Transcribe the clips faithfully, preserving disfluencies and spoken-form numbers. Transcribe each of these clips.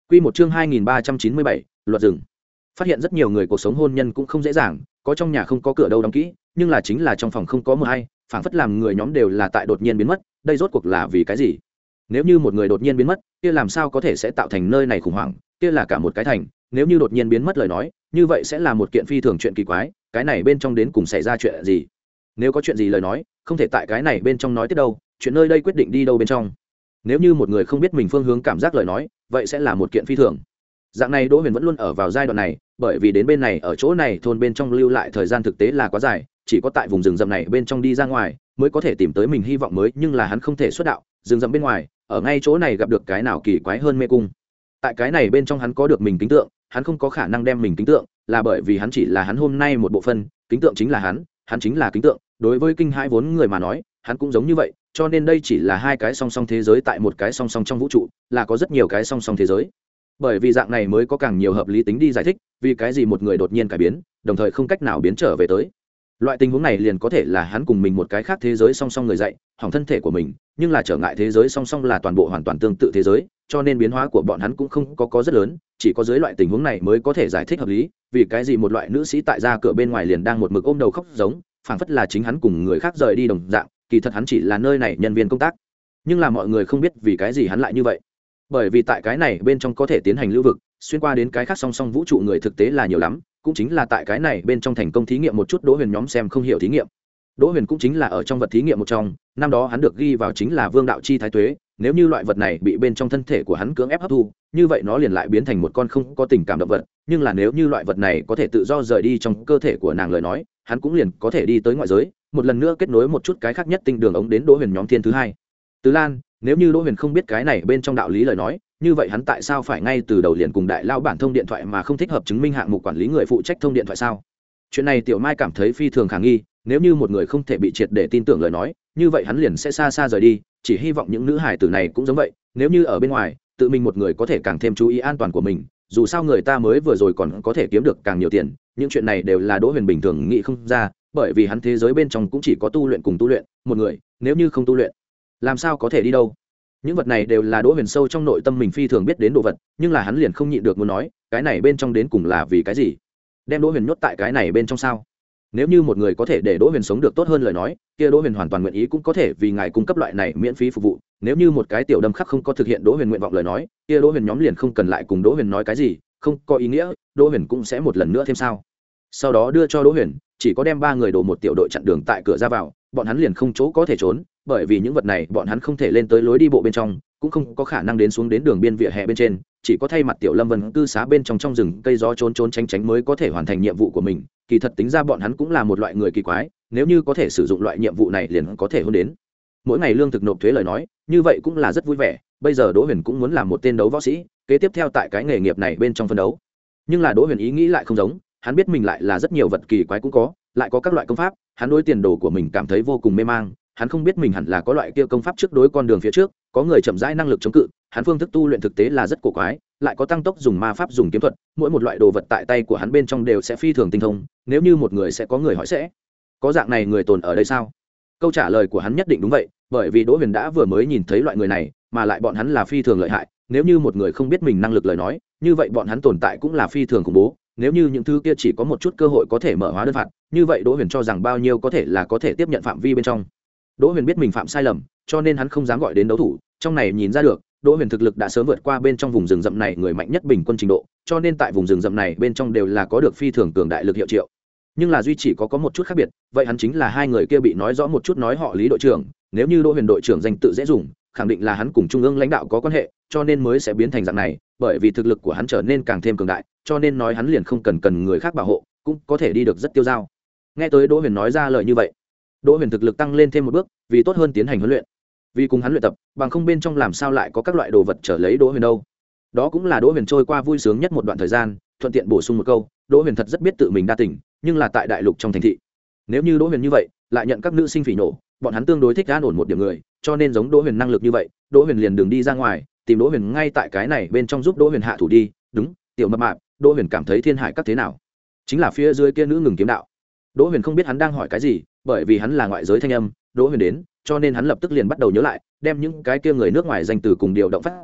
Quy một chương hai nghìn ba trăm chín mươi bảy, luật rừng. Phát hiện rất nhiều người cuộc sống hôn nhân cũng không dễ dàng, có trong nhà không có cửa đâu đóng kỹ, nhưng là chính là trong phòng không có mờ hay, phảng phất làm người nhóm đều là tại đột nhiên biến mất, đây rốt cuộc là vì cái gì? Nếu như một người đột nhiên biến mất, kia làm sao có thể sẽ tạo thành nơi này khủng hoảng, kia là cả một cái thành, nếu như đột nhiên biến mất lời nói, như vậy sẽ là một kiện phi thường chuyện kỳ quái, cái này bên trong đến cùng xảy ra chuyện gì? Nếu có chuyện gì lời nói, không thể tại cái này bên trong nói tiếp đâu, chuyện nơi đây quyết định đi đâu bên trong. Nếu như một người không biết mình phương hướng cảm giác lời nói, vậy sẽ là một kiện phi thường. Dạng này Đỗ Huyền vẫn luôn ở vào giai đoạn này, bởi vì đến bên này ở chỗ này thôn bên trong lưu lại thời gian thực tế là quá dài, chỉ có tại vùng rừng rậm này bên trong đi ra ngoài mới có thể tìm tới mình hy vọng mới, nhưng là hắn không thể xuất đạo, rừng rậm bên ngoài, ở ngay chỗ này gặp được cái nào kỳ quái hơn mê cung. Tại cái này bên trong hắn có được mình kính tượng, hắn không có khả năng đem mình kính tượng, là bởi vì hắn chỉ là hắn hôm nay một bộ phận, kính tượng chính là hắn, hắn chính là kính tượng, đối với kinh hãi vốn người mà nói, hắn cũng giống như vậy, cho nên đây chỉ là hai cái song song thế giới tại một cái song song trong vũ trụ, là có rất nhiều cái song song thế giới. Bởi vì dạng này mới có càng nhiều hợp lý tính đi giải thích vì cái gì một người đột nhiên cải biến, đồng thời không cách nào biến trở về tới. Loại tình huống này liền có thể là hắn cùng mình một cái khác thế giới song song người dạy, hỏng thân thể của mình, nhưng là trở ngại thế giới song song là toàn bộ hoàn toàn tương tự thế giới, cho nên biến hóa của bọn hắn cũng không có có rất lớn, chỉ có dưới loại tình huống này mới có thể giải thích hợp lý, vì cái gì một loại nữ sĩ tại ra cửa bên ngoài liền đang một mực ôm đầu khóc giống, phảng phất là chính hắn cùng người khác rời đi đồng dạng, kỳ thật hắn chỉ là nơi này nhân viên công tác. Nhưng là mọi người không biết vì cái gì hắn lại như vậy. Bởi vì tại cái này bên trong có thể tiến hành lưu vực, xuyên qua đến cái khác song song vũ trụ người thực tế là nhiều lắm, cũng chính là tại cái này bên trong thành công thí nghiệm một chút Đỗ Huyền nhóm xem không hiểu thí nghiệm. Đỗ Huyền cũng chính là ở trong vật thí nghiệm một trong, năm đó hắn được ghi vào chính là vương đạo chi thái tuế, nếu như loại vật này bị bên trong thân thể của hắn cưỡng ép hấp thu, như vậy nó liền lại biến thành một con không có tình cảm động vật, nhưng là nếu như loại vật này có thể tự do rời đi trong cơ thể của nàng lời nói, hắn cũng liền có thể đi tới ngoại giới, một lần nữa kết nối một chút cái khác nhất tinh đường ống đến Đỗ Huyền nhóm thiên thứ hai. Từ Lan, nếu như Đỗ Huyền không biết cái này bên trong đạo lý lời nói, như vậy hắn tại sao phải ngay từ đầu liền cùng đại lao bản thông điện thoại mà không thích hợp chứng minh hạng mục quản lý người phụ trách thông điện thoại sao? Chuyện này Tiểu Mai cảm thấy phi thường khả nghi, nếu như một người không thể bị triệt để tin tưởng lời nói, như vậy hắn liền sẽ xa xa rời đi, chỉ hy vọng những nữ hài tử này cũng giống vậy, nếu như ở bên ngoài, tự mình một người có thể càng thêm chú ý an toàn của mình, dù sao người ta mới vừa rồi còn có thể kiếm được càng nhiều tiền, những chuyện này đều là Đỗ Huyền bình thường nghĩ không ra, bởi vì hắn thế giới bên trong cũng chỉ có tu luyện cùng tu luyện, một người, nếu như không tu luyện, làm sao có thể đi đâu? Những vật này đều là Đỗ Huyền sâu trong nội tâm mình phi thường biết đến đồ vật, nhưng là hắn liền không nhịn được muốn nói, cái này bên trong đến cùng là vì cái gì? Đem Đỗ Huyền nhốt tại cái này bên trong sao? Nếu như một người có thể để Đỗ Huyền sống được tốt hơn lời nói, kia Đỗ Huyền hoàn toàn nguyện ý cũng có thể vì ngài cung cấp loại này miễn phí phục vụ. Nếu như một cái tiểu đâm khắc không có thực hiện Đỗ Huyền nguyện vọng lời nói, kia Đỗ Huyền nhóm liền không cần lại cùng Đỗ Huyền nói cái gì, không có ý nghĩa, Đỗ Huyền cũng sẽ một lần nữa thêm sao? Sau đó đưa cho Đỗ Huyền, chỉ có đem ba người đổ một tiểu đội chặn đường tại cửa ra vào, bọn hắn liền không chỗ có thể trốn, bởi vì những vật này bọn hắn không thể lên tới lối đi bộ bên trong, cũng không có khả năng đến xuống đến đường biên vỉa hè bên trên, chỉ có thay mặt tiểu Lâm Vân cư xá bên trong trong rừng cây gió trốn trốn tránh tránh mới có thể hoàn thành nhiệm vụ của mình. Kỳ thật tính ra bọn hắn cũng là một loại người kỳ quái, nếu như có thể sử dụng loại nhiệm vụ này liền có thể hôn đến mỗi ngày lương thực nộp thuế lời nói, như vậy cũng là rất vui vẻ. Bây giờ Đỗ Huyền cũng muốn làm một tên đấu võ sĩ, kế tiếp theo tại cái nghề nghiệp này bên trong phân đấu. Nhưng là Đỗ Huyền ý nghĩ lại không giống, hắn biết mình lại là rất nhiều vật kỳ quái cũng có, lại có các loại công pháp, hắn đối tiền đồ của mình cảm thấy vô cùng mê mang, hắn không biết mình hẳn là có loại kia công pháp trước đối con đường phía trước, có người chậm rãi năng lực chống cự, hắn phương thức tu luyện thực tế là rất cổ quái, lại có tăng tốc dùng ma pháp dùng kiếm thuật, mỗi một loại đồ vật tại tay của hắn bên trong đều sẽ phi thường tinh thông, nếu như một người sẽ có người hỏi sẽ có dạng này người tồn ở đây sao? Câu trả lời của hắn nhất định đúng vậy, bởi vì Đỗ Huyền đã vừa mới nhìn thấy loại người này, mà lại bọn hắn là phi thường lợi hại, nếu như một người không biết mình năng lực lời nói, như vậy bọn hắn tồn tại cũng là phi thường khủng bố, nếu như những thứ kia chỉ có một chút cơ hội có thể mở hóa đơn phạt, như vậy Đỗ Huyền cho rằng bao nhiêu có thể là có thể tiếp nhận phạm vi bên trong. Đỗ Huyền biết mình phạm sai lầm, cho nên hắn không dám gọi đến đấu thủ, trong này nhìn ra được, Đỗ Huyền thực lực đã sớm vượt qua bên trong vùng rừng rậm này người mạnh nhất bình quân trình độ, cho nên tại vùng rừng rậm này bên trong đều là có được phi thường cường đại lực hiệu triệu. Nhưng là duy chỉ có có một chút khác biệt, vậy hắn chính là hai người kia bị nói rõ một chút nói họ Lý đội trưởng, nếu như Đỗ Huyền đội trưởng danh tự dễ dùng, khẳng định là hắn cùng trung ương lãnh đạo có quan hệ, cho nên mới sẽ biến thành dạng này, bởi vì thực lực của hắn trở nên càng thêm cường đại, cho nên nói hắn liền không cần cần người khác bảo hộ, cũng có thể đi được rất tiêu dao. Nghe tới Đỗ Huyền nói ra lời như vậy, Đỗ Huyền thực lực tăng lên thêm một bước, vì tốt hơn tiến hành huấn luyện, vì cùng hắn luyện tập, bằng không bên trong làm sao lại có các loại đồ vật trở lấy Đỗ Huyền đâu. Đó cũng là Đỗ Huyền trôi qua vui sướng nhất một đoạn thời gian. Thuận tiện bổ sung một câu, Đỗ Huyền thật rất biết tự mình đa tình, nhưng là tại đại lục trong thành thị, nếu như Đỗ Huyền như vậy lại nhận các nữ sinh phỉ nổ, bọn hắn tương đối thích an ổn một điểm người, cho nên giống Đỗ Huyền năng lực như vậy, Đỗ Huyền liền đường đi ra ngoài tìm Đỗ Huyền ngay tại cái này bên trong giúp Đỗ Huyền hạ thủ đi. Đúng, tiểu mập mạp, Đỗ Huyền cảm thấy thiên hải các thế nào? Chính là phía dưới kia nữ ngừng kiếm đạo. Đỗ Huyền không biết hắn đang hỏi cái gì, bởi vì hắn là ngoại giới thanh âm, Đỗ Huyền đến, cho nên hắn lập tức liền bắt đầu nhớ lại, đem những cái kia người nước ngoài danh từ cùng điều động phát ra,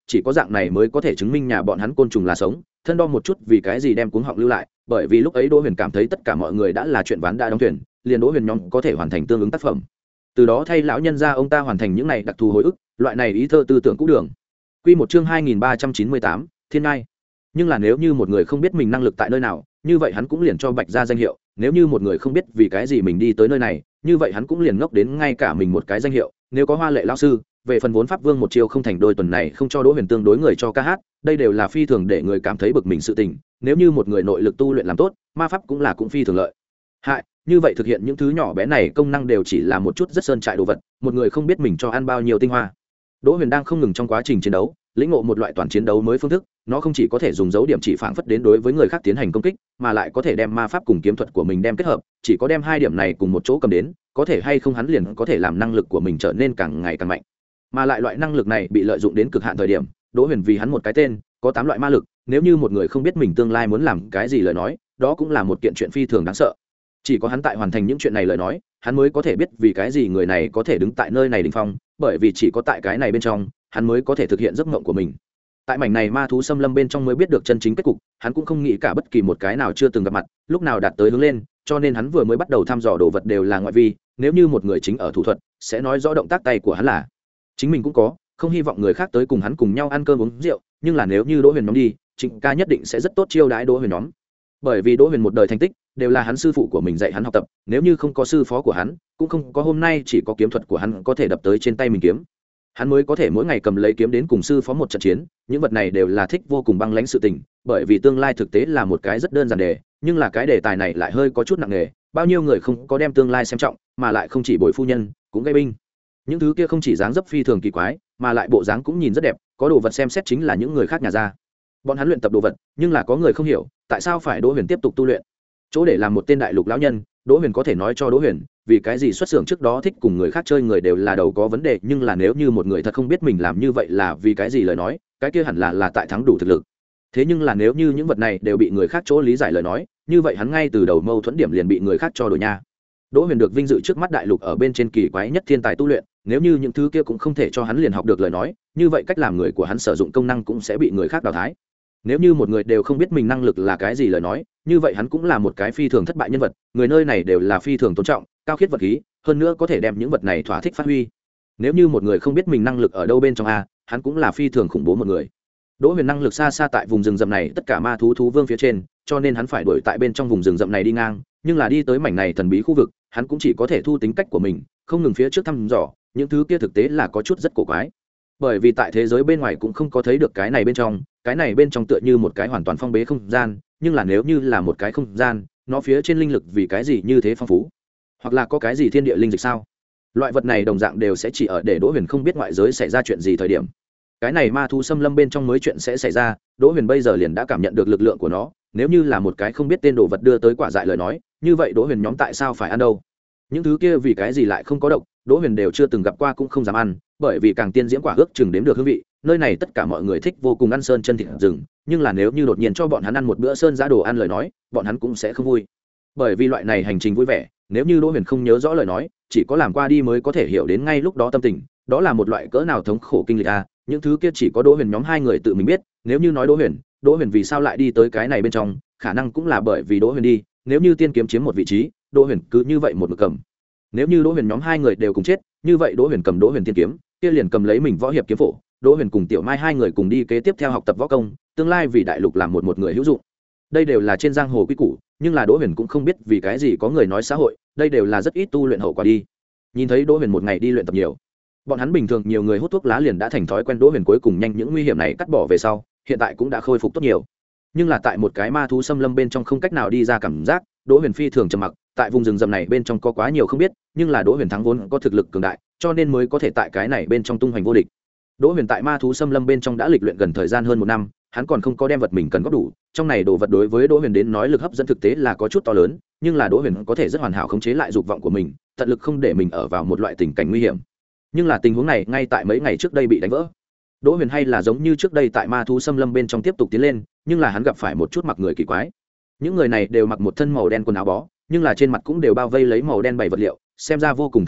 chỉ có dạng này mới có thể chứng minh nhà bọn hắn côn trùng là sống. Thân đo một chút vì cái gì đem cuống họng lưu lại, bởi vì lúc ấy Đỗ Huyền cảm thấy tất cả mọi người đã là chuyện ván đã đóng thuyền, liền Đỗ Huyền nhóm có thể hoàn thành tương ứng tác phẩm, từ đó thay lão nhân gia ông ta hoàn thành những này đặc thù hồi ức, loại này ý thơ tư tưởng cũ đường. Quy một chương hai nghìn ba trăm chín mươi tám, Thiên Ngai. Nhưng là nếu như một người không biết mình năng lực tại nơi nào, như vậy hắn cũng liền cho Bạch gia danh hiệu, nếu như một người không biết vì cái gì mình đi tới nơi này, như vậy hắn cũng liền ngốc đến ngay cả mình một cái danh hiệu. Nếu có Hoa Lệ lão sư, về phần vốn pháp vương một chiêu không thành đôi tuần này không cho Đỗ Huyền tương đối người cho ca hát, đây đều là phi thường để người cảm thấy bực mình sự tình. Nếu như một người nội lực tu luyện làm tốt, ma pháp cũng là cũng phi thường lợi hại, như vậy thực hiện những thứ nhỏ bé này công năng đều chỉ là một chút rất sơn trại đồ vật, một người không biết mình cho ăn bao nhiêu tinh hoa. Đỗ Huyền đang không ngừng trong quá trình chiến đấu lĩnh ngộ một loại toàn chiến đấu mới phương thức, nó không chỉ có thể dùng dấu điểm chỉ phảng phất đến đối với người khác tiến hành công kích, mà lại có thể đem ma pháp cùng kiếm thuật của mình đem kết hợp, chỉ có đem hai điểm này cùng một chỗ cầm đến, có thể hay không hắn liền có thể làm năng lực của mình trở nên càng ngày càng mạnh. Mà lại loại năng lực này bị lợi dụng đến cực hạn thời điểm, Đỗ Huyền vì hắn một cái tên, có tám loại ma lực, nếu như một người không biết mình tương lai muốn làm cái gì lời nói, đó cũng là một kiện chuyện phi thường đáng sợ. Chỉ có hắn tại hoàn thành những chuyện này lời nói, hắn mới có thể biết vì cái gì người này có thể đứng tại nơi này đỉnh phong, bởi vì chỉ có tại cái này bên trong, hắn mới có thể thực hiện giấc mộng của mình. Tại mảnh này ma thú xâm lâm bên trong mới biết được chân chính kết cục, hắn cũng không nghĩ cả bất kỳ một cái nào chưa từng gặp mặt, lúc nào đạt tới hướng lên, cho nên hắn vừa mới bắt đầu thăm dò đồ vật đều là ngoại vi, nếu như một người chính ở thủ thuật, sẽ nói rõ động tác tay của hắn là chính mình cũng có, không hy vọng người khác tới cùng hắn cùng nhau ăn cơm uống rượu, nhưng là nếu như Đỗ Huyền nhóm đi, Trịnh ca nhất định sẽ rất tốt chiêu đãi Đỗ Huyền nhóm. Bởi vì Đỗ Huyền một đời thành tích đều là hắn sư phụ của mình dạy hắn học tập, nếu như không có sư phó của hắn, cũng không có hôm nay, chỉ có kiếm thuật của hắn có thể đập tới trên tay mình kiếm. Hắn mới có thể mỗi ngày cầm lấy kiếm đến cùng sư phó một trận chiến, những vật này đều là thích vô cùng băng lãnh sự tình, bởi vì tương lai thực tế là một cái rất đơn giản đề, nhưng là cái đề tài này lại hơi có chút nặng nề, bao nhiêu người không có đem tương lai xem trọng, mà lại không chỉ bồi phu nhân, cũng gây binh. Những thứ kia không chỉ dáng dấp phi thường kỳ quái, mà lại bộ dáng cũng nhìn rất đẹp, có đồ vật xem xét chính là những người khác nhà ra. Bọn hắn luyện tập đồ vật, nhưng là có người không hiểu, tại sao phải Đỗ Huyền tiếp tục tu luyện? Chỗ để làm một tên đại lục lão nhân, Đỗ Huyền có thể nói cho Đỗ Huyền, vì cái gì xuất xưởng trước đó thích cùng người khác chơi người đều là đầu có vấn đề, nhưng là nếu như một người thật không biết mình làm như vậy là vì cái gì lời nói, cái kia hẳn là là tại thắng đủ thực lực. Thế nhưng là nếu như những vật này đều bị người khác chỗ lý giải lời nói, như vậy hắn ngay từ đầu mâu thuẫn điểm liền bị người khác cho đổi nha. Đỗ Huyền được vinh dự trước mắt đại lục ở bên trên kỳ quái nhất thiên tài tu luyện, nếu như những thứ kia cũng không thể cho hắn liền học được lời nói, như vậy cách làm người của hắn sử dụng công năng cũng sẽ bị người khác đào thái. Nếu như một người đều không biết mình năng lực là cái gì lời nói, như vậy hắn cũng là một cái phi thường thất bại nhân vật, người nơi này đều là phi thường tôn trọng, cao khiết vật khí, hơn nữa có thể đem những vật này thỏa thích phát huy. Nếu như một người không biết mình năng lực ở đâu bên trong a, hắn cũng là phi thường khủng bố một người. Đỗ Huyền năng lực xa xa tại vùng rừng rậm này tất cả ma thú thú vương phía trên, cho nên hắn phải đuổi tại bên trong vùng rừng rậm này đi ngang, nhưng là đi tới mảnh này thần bí khu vực, hắn cũng chỉ có thể thu tính cách của mình, không ngừng phía trước thăm dò, những thứ kia thực tế là có chút rất cổ quái. Bởi vì tại thế giới bên ngoài cũng không có thấy được cái này bên trong, cái này bên trong tựa như một cái hoàn toàn phong bế không gian, nhưng là nếu như là một cái không gian, nó phía trên linh lực vì cái gì như thế phong phú, hoặc là có cái gì thiên địa linh dịch sao? Loại vật này đồng dạng đều sẽ chỉ ở để Đỗ Huyền không biết ngoại giới xảy ra chuyện gì thời điểm. Cái này ma thú xâm lâm bên trong mới chuyện sẽ xảy ra, Đỗ Huyền bây giờ liền đã cảm nhận được lực lượng của nó, nếu như là một cái không biết tên đồ vật đưa tới quả dại lời nói, như vậy Đỗ Huyền nhóm tại sao phải ăn đâu? Những thứ kia vì cái gì lại không có độc, Đỗ Huyền đều chưa từng gặp qua cũng không dám ăn, bởi vì càng tiên diễm quả ước chừng đếm được hương vị, nơi này tất cả mọi người thích vô cùng ăn sơn chân thịt rừng, nhưng là nếu như đột nhiên cho bọn hắn ăn một bữa sơn giã đồ ăn lời nói, bọn hắn cũng sẽ không vui. Bởi vì loại này hành trình vui vẻ, nếu như Đỗ Huyền không nhớ rõ lời nói, chỉ có làm qua đi mới có thể hiểu đến ngay lúc đó tâm tình, đó là một loại cỡ nào thống khổ kinh lịch a, những thứ kia chỉ có Đỗ Huyền nhóm hai người tự mình biết, nếu như nói Đỗ Huyền, Đỗ Huyền vì sao lại đi tới cái này bên trong, khả năng cũng là bởi vì Đỗ Huyền đi, nếu như tiên kiếm chiếm một vị trí, Đỗ Huyền cứ như vậy một mực cầm. Nếu như Đỗ Huyền nhóm hai người đều cùng chết, như vậy Đỗ Huyền cầm Đỗ Huyền tiên kiếm, kia liền cầm lấy mình võ hiệp kiếm phổ, Đỗ Huyền cùng Tiểu Mai hai người cùng đi kế tiếp theo học tập võ công, tương lai vì đại lục làm một một người hữu dụng. Đây đều là trên giang hồ quy củ, nhưng là Đỗ Huyền cũng không biết vì cái gì có người nói xã hội, đây đều là rất ít tu luyện hậu quả đi. Nhìn thấy Đỗ Huyền một ngày đi luyện tập nhiều, bọn hắn bình thường nhiều người hút thuốc lá liền đã thành thói quen, Đỗ Huyền cuối cùng nhanh những nguy hiểm này cắt bỏ về sau, hiện tại cũng đã khôi phục tốt nhiều. Nhưng là tại một cái ma thú xâm lâm bên trong không cách nào đi ra cảm giác, Đỗ Huyền phi thường trầm mặc, tại vùng rừng rậm này bên trong có quá nhiều không biết, nhưng là Đỗ Huyền thắng vốn có thực lực cường đại, cho nên mới có thể tại cái này bên trong tung hoành vô địch. Đỗ Huyền tại ma thú xâm lâm bên trong đã lịch luyện gần thời gian hơn một năm, hắn còn không có đem vật mình cần góp đủ, trong này đồ vật đối với Đỗ Huyền đến nói lực hấp dẫn thực tế là có chút to lớn, nhưng là Đỗ Huyền có thể rất hoàn hảo khống chế lại dục vọng của mình, tận lực không để mình ở vào một loại tình cảnh nguy hiểm. Nhưng là tình huống này ngay tại mấy ngày trước đây bị đánh vỡ. Đỗ Huyền hay là giống như trước đây tại ma thú xâm lâm bên trong tiếp tục tiến lên, nhưng là hắn gặp phải một chút mặc người kỳ quái. Những người này đều mặc một thân màu đen quần áo bó, nhưng là trên mặt cũng đều bao vây lấy màu đen bảy vật liệu, xem ra vô cùng thần bí,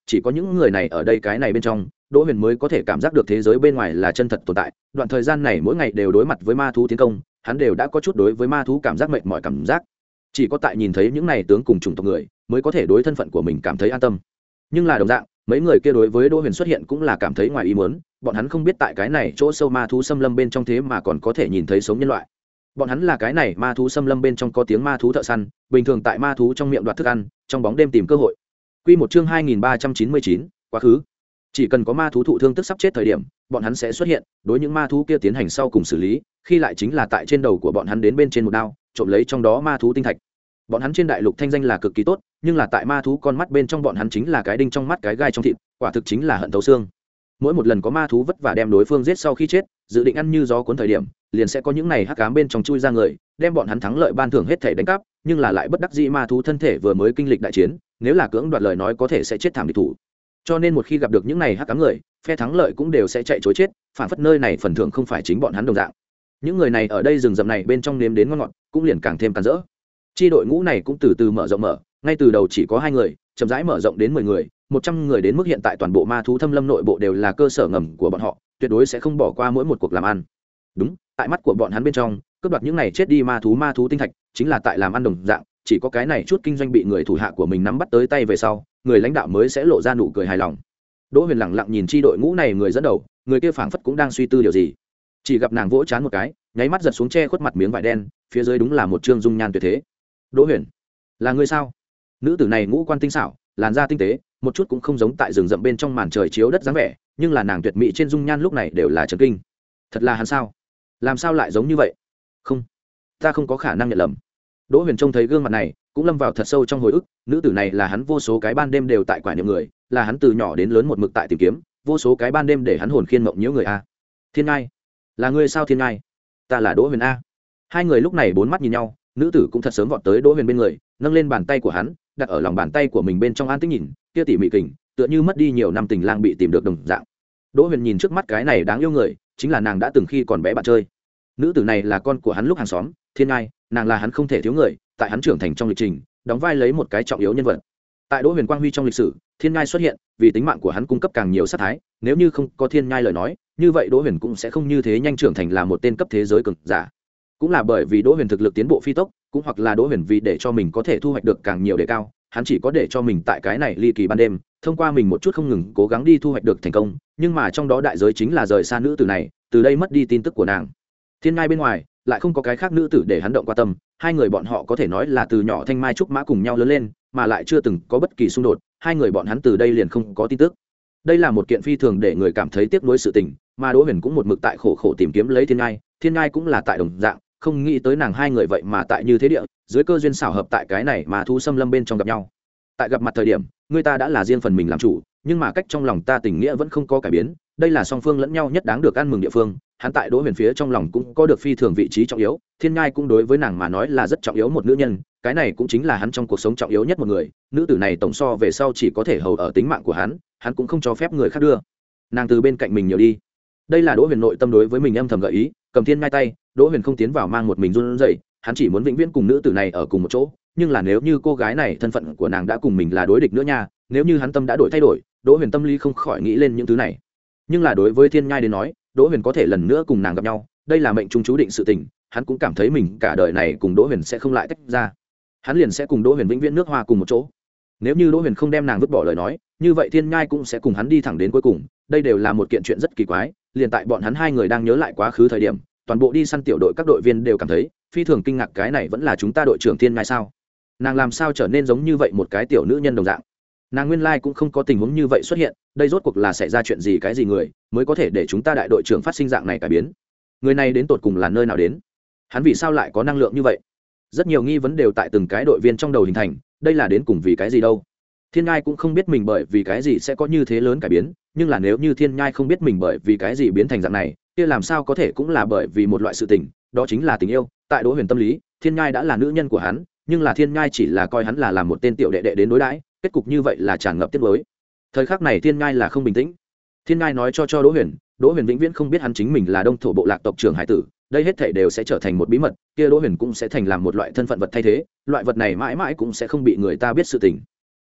chỉ có những người này ở đây cái này bên trong Đỗ Huyền mới có thể cảm giác được thế giới bên ngoài là chân thật tồn tại. Đoạn thời gian này mỗi ngày đều đối mặt với ma thú tiến công, hắn đều đã có chút đối với ma thú cảm giác mệt mỏi cảm giác. Chỉ có tại nhìn thấy những này tướng cùng chủng tộc người, mới có thể đối thân phận của mình cảm thấy an tâm. Nhưng là đồng dạng, mấy người kia đối với Đỗ Huyền xuất hiện cũng là cảm thấy ngoài ý muốn, bọn hắn không biết tại cái này chỗ sâu ma thú xâm lâm bên trong thế mà còn có thể nhìn thấy sống nhân loại. Bọn hắn là cái này ma thú xâm lâm bên trong có tiếng ma thú thợ săn, bình thường tại ma thú trong miệng đoạt thức ăn, trong bóng đêm tìm cơ hội. Quy một chương hai nghìn ba trăm chín mươi chín, quá khứ. Chỉ cần có ma thú thụ thương tức sắp chết thời điểm, bọn hắn sẽ xuất hiện, đối những ma thú kia tiến hành sau cùng xử lý, khi lại chính là tại trên đầu của bọn hắn đến bên trên một đao, trộm lấy trong đó ma thú tinh thạch. Bọn hắn trên đại lục thanh danh là cực kỳ tốt, nhưng là tại ma thú con mắt bên trong bọn hắn chính là cái đinh trong mắt cái gai trong thịt, quả thực chính là hận thấu xương. Mỗi một lần có ma thú vất vả đem đối phương giết sau khi chết, dự định ăn như gió cuốn thời điểm, liền sẽ có những này hắc ám bên trong chui ra người, đem bọn hắn thắng lợi ban thưởng hết thể đánh cắp, nhưng là lại bất đắc dĩ ma thú thân thể vừa mới kinh lịch đại chiến, nếu là cưỡng đoạt lời nói có thể sẽ chết thảm địch thủ. Cho nên một khi gặp được những này hắc ám người, phe thắng lợi cũng đều sẽ chạy trối chết, phản phất nơi này phần thưởng không phải chính bọn hắn đồng dạng. Những người này ở đây rừng rậm này bên trong nếm đến ngon ngọt, cũng liền càng thêm càn rỡ. Chi đội ngũ này cũng từ từ mở rộng mở, ngay từ đầu chỉ có hai người, chậm rãi mở rộng đến mười người, một trăm người đến mức hiện tại toàn bộ ma thú thâm lâm nội bộ đều là cơ sở ngầm của bọn họ, tuyệt đối sẽ không bỏ qua mỗi một cuộc làm ăn. Đúng, tại mắt của bọn hắn bên trong, cướp đoạt những này chết đi ma thú ma thú tinh thạch, chính là tại làm ăn đồng dạng, chỉ có cái này chút kinh doanh bị người thủ hạ của mình nắm bắt tới tay về sau, người lãnh đạo mới sẽ lộ ra nụ cười hài lòng. Đỗ Huyền lặng lặng nhìn chi đội ngũ này người dẫn đầu, người kia phảng phất cũng đang suy tư điều gì. Chỉ gặp nàng vỗ chán một cái, nháy mắt giật xuống che khuất mặt miếng vải đen, phía dưới đúng là một trương dung nhan tuyệt thế. Đỗ Huyền, là ngươi sao? Nữ tử này ngũ quan tinh xảo, làn da tinh tế, một chút cũng không giống tại rừng rậm bên trong màn trời chiếu đất dáng vẻ, nhưng là nàng tuyệt mỹ trên dung nhan lúc này đều là chấn kinh. Thật là hắn sao? Làm sao lại giống như vậy? Không, ta không có khả năng nhận lầm. Đỗ Huyền trông thấy gương mặt này, cũng lâm vào thật sâu trong hồi ức. Nữ tử này là hắn vô số cái ban đêm đều tại quả niệm người, là hắn từ nhỏ đến lớn một mực tại tìm kiếm, vô số cái ban đêm để hắn hồn khiên mộng nhiễu người a. Thiên Ngai, là ngươi sao Thiên Ngai? Ta là Đỗ Huyền a. Hai người lúc này bốn mắt nhìn nhau, nữ tử cũng thật sớm vọt tới Đỗ Huyền bên người, nâng lên bàn tay của hắn, đặt ở lòng bàn tay của mình bên trong an tĩnh nhìn, kia tỉ mỉ kình, tựa như mất đi nhiều năm tình lang bị tìm được đồng dạng. Đỗ Huyền nhìn trước mắt cái này đáng yêu người, chính là nàng đã từng khi còn bé bạn chơi. Nữ tử này là con của hắn lúc hàng xóm, Thiên Ngai, nàng là hắn không thể thiếu người, tại hắn trưởng thành trong lịch trình, đóng vai lấy một cái trọng yếu nhân vật. Tại Đỗ Huyền quang huy trong lịch sử, Thiên Ngai xuất hiện, vì tính mạng của hắn cung cấp càng nhiều sát thái, nếu như không có Thiên Ngai lời nói, như vậy Đỗ Huyền cũng sẽ không như thế nhanh trưởng thành là một tên cấp thế giới cường giả. Cũng là bởi vì Đỗ Huyền thực lực tiến bộ phi tốc, cũng hoặc là Đỗ Huyền vì để cho mình có thể thu hoạch được càng nhiều đề cao, hắn chỉ có để cho mình tại cái này ly kỳ ban đêm, thông qua mình một chút không ngừng cố gắng đi thu hoạch được thành công, nhưng mà trong đó đại giới chính là rời xa nữ tử này, từ đây mất đi tin tức của nàng. Thiên Ngai bên ngoài lại không có cái khác nữ tử để hắn động qua tâm, hai người bọn họ có thể nói là từ nhỏ thanh mai trúc mã cùng nhau lớn lên, mà lại chưa từng có bất kỳ xung đột, hai người bọn hắn từ đây liền không có tin tức. Đây là một kiện phi thường để người cảm thấy tiếc nuối sự tình, mà Đỗ Huyền cũng một mực tại khổ khổ tìm kiếm lấy Thiên Ngai, Thiên Ngai cũng là tại đồng dạng, không nghĩ tới nàng hai người vậy mà tại như thế địa, dưới cơ duyên xảo hợp tại cái này mà thu xâm lâm bên trong gặp nhau. Tại gặp mặt thời điểm, người ta đã là riêng phần mình làm chủ, nhưng mà cách trong lòng ta tình nghĩa vẫn không có cải biến, đây là song phương lẫn nhau nhất đáng được ăn mừng địa phương. Hắn tại Đỗ Huyền phía trong lòng cũng có được phi thường vị trí trọng yếu, Thiên Ngai cũng đối với nàng mà nói là rất trọng yếu một nữ nhân, cái này cũng chính là hắn trong cuộc sống trọng yếu nhất một người, nữ tử này tổng so về sau chỉ có thể hầu ở tính mạng của hắn, hắn cũng không cho phép người khác đưa nàng từ bên cạnh mình nhiều đi. Đây là Đỗ Huyền nội tâm đối với mình âm thầm gợi ý, cầm Thiên Ngai tay, Đỗ Huyền không tiến vào mang một mình run rẩy, hắn chỉ muốn vĩnh viễn cùng nữ tử này ở cùng một chỗ, nhưng là nếu như cô gái này thân phận của nàng đã cùng mình là đối địch nữa nha, nếu như hắn tâm đã đổi thay đổi, Đỗ Huyền tâm lý không khỏi nghĩ lên những thứ này. Nhưng là đối với Thiên Ngai đến nói, Đỗ Huyền có thể lần nữa cùng nàng gặp nhau, đây là mệnh trung chú định sự tình, hắn cũng cảm thấy mình cả đời này cùng Đỗ Huyền sẽ không lại tách ra, hắn liền sẽ cùng Đỗ Huyền vĩnh viễn nước hoa cùng một chỗ. Nếu như Đỗ Huyền không đem nàng vứt bỏ lời nói, như vậy Thiên Ngai cũng sẽ cùng hắn đi thẳng đến cuối cùng, đây đều là một kiện chuyện rất kỳ quái. Liền tại bọn hắn hai người đang nhớ lại quá khứ thời điểm, toàn bộ đi săn tiểu đội các đội viên đều cảm thấy phi thường kinh ngạc, cái này vẫn là chúng ta đội trưởng Thiên Ngai sao? Nàng làm sao trở nên giống như vậy một cái tiểu nữ nhân đồng dạng? Nàng nguyên lai cũng không có tình huống như vậy xuất hiện, đây rốt cuộc là xảy ra chuyện gì, cái gì người mới có thể để chúng ta đại đội trưởng phát sinh dạng này cải biến? Người này đến tột cùng là nơi nào đến? Hắn vì sao lại có năng lượng như vậy? Rất nhiều nghi vấn đều tại từng cái đội viên trong đầu hình thành, đây là đến cùng vì cái gì đâu? Thiên Ngai cũng không biết mình bởi vì cái gì sẽ có như thế lớn cải biến, nhưng là nếu như Thiên Ngai không biết mình bởi vì cái gì biến thành dạng này, kia làm sao có thể cũng là bởi vì một loại sự tình, đó chính là tình yêu. Tại Đỗ Huyền tâm lý, Thiên Ngai đã là nữ nhân của hắn, nhưng là Thiên Ngai chỉ là coi hắn là làm một tên tiểu đệ đệ đến đối đãi, kết cục như vậy là tràn ngập tiếc nuối. Thời khắc này Thiên Ngai là không bình tĩnh. Thiên Ngai nói cho cho Đỗ Huyền, Đỗ Huyền vĩnh viễn không biết hắn chính mình là Đông thổ bộ lạc tộc trưởng hải tử, đây hết thảy đều sẽ trở thành một bí mật, kia Đỗ Huyền cũng sẽ thành làm một loại thân phận vật thay thế, loại vật này mãi mãi cũng sẽ không bị người ta biết sự tình.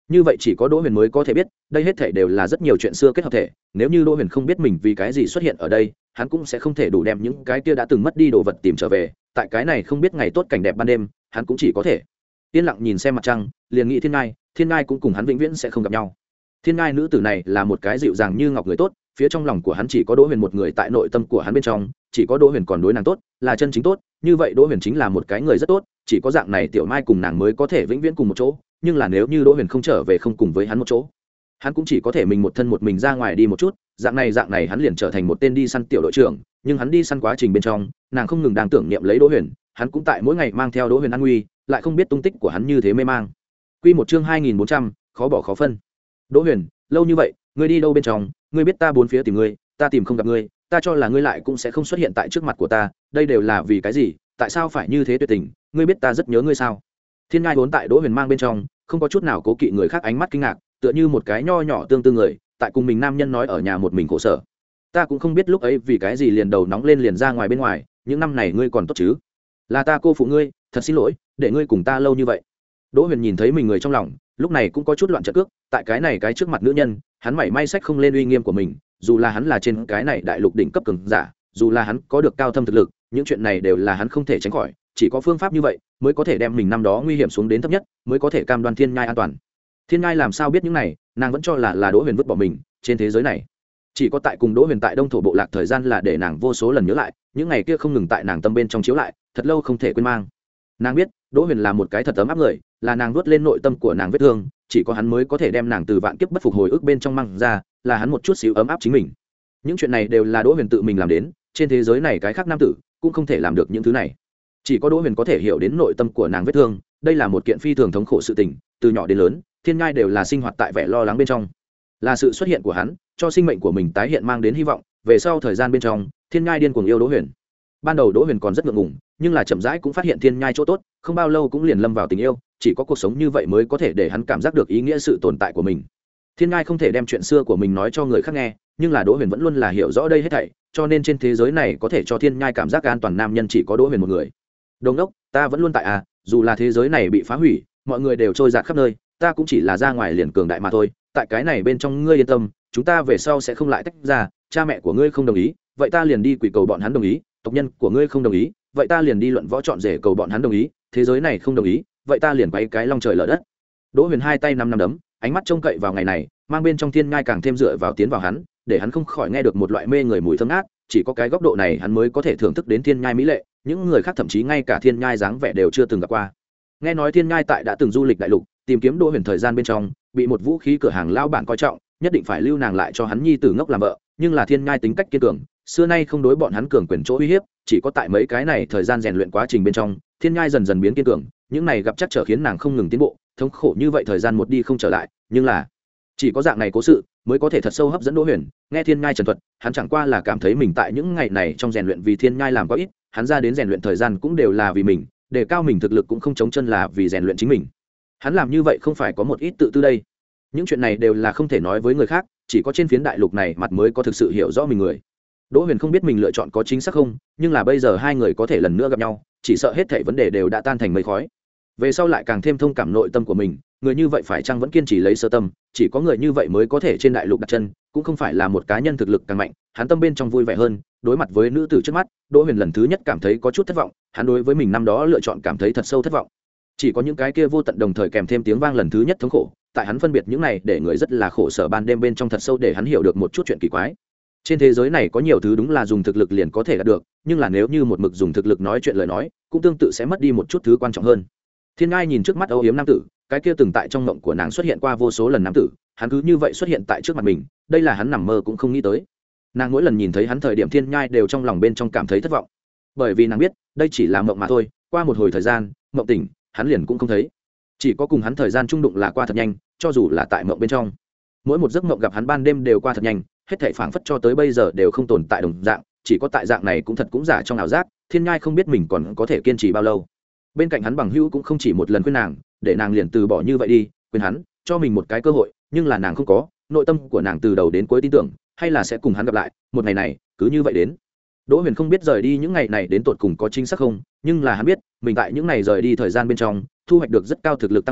như vậy chỉ có Đỗ Huyền mới có thể biết, đây hết thể đều là rất nhiều chuyện xưa kết hợp thể, nếu như Đỗ Huyền không biết mình vì cái gì xuất hiện ở đây, hắn cũng sẽ không thể đủ đem những cái kia đã từng mất đi đồ vật tìm trở về, tại cái này không biết ngày tốt cảnh đẹp ban đêm, hắn cũng chỉ có thể yên lặng nhìn xem mặt trăng, liền nghĩ Thiên Ngai, Thiên Ngai cũng cùng hắn vĩnh viễn sẽ không gặp nhau. Thiên Ngai nữ tử này là một cái dịu dàng như ngọc người tốt, phía trong lòng của hắn chỉ có Đỗ Huyền một người, tại nội tâm của hắn bên trong chỉ có Đỗ Huyền còn đối nàng tốt, là chân chính tốt, như vậy Đỗ Huyền chính là một cái người rất tốt, chỉ có dạng này Tiểu Mai cùng nàng mới có thể vĩnh viễn cùng một chỗ, nhưng là nếu như Đỗ Huyền không trở về, không cùng với hắn một chỗ, hắn cũng chỉ có thể mình một thân một mình ra ngoài đi một chút, dạng này dạng này hắn liền trở thành một tên đi săn tiểu đội trưởng, nhưng hắn đi săn quá trình bên trong, nàng không ngừng đang tưởng niệm lấy Đỗ Huyền, hắn cũng tại mỗi ngày mang theo Đỗ Huyền an nguy, lại không biết tung tích của hắn như thế mê mang. Quy một chương hai nghìn bốn trăm, khó bỏ khó phân. Đỗ Huyền, lâu như vậy, ngươi đi đâu bên trong? Ngươi biết ta bốn phía tìm ngươi, ta tìm không gặp ngươi, ta cho là ngươi lại cũng sẽ không xuất hiện tại trước mặt của ta, đây đều là vì cái gì? Tại sao phải như thế tuyệt tình? Ngươi biết ta rất nhớ ngươi sao? Thiên Ngai vốn tại Đỗ Huyền mang bên trong, không có chút nào cố kỵ người khác ánh mắt kinh ngạc, tựa như một cái nho nhỏ tương tư người, tại cùng mình nam nhân nói ở nhà một mình khổ sở. Ta cũng không biết lúc ấy vì cái gì liền đầu nóng lên liền ra ngoài bên ngoài, những năm này ngươi còn tốt chứ? Là ta cô phụ ngươi, thật xin lỗi, để ngươi cùng ta lâu như vậy. Đỗ Huyền nhìn thấy mình người trong lòng, lúc này cũng có chút loạn trận cước, tại cái này cái trước mặt nữ nhân, hắn mảy may sách không lên uy nghiêm của mình, dù là hắn là trên cái này đại lục đỉnh cấp cường giả, dù là hắn có được cao thâm thực lực, những chuyện này đều là hắn không thể tránh khỏi, chỉ có phương pháp như vậy mới có thể đem mình năm đó nguy hiểm xuống đến thấp nhất, mới có thể cam đoan Thiên Nhai an toàn. Thiên Nhai làm sao biết những này, nàng vẫn cho là là Đỗ Huyền vứt bỏ mình, trên thế giới này chỉ có tại cùng Đỗ Huyền tại Đông thổ bộ lạc thời gian là để nàng vô số lần nhớ lại, những ngày kia không ngừng tại nàng tâm bên trong chiếu lại, thật lâu không thể quên mang. Nàng biết, Đỗ Huyền là một cái thật ấm áp người, là nàng vuốt lên nội tâm của nàng vết thương, chỉ có hắn mới có thể đem nàng từ vạn kiếp bất phục hồi ức bên trong mang ra, là hắn một chút xíu ấm áp chính mình. Những chuyện này đều là Đỗ Huyền tự mình làm đến, trên thế giới này cái khác nam tử cũng không thể làm được những thứ này. Chỉ có Đỗ Huyền có thể hiểu đến nội tâm của nàng vết thương, đây là một kiện phi thường thống khổ sự tình, từ nhỏ đến lớn, Thiên Nhai đều là sinh hoạt tại vẻ lo lắng bên trong. Là sự xuất hiện của hắn, cho sinh mệnh của mình tái hiện mang đến hy vọng, về sau thời gian bên trong, Thiên Nhai điên cuồng yêu Đỗ Huyền. Ban đầu Đỗ Huyền còn rất ngượng ngùng, nhưng là chậm rãi cũng phát hiện Thiên Nhai chỗ tốt, không bao lâu cũng liền lâm vào tình yêu, chỉ có cuộc sống như vậy mới có thể để hắn cảm giác được ý nghĩa sự tồn tại của mình. Thiên Nhai không thể đem chuyện xưa của mình nói cho người khác nghe, nhưng là Đỗ Huyền vẫn luôn là hiểu rõ đây hết thảy, cho nên trên thế giới này có thể cho Thiên Nhai cảm giác an toàn nam nhân chỉ có Đỗ Huyền một người. Đồng đốc, ta vẫn luôn tại à, dù là thế giới này bị phá hủy, mọi người đều trôi dạt khắp nơi, ta cũng chỉ là ra ngoài liền cường đại mà thôi, tại cái này bên trong ngươi yên tâm, chúng ta về sau sẽ không lại tách ra, cha mẹ của ngươi không đồng ý, vậy ta liền đi quỷ cầu bọn hắn đồng ý, tộc nhân của ngươi không đồng ý, vậy ta liền đi luận võ chọn rể cầu bọn hắn đồng ý, thế giới này không đồng ý, vậy ta liền quay cái long trời lở đất. Đỗ Huyền hai tay năm năm đấm, ánh mắt trông cậy vào ngày này, mang bên trong Thiên Nhai càng thêm dựa vào tiến vào hắn, để hắn không khỏi nghe được một loại mê người mùi thơm ngát, chỉ có cái góc độ này hắn mới có thể thưởng thức đến Thiên Nhai mỹ lệ, những người khác thậm chí ngay cả Thiên Nhai dáng vẻ đều chưa từng gặp qua. Nghe nói Thiên Nhai tại đã từng du lịch đại lục, tìm kiếm Đỗ Huyền thời gian bên trong, bị một vũ khí cửa hàng lao bản coi trọng, nhất định phải lưu nàng lại cho hắn nhi tử ngốc làm vợ, nhưng là Thiên Nhai tính cách kiên cường, xưa nay không đối bọn hắn cường quyền chỗ uy hiếp, chỉ có tại mấy cái này thời gian rèn luyện quá trình bên trong, Thiên Nhai dần dần biến kiên cường, những này gặp chắc trở khiến nàng không ngừng tiến bộ, thống khổ như vậy thời gian một đi không trở lại, nhưng là chỉ có dạng này cố sự mới có thể thật sâu hấp dẫn Đỗ Huyền. Nghe Thiên Nhai trần thuật, hắn chẳng qua là cảm thấy mình tại những ngày này trong rèn luyện vì Thiên Nhai làm có ít, hắn ra đến rèn luyện thời gian cũng đều là vì mình, để cao mình thực lực cũng không chống chân là vì rèn luyện chính mình. Hắn làm như vậy không phải có một ít tự tư đây. Những chuyện này đều là không thể nói với người khác, chỉ có trên phiến đại lục này mặt mới có thực sự hiểu rõ mình người. Đỗ Huyền không biết mình lựa chọn có chính xác không, nhưng là bây giờ hai người có thể lần nữa gặp nhau, chỉ sợ hết thảy vấn đề đều đã tan thành mây khói. Về sau lại càng thêm thông cảm nội tâm của mình, người như vậy phải chăng vẫn kiên trì lấy sơ tâm, chỉ có người như vậy mới có thể trên đại lục đặt chân, cũng không phải là một cá nhân thực lực càng mạnh, hắn tâm bên trong vui vẻ hơn, đối mặt với nữ tử trước mắt, Đỗ Huyền lần thứ nhất cảm thấy có chút thất vọng, hắn đối với mình năm đó lựa chọn cảm thấy thật sâu thất vọng. Chỉ có những cái kia vô tận đồng thời kèm thêm tiếng vang lần thứ nhất thống khổ, tại hắn phân biệt những này để người rất là khổ sở ban đêm bên trong thật sâu để hắn hiểu được một chút chuyện kỳ quái. Trên thế giới này có nhiều thứ đúng là dùng thực lực liền có thể đạt được, nhưng là nếu như một mực dùng thực lực nói chuyện lời nói, cũng tương tự sẽ mất đi một chút thứ quan trọng hơn. Thiên Ngai nhìn trước mắt âu yếm nam tử, cái kia từng tại trong mộng của nàng xuất hiện qua vô số lần nam tử, hắn cứ như vậy xuất hiện tại trước mặt mình, đây là hắn nằm mơ cũng không nghĩ tới. Nàng mỗi lần nhìn thấy hắn thời điểm Thiên Nhai đều trong lòng bên trong cảm thấy thất vọng, bởi vì nàng biết đây chỉ là mộng mà thôi, qua một hồi thời gian, mộng tỉnh, hắn liền cũng không thấy, chỉ có cùng hắn thời gian chung đụng là qua thật nhanh, cho dù là tại mộng bên trong, mỗi một giấc mộng gặp hắn ban đêm đều qua thật nhanh, hết thảy phảng phất cho tới bây giờ đều không tồn tại đồng dạng, chỉ có tại dạng này cũng thật cũng giả trong ảo giác. Thiên Nhai không biết mình còn có thể kiên trì bao lâu. Bên cạnh hắn bằng hữu cũng không chỉ một lần khuyên nàng, để nàng liền từ bỏ như vậy đi, khuyên hắn cho mình một cái cơ hội, nhưng là nàng không có, nội tâm của nàng từ đầu đến cuối tin tưởng, hay là sẽ cùng hắn gặp lại, một ngày này cứ như vậy đến. Đỗ Huyền không biết rời đi những ngày này đến tột cùng có chính xác không, nhưng là hắn biết mình tại những ngày rời đi thời gian bên trong thu hoạch được rất cao thực lực tăng lên,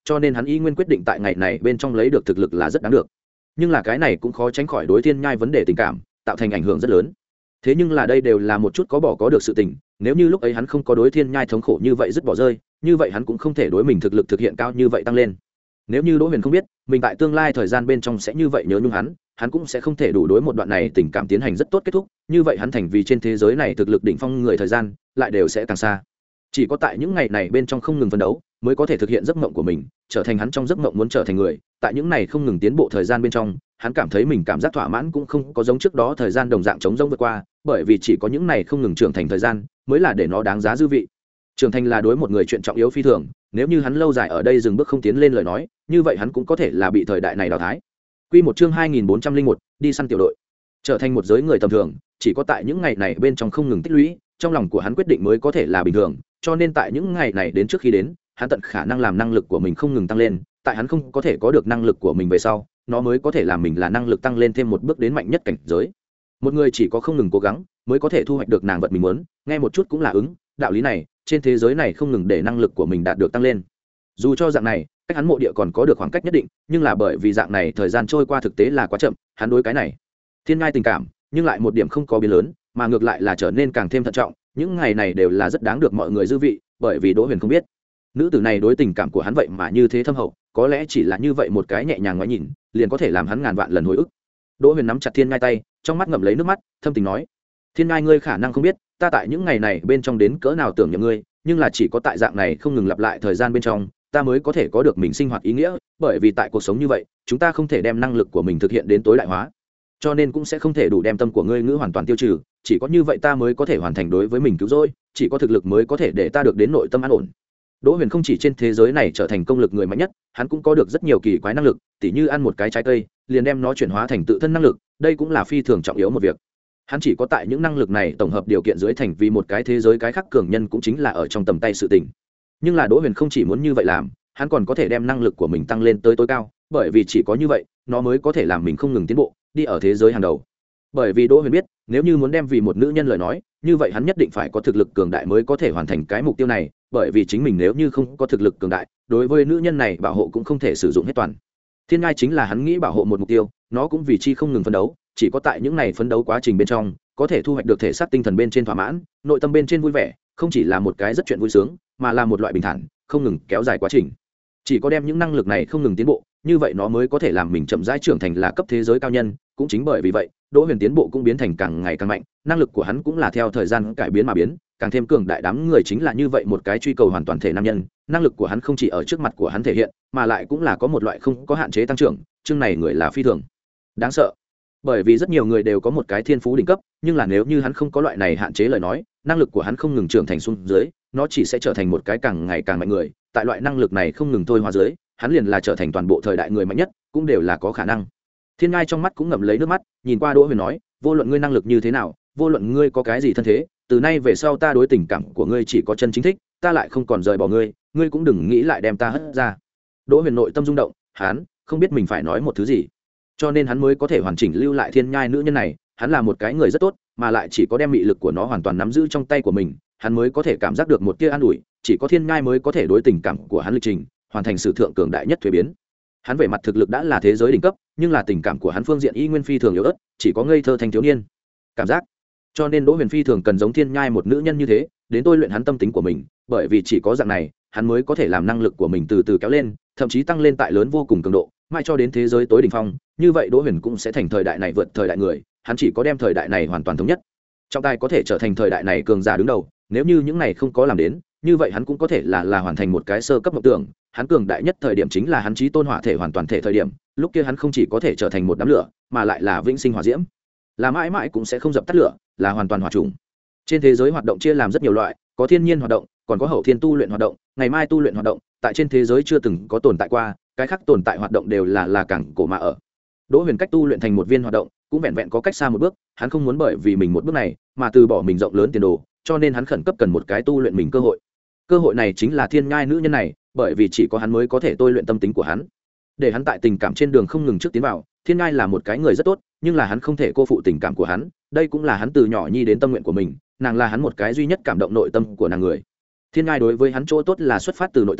cho nên hắn y nguyên quyết định tại ngày này bên trong lấy được thực lực là rất đáng được. Nhưng là cái này cũng khó tránh khỏi đối thiên nhai vấn đề tình cảm tạo thành ảnh hưởng rất lớn. Thế nhưng là đây đều là một chút có bỏ có được sự tình, nếu như lúc ấy hắn không có đối thiên nhai thống khổ như vậy dứt bỏ rơi, như vậy hắn cũng không thể đối mình thực lực thực hiện cao như vậy tăng lên. Nếu như Đỗ Huyền không biết mình tại tương lai thời gian bên trong sẽ như vậy nhớ nhung hắn, hắn cũng sẽ không thể đủ đối một đoạn này tình cảm tiến hành rất tốt kết thúc, như vậy hắn thành vì trên thế giới này thực lực đỉnh phong người thời gian lại đều sẽ càng xa. Chỉ có tại những ngày này bên trong không ngừng phấn đấu mới có thể thực hiện giấc mộng của mình, trở thành hắn trong giấc mộng muốn trở thành người. Tại những này không ngừng tiến bộ thời gian bên trong, hắn cảm thấy mình cảm giác thỏa mãn cũng không có giống trước đó thời gian đồng dạng chống rông vượt qua, bởi vì chỉ có những này không ngừng trưởng thành thời gian mới là để nó đáng giá dư vị. Trưởng thành là đối một người chuyện trọng yếu phi thường, nếu như hắn lâu dài ở đây dừng bước không tiến lên lời nói, như vậy hắn cũng có thể là bị thời đại này đào thái. Quy một chương hai nghìn bốn trăm linh một, đi săn tiểu đội. Trở thành một giới người tầm thường, chỉ có tại những ngày này bên trong không ngừng tích lũy, trong lòng của hắn quyết định mới có thể là bình thường, cho nên tại những ngày này đến trước khi đến, hắn tận khả năng làm năng lực của mình không ngừng tăng lên, tại hắn không có thể có được năng lực của mình về sau, nó mới có thể làm mình là năng lực tăng lên thêm một bước đến mạnh nhất cảnh giới. Một người chỉ có không ngừng cố gắng, mới có thể thu hoạch được nàng vật mình muốn, nghe một chút cũng là ứng, đạo lý này, trên thế giới này không ngừng để năng lực của mình đạt được tăng lên. Dù cho dạng này, cách hắn mộ địa còn có được khoảng cách nhất định, nhưng là bởi vì dạng này thời gian trôi qua thực tế là quá chậm, hắn đối cái này thiên ngai tình cảm, nhưng lại một điểm không có biến lớn, mà ngược lại là trở nên càng thêm thận trọng, những ngày này đều là rất đáng được mọi người dư vị, bởi vì Đỗ Huyền không biết, nữ tử này đối tình cảm của hắn vậy mà như thế thâm hậu, có lẽ chỉ là như vậy một cái nhẹ nhàng ngoái nhìn, liền có thể làm hắn ngàn vạn lần hồi ức. Đỗ Huyền nắm chặt thiên ngai tay, trong mắt ngậm lấy nước mắt, thâm tình nói: "Thiên ngai, ngươi khả năng không biết, ta tại những ngày này bên trong đến cỡ nào tưởng nhớ ngươi, nhưng là chỉ có tại dạng này không ngừng lặp lại thời gian bên trong, ta mới có thể có được mình sinh hoạt ý nghĩa, bởi vì tại cuộc sống như vậy, chúng ta không thể đem năng lực của mình thực hiện đến tối đại hóa, cho nên cũng sẽ không thể đủ đem tâm của ngươi ngữ hoàn toàn tiêu trừ, chỉ có như vậy ta mới có thể hoàn thành đối với mình cứu rỗi, chỉ có thực lực mới có thể để ta được đến nội tâm an ổn." Đỗ Huyền không chỉ trên thế giới này trở thành công lực người mạnh nhất, hắn cũng có được rất nhiều kỳ quái năng lực, tỉ như ăn một cái trái cây, liền đem nó chuyển hóa thành tự thân năng lực, đây cũng là phi thường trọng yếu một việc. Hắn chỉ có tại những năng lực này tổng hợp điều kiện dưới thành vì một cái thế giới cái khác cường nhân cũng chính là ở trong tầm tay sự tình. Nhưng là Đỗ Huyền không chỉ muốn như vậy làm, hắn còn có thể đem năng lực của mình tăng lên tới tối cao, bởi vì chỉ có như vậy, nó mới có thể làm mình không ngừng tiến bộ, đi ở thế giới hàng đầu. Bởi vì Đỗ Huyền biết, nếu như muốn đem vì một nữ nhân lời nói, như vậy hắn nhất định phải có thực lực cường đại mới có thể hoàn thành cái mục tiêu này, bởi vì chính mình nếu như không có thực lực cường đại, đối với nữ nhân này bảo hộ cũng không thể sử dụng hết toàn. Thiên ngai chính là hắn nghĩ bảo hộ một mục tiêu, nó cũng vì chi không ngừng phấn đấu, chỉ có tại những này phấn đấu quá trình bên trong, có thể thu hoạch được thể xác tinh thần bên trên thỏa mãn, nội tâm bên trên vui vẻ, không chỉ là một cái rất chuyện vui sướng, mà là một loại bình thản, không ngừng kéo dài quá trình. Chỉ có đem những năng lực này không ngừng tiến bộ, như vậy nó mới có thể làm mình chậm rãi trưởng thành là cấp thế giới cao nhân, cũng chính bởi vì vậy, Đỗ Huyền tiến bộ cũng biến thành càng ngày càng mạnh, năng lực của hắn cũng là theo thời gian cải biến mà biến, càng thêm cường đại. Đám người chính là như vậy một cái truy cầu hoàn toàn thể nam nhân, năng lực của hắn không chỉ ở trước mặt của hắn thể hiện, mà lại cũng là có một loại không có hạn chế tăng trưởng, chương này người là phi thường đáng sợ. Bởi vì rất nhiều người đều có một cái thiên phú đỉnh cấp, nhưng là nếu như hắn không có loại này hạn chế lời nói, năng lực của hắn không ngừng trưởng thành xuống dưới, nó chỉ sẽ trở thành một cái càng ngày càng mạnh người, tại loại năng lực này không ngừng thôi hóa dưới, hắn liền là trở thành toàn bộ thời đại người mạnh nhất, cũng đều là có khả năng. Thiên ngai trong mắt cũng ngậm lấy nước mắt, nhìn qua Đỗ Huyền nói: "Vô luận ngươi năng lực như thế nào, vô luận ngươi có cái gì thân thế, từ nay về sau ta đối tình cảm của ngươi chỉ có chân chính thích, ta lại không còn rời bỏ ngươi, ngươi cũng đừng nghĩ lại đem ta hất ra." Đỗ Huyền nội tâm rung động, hắn không biết mình phải nói một thứ gì, cho nên hắn mới có thể hoàn chỉnh lưu lại thiên nhai nữ nhân này. Hắn là một cái người rất tốt, mà lại chỉ có đem mị lực của nó hoàn toàn nắm giữ trong tay của mình, hắn mới có thể cảm giác được một tia an ủi, chỉ có thiên nhai mới có thể đối tình cảm của hắn lịch trình hoàn thành sự thượng cường đại nhất thuế biến. Hắn về mặt thực lực đã là thế giới đỉnh cấp, nhưng là tình cảm của hắn phương diện y nguyên phi thường yếu ớt, chỉ có ngây thơ thanh thiếu niên cảm giác, cho nên Đỗ Huyền phi thường cần giống thiên nhai một nữ nhân như thế đến tôi luyện hắn tâm tính của mình, bởi vì chỉ có dạng này hắn mới có thể làm năng lực của mình từ từ kéo lên, thậm chí tăng lên tại lớn vô cùng cường độ, mãi cho đến thế giới tối đỉnh phong. Như vậy Đỗ Huyền cũng sẽ thành thời đại này vượt thời đại người, hắn chỉ có đem thời đại này hoàn toàn thống nhất, trong tay có thể trở thành thời đại này cường giả đứng đầu. Nếu như những này không có làm đến, như vậy hắn cũng có thể là là hoàn thành một cái sơ cấp mộng tưởng. Hắn cường đại nhất thời điểm chính là hắn chí tôn hỏa thể hoàn toàn thể thời điểm, lúc kia hắn không chỉ có thể trở thành một đám lửa, mà lại là vĩnh sinh hỏa diễm, là mãi mãi cũng sẽ không dập tắt lửa, là hoàn toàn hỏa trùng. Trên thế giới hoạt động chia làm rất nhiều loại, có thiên nhiên hoạt động, còn có hậu thiên tu luyện hoạt động, ngày mai tu luyện hoạt động, tại trên thế giới chưa từng có tồn tại qua, cái khác tồn tại hoạt động đều là là cảng cổ mà ở. Đỗ Huyền cách tu luyện thành một viên hoạt động cũng vẹn vẹn có cách xa một bước, hắn không muốn bởi vì mình một bước này mà từ bỏ mình rộng lớn tiền đồ, cho nên hắn khẩn cấp cần một cái tu luyện mình cơ hội. Cơ hội này chính là thiên nhai nữ nhân này, bởi vì chỉ có hắn mới có thể tôi luyện tâm tính của hắn, để hắn tại tình cảm trên đường không ngừng trước tiến vào. Thiên nhai là một cái người rất tốt, nhưng là hắn không thể cô phụ tình cảm của hắn, đây cũng là hắn từ nhỏ nhi đến tâm nguyện của mình, nàng là hắn một cái duy nhất cảm động nội tâm của nàng người. Thiên nhai đối với hắn chỗ tốt là xuất phát từ nội tâm,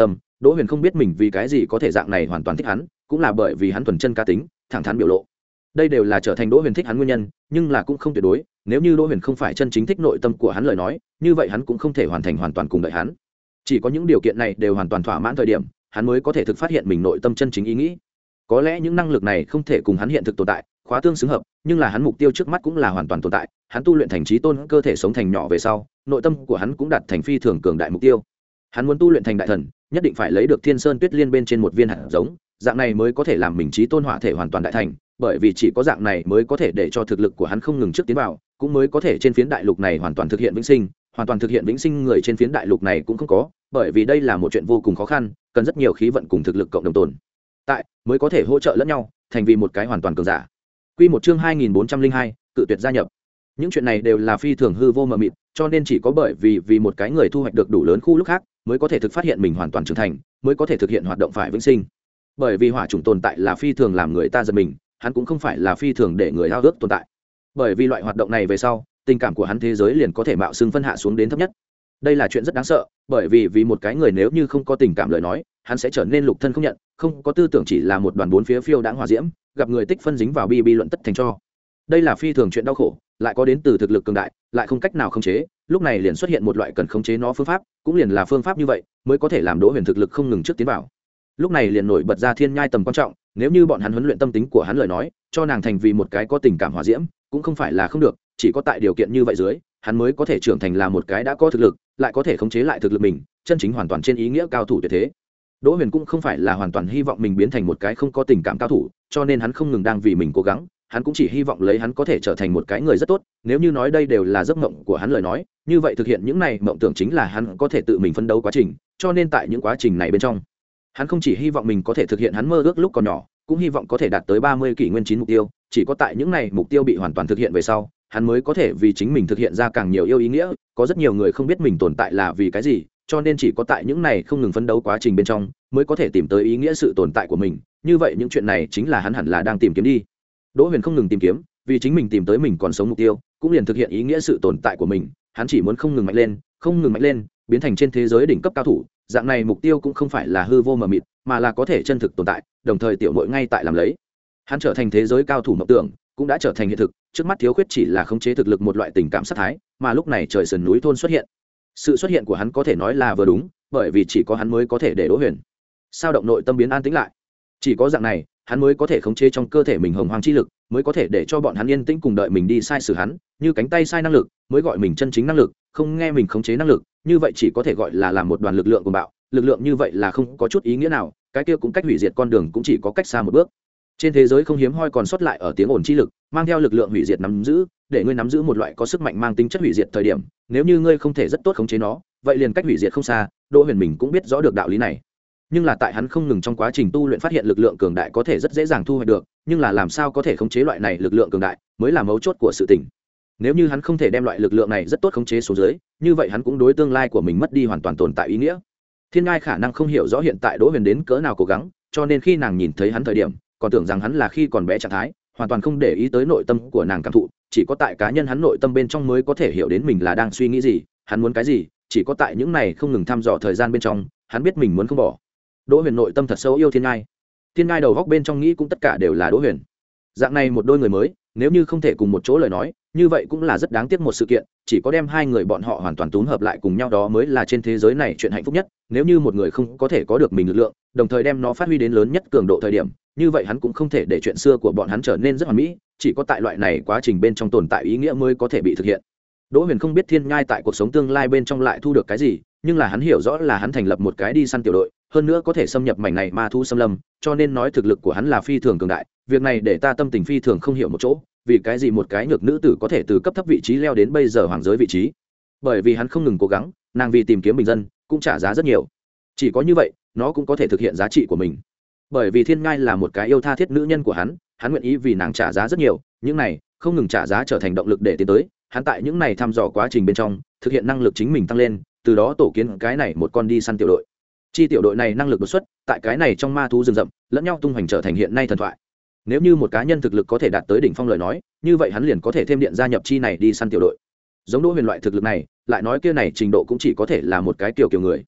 Đỗ Huyền không biết mình vì cái gì có thể dạng này hoàn toàn thích hắn, cũng là bởi vì hắn thuần chân cá tính, thẳng thắn biểu lộ. Đây đều là trở thành Đỗ Huyền thích hắn nguyên nhân, nhưng là cũng không tuyệt đối, nếu như Đỗ Huyền không phải chân chính thích nội tâm của hắn lời nói, như vậy hắn cũng không thể hoàn thành hoàn toàn cùng đợi hắn. Chỉ có những điều kiện này đều hoàn toàn thỏa mãn thời điểm, hắn mới có thể thực phát hiện mình nội tâm chân chính ý nghĩ. Có lẽ những năng lực này không thể cùng hắn hiện thực tồn tại, khóa tương xứng hợp, nhưng là hắn mục tiêu trước mắt cũng là hoàn toàn tồn tại, hắn tu luyện thành chí tôn cơ thể sống thành nhỏ về sau, nội tâm của hắn cũng đạt thành phi thường cường đại mục tiêu. Hắn muốn tu luyện thành đại thần, nhất định phải lấy được Thiên Sơn Tuyết Liên bên trên một viên hạt giống, dạng này mới có thể làm mình chí tôn hỏa thể hoàn toàn đại thành, bởi vì chỉ có dạng này mới có thể để cho thực lực của hắn không ngừng trước tiến vào, cũng mới có thể trên phiến đại lục này hoàn toàn thực hiện vĩnh sinh, hoàn toàn thực hiện vĩnh sinh người trên phiến đại lục này cũng không có, bởi vì đây là một chuyện vô cùng khó khăn, cần rất nhiều khí vận cùng thực lực cộng đồng tồn tại, mới có thể hỗ trợ lẫn nhau, thành vì một cái hoàn toàn cường giả. Quy một chương hai nghìn bốn trăm linh hai, cự tuyệt gia nhập. Những chuyện này đều là phi thường hư vô mờ mịt, cho nên chỉ có bởi vì vì một cái người thu hoạch được đủ lớn khu lúc khác, mới có thể thực phát hiện mình hoàn toàn trưởng thành, mới có thể thực hiện hoạt động phải vĩnh sinh. Bởi vì hỏa chủng tồn tại là phi thường làm người ta giật mình, hắn cũng không phải là phi thường để người ao ước tồn tại. Bởi vì loại hoạt động này về sau, tình cảm của hắn thế giới liền có thể mạo xưng phân hạ xuống đến thấp nhất. Đây là chuyện rất đáng sợ, bởi vì vì một cái người nếu như không có tình cảm lời nói, hắn sẽ trở nên lục thân không nhận, không có tư tưởng, chỉ là một đoàn bốn phía phiêu đãng hỏa diễm, gặp người tích phân dính vào bi bi luận tất thành cho. Đây là phi thường chuyện đau khổ, lại có đến từ thực lực cường đại, lại không cách nào khống chế, lúc này liền xuất hiện một loại cần khống chế nó phương pháp, cũng liền là phương pháp như vậy mới có thể làm Đỗ Huyền thực lực không ngừng trước tiến vào. Lúc này liền nổi bật ra Thiên Nhai tầm quan trọng, nếu như bọn hắn huấn luyện tâm tính của hắn lời nói, cho nàng thành vì một cái có tình cảm hỏa diễm, cũng không phải là không được, chỉ có tại điều kiện như vậy dưới, hắn mới có thể trưởng thành là một cái đã có thực lực, lại có thể khống chế lại thực lực mình, chân chính hoàn toàn trên ý nghĩa cao thủ tuyệt thế. Đỗ Huyền cũng không phải là hoàn toàn hy vọng mình biến thành một cái không có tình cảm cao thủ, cho nên hắn không ngừng đang vì mình cố gắng, hắn cũng chỉ hy vọng lấy hắn có thể trở thành một cái người rất tốt, nếu như nói đây đều là giấc mộng của hắn lời nói, như vậy thực hiện những này mộng tưởng chính là hắn có thể tự mình phấn đấu quá trình, cho nên tại những quá trình này bên trong, hắn không chỉ hy vọng mình có thể thực hiện hắn mơ ước lúc còn nhỏ, cũng hy vọng có thể đạt tới ba mươi kỷ nguyên chín mục tiêu, chỉ có tại những này mục tiêu bị hoàn toàn thực hiện về sau, hắn mới có thể vì chính mình thực hiện ra càng nhiều yêu ý nghĩa, có rất nhiều người không biết mình tồn tại là vì cái gì, cho nên chỉ có tại những này không ngừng phấn đấu quá trình bên trong, mới có thể tìm tới ý nghĩa sự tồn tại của mình, như vậy những chuyện này chính là hắn hẳn là đang tìm kiếm đi. Đỗ Huyền không ngừng tìm kiếm, vì chính mình tìm tới mình còn sống mục tiêu, cũng liền thực hiện ý nghĩa sự tồn tại của mình, hắn chỉ muốn không ngừng mạnh lên, không ngừng mạnh lên, biến thành trên thế giới đỉnh cấp cao thủ, dạng này mục tiêu cũng không phải là hư vô mờ mịt, mà là có thể chân thực tồn tại, đồng thời tiểu muội ngay tại làm lấy. Hắn trở thành thế giới cao thủ mộng tưởng, cũng đã trở thành hiện thực, trước mắt thiếu khuyết chỉ là khống chế thực lực một loại tình cảm sát thái, mà lúc này trời sườn núi thôn xuất hiện. Sự xuất hiện của hắn có thể nói là vừa đúng, bởi vì chỉ có hắn mới có thể để Đỗ Huyền sao động nội tâm biến an tĩnh lại. Chỉ có dạng này, hắn mới có thể khống chế trong cơ thể mình hồng hoàng chi lực, mới có thể để cho bọn hắn yên tĩnh cùng đợi mình đi sai sử hắn, như cánh tay sai năng lực, mới gọi mình chân chính năng lực, không nghe mình khống chế năng lực, như vậy chỉ có thể gọi là làm một đoàn lực lượng cuồng bạo, lực lượng như vậy là không có chút ý nghĩa nào, cái kia cũng cách hủy diệt con đường cũng chỉ có cách xa một bước. Trên thế giới không hiếm hoi còn sót lại ở tiếng ồn chi lực, mang theo lực lượng hủy diệt nắm giữ, để ngươi nắm giữ một loại có sức mạnh mang tính chất hủy diệt thời điểm, nếu như ngươi không thể rất tốt khống chế nó, vậy liền cách hủy diệt không xa. Đỗ Huyền mình cũng biết rõ được đạo lý này, nhưng là tại hắn không ngừng trong quá trình tu luyện phát hiện lực lượng cường đại có thể rất dễ dàng thu hoạch được, nhưng là làm sao có thể khống chế loại này lực lượng cường đại mới là mấu chốt của sự tình. Nếu như hắn không thể đem loại lực lượng này rất tốt khống chế xuống dưới, như vậy hắn cũng đối tương lai của mình mất đi hoàn toàn tồn tại ý nghĩa. Thiên Ngai khả năng không hiểu rõ hiện tại Đỗ Huyền đến cỡ nào cố gắng, cho nên khi nàng nhìn thấy hắn thời điểm, còn tưởng rằng hắn là khi còn bé trạng thái, hoàn toàn không để ý tới nội tâm của nàng cảm thụ, chỉ có tại cá nhân hắn nội tâm bên trong mới có thể hiểu đến mình là đang suy nghĩ gì, hắn muốn cái gì, chỉ có tại những này không ngừng thăm dò thời gian bên trong, hắn biết mình muốn không bỏ. Đỗ Huyền nội tâm thật sâu yêu Thiên Ngai. Thiên Ngai đầu góc bên trong nghĩ cũng tất cả đều là Đỗ Huyền. Dạng này một đôi người mới, nếu như không thể cùng một chỗ lời nói, như vậy cũng là rất đáng tiếc một sự kiện, chỉ có đem hai người bọn họ hoàn toàn túm hợp lại cùng nhau đó mới là trên thế giới này chuyện hạnh phúc nhất. Nếu như một người không có thể có được mình lực lượng, đồng thời đem nó phát huy đến lớn nhất cường độ thời điểm, như vậy hắn cũng không thể để chuyện xưa của bọn hắn trở nên rất hoàn mỹ, chỉ có tại loại này quá trình bên trong tồn tại ý nghĩa mới có thể bị thực hiện. Đỗ Huyền không biết Thiên Ngai tại cuộc sống tương lai bên trong lại thu được cái gì, nhưng là hắn hiểu rõ là hắn thành lập một cái đi săn tiểu đội, hơn nữa có thể xâm nhập mảnh này ma thu xâm lâm, cho nên nói thực lực của hắn là phi thường cường đại. Việc này để ta tâm tình phi thường không hiểu một chỗ, vì cái gì một cái nhược nữ tử có thể từ cấp thấp vị trí leo đến bây giờ hoàng giới vị trí? Bởi vì hắn không ngừng cố gắng, nàng vì tìm kiếm bình dân cũng trả giá rất nhiều. Chỉ có như vậy, nó cũng có thể thực hiện giá trị của mình. Bởi vì Thiên Ngai là một cái yêu tha thiết nữ nhân của hắn, hắn nguyện ý vì nàng trả giá rất nhiều, những này không ngừng trả giá trở thành động lực để tiến tới. Hắn tại những này thăm dò quá trình bên trong, thực hiện năng lực chính mình tăng lên, từ đó tổ kiến cái này một con đi săn tiểu đội. Chi tiểu đội này năng lực đột xuất, tại cái này trong ma thú rừng rậm, lẫn nhau tung hoành trở thành hiện nay thần thoại. Nếu như một cá nhân thực lực có thể đạt tới đỉnh phong lời nói, như vậy hắn liền có thể thêm điện gia nhập chi này đi săn tiểu đội. Giống Đỗ Huyền loại thực lực này, lại nói kia này trình độ cũng chỉ có thể là một cái kiểu kiểu người.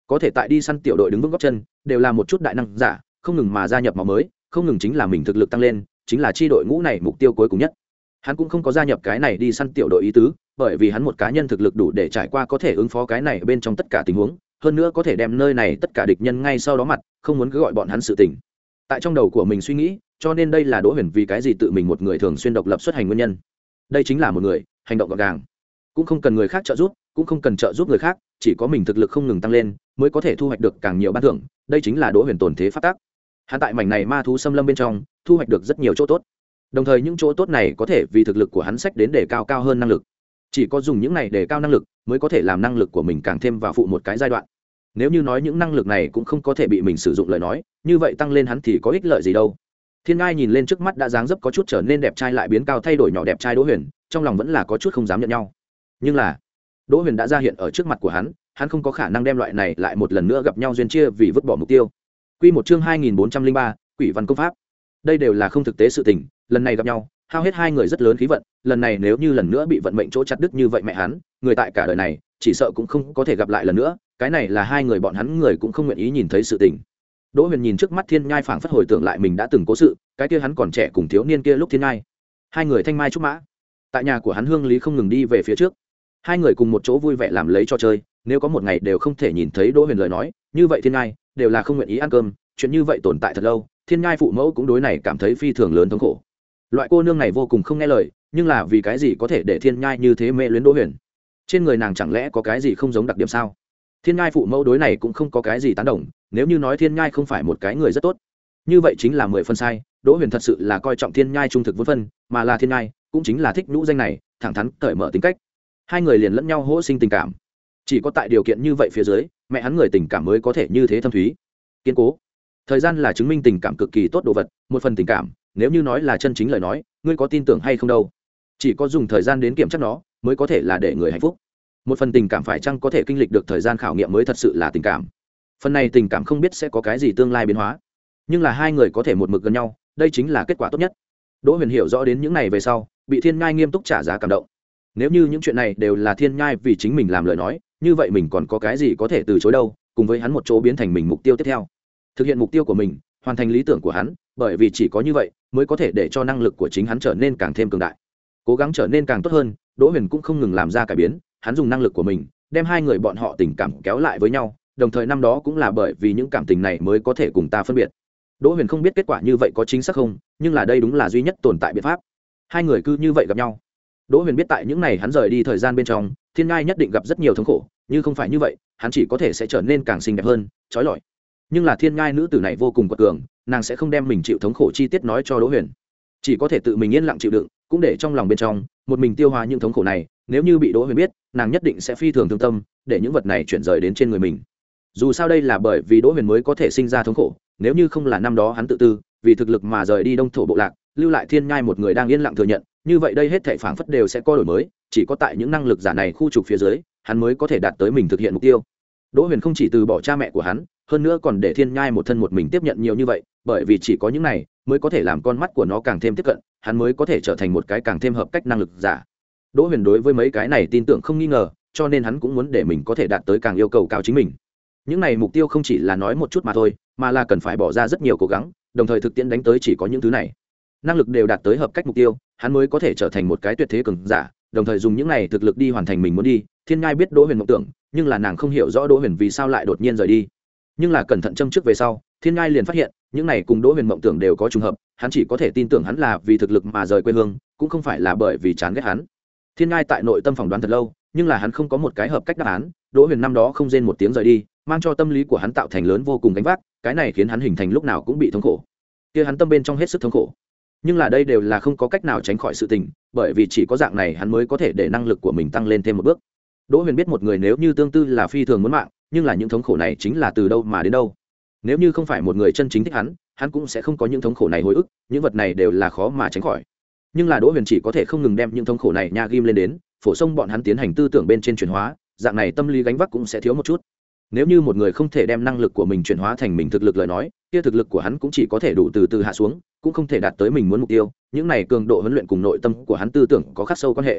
có thể tại đi săn tiểu đội đứng vững góc chân đều là một chút đại năng giả, không ngừng mà gia nhập máu mới, không ngừng chính là mình thực lực tăng lên, chính là chi đội ngũ này mục tiêu cuối cùng nhất. Hắn cũng không có gia nhập cái này đi săn tiểu đội ý tứ, bởi vì hắn một cá nhân thực lực đủ để trải qua có thể ứng phó cái này bên trong tất cả tình huống, hơn nữa có thể đem nơi này tất cả địch nhân ngay sau đó mặt, không muốn cứ gọi bọn hắn sự tình. Tại trong đầu của mình suy nghĩ, cho nên đây là Đỗ Huyền vì cái gì tự mình một người thường xuyên độc lập xuất hành nguyên nhân. Đây chính là một người hành động gọn gàng, cũng không cần người khác trợ giúp, cũng không cần trợ giúp người khác, chỉ có mình thực lực không ngừng tăng lên mới có thể thu hoạch được càng nhiều ban thưởng. Đây chính là Đỗ Huyền tồn thế pháp tắc. Hắn tại mảnh này ma thú xâm lâm bên trong thu hoạch được rất nhiều chỗ tốt, đồng thời những chỗ tốt này có thể vì thực lực của hắn sách đến để cao cao hơn năng lực. Chỉ có dùng những này để cao năng lực mới có thể làm năng lực của mình càng thêm vào phụ một cái giai đoạn. Nếu như nói những năng lực này cũng không có thể bị mình sử dụng lời nói, như vậy tăng lên hắn thì có ích lợi gì đâu. Thiên Ngai nhìn lên trước mắt đã dáng dấp có chút trở nên đẹp trai lại biến cao thay đổi nhỏ đẹp trai Đỗ Huyền, trong lòng vẫn là có chút không dám nhận nhau. Nhưng là Đỗ Huyền đã ra hiện ở trước mặt của hắn, hắn không có khả năng đem loại này lại một lần nữa gặp nhau duyên chia vì vứt bỏ mục tiêu. Quy một chương hai nghìn bốn trăm linh ba, Quỷ văn công pháp. Đây đều là không thực tế sự tình, lần này gặp nhau, hao hết hai người rất lớn khí vận, lần này nếu như lần nữa bị vận mệnh chỗ chặt đứt như vậy mẹ hắn, người tại cả đời này, chỉ sợ cũng không có thể gặp lại lần nữa, cái này là hai người bọn hắn người cũng không nguyện ý nhìn thấy sự tình. Đỗ Huyền nhìn trước mắt Thiên Nhai phảng phất hồi tưởng lại mình đã từng cố sự, cái kia hắn còn trẻ cùng thiếu niên kia lúc Thiên Nhai. Hai người thanh mai trúc mã, tại nhà của hắn Hương Lý không ngừng đi về phía trước. Hai người cùng một chỗ vui vẻ làm lấy trò chơi, nếu có một ngày đều không thể nhìn thấy Đỗ Huyền lời nói, như vậy Thiên Nhai đều là không nguyện ý ăn cơm, chuyện như vậy tồn tại thật lâu, Thiên Nhai phụ mẫu cũng đối này cảm thấy phi thường lớn thống khổ. Loại cô nương này vô cùng không nghe lời, nhưng là vì cái gì có thể để Thiên Nhai như thế mê luyến Đỗ Huyền? Trên người nàng chẳng lẽ có cái gì không giống đặc điểm sao? Thiên Nhai phụ mẫu đối này cũng không có cái gì tán đồng, nếu như nói Thiên Nhai không phải một cái người rất tốt, như vậy chính là mười phân sai. Đỗ Huyền thật sự là coi trọng Thiên Nhai trung thực vốn phân, mà là Thiên Nhai cũng chính là thích nhũ danh này, thẳng thắn cởi mở tính cách. Hai người liền lẫn nhau hỗ sinh tình cảm. Chỉ có tại điều kiện như vậy phía dưới, mẹ hắn người tình cảm mới có thể như thế thâm thúy, kiên cố. Thời gian là chứng minh tình cảm cực kỳ tốt đồ vật, một phần tình cảm, nếu như nói là chân chính lời nói, ngươi có tin tưởng hay không đâu? Chỉ có dùng thời gian đến kiểm tra nó, mới có thể là để người hạnh phúc. Một phần tình cảm phải chăng có thể kinh lịch được thời gian khảo nghiệm mới thật sự là tình cảm. Phần này tình cảm không biết sẽ có cái gì tương lai biến hóa, nhưng là hai người có thể một mực gần nhau, đây chính là kết quả tốt nhất. Đỗ Huyền hiểu rõ đến những này về sau, bị Thiên Nhai nghiêm túc trả giá cảm động. Nếu như những chuyện này đều là Thiên Nhai vì chính mình làm lời nói, như vậy mình còn có cái gì có thể từ chối đâu, cùng với hắn một chỗ biến thành mình mục tiêu tiếp theo. Thực hiện mục tiêu của mình, hoàn thành lý tưởng của hắn, bởi vì chỉ có như vậy mới có thể để cho năng lực của chính hắn trở nên càng thêm cường đại, cố gắng trở nên càng tốt hơn. Đỗ Huyền cũng không ngừng làm ra cải biến, hắn dùng năng lực của mình đem hai người bọn họ tình cảm kéo lại với nhau, đồng thời năm đó cũng là bởi vì những cảm tình này mới có thể cùng ta phân biệt. Đỗ Huyền không biết kết quả như vậy có chính xác không, nhưng là đây đúng là duy nhất tồn tại biện pháp. Hai người cứ như vậy gặp nhau. Đỗ Huyền biết tại những này hắn rời đi thời gian bên trong, Thiên Ngai nhất định gặp rất nhiều thống khổ, nhưng không phải như vậy, hắn chỉ có thể sẽ trở nên càng xinh đẹp hơn, trói lọi. Nhưng là Thiên Ngai nữ tử này vô cùng quật cường, nàng sẽ không đem mình chịu thống khổ chi tiết nói cho Đỗ Huyền, chỉ có thể tự mình yên lặng chịu đựng, cũng để trong lòng bên trong một mình tiêu hóa những thống khổ này. Nếu như bị Đỗ Huyền biết, nàng nhất định sẽ phi thường thương tâm, để những vật này chuyển rời đến trên người mình. Dù sao đây là bởi vì Đỗ Huyền mới có thể sinh ra thống khổ, nếu như không là năm đó hắn tự tư vì thực lực mà rời đi Đông Thổ bộ lạc, lưu lại Thiên Nhai một người đang yên lặng thừa nhận, như vậy đây hết thảy phảng phất đều sẽ có đổi mới, chỉ có tại những năng lực giả này khu trục phía dưới, hắn mới có thể đạt tới mình thực hiện mục tiêu. Đỗ Huyền không chỉ từ bỏ cha mẹ của hắn, hơn nữa còn để Thiên Nhai một thân một mình tiếp nhận nhiều như vậy, bởi vì chỉ có những này mới có thể làm con mắt của nó càng thêm tiếp cận, hắn mới có thể trở thành một cái càng thêm hợp cách năng lực giả. Đỗ Huyền đối với mấy cái này tin tưởng không nghi ngờ, cho nên hắn cũng muốn để mình có thể đạt tới càng yêu cầu cao chính mình. Những này mục tiêu không chỉ là nói một chút mà thôi, mà là cần phải bỏ ra rất nhiều cố gắng, đồng thời thực tiễn đánh tới chỉ có những thứ này, năng lực đều đạt tới hợp cách mục tiêu, hắn mới có thể trở thành một cái tuyệt thế cường giả, đồng thời dùng những này thực lực đi hoàn thành mình muốn đi. Thiên Nhai biết Đỗ Huyền mộng tưởng, nhưng là nàng không hiểu rõ Đỗ Huyền vì sao lại đột nhiên rời đi. Nhưng là cẩn thận châm trước về sau, Thiên Nhai liền phát hiện, những này cùng Đỗ Huyền mộng tưởng đều có trùng hợp, hắn chỉ có thể tin tưởng hắn là vì thực lực mà rời quê hương, cũng không phải là bởi vì chán ghét hắn. Thiên Nhai tại nội tâm phỏng đoán thật lâu, nhưng là hắn không có một cái hợp cách đáp án. Đỗ Huyền năm đó không rên một tiếng rời đi, mang cho tâm lý của hắn tạo thành lớn vô cùng gánh vác, cái này khiến hắn hình thành lúc nào cũng bị thống khổ. Kia hắn tâm bên trong hết sức thống khổ. Nhưng là đây đều là không có cách nào tránh khỏi sự tình, bởi vì chỉ có dạng này hắn mới có thể để năng lực của mình tăng lên thêm một bước. Đỗ Huyền biết một người nếu như tương tư là phi thường muốn mạng, nhưng là những thống khổ này chính là từ đâu mà đến đâu. Nếu như không phải một người chân chính thích hắn, hắn cũng sẽ không có những thống khổ này hồi ức, những vật này đều là khó mà tránh khỏi. Nhưng là Đỗ Huyền chỉ có thể không ngừng đem những thống khổ này nha ghim lên đến, phổ sông bọn hắn tiến hành tư tưởng bên trên chuyển hóa, dạng này tâm lý gánh vác cũng sẽ thiếu một chút. Nếu như một người không thể đem năng lực của mình chuyển hóa thành mình thực lực lời nói, kia thực lực của hắn cũng chỉ có thể đủ từ từ hạ xuống, cũng không thể đạt tới mình muốn mục tiêu. Những này cường độ huấn luyện cùng nội tâm của hắn tư tưởng có khắc sâu quan hệ.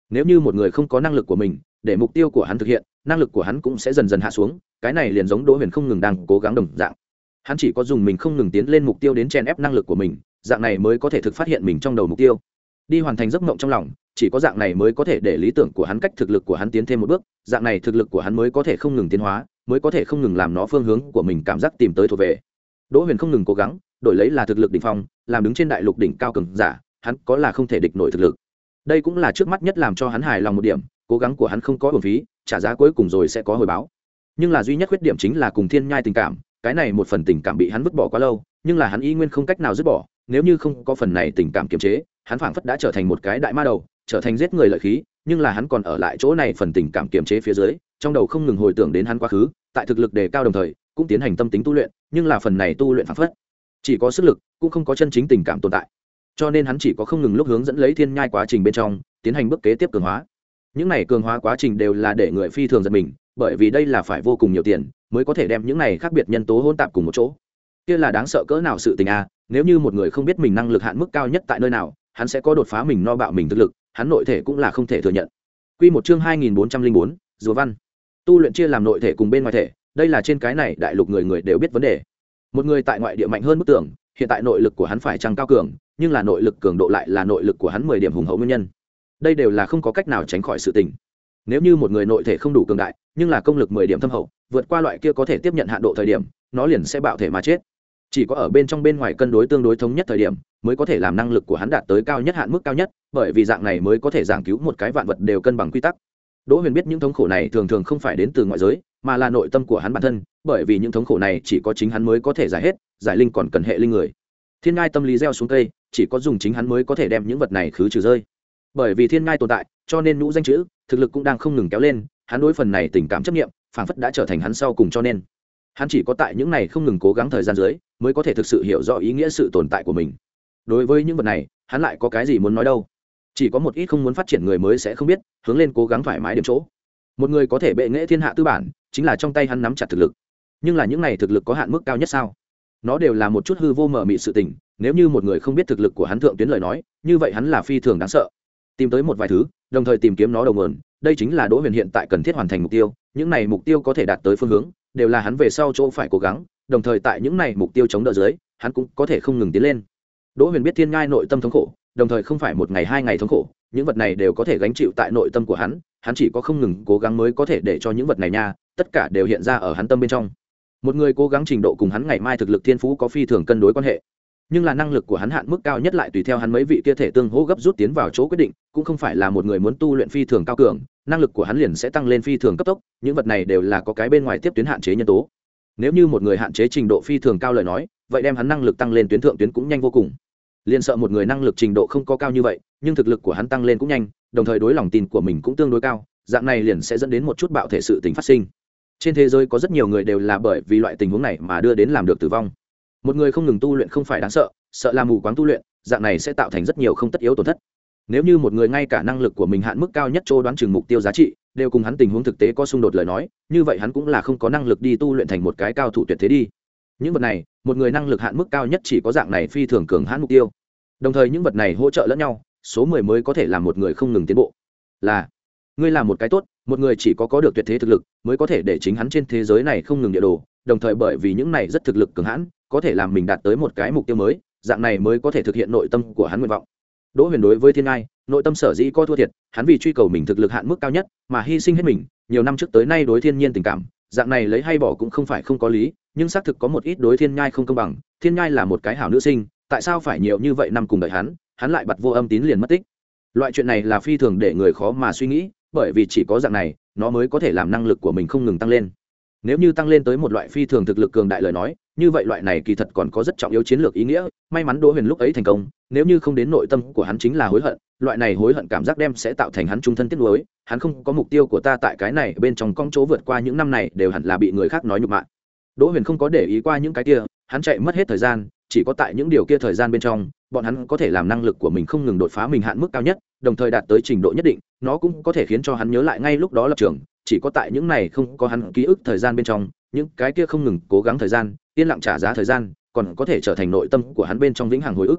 nếu như một người không có năng lực của mình để mục tiêu của hắn thực hiện, năng lực của hắn cũng sẽ dần dần hạ xuống. Cái này liền giống Đỗ Huyền không ngừng đang cố gắng đồng dạng, hắn chỉ có dùng mình không ngừng tiến lên mục tiêu đến chèn ép năng lực của mình, dạng này mới có thể thực phát hiện mình trong đầu mục tiêu, đi hoàn thành giấc mộng trong lòng. Chỉ có dạng này mới có thể để lý tưởng của hắn cách thực lực của hắn tiến thêm một bước, dạng này thực lực của hắn mới có thể không ngừng tiến hóa, mới có thể không ngừng làm nó phương hướng của mình cảm giác tìm tới thuộc về. Đỗ Huyền không ngừng cố gắng đổi lấy là thực lực đỉnh phong, làm đứng trên đại lục đỉnh cao cường giả, hắn có là không thể địch nổi thực lực. Đây cũng là trước mắt nhất làm cho hắn hài lòng một điểm, cố gắng của hắn không có uổng phí, trả giá cuối cùng rồi sẽ có hồi báo. Nhưng là duy nhất khuyết điểm chính là cùng Thiên Nhai tình cảm, cái này một phần tình cảm bị hắn vứt bỏ quá lâu, nhưng là hắn y nguyên không cách nào dứt bỏ. Nếu như không có phần này tình cảm kiềm chế, hắn phảng phất đã trở thành một cái đại ma đầu, trở thành giết người lợi khí. Nhưng là hắn còn ở lại chỗ này phần tình cảm kiềm chế phía dưới, trong đầu không ngừng hồi tưởng đến hắn quá khứ, tại thực lực đề cao đồng thời cũng tiến hành tâm tính tu luyện, nhưng là phần này tu luyện phảng phất chỉ có sức lực, cũng không có chân chính tình cảm tồn tại. Cho nên hắn chỉ có không ngừng lúc hướng dẫn lấy Thiên Nhai quá trình bên trong tiến hành bước kế tiếp cường hóa. Những này cường hóa quá trình đều là để người phi thường giật mình, bởi vì đây là phải vô cùng nhiều tiền mới có thể đem những này khác biệt nhân tố hỗn tạp cùng một chỗ. Kia là đáng sợ cỡ nào sự tình a, nếu như một người không biết mình năng lực hạn mức cao nhất tại nơi nào, hắn sẽ có đột phá mình no bạo mình thực lực, hắn nội thể cũng là không thể thừa nhận. Quy một chương hai nghìn bốn trăm linh bốn, Rùa Văn. Tu luyện chia làm nội thể cùng bên ngoài thể, đây là trên cái này đại lục người người đều biết vấn đề. Một người tại ngoại địa mạnh hơn mức tưởng, hiện tại nội lực của hắn phải chăng cao cường, nhưng là nội lực cường độ lại là nội lực của hắn mười điểm hùng hậu nguyên nhân. Đây đều là không có cách nào tránh khỏi sự tình. Nếu như một người nội thể không đủ cường đại, nhưng là công lực mười điểm thâm hậu, vượt qua loại kia có thể tiếp nhận hạn độ thời điểm, nó liền sẽ bạo thể mà chết. Chỉ có ở bên trong bên ngoài cân đối tương đối thống nhất thời điểm, mới có thể làm năng lực của hắn đạt tới cao nhất hạn mức cao nhất, bởi vì dạng này mới có thể giảng cứu một cái vạn vật đều cân bằng quy tắc. Đỗ Huyền biết những thống khổ này thường thường không phải đến từ ngoại giới, mà là nội tâm của hắn bản thân, bởi vì những thống khổ này chỉ có chính hắn mới có thể giải hết, giải linh còn cần hệ linh người. Thiên Ngai tâm lý gieo xuống cây, chỉ có dùng chính hắn mới có thể đem những vật này khứ trừ rơi. Bởi vì Thiên Ngai tồn tại, cho nên nhũ danh chữ, thực lực cũng đang không ngừng kéo lên, hắn đối phần này tình cảm chấp niệm, phảng phất đã trở thành hắn sau cùng, cho nên hắn chỉ có tại những này không ngừng cố gắng thời gian dưới, mới có thể thực sự hiểu rõ ý nghĩa sự tồn tại của mình. Đối với những vật này, hắn lại có cái gì muốn nói đâu? Chỉ có một ít không muốn phát triển người mới sẽ không biết, hướng lên cố gắng thoải mái điểm chỗ. Một người có thể bệ nghệ thiên hạ tư bản, chính là trong tay hắn nắm chặt thực lực. Nhưng là những này thực lực có hạn mức cao nhất sao? Nó đều là một chút hư vô mờ mịt sự tình, nếu như một người không biết thực lực của hắn thượng tuyến lời nói, như vậy hắn là phi thường đáng sợ. Tìm tới một vài thứ, đồng thời tìm kiếm nó đầu nguồn, đây chính là Đỗ Huyền hiện tại cần thiết hoàn thành mục tiêu. Những này mục tiêu có thể đạt tới phương hướng, đều là hắn về sau chỗ phải cố gắng, đồng thời tại những này mục tiêu chống đỡ dưới, hắn cũng có thể không ngừng tiến lên. Đỗ Huyền biết Thiên Ngai nội tâm thống khổ, đồng thời không phải một ngày hai ngày thống khổ, những vật này đều có thể gánh chịu tại nội tâm của hắn, hắn chỉ có không ngừng cố gắng mới có thể để cho những vật này nha, tất cả đều hiện ra ở hắn tâm bên trong. Một người cố gắng trình độ cùng hắn ngày mai thực lực thiên phú có phi thường cân đối quan hệ, nhưng là năng lực của hắn hạn mức cao nhất lại tùy theo hắn mấy vị kia thể tương hỗ gấp rút tiến vào chỗ quyết định, cũng không phải là một người muốn tu luyện phi thường cao cường, năng lực của hắn liền sẽ tăng lên phi thường cấp tốc, những vật này đều là có cái bên ngoài tiếp tuyến hạn chế nhân tố. Nếu như một người hạn chế trình độ phi thường cao lời nói, vậy đem hắn năng lực tăng lên tuyến thượng tuyến cũng nhanh vô cùng. Liên sợ một người năng lực trình độ không có cao như vậy, nhưng thực lực của hắn tăng lên cũng nhanh, đồng thời đối lòng tin của mình cũng tương đối cao, dạng này liền sẽ dẫn đến một chút bạo thể sự tình phát sinh. Trên thế giới có rất nhiều người đều là bởi vì loại tình huống này mà đưa đến làm được tử vong. Một người không ngừng tu luyện không phải đáng sợ, sợ là mù quáng tu luyện, dạng này sẽ tạo thành rất nhiều không tất yếu tổn thất. Nếu như một người ngay cả năng lực của mình hạn mức cao nhất chỗ đoán chừng mục tiêu giá trị đều cùng hắn tình huống thực tế có xung đột lời nói, như vậy hắn cũng là không có năng lực đi tu luyện thành một cái cao thủ tuyệt thế đi. Những vật này, một người năng lực hạn mức cao nhất chỉ có dạng này phi thường cường hãn mục tiêu. Đồng thời những vật này hỗ trợ lẫn nhau, số mười mới có thể làm một người không ngừng tiến bộ. Là ngươi làm một cái tốt, một người chỉ có có được tuyệt thế thực lực mới có thể để chính hắn trên thế giới này không ngừng địa đồ, đồng thời bởi vì những này rất thực lực cường hãn, có thể làm mình đạt tới một cái mục tiêu mới, dạng này mới có thể thực hiện nội tâm của hắn nguyện vọng. Đỗ Huyền đối với Thiên Ngai, nội tâm sở dĩ có thua thiệt, hắn vì truy cầu mình thực lực hạn mức cao nhất, mà hy sinh hết mình, nhiều năm trước tới nay đối thiên nhiên tình cảm, dạng này lấy hay bỏ cũng không phải không có lý, nhưng xác thực có một ít đối Thiên Ngai không công bằng. Thiên Ngai là một cái hảo nữ sinh, tại sao phải nhiều như vậy năm cùng đợi hắn, hắn lại bật vô âm tín liền mất tích. Loại chuyện này là phi thường để người khó mà suy nghĩ, bởi vì chỉ có dạng này, nó mới có thể làm năng lực của mình không ngừng tăng lên. Nếu như tăng lên tới một loại phi thường thực lực cường đại lời nói, như vậy loại này kỳ thật còn có rất trọng yếu chiến lược ý nghĩa. May mắn Đỗ Huyền lúc ấy thành công, nếu như không đến nội tâm của hắn chính là hối hận, loại này hối hận cảm giác đem sẽ tạo thành hắn trung thân tiếc nuối. Hắn không có mục tiêu của ta tại cái này bên trong con chỗ vượt qua những năm này đều hẳn là bị người khác nói nhục mạ. Đỗ Huyền không có để ý qua những cái kia, hắn chạy mất hết thời gian, chỉ có tại những điều kia thời gian bên trong, bọn hắn có thể làm năng lực của mình không ngừng đột phá mình hạn mức cao nhất, đồng thời đạt tới trình độ nhất định, nó cũng có thể khiến cho hắn nhớ lại ngay lúc đó lập trường. Chỉ có tại những này không có hắn ký ức thời gian bên trong, những cái kia không ngừng cố gắng thời gian, yên lặng trả giá thời gian, còn có thể trở thành nội tâm của hắn bên trong vĩnh hằng hồi ức.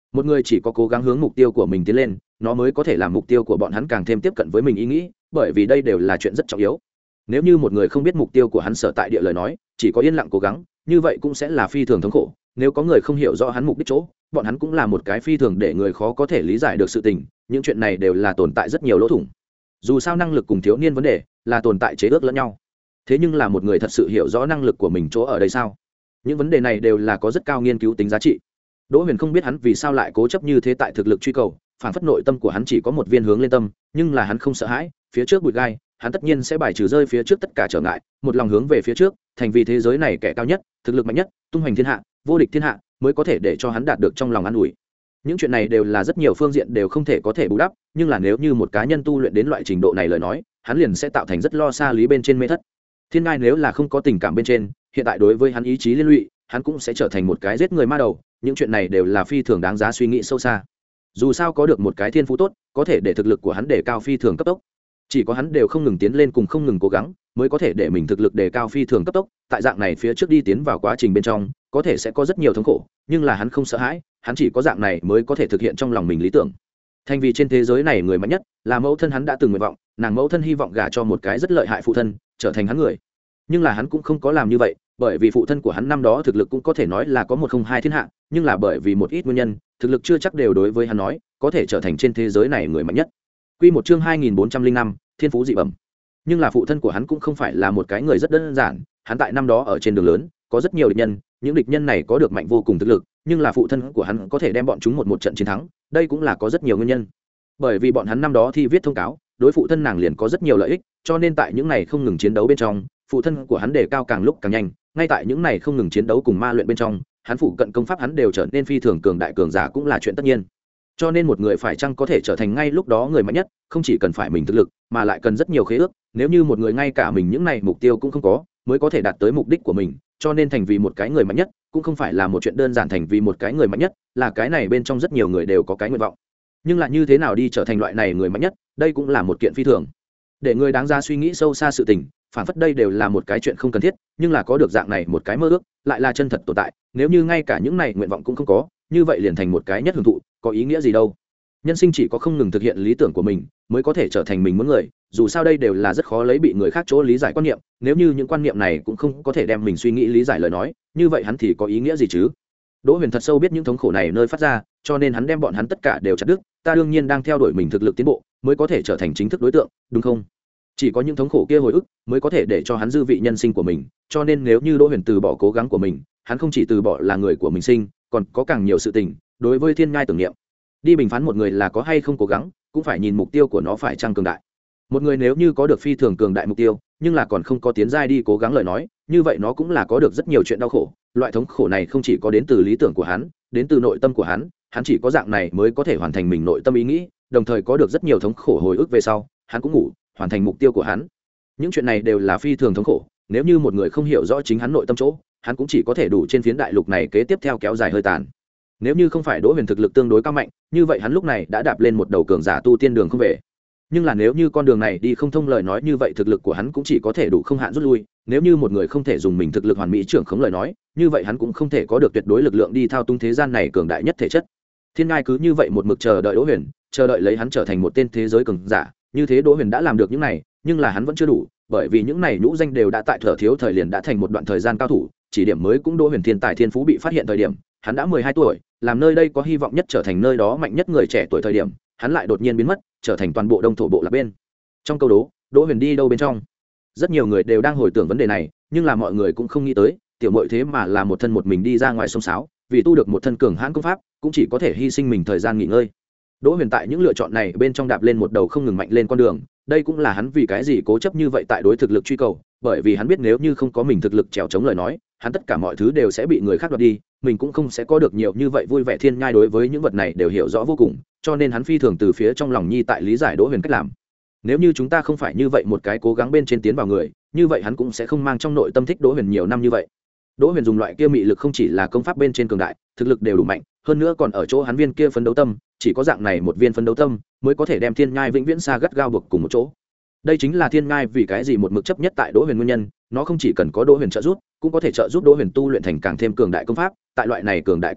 một người chỉ có cố gắng hướng mục tiêu của mình tiến lên, nó mới có thể làm mục tiêu của bọn hắn càng thêm tiếp cận với mình ý nghĩ, bởi vì đây đều là chuyện rất trọng yếu. Nếu như một người không biết mục tiêu của hắn sở tại địa lời nói, chỉ có yên lặng cố gắng, như vậy cũng sẽ là phi thường thống khổ. Nếu có người không hiểu rõ hắn mục đích chỗ, bọn hắn cũng là một cái phi thường để người khó có thể lý giải được sự tình. Những chuyện này đều là tồn tại rất nhiều lỗ thủng. Dù sao năng lực cùng thiếu niên vấn đề là tồn tại chế ước lẫn nhau. Thế nhưng là một người thật sự hiểu rõ năng lực của mình chỗ ở đây sao? Những vấn đề này đều là có rất cao nghiên cứu tính giá trị. Đỗ Huyền không biết hắn vì sao lại cố chấp như thế tại thực lực truy cầu, phản phất nội tâm của hắn chỉ có một viên hướng lên tâm, nhưng là hắn không sợ hãi, phía trước bụi gai, hắn tất nhiên sẽ bài trừ rơi phía trước tất cả trở ngại, một lòng hướng về phía trước, thành vì thế giới này kẻ cao nhất, thực lực mạnh nhất, tung hoành thiên hạ, vô địch thiên hạ, mới có thể để cho hắn đạt được trong lòng an ủi. Những chuyện này đều là rất nhiều phương diện đều không thể có thể bù đắp, nhưng là nếu như một cá nhân tu luyện đến loại trình độ này lời nói, hắn liền sẽ tạo thành rất lo xa lý bên trên mê thất. Thiên Ngai nếu là không có tình cảm bên trên, hiện tại đối với hắn ý chí liên lụy, hắn cũng sẽ trở thành một cái giết người ma đầu. Những chuyện này đều là phi thường đáng giá suy nghĩ sâu xa. Dù sao có được một cái thiên phú tốt, có thể để thực lực của hắn đề cao phi thường cấp tốc. Chỉ có hắn đều không ngừng tiến lên cùng không ngừng cố gắng, mới có thể để mình thực lực đề cao phi thường cấp tốc. Tại dạng này phía trước đi tiến vào quá trình bên trong, có thể sẽ có rất nhiều thống khổ, nhưng là hắn không sợ hãi, hắn chỉ có dạng này mới có thể thực hiện trong lòng mình lý tưởng. Thành vì trên thế giới này người mạnh nhất, là mẫu thân hắn đã từng nguyện vọng, nàng mẫu thân hy vọng gả cho một cái rất lợi hại phụ thân, trở thành hắn người. Nhưng là hắn cũng không có làm như vậy, bởi vì phụ thân của hắn năm đó thực lực cũng có thể nói là có một không hai thiên hạ, nhưng là bởi vì một ít nguyên nhân, thực lực chưa chắc đều đối với hắn nói có thể trở thành trên thế giới này người mạnh nhất. Quy một chương hai nghìn bốn trăm linh năm, thiên phú dị bẩm. Nhưng là phụ thân của hắn cũng không phải là một cái người rất đơn giản, hắn tại năm đó ở trên đường lớn có rất nhiều địch nhân, những địch nhân này có được mạnh vô cùng thực lực, nhưng là phụ thân của hắn có thể đem bọn chúng một một trận chiến thắng, đây cũng là có rất nhiều nguyên nhân. Bởi vì bọn hắn năm đó thi viết thông cáo, đối phụ thân nàng liền có rất nhiều lợi ích, cho nên tại những này không ngừng chiến đấu bên trong, phụ thân của hắn đề cao càng lúc càng nhanh, ngay tại những này không ngừng chiến đấu cùng ma luyện bên trong, hắn phụ cận công pháp hắn đều trở nên phi thường cường đại cường giả cũng là chuyện tất nhiên. Cho nên một người phải chăng có thể trở thành ngay lúc đó người mạnh nhất, không chỉ cần phải mình thực lực, mà lại cần rất nhiều khế ước, nếu như một người ngay cả mình những này mục tiêu cũng không có, mới có thể đạt tới mục đích của mình, cho nên thành vì một cái người mạnh nhất, cũng không phải là một chuyện đơn giản thành vì một cái người mạnh nhất, là cái này bên trong rất nhiều người đều có cái nguyện vọng. Nhưng lại như thế nào đi trở thành loại này người mạnh nhất, đây cũng là một kiện phi thường. Để người đáng ra suy nghĩ sâu xa sự tình, phản phất đây đều là một cái chuyện không cần thiết, nhưng là có được dạng này một cái mơ ước, lại là chân thật tồn tại, nếu như ngay cả những này nguyện vọng cũng không có, như vậy liền thành một cái nhất hưởng thụ, có ý nghĩa gì đâu. Nhân sinh chỉ có không ngừng thực hiện lý tưởng của mình, mới có thể trở thành mình muốn người, dù sao đây đều là rất khó lấy bị người khác chỗ lý giải quan niệm, nếu như những quan niệm này cũng không có thể đem mình suy nghĩ lý giải lời nói, như vậy hắn thì có ý nghĩa gì chứ? Đỗ Huyền thật sâu biết những thống khổ này nơi phát ra, cho nên hắn đem bọn hắn tất cả đều chặt đứt, ta đương nhiên đang theo đuổi mình thực lực tiến bộ, mới có thể trở thành chính thức đối tượng, đúng không? Chỉ có những thống khổ kia hồi ức mới có thể để cho hắn dư vị nhân sinh của mình, cho nên nếu như Đỗ Huyền từ bỏ cố gắng của mình, hắn không chỉ từ bỏ là người của mình sinh, còn có càng nhiều sự tình, đối với thiên ngai tưởng niệm. Đi bình phán một người là có hay không cố gắng, cũng phải nhìn mục tiêu của nó phải chăng cường đại. Một người nếu như có được phi thường cường đại mục tiêu, nhưng là còn không có tiến giai đi cố gắng lời nói, như vậy nó cũng là có được rất nhiều chuyện đau khổ. Loại thống khổ này không chỉ có đến từ lý tưởng của hắn, đến từ nội tâm của hắn, hắn chỉ có dạng này mới có thể hoàn thành mình nội tâm ý nghĩ, đồng thời có được rất nhiều thống khổ hồi ức về sau, hắn cũng ngủ, hoàn thành mục tiêu của hắn. Những chuyện này đều là phi thường thống khổ, nếu như một người không hiểu rõ chính hắn nội tâm chỗ, hắn cũng chỉ có thể đủ trên phiến đại lục này kế tiếp theo kéo dài hơi tàn. Nếu như không phải Đỗ Huyền thực lực tương đối cao mạnh, như vậy hắn lúc này đã đạp lên một đầu cường giả tu tiên đường không về. Nhưng là nếu như con đường này đi không thông lời nói, như vậy thực lực của hắn cũng chỉ có thể đủ không hạn rút lui. Nếu như một người không thể dùng mình thực lực hoàn mỹ trưởng khống lời nói, như vậy hắn cũng không thể có được tuyệt đối lực lượng đi thao túng thế gian này cường đại nhất thể chất. Thiên Ngai cứ như vậy một mực chờ đợi Đỗ Huyền, chờ đợi lấy hắn trở thành một tên thế giới cường giả. Như thế Đỗ Huyền đã làm được những này, nhưng là hắn vẫn chưa đủ, bởi vì những này nhũ danh đều đã tại thở thiếu thời liền đã thành một đoạn thời gian cao thủ, chỉ điểm mới cũng Đỗ Huyền thiên tài thiên phú bị phát hiện thời điểm, hắn đã mười hai tuổi, làm nơi đây có hy vọng nhất trở thành nơi đó mạnh nhất người trẻ tuổi thời điểm, hắn lại đột nhiên biến mất, trở thành toàn bộ đông thổ bộ lạc bên. Trong câu đố, Đỗ Huyền đi đâu bên trong? Rất nhiều người đều đang hồi tưởng vấn đề này, nhưng là mọi người cũng không nghĩ tới, tiểu muội thế mà là một thân một mình đi ra ngoài sông sáo, vì tu được một thân cường hãn công pháp, cũng chỉ có thể hy sinh mình thời gian nghỉ ngơi. Đỗ Huyền tại những lựa chọn này bên trong đạp lên một đầu không ngừng mạnh lên con đường, đây cũng là hắn vì cái gì cố chấp như vậy tại đối thực lực truy cầu, bởi vì hắn biết nếu như không có mình thực lực trèo chống lời nói, hắn tất cả mọi thứ đều sẽ bị người khác đoạt đi, mình cũng không sẽ có được nhiều như vậy vui vẻ. Thiên Nhai đối với những vật này đều hiểu rõ vô cùng, cho nên hắn phi thường từ phía trong lòng nhi tại lý giải Đỗ Huyền cách làm. Nếu như chúng ta không phải như vậy một cái cố gắng bên trên tiến vào người, như vậy hắn cũng sẽ không mang trong nội tâm thích Đỗ Huyền nhiều năm như vậy. Đỗ Huyền dùng loại kia mị lực không chỉ là công pháp bên trên cường đại, thực lực đều đủ mạnh, hơn nữa còn ở chỗ hắn viên kia phấn đấu tâm, chỉ có dạng này một viên phấn đấu tâm mới có thể đem Thiên Nhai vĩnh viễn xa gắt gao buộc cùng một chỗ. Đây chính là Thiên Nhai vì cái gì một mực chấp nhất tại Đỗ Huyền nguyên nhân, nó không chỉ cần có Đỗ Huyền trợ giúp, cũng có thể trợ giúp Đỗ Huyền tu luyện thành càng thêm cường đại công pháp, tại loại này cường đại công pháp,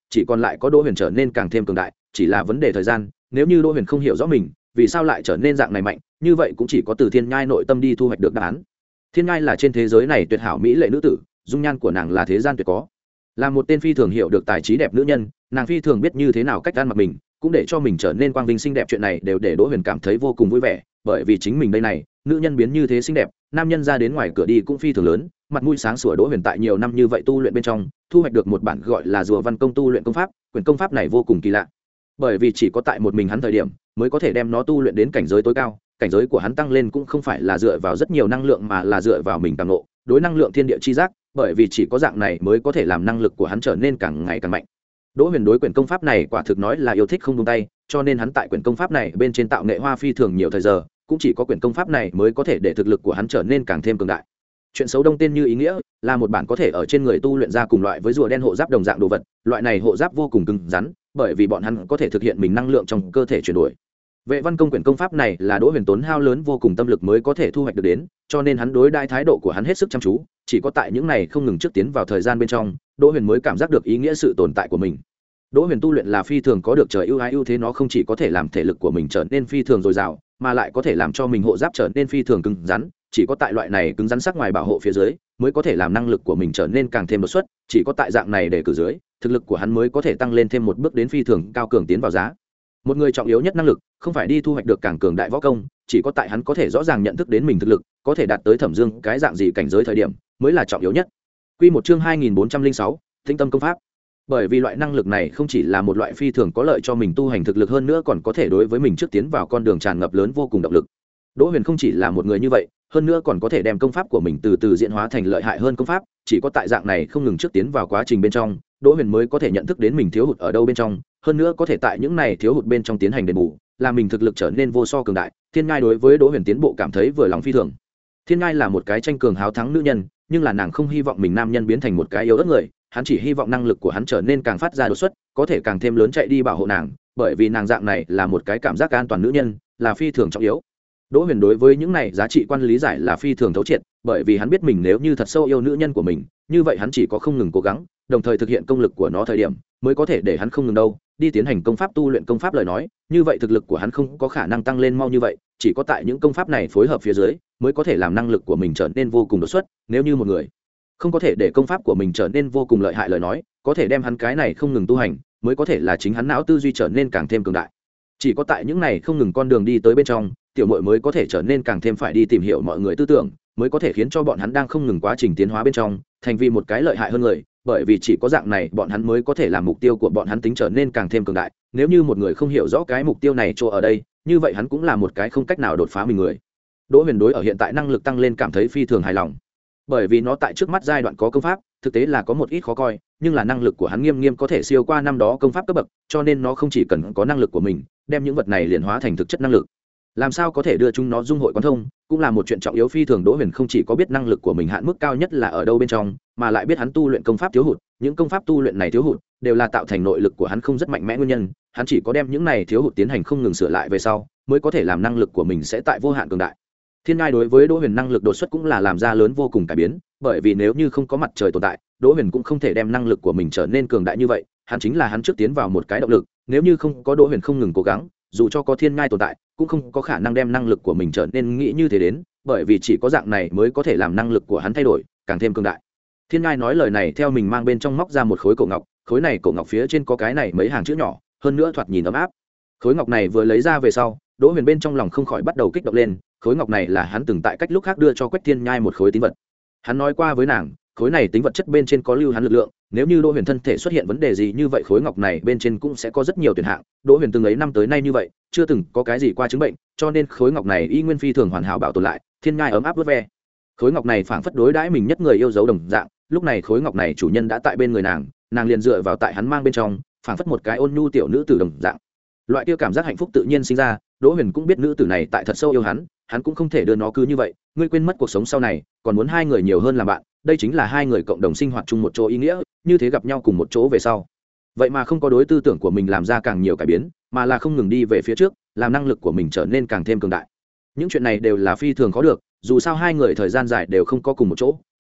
chỉ còn lại có Đỗ Huyền trở nên càng thêm cường đại, chỉ là vấn đề thời gian. Nếu như Đỗ Huyền không hiểu rõ mình vì sao lại trở nên dạng này mạnh, như vậy cũng chỉ có từ Thiên Nhai nội tâm đi thu hoạch được đáp án. Thiên Nhai là trên thế giới này tuyệt hảo mỹ lệ nữ tử, dung nhan của nàng là thế gian tuyệt có. Là một tên phi thường hiểu được tài trí đẹp nữ nhân, nàng phi thường biết như thế nào cách ăn mặc mình, cũng để cho mình trở nên quang vinh xinh đẹp, chuyện này đều để Đỗ Huyền cảm thấy vô cùng vui vẻ, bởi vì chính mình đây này, nữ nhân biến như thế xinh đẹp, nam nhân ra đến ngoài cửa đi cũng phi thường lớn, mặt mũi sáng sủa. Đỗ Huyền tại nhiều năm như vậy tu luyện bên trong, thu hoạch được một bản gọi là Rùa Văn Công tu luyện công pháp, quyển công pháp này vô cùng kỳ lạ, bởi vì chỉ có tại một mình hắn thời điểm mới có thể đem nó tu luyện đến cảnh giới tối cao. Cảnh giới của hắn tăng lên cũng không phải là dựa vào rất nhiều năng lượng, mà là dựa vào mình càng ngộ đối năng lượng thiên địa chi giác, bởi vì chỉ có dạng này mới có thể làm năng lực của hắn trở nên càng ngày càng mạnh. Đỗ Huyền đối quyển công pháp này quả thực nói là yêu thích không buông tay, cho nên hắn tại quyển công pháp này bên trên tạo nghệ hoa phi thường nhiều thời giờ, cũng chỉ có quyển công pháp này mới có thể để thực lực của hắn trở nên càng thêm cường đại. Chuyện xấu đông tên như ý nghĩa, là một bản có thể ở trên người tu luyện ra cùng loại với rùa đen hộ giáp đồng dạng đồ vật, loại này hộ giáp vô cùng cứng rắn, bởi vì bọn hắn có thể thực hiện mình năng lượng trong cơ thể chuyển đổi. Vệ Văn Công quyển công pháp này là Đỗ Huyền tốn hao lớn vô cùng tâm lực mới có thể thu hoạch được đến, cho nên hắn đối đãi thái độ của hắn hết sức chăm chú, chỉ có tại những này không ngừng trước tiến vào thời gian bên trong, Đỗ Huyền mới cảm giác được ý nghĩa sự tồn tại của mình. Đỗ Huyền tu luyện là phi thường có được trời ưu ái ưu thế, nó không chỉ có thể làm thể lực của mình trở nên phi thường dồi dào, mà lại có thể làm cho mình hộ giáp trở nên phi thường cứng rắn, chỉ có tại loại này cứng rắn sắc ngoài bảo hộ phía dưới, mới có thể làm năng lực của mình trở nên càng thêm đột xuất, chỉ có tại dạng này để cử dưới, thực lực của hắn mới có thể tăng lên thêm một bước đến phi thường cao cường tiến vào giá. Một người trọng yếu nhất năng lực, không phải đi thu hoạch được càng cường đại võ công, chỉ có tại hắn có thể rõ ràng nhận thức đến mình thực lực, có thể đạt tới Thẩm Dương cái dạng gì cảnh giới thời điểm, mới là trọng yếu nhất. Quy một chương hai nghìn bốn trăm linh sáu, Tinh Tâm công pháp. Bởi vì loại năng lực này không chỉ là một loại phi thường có lợi cho mình tu hành thực lực, hơn nữa còn có thể đối với mình trước tiến vào con đường tràn ngập lớn vô cùng động lực. Đỗ Huyền không chỉ là một người như vậy, hơn nữa còn có thể đem công pháp của mình từ từ diễn hóa thành lợi hại hơn công pháp, chỉ có tại dạng này không ngừng trước tiến vào quá trình bên trong, Đỗ Huyền mới có thể nhận thức đến mình thiếu hụt ở đâu bên trong, hơn nữa có thể tại những này thiếu hụt bên trong tiến hành đền bù, làm mình thực lực trở nên vô so cường đại. Thiên Ngai đối với Đỗ Huyền tiến bộ cảm thấy vừa lòng phi thường. Thiên Ngai là một cái tranh cường háo thắng nữ nhân, nhưng là nàng không hy vọng mình nam nhân biến thành một cái yếu ớt người, hắn chỉ hy vọng năng lực của hắn trở nên càng phát ra đột xuất, có thể càng thêm lớn chạy đi bảo hộ nàng, bởi vì nàng dạng này là một cái cảm giác an toàn nữ nhân, là phi thường trọng yếu. Đỗ Huyền đối với những này giá trị quan lý giải là phi thường thấu triệt, bởi vì hắn biết mình nếu như thật sâu yêu nữ nhân của mình, như vậy hắn chỉ có không ngừng cố gắng, đồng thời thực hiện công lực của nó thời điểm, mới có thể để hắn không ngừng đâu đi tiến hành công pháp tu luyện công pháp lời nói, như vậy thực lực của hắn không có khả năng tăng lên mau như vậy, chỉ có tại những công pháp này phối hợp phía dưới, mới có thể làm năng lực của mình trở nên vô cùng đột xuất. Nếu như một người không có thể để công pháp của mình trở nên vô cùng lợi hại lời nói, có thể đem hắn cái này không ngừng tu hành, mới có thể là chính hắn não tư duy trở nên càng thêm cường đại. Chỉ có tại những này không ngừng con đường đi tới bên trong, tiểu muội mới có thể trở nên càng thêm phải đi tìm hiểu mọi người tư tưởng, mới có thể khiến cho bọn hắn đang không ngừng quá trình tiến hóa bên trong, thành vì một cái lợi hại hơn người, bởi vì chỉ có dạng này bọn hắn mới có thể làm mục tiêu của bọn hắn tính trở nên càng thêm cường đại. Nếu như một người không hiểu rõ cái mục tiêu này chỗ ở đây, như vậy hắn cũng là một cái không cách nào đột phá mình người. Đỗ Huyền đối ở hiện tại năng lực tăng lên cảm thấy phi thường hài lòng, bởi vì nó tại trước mắt giai đoạn có công pháp, thực tế là có một ít khó coi, nhưng là năng lực của hắn nghiêm nghiêm có thể siêu qua năm đó công pháp cấp bậc, cho nên nó không chỉ cần có năng lực của mình, đem những vật này liền hóa thành thực chất năng lực. Làm sao có thể đưa chúng nó dung hội quán thông, cũng là một chuyện trọng yếu phi thường. Đỗ Huyền không chỉ có biết năng lực của mình hạn mức cao nhất là ở đâu bên trong, mà lại biết hắn tu luyện công pháp thiếu hụt, những công pháp tu luyện này thiếu hụt đều là tạo thành nội lực của hắn không rất mạnh mẽ nguyên nhân, hắn chỉ có đem những này thiếu hụt tiến hành không ngừng sửa lại về sau, mới có thể làm năng lực của mình sẽ tại vô hạn cường đại. Thiên Ngai đối với Đỗ Huyền năng lực đột xuất cũng là làm ra lớn vô cùng cải biến, bởi vì nếu như không có mặt trời tồn tại, Đỗ Huyền cũng không thể đem năng lực của mình trở nên cường đại như vậy, hắn chính là hắn trước tiến vào một cái động lực, nếu như không có Đỗ Huyền không ngừng cố gắng, dù cho có Thiên Ngai tồn tại, cũng không có khả năng đem năng lực của mình trở nên nghĩ như thế đến, bởi vì chỉ có dạng này mới có thể làm năng lực của hắn thay đổi, càng thêm cường đại. Thiên Ngai nói lời này theo mình mang bên trong móc ra một khối cổ ngọc, khối này cổ ngọc phía trên có cái này mấy hàng chữ nhỏ, hơn nữa thoạt nhìn ấm áp. Khối ngọc này vừa lấy ra về sau, Đỗ Huyền bên trong lòng không khỏi bắt đầu kích động lên, khối ngọc này là hắn từng tại cách lúc khác đưa cho Quách Thiên Nhai một khối tín vật. Hắn nói qua với nàng, khối này tính vật chất bên trên có lưu hắn lực lượng, nếu như Đỗ Huyền thân thể xuất hiện vấn đề gì như vậy khối ngọc này bên trên cũng sẽ có rất nhiều tuyển hạng. Đỗ Huyền từng ấy năm tới nay như vậy, chưa từng có cái gì qua chứng bệnh, cho nên khối ngọc này y nguyên phi thường hoàn hảo bảo tồn lại. Thiên Nhai ấm áp vớt ve khối ngọc này, phảng phất đối đãi mình nhất người yêu dấu đồng dạng. Lúc này khối ngọc này chủ nhân đã tại bên người nàng, nàng liền dựa vào tại hắn mang bên trong, phảng phất một cái ôn nhu tiểu nữ tử đồng dạng. Loại kia cảm giác hạnh phúc tự nhiên sinh ra. Đỗ Huyền cũng biết nữ tử này tại thật sâu yêu hắn, hắn cũng không thể đưa nó cứ như vậy, ngươi quên mất cuộc sống sau này, còn muốn hai người nhiều hơn làm bạn, đây chính là hai người cộng đồng sinh hoạt chung một chỗ ý nghĩa, như thế gặp nhau cùng một chỗ về sau. Vậy mà không có đối tư tưởng của mình làm ra càng nhiều cải biến, mà là không ngừng đi về phía trước, làm năng lực của mình trở nên càng thêm cường đại. Những chuyện này đều là phi thường có được, dù sao hai người thời gian dài đều không có cùng một chỗ,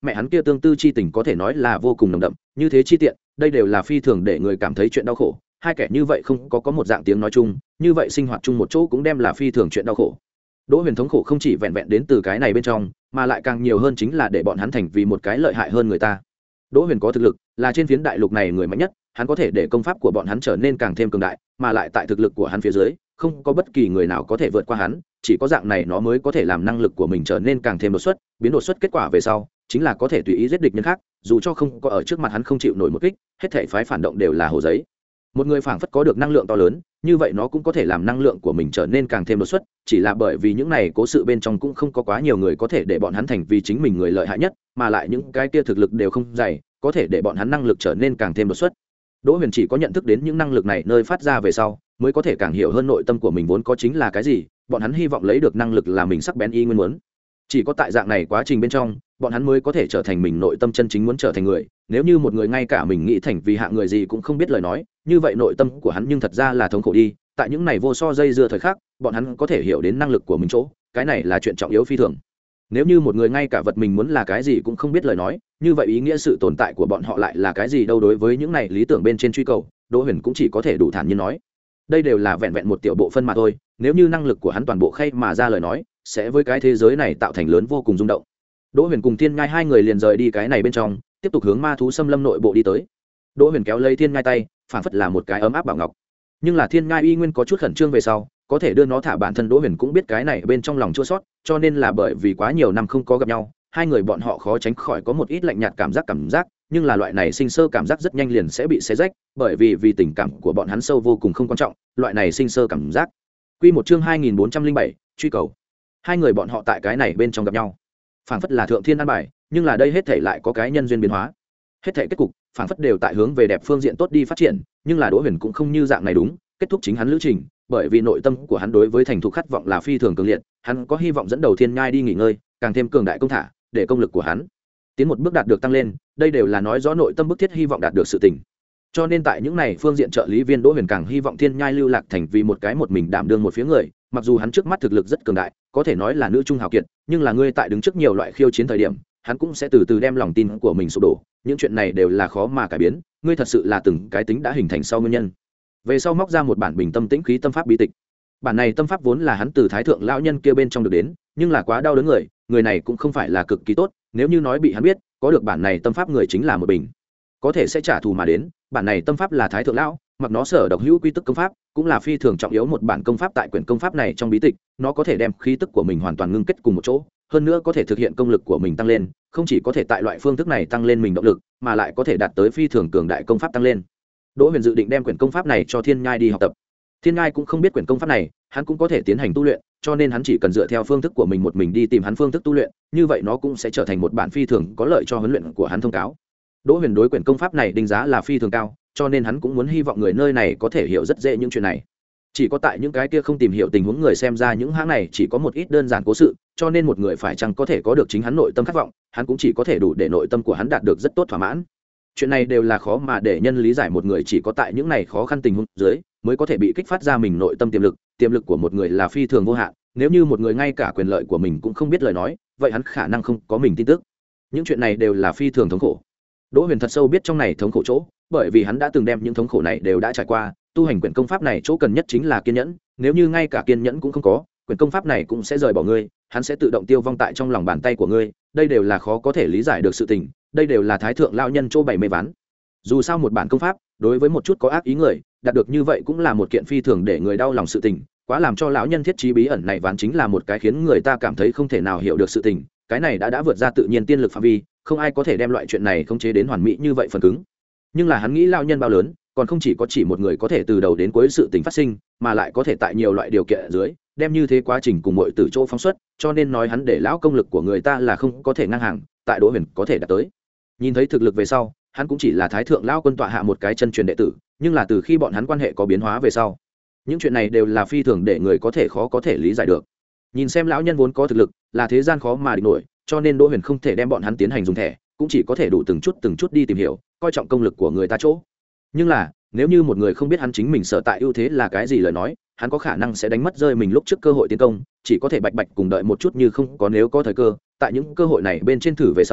mẹ hắn kia tương tư chi tình có thể nói là vô cùng nồng đậm, như thế chi tiện, đây đều là phi thường để người cảm thấy chuyện đau khổ. Hai kẻ như vậy không có có một dạng tiếng nói chung, như vậy sinh hoạt chung một chỗ cũng đem là phi thường chuyện đau khổ. Đỗ Huyền thống khổ không chỉ vẹn vẹn đến từ cái này bên trong, mà lại càng nhiều hơn chính là để bọn hắn thành vì một cái lợi hại hơn người ta. Đỗ Huyền có thực lực, là trên phiến đại lục này người mạnh nhất, hắn có thể để công pháp của bọn hắn trở nên càng thêm cường đại, mà lại tại thực lực của hắn phía dưới, không có bất kỳ người nào có thể vượt qua hắn, chỉ có dạng này nó mới có thể làm năng lực của mình trở nên càng thêm đột xuất, biến đột xuất kết quả về sau, chính là có thể tùy ý giết địch nhân khác, dù cho không có ở trước mặt hắn không chịu nổi một kích, hết thảy phái phản động đều là hồ giấy. Một người phảng phất có được năng lượng to lớn, như vậy nó cũng có thể làm năng lượng của mình trở nên càng thêm đột xuất, chỉ là bởi vì những này cố sự bên trong cũng không có quá nhiều người có thể để bọn hắn thành vì chính mình người lợi hại nhất, mà lại những cái kia thực lực đều không dày, có thể để bọn hắn năng lực trở nên càng thêm đột xuất. Đỗ Huyền chỉ có nhận thức đến những năng lực này nơi phát ra về sau, mới có thể càng hiểu hơn nội tâm của mình vốn có chính là cái gì, bọn hắn hy vọng lấy được năng lực là mình sắc bén y nguyên muốn. Chỉ có tại dạng này quá trình bên trong, bọn hắn mới có thể trở thành mình nội tâm chân chính muốn trở thành người. Nếu như một người ngay cả mình nghĩ thành vì hạ người gì cũng không biết lời nói, như vậy nội tâm của hắn nhưng thật ra là thống khổ đi. Tại những này vô so dây dưa thời khắc, bọn hắn có thể hiểu đến năng lực của mình chỗ, cái này là chuyện trọng yếu phi thường. Nếu như một người ngay cả vật mình muốn là cái gì cũng không biết lời nói, như vậy ý nghĩa sự tồn tại của bọn họ lại là cái gì đâu? Đối với những này lý tưởng bên trên truy cầu, Đỗ Huyền cũng chỉ có thể đủ thản nhiên nói, đây đều là vẹn vẹn một tiểu bộ phân mà thôi. Nếu như năng lực của hắn toàn bộ khay mà ra lời nói, sẽ với cái thế giới này tạo thành lớn vô cùng rung động. Đỗ Huyền cùng Thiên Nhai hai người liền rời đi cái này bên trong, tiếp tục hướng ma thú xâm lâm nội bộ đi tới. Đỗ Huyền kéo lấy Thiên Nhai tay, phảng phất là một cái ấm áp bảo ngọc. Nhưng là Thiên Nhai y nguyên có chút khẩn trương về sau, có thể đưa nó thả bản thân Đỗ Huyền cũng biết cái này bên trong lòng chua sót, cho nên là bởi vì quá nhiều năm không có gặp nhau, hai người bọn họ khó tránh khỏi có một ít lạnh nhạt cảm giác cảm giác, nhưng là loại này sinh sơ cảm giác rất nhanh liền sẽ bị xé rách, bởi vì vì tình cảm của bọn hắn sâu vô cùng không quan trọng, loại này sinh sơ cảm giác. Quy một chương hai nghìn bốn trăm linh bảy, truy cầu. Hai người bọn họ tại cái này bên trong gặp nhau, phảng phất là thượng thiên an bài, nhưng là đây hết thảy lại có cái nhân duyên biến hóa. Hết thảy kết cục, phảng phất đều tại hướng về đẹp phương diện tốt đi phát triển, nhưng là Đỗ Huyền cũng không như dạng này đúng, kết thúc chính hắn lữ trình, bởi vì nội tâm của hắn đối với thành thục khát vọng là phi thường cường liệt, hắn có hy vọng dẫn đầu Thiên Nhai đi nghỉ ngơi, càng thêm cường đại công thả, để công lực của hắn tiến một bước đạt được tăng lên, đây đều là nói rõ nội tâm bức thiết hy vọng đạt được sự tình. Cho nên tại những này phương diện trợ lý viên Đỗ Huyền càng hy vọng Thiên Nhai lưu lạc thành vì một cái một mình đảm đương một phía người, mặc dù hắn trước mắt thực lực rất cường đại, có thể nói là nữ trung hào kiệt, nhưng là ngươi tại đứng trước nhiều loại khiêu chiến thời điểm, hắn cũng sẽ từ từ đem lòng tin của mình sụp đổ, những chuyện này đều là khó mà cải biến, ngươi thật sự là từng cái tính đã hình thành sau nguyên nhân. Về sau móc ra một bản bình tâm tĩnh khí tâm pháp bí tịch. Bản này tâm pháp vốn là hắn từ thái thượng lão nhân kia bên trong được đến, nhưng là quá đau đớn người, người này cũng không phải là cực kỳ tốt, nếu như nói bị hắn biết, có được bản này tâm pháp người chính là một bình, có thể sẽ trả thù mà đến. Bản này tâm pháp là thái thượng lão, mặc nó sở độc hữu quy tức công pháp, cũng là phi thường trọng yếu một bản công pháp tại quyển công pháp này trong bí tịch, nó có thể đem khí tức của mình hoàn toàn ngưng kết cùng một chỗ, hơn nữa có thể thực hiện công lực của mình tăng lên, không chỉ có thể tại loại phương thức này tăng lên mình động lực, mà lại có thể đạt tới phi thường cường đại công pháp tăng lên. Đỗ Huyền dự định đem quyển công pháp này cho Thiên Nhai đi học tập. Thiên Nhai cũng không biết quyển công pháp này, hắn cũng có thể tiến hành tu luyện, cho nên hắn chỉ cần dựa theo phương thức của mình một mình đi tìm hắn phương thức tu luyện, như vậy nó cũng sẽ trở thành một bản phi thường có lợi cho huấn luyện của hắn thông cáo. Đỗ Huyền đối quyển công pháp này đánh giá là phi thường cao, cho nên hắn cũng muốn hy vọng người nơi này có thể hiểu rất dễ những chuyện này. Chỉ có tại những cái kia không tìm hiểu tình huống người xem ra những hãng này chỉ có một ít đơn giản cố sự, cho nên một người phải chăng có thể có được chính hắn nội tâm khát vọng, hắn cũng chỉ có thể đủ để nội tâm của hắn đạt được rất tốt thỏa mãn. Chuyện này đều là khó mà để nhân lý giải, một người chỉ có tại những này khó khăn tình huống dưới mới có thể bị kích phát ra mình nội tâm tiềm lực, tiềm lực của một người là phi thường vô hạn, nếu như một người ngay cả quyền lợi của mình cũng không biết lời nói, vậy hắn khả năng không có mình tin tức. Những chuyện này đều là phi thường thống khổ. Đỗ Huyền thật sâu biết trong này thống khổ chỗ, bởi vì hắn đã từng đem những thống khổ này đều đã trải qua, tu hành quyển công pháp này chỗ cần nhất chính là kiên nhẫn, nếu như ngay cả kiên nhẫn cũng không có, quyển công pháp này cũng sẽ rời bỏ ngươi, hắn sẽ tự động tiêu vong tại trong lòng bàn tay của ngươi, đây đều là khó có thể lý giải được sự tình, đây đều là thái thượng lão nhân chỗ bày mê ván. Dù sao một bản công pháp, đối với một chút có ác ý người, đạt được như vậy cũng là một kiện phi thường để người đau lòng sự tình, quá làm cho lão nhân thiết trí bí ẩn này ván chính là một cái khiến người ta cảm thấy không thể nào hiểu được sự tình, cái này đã đã vượt ra tự nhiên tiên lực phạm vi, không ai có thể đem loại chuyện này khống chế đến hoàn mỹ như vậy phần cứng. Nhưng là hắn nghĩ lão nhân bao lớn, còn không chỉ có chỉ một người có thể từ đầu đến cuối sự tình phát sinh, mà lại có thể tại nhiều loại điều kiện ở dưới đem như thế quá trình cùng mọi từ chỗ phóng xuất, cho nên nói hắn để lão công lực của người ta là không có thể ngang hàng, tại Đỗ Huyền có thể đạt tới. Nhìn thấy thực lực về sau, hắn cũng chỉ là thái thượng lão quân tọa hạ một cái chân truyền đệ tử, nhưng là từ khi bọn hắn quan hệ có biến hóa về sau, những chuyện này đều là phi thường để người có thể khó có thể lý giải được. Nhìn xem lão nhân vốn có thực lực, là thế gian khó mà địch nổi, cho nên Đỗ Huyền không thể đem bọn hắn tiến hành dùng thẻ, cũng chỉ có thể đủ từng chút từng chút đi tìm hiểu, coi trọng công lực của người ta chỗ. Nhưng là, nếu như một người không biết hắn chính mình sở tại ưu thế là cái gì lời nói, hắn có khả năng sẽ đánh mất rơi mình lúc trước cơ hội tiến công, chỉ có thể bạch bạch cùng đợi một chút như không có nếu có thời cơ, tại những cơ hội này bên trên thử về sau,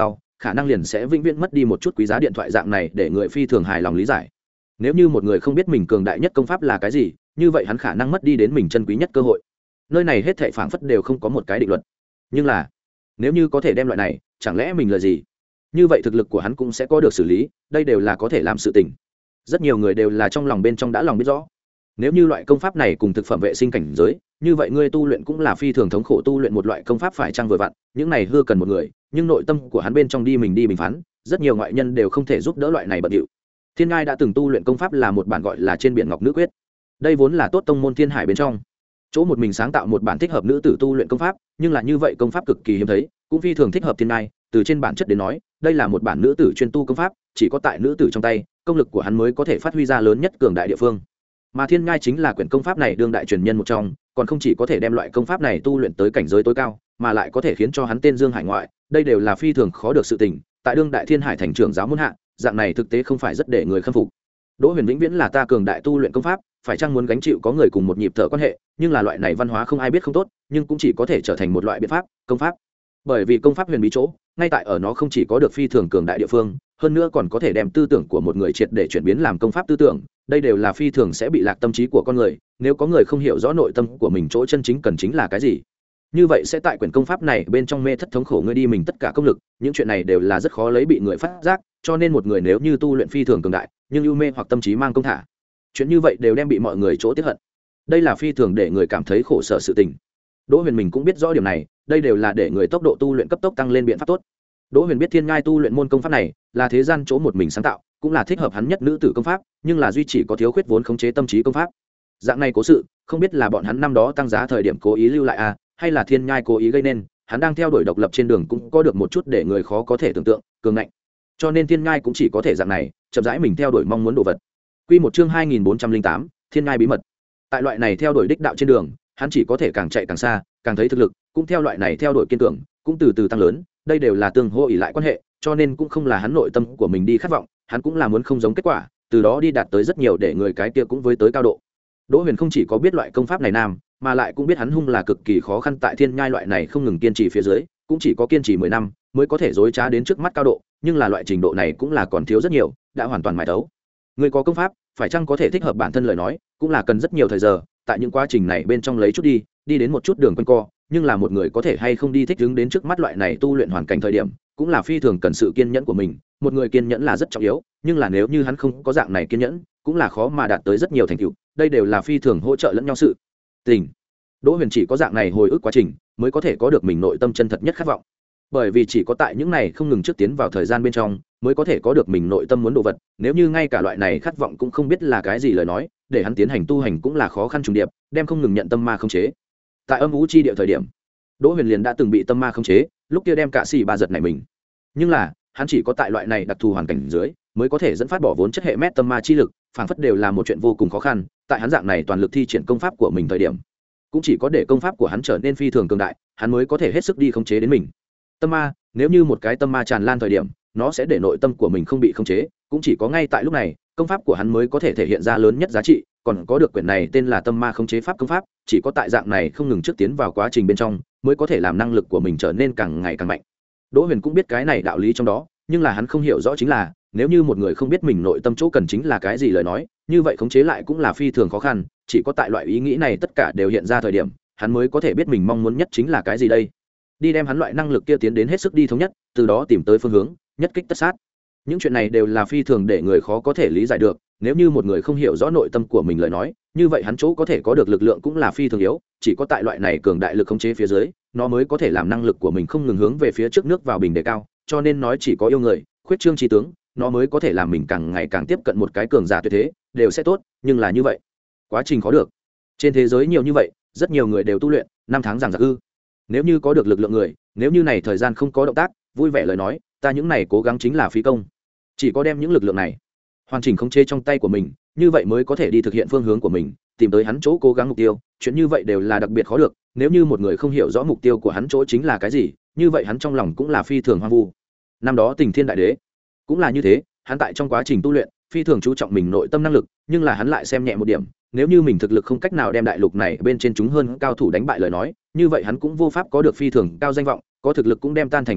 khả năng liền sẽ vĩnh viễn mất đi một chút quý giá điện thoại dạng này để người phi thường hài lòng lý giải. Nếu như một người không biết mình cường đại nhất công pháp là cái gì, như vậy hắn khả năng mất đi đến mình chân quý nhất cơ hội. Nơi này hết thảy phảng phất đều không có một cái định luật. Nhưng là, nếu như có thể đem loại này, chẳng lẽ mình là gì? Như vậy thực lực của hắn cũng sẽ có được xử lý, đây đều là có thể làm sự tình. Rất nhiều người đều là trong lòng bên trong đã lòng biết rõ. Nếu như loại công pháp này cùng thực phẩm vệ sinh cảnh giới, như vậy ngươi tu luyện cũng là phi thường thống khổ tu luyện một loại công pháp phải chăng vừa vặn, những này hư cần một người, nhưng nội tâm của hắn bên trong đi mình đi bình phán, rất nhiều ngoại nhân đều không thể giúp đỡ loại này bận điệu. Thiên Ngai đã từng tu luyện công pháp là một bản gọi là Trên biển Ngọc Nữ Quyết. Đây vốn là tốt tông môn Thiên Hải bên trong, chỗ một mình sáng tạo một bản thích hợp nữ tử tu luyện công pháp, nhưng là như vậy công pháp cực kỳ hiếm thấy, cũng phi thường thích hợp Thiên Ngai, từ trên bản chất đến nói, đây là một bản nữ tử chuyên tu công pháp, chỉ có tại nữ tử trong tay, công lực của hắn mới có thể phát huy ra lớn nhất cường đại địa phương. Mà Thiên Ngai chính là quyển công pháp này đương đại truyền nhân một trong, còn không chỉ có thể đem loại công pháp này tu luyện tới cảnh giới tối cao, mà lại có thể khiến cho hắn tên dương hải ngoại, đây đều là phi thường khó được sự tình. Tại đương đại Thiên Hải thành trưởng giáo môn hạ, dạng này thực tế không phải rất để người khâm phục. Đỗ Huyền vĩnh viễn là ta cường đại tu luyện công pháp, phải chăng muốn gánh chịu có người cùng một nhịp thở quan hệ, nhưng là loại này văn hóa không ai biết không tốt, nhưng cũng chỉ có thể trở thành một loại biện pháp, công pháp. Bởi vì công pháp huyền bí chỗ, ngay tại ở nó không chỉ có được phi thường cường đại địa phương, hơn nữa còn có thể đem tư tưởng của một người triệt để chuyển biến làm công pháp tư tưởng, đây đều là phi thường sẽ bị lạc tâm trí của con người, nếu có người không hiểu rõ nội tâm của mình chỗ chân chính cần chính là cái gì, như vậy sẽ tại quyển công pháp này bên trong mê thất thống khổ ngươi đi mình tất cả công lực, những chuyện này đều là rất khó lấy bị người phát giác, cho nên một người nếu như tu luyện phi thường cường đại, nhưng ưu mê hoặc tâm trí mang công thả, chuyện như vậy đều đem bị mọi người chỗ tiếc hận, đây là phi thường để người cảm thấy khổ sở sự tình. Đỗ Huyền mình cũng biết rõ điểm này, đây đều là để người tốc độ tu luyện cấp tốc tăng lên biện pháp tốt. Đỗ Huyền biết Thiên Ngai tu luyện môn công pháp này là thế gian chỗ một mình sáng tạo, cũng là thích hợp hắn nhất nữ tử công pháp, nhưng là duy chỉ có thiếu khuyết vốn khống chế tâm trí công pháp. Dạng này cố sự, không biết là bọn hắn năm đó tăng giá thời điểm cố ý lưu lại à, hay là Thiên Ngai cố ý gây nên, hắn đang theo đuổi độc lập trên đường cũng có được một chút để người khó có thể tưởng tượng, cường ngạnh. Cho nên Thiên Ngai cũng chỉ có thể dạng này, chậm rãi mình theo đuổi mong muốn đồ vật. Quy một chương hai nghìn bốn trăm lẻ tám, Thiên Ngai bí mật. Tại loại này theo đuổi đích đạo trên đường, hắn chỉ có thể càng chạy càng xa, càng thấy thực lực, cũng theo loại này theo đuổi kiên cường, cũng từ từ tăng lớn, đây đều là tương hỗ ỷ lại quan hệ, cho nên cũng không là hắn nội tâm của mình đi khát vọng, hắn cũng là muốn không giống kết quả, từ đó đi đạt tới rất nhiều để người cái kia cũng với tới cao độ. Đỗ Huyền không chỉ có biết loại công pháp này nam, mà lại cũng biết hắn hung là cực kỳ khó khăn tại Thiên Nhai loại này không ngừng kiên trì phía dưới, cũng chỉ có kiên trì mười năm mới có thể dối trá đến trước mắt cao độ, nhưng là loại trình độ này cũng là còn thiếu rất nhiều, đã hoàn toàn mài thấu. Người có công pháp, phải chăng có thể thích hợp bản thân lời nói, cũng là cần rất nhiều thời giờ, tại những quá trình này bên trong lấy chút đi, đi đến một chút đường quanh co, nhưng là một người có thể hay không đi thích ứng đến trước mắt loại này tu luyện hoàn cảnh thời điểm, cũng là phi thường cần sự kiên nhẫn của mình, một người kiên nhẫn là rất trọng yếu, nhưng là nếu như hắn không có dạng này kiên nhẫn, cũng là khó mà đạt tới rất nhiều thành tựu, đây đều là phi thường hỗ trợ lẫn nhau sự tình. Đỗ Huyền chỉ có dạng này hồi ức quá trình, mới có thể có được mình nội tâm chân thật nhất khát vọng. Bởi vì chỉ có tại những này không ngừng trước tiến vào thời gian bên trong, mới có thể có được mình nội tâm muốn đồ vật, nếu như ngay cả loại này khát vọng cũng không biết là cái gì lời nói, để hắn tiến hành tu hành cũng là khó khăn trùng điệp, đem không ngừng nhận tâm ma khống chế. Tại âm u chi địa thời điểm, Đỗ Huyền liền đã từng bị tâm ma khống chế, lúc kia đem cả xì ba giật này mình. Nhưng là, hắn chỉ có tại loại này đặc thù hoàn cảnh dưới, mới có thể dẫn phát bỏ vốn chất hệ mét tâm ma chi lực, phảng phất đều là một chuyện vô cùng khó khăn, tại hắn dạng này toàn lực thi triển công pháp của mình thời điểm, cũng chỉ có để công pháp của hắn trở nên phi thường cường đại, hắn mới có thể hết sức đi khống chế đến mình. Tâm ma, nếu như một cái tâm ma tràn lan thời điểm, nó sẽ để nội tâm của mình không bị khống chế, cũng chỉ có ngay tại lúc này, công pháp của hắn mới có thể thể hiện ra lớn nhất giá trị, còn có được quyển này tên là Tâm Ma khống chế pháp công pháp, chỉ có tại dạng này không ngừng trước tiến vào quá trình bên trong, mới có thể làm năng lực của mình trở nên càng ngày càng mạnh. Đỗ Huyền cũng biết cái này đạo lý trong đó, nhưng là hắn không hiểu rõ chính là, nếu như một người không biết mình nội tâm chỗ cần chính là cái gì lời nói, như vậy khống chế lại cũng là phi thường khó khăn, chỉ có tại loại ý nghĩ này tất cả đều hiện ra thời điểm, hắn mới có thể biết mình mong muốn nhất chính là cái gì đây. Đi đem hắn loại năng lực kia tiến đến hết sức đi thống nhất, từ đó tìm tới phương hướng, nhất kích tất sát. Những chuyện này đều là phi thường để người khó có thể lý giải được, nếu như một người không hiểu rõ nội tâm của mình lời nói, như vậy hắn chỗ có thể có được lực lượng cũng là phi thường yếu, chỉ có tại loại này cường đại lực khống chế phía dưới, nó mới có thể làm năng lực của mình không ngừng hướng về phía trước nước vào bình đề cao, cho nên nói chỉ có yêu người, khuyết trương trí tướng, nó mới có thể làm mình càng ngày càng tiếp cận một cái cường giả tuyệt thế, đều sẽ tốt, nhưng là như vậy, quá trình khó được. Trên thế giới nhiều như vậy, rất nhiều người đều tu luyện, năm tháng giảng dặc ư? Nếu như có được lực lượng người, nếu như này thời gian không có động tác, vui vẻ lời nói, ta những này cố gắng chính là phí công. Chỉ có đem những lực lượng này hoàn chỉnh khống chế trong tay của mình, như vậy mới có thể đi thực hiện phương hướng của mình, tìm tới hắn chỗ cố gắng mục tiêu, chuyện như vậy đều là đặc biệt khó được, nếu như một người không hiểu rõ mục tiêu của hắn chỗ chính là cái gì, như vậy hắn trong lòng cũng là phi thường hoang vu. Năm đó Tình Thiên đại đế cũng là như thế, hắn tại trong quá trình tu luyện, phi thường chú trọng mình nội tâm năng lực, nhưng là hắn lại xem nhẹ một điểm, nếu như mình thực lực không cách nào đem đại lục này bên trên chúng hơn cao thủ đánh bại lời nói, như vậy hắn cũng vô pháp có được phi thường cao danh vọng, có thực lực cũng đem tan thành bọt nước,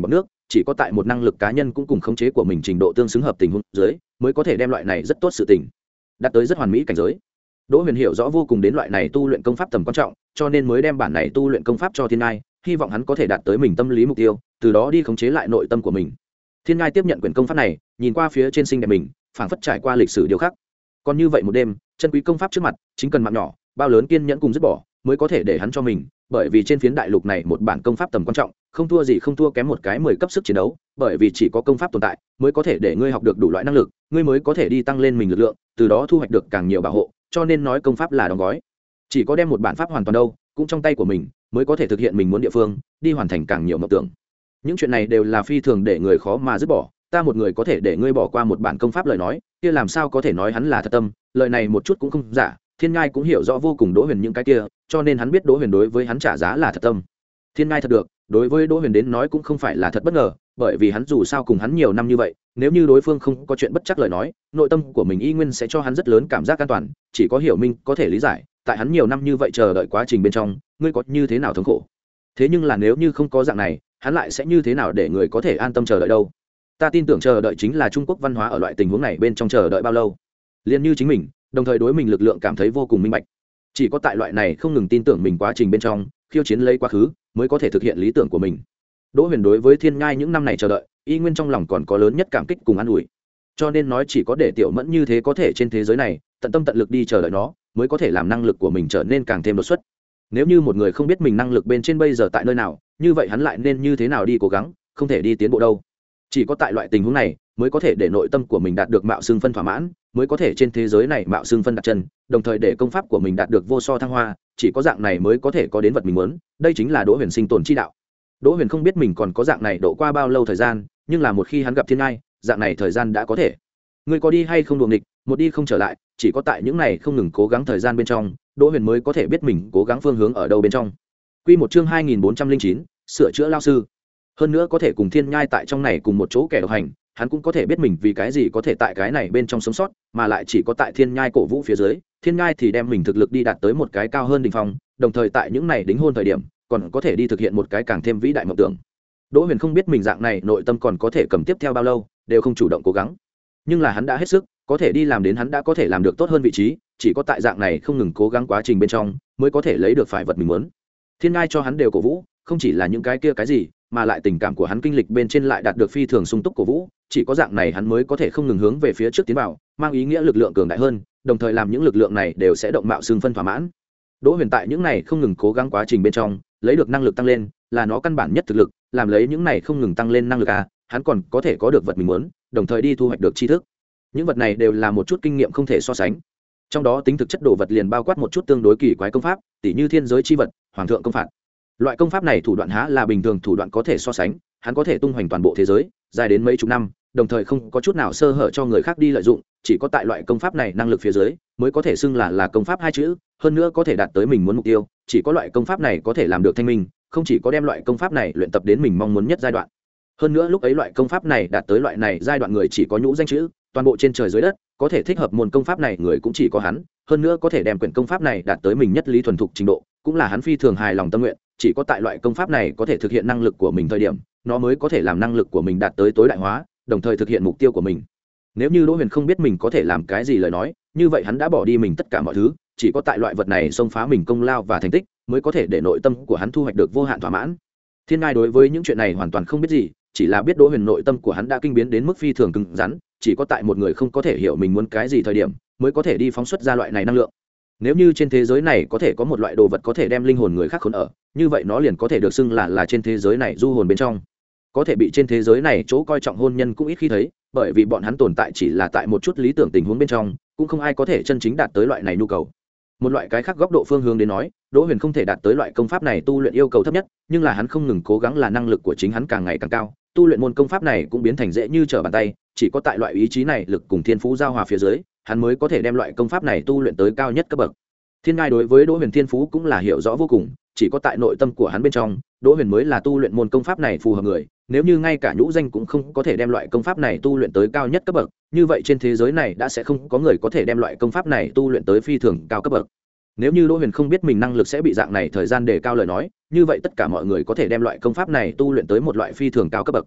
chỉ có tại một năng lực cá nhân cũng cùng khống chế của mình trình độ tương xứng hợp tình huống dưới mới có thể đem loại này rất tốt sự tình đạt tới rất hoàn mỹ cảnh giới. Đỗ Huyền hiểu rõ vô cùng đến loại này tu luyện công pháp tầm quan trọng, cho nên mới đem bản này tu luyện công pháp cho Thiên Ngai, hy vọng hắn có thể đạt tới mình tâm lý mục tiêu, từ đó đi khống chế lại nội tâm của mình. Thiên Ngai tiếp nhận quyển công pháp này, nhìn qua phía trên xinh đẹp mình, phảng phất trải qua lịch sử điều khắc. Còn như vậy một đêm, chân quý công pháp trước mặt, chính cần mạng nhỏ, bao lớn kiên nhẫn cùng dứt bỏ, mới có thể để hắn cho mình, bởi vì trên phiến đại lục này một bản công pháp tầm quan trọng, không thua gì không thua kém một cái mười cấp sức chiến đấu, bởi vì chỉ có công pháp tồn tại, mới có thể để ngươi học được đủ loại năng lực, ngươi mới có thể đi tăng lên mình lực lượng, từ đó thu hoạch được càng nhiều bảo hộ, cho nên nói công pháp là đóng gói. Chỉ có đem một bản pháp hoàn toàn đâu, cũng trong tay của mình, mới có thể thực hiện mình muốn địa phương, đi hoàn thành càng nhiều mộng tưởng. Những chuyện này đều là phi thường để người khó mà dứt bỏ, ta một người có thể để ngươi bỏ qua một bản công pháp lời nói, kia làm sao có thể nói hắn là thật tâm, lời này một chút cũng không giả. Thiên Ngai cũng hiểu rõ vô cùng Đỗ Huyền những cái kia, cho nên hắn biết Đỗ Huyền đối với hắn trả giá là thật tâm. Thiên Ngai thật được, đối với Đỗ Huyền đến nói cũng không phải là thật bất ngờ, bởi vì hắn dù sao cùng hắn nhiều năm như vậy, nếu như đối phương không có chuyện bất chắc lời nói, nội tâm của mình y nguyên sẽ cho hắn rất lớn cảm giác an toàn, chỉ có hiểu minh có thể lý giải, tại hắn nhiều năm như vậy chờ đợi quá trình bên trong, ngươi có như thế nào thống khổ. Thế nhưng là nếu như không có dạng này, hắn lại sẽ như thế nào để người có thể an tâm chờ đợi đâu? Ta tin tưởng chờ đợi chính là Trung Quốc văn hóa ở loại tình huống này bên trong chờ đợi bao lâu. Liên như chính mình, đồng thời đối mình lực lượng cảm thấy vô cùng minh bạch. Chỉ có tại loại này không ngừng tin tưởng mình quá trình bên trong, khiêu chiến lấy quá khứ, mới có thể thực hiện lý tưởng của mình. Đỗ Huyền đối với Thiên Ngai những năm này chờ đợi, y nguyên trong lòng còn có lớn nhất cảm kích cùng an ủi. Cho nên nói chỉ có để Tiểu Mẫn như thế có thể trên thế giới này, tận tâm tận lực đi chờ đợi nó, mới có thể làm năng lực của mình trở nên càng thêm đột xuất. Nếu như một người không biết mình năng lực bên trên bây giờ tại nơi nào, như vậy hắn lại nên như thế nào đi cố gắng, không thể đi tiến bộ đâu. Chỉ có tại loại tình huống này, mới có thể để nội tâm của mình đạt được mạo xương phân thỏa mãn, mới có thể trên thế giới này mạo xương phân đặt chân, đồng thời để công pháp của mình đạt được vô so thăng hoa, chỉ có dạng này mới có thể có đến vật mình muốn, đây chính là Đỗ Huyền sinh tồn chi đạo. Đỗ Huyền không biết mình còn có dạng này độ qua bao lâu thời gian, nhưng là một khi hắn gặp Thiên Ngai, dạng này thời gian đã có thể. Người có đi hay không đuổi nghịch, một đi không trở lại, chỉ có tại những này không ngừng cố gắng thời gian bên trong, Đỗ Huyền mới có thể biết mình cố gắng phương hướng ở đâu bên trong. Quy một chương hai nghìn bốn trăm lẻ chín, sửa chữa lao sư. Hơn nữa có thể cùng Thiên Ngai tại trong này cùng một chỗ kẻ độc hành, hắn cũng có thể biết mình vì cái gì có thể tại cái này bên trong sống sót, mà lại chỉ có tại Thiên Ngai cổ vũ phía dưới, Thiên Ngai thì đem mình thực lực đi đạt tới một cái cao hơn đỉnh phong, đồng thời tại những này đính hôn thời điểm, còn có thể đi thực hiện một cái càng thêm vĩ đại mộng tưởng. Đỗ Huyền không biết mình dạng này nội tâm còn có thể cầm tiếp theo bao lâu, đều không chủ động cố gắng. Nhưng là hắn đã hết sức, có thể đi làm đến hắn đã có thể làm được tốt hơn vị trí, chỉ có tại dạng này không ngừng cố gắng quá trình bên trong, mới có thể lấy được phải vật mình muốn. Thiên Ngai cho hắn đều cổ vũ, không chỉ là những cái kia cái gì, mà lại tình cảm của hắn kinh lịch bên trên lại đạt được phi thường sung túc cổ vũ, chỉ có dạng này hắn mới có thể không ngừng hướng về phía trước tiến vào, mang ý nghĩa lực lượng cường đại hơn, đồng thời làm những lực lượng này đều sẽ động mạo xương phân thỏa mãn. Đỗ Huyền tại những này không ngừng cố gắng quá trình bên trong, lấy được năng lực tăng lên, là nó căn bản nhất thực lực, làm lấy những này không ngừng tăng lên năng lực à, hắn còn có thể có được vật mình muốn, đồng thời đi thu hoạch được tri thức. Những vật này đều là một chút kinh nghiệm không thể so sánh. Trong đó tính thực chất đồ vật liền bao quát một chút tương đối kỳ quái công pháp, tỉ như thiên giới chi vật, hoàng thượng công phạt. Loại công pháp này thủ đoạn há là bình thường thủ đoạn có thể so sánh, hắn có thể tung hoành toàn bộ thế giới, dài đến mấy chục năm, đồng thời không có chút nào sơ hở cho người khác đi lợi dụng, chỉ có tại loại công pháp này năng lực phía dưới, mới có thể xưng là là công pháp hai chữ, hơn nữa có thể đạt tới mình muốn mục tiêu, chỉ có loại công pháp này có thể làm được thanh minh, không chỉ có đem loại công pháp này luyện tập đến mình mong muốn nhất giai đoạn. Hơn nữa lúc ấy loại công pháp này đạt tới loại này giai đoạn người chỉ có nhũ danh chữ, toàn bộ trên trời dưới đất, có thể thích hợp môn công pháp này người cũng chỉ có hắn, hơn nữa có thể đem quyển công pháp này đạt tới mình nhất lý thuần thục trình độ, cũng là hắn phi thường hài lòng tâm nguyện, chỉ có tại loại công pháp này có thể thực hiện năng lực của mình thời điểm, nó mới có thể làm năng lực của mình đạt tới tối đại hóa, đồng thời thực hiện mục tiêu của mình. Nếu như Đỗ Huyền không biết mình có thể làm cái gì lời nói, như vậy hắn đã bỏ đi mình tất cả mọi thứ, chỉ có tại loại vật này xông phá mình công lao và thành tích, mới có thể để nội tâm của hắn thu hoạch được vô hạn thỏa mãn. Thiên Ngai đối với những chuyện này hoàn toàn không biết gì, chỉ là biết Đỗ Huyền nội tâm của hắn đã kinh biến đến mức phi thường cứng rắn, chỉ có tại một người không có thể hiểu mình muốn cái gì thời điểm, mới có thể đi phóng xuất ra loại này năng lượng. Nếu như trên thế giới này có thể có một loại đồ vật có thể đem linh hồn người khác khốn ở, như vậy nó liền có thể được xưng là là trên thế giới này du hồn bên trong. Có thể bị trên thế giới này chỗ coi trọng hôn nhân cũng ít khi thấy, bởi vì bọn hắn tồn tại chỉ là tại một chút lý tưởng tình huống bên trong, cũng không ai có thể chân chính đạt tới loại này nhu cầu. Một loại cái khác góc độ phương hướng đến nói, Đỗ Huyền không thể đạt tới loại công pháp này tu luyện yêu cầu thấp nhất, nhưng là hắn không ngừng cố gắng là năng lực của chính hắn càng ngày càng cao, tu luyện môn công pháp này cũng biến thành dễ như trở bàn tay, chỉ có tại loại ý chí này lực cùng thiên phú giao hòa phía dưới, hắn mới có thể đem loại công pháp này tu luyện tới cao nhất cấp bậc. Thiên Ngai đối với Đỗ Huyền thiên phú cũng là hiểu rõ vô cùng, chỉ có tại nội tâm của hắn bên trong, Đỗ Huyền mới là tu luyện môn công pháp này phù hợp người, nếu như ngay cả nhũ danh cũng không có thể đem loại công pháp này tu luyện tới cao nhất cấp bậc, như vậy trên thế giới này đã sẽ không có người có thể đem loại công pháp này tu luyện tới phi thường cao cấp bậc. Nếu như Đỗ Huyền không biết mình năng lực sẽ bị dạng này thời gian đề cao lời nói, như vậy tất cả mọi người có thể đem loại công pháp này tu luyện tới một loại phi thường cao cấp bậc.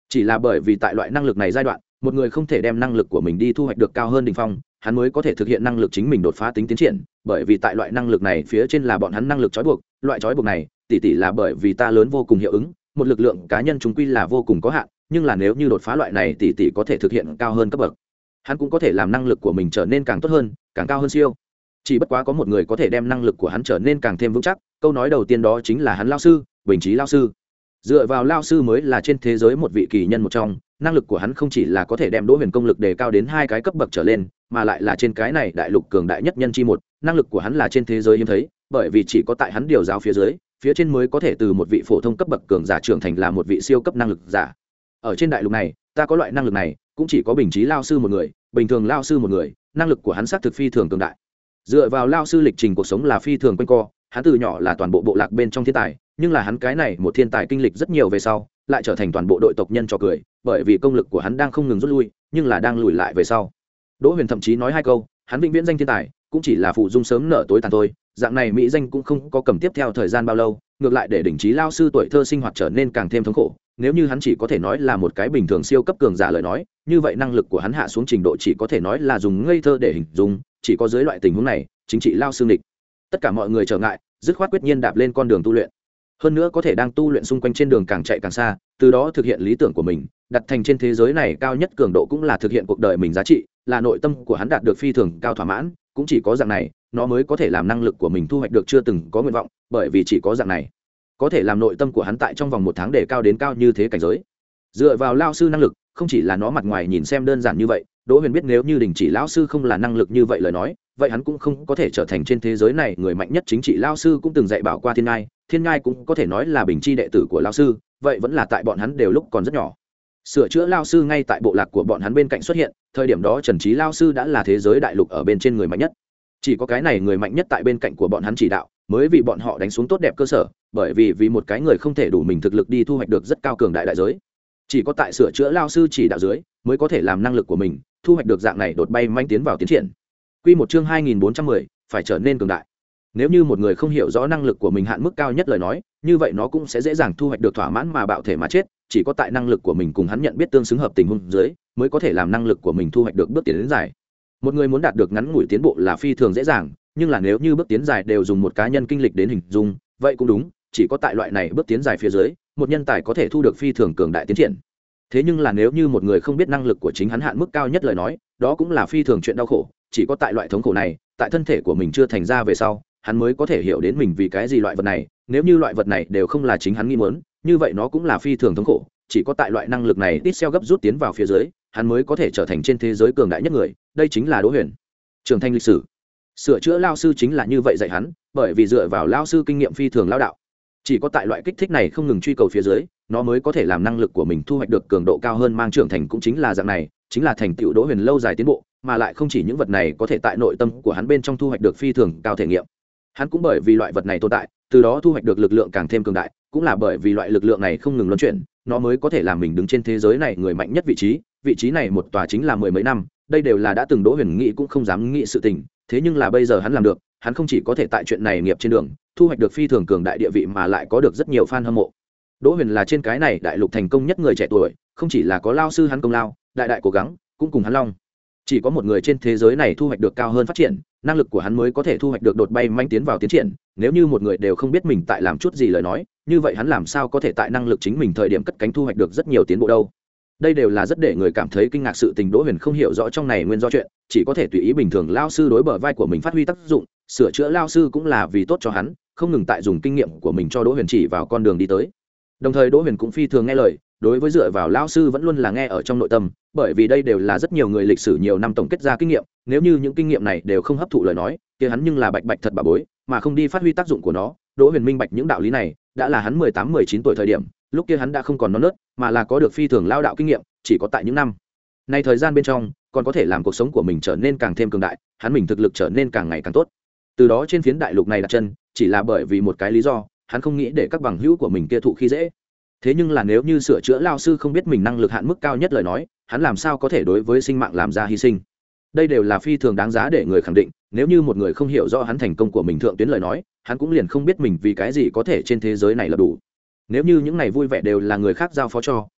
chỉ là bởi vì tại loại năng lực này giai đoạn một người không thể đem năng lực của mình đi thu hoạch được cao hơn đ ỉ n h phong hắn mới có thể thực hiện năng lực chính mình đột phá tính tiến triển bởi vì tại loại năng lực này phía trên là bọn hắn năng lực trói buộc loại trói buộc này tỉ tỉ là bởi vì ta lớn vô cùng hiệu ứng một lực lượng cá nhân chúng quy là vô cùng có hạn nhưng là nếu như đột phá loại này tỉ tỉ có thể thực hiện cao hơn cấp bậc hắn cũng có thể làm năng lực của mình trở nên càng tốt hơn càng cao hơn siêu chỉ bất quá có một người có thể đem năng lực của hắn trở nên càng thêm vững chắc câu nói đầu tiên đó chính là hắn lao sư bình trí lao sư dựa vào lao sư mới là trên thế giới một vị kỳ nhân một trong năng lực của hắn không chỉ là có thể đem đỗ huyền công lực đề cao đến hai cái cấp bậc trở lên mà lại là trên cái này đại lục cường đại nhất nhân chi một năng lực của hắn là trên thế giới hiếm thấy bởi vì chỉ có tại hắn điều giáo phía dưới phía trên mới có thể từ một vị phổ thông cấp bậc cường giả trưởng thành là một vị siêu cấp năng lực giả ở trên đại lục này ta có loại năng lực này cũng chỉ có bình trí lao sư một người bình thường lao sư một người năng lực của hắn xác thực phi thường cường đại dựa vào lao sư lịch trình cuộc sống là phi thường quanh co hắn từ nhỏ là toàn bộ bộ lạc bên trong thiên tài nhưng là hắn cái này một thiên tài kinh lịch rất nhiều về sau lại trở thành toàn bộ đội tộc nhân trò cười bởi vì công lực của hắn đang không ngừng rút lui nhưng là đang lùi lại về sau đỗ huyền thậm chí nói hai câu hắn vĩnh viễn danh thiên tài cũng chỉ là phụ dung sớm nở tối tàn thôi dạng này mỹ danh cũng không có cầm tiếp theo thời gian bao lâu ngược lại để đỉnh trí lao sư tuổi thơ sinh hoạt trở nên càng thêm thống khổ nếu như hắn chỉ có thể nói là một cái bình thường siêu cấp cường giả lời nói như vậy năng lực của hắn hạ xuống trình độ chỉ có thể nói là dùng ngây thơ để hình dung chỉ có dưới loại tình huống này chính trị lao sư địch tất cả mọi người trở ngại dứt khoát quyết nhiên đạp lên con đường tu luyện hơn nữa có thể đang tu luyện xung quanh trên đường càng chạy càng xa từ đó thực hiện lý tưởng của mình đặt thành trên thế giới này cao nhất cường độ cũng là thực hiện cuộc đời mình giá trị là nội tâm của hắn đạt được phi thường cao thỏa mãn cũng chỉ có dạng này nó mới có thể làm năng lực của mình thu hoạch được chưa từng có nguyện vọng bởi vì chỉ có dạng này có thể làm nội tâm của hắn tại trong vòng một tháng để cao đến cao như thế cảnh giới dựa vào lao sư năng lực không chỉ là nó mặt ngoài nhìn xem đơn giản như vậy đỗ huyền biết nếu như đình chỉ lão sư không là năng lực như vậy lời nói vậy hắn cũng không có thể trở thành trên thế giới này người mạnh nhất chính trị lao sư cũng từng dạy bảo qua thiên ngai thiên ngai cũng có thể nói là bình chi đệ tử của lao sư vậy vẫn là tại bọn hắn đều lúc còn rất nhỏ sửa chữa lao sư ngay tại bộ lạc của bọn hắn bên cạnh xuất hiện thời điểm đó trần trí lao sư đã là thế giới đại lục ở bên trên người mạnh nhất chỉ có cái này người mạnh nhất tại bên cạnh của bọn hắn chỉ đạo mới vì bọn họ đánh xuống tốt đẹp cơ sở bởi vì vì một cái người không thể đủ mình thực lực đi thu hoạch được rất cao cường đại đại giới chỉ có tại sửa chữa lao sư chỉ đạo dưới mới có thể làm năng lực của mình thu hoạch được dạng này đột bay manh tiến vào tiến triển Quy một chương hai nghìn bốn trăm mười phải trở nên cường đại nếu như một người không hiểu rõ năng lực của mình hạn mức cao nhất lời nói như vậy nó cũng sẽ dễ dàng thu hoạch được thỏa mãn mà bạo thể mà chết chỉ có tại năng lực của mình cùng hắn nhận biết tương xứng hợp tình huống dưới mới có thể làm năng lực của mình thu hoạch được bước tiến đến dài một người muốn đạt được ngắn ngủi tiến bộ là phi thường dễ dàng nhưng là nếu như bước tiến dài đều dùng một cá nhân kinh lịch đến hình dung vậy cũng đúng chỉ có tại loại này bước tiến dài phía dưới một nhân tài có thể thu được phi thường cường đại tiến triển thế nhưng là nếu như một người không biết năng lực của chính hắn hạn mức cao nhất lời nói đó cũng là phi thường chuyện đau khổ chỉ có tại loại thống khổ này tại thân thể của mình chưa thành ra về sau hắn mới có thể hiểu đến mình vì cái gì loại vật này nếu như loại vật này đều không là chính hắn nghĩ muốn như vậy nó cũng là phi thường thống khổ chỉ có tại loại năng lực này tít xeo gấp rút tiến vào phía dưới hắn mới có thể trở thành trên thế giới cường đại nhất người đây chính là Đỗ Huyền trưởng thành lịch sử sửa chữa lao sư chính là như vậy dạy hắn bởi vì dựa vào lao sư kinh nghiệm phi thường lao đạo chỉ có tại loại kích thích này không ngừng truy cầu phía dưới nó mới có thể làm năng lực của mình thu hoạch được cường độ cao hơn mang trưởng thành cũng chính là dạng này chính là thành tựu Đỗ Huyền lâu dài tiến bộ mà lại không chỉ những vật này có thể tại nội tâm của hắn bên trong thu hoạch được phi thường cao thể nghiệm hắn cũng bởi vì loại vật này tồn tại từ đó thu hoạch được lực lượng càng thêm cường đại cũng là bởi vì loại lực lượng này không ngừng luân chuyển nó mới có thể làm mình đứng trên thế giới này người mạnh nhất vị trí vị trí này một tòa chính là mười mấy năm đây đều là đã từng Đỗ Huyền nghĩ cũng không dám nghĩ sự tình thế nhưng là bây giờ hắn làm được hắn không chỉ có thể tại chuyện này nghiệp trên đường thu hoạch được phi thường cường đại địa vị mà lại có được rất nhiều fan hâm mộ Đỗ Huyền là trên cái này đại lục thành công nhất người trẻ tuổi không chỉ là có lao sư hắn công lao đại đại cố gắng cũng cùng hắn long chỉ có một người trên thế giới này thu hoạch được cao hơn phát triển năng lực của hắn mới có thể thu hoạch được đột bay manh tiến vào tiến triển nếu như một người đều không biết mình tại làm chút gì lời nói như vậy hắn làm sao có thể tại năng lực chính mình thời điểm cất cánh thu hoạch được rất nhiều tiến bộ đâu đây đều là rất để người cảm thấy kinh ngạc sự tình Đỗ Huyền không hiểu rõ trong này nguyên do chuyện chỉ có thể tùy ý bình thường lao sư đối bờ vai của mình phát huy tác dụng sửa chữa lao sư cũng là vì tốt cho hắn không ngừng tại dùng kinh nghiệm của mình cho Đỗ Huyền chỉ vào con đường đi tới đồng thời Đỗ Huyền cũng phi thường nghe lời đối với dựa vào lao sư vẫn luôn là nghe ở trong nội tâm bởi vì đây đều là rất nhiều người lịch sử nhiều năm tổng kết ra kinh nghiệm nếu như những kinh nghiệm này đều không hấp thụ lời nói kia hắn nhưng là bạch bạch thật bà bối mà không đi phát huy tác dụng của nó Đỗ Huyền minh bạch những đạo lý này đã là hắn mười tám mười chín tuổi thời điểm lúc kia hắn đã không còn non nớt mà là có được phi thường lao đạo kinh nghiệm chỉ có tại những năm này thời gian bên trong còn có thể làm cuộc sống của mình trở nên càng thêm cường đại hắn mình thực lực trở nên càng ngày càng tốt từ đó trên phiến đại lục này đặt chân chỉ là bởi vì một cái lý do hắn không nghĩ để các bằng hữu của mình kia thụ khi dễ thế nhưng là nếu như sửa chữa lao sư không biết mình năng lực hạn mức cao nhất lời nói hắn làm sao có thể đối với sinh mạng làm ra hy sinh đây đều là phi thường đáng giá để người khẳng định nếu như một người không hiểu rõ hắn thành công của mình thượng tuyến lời nói hắn cũng liền không biết mình vì cái gì có thể trên thế giới này là đủ nếu như những này vui vẻ đều là người khác giao phó cho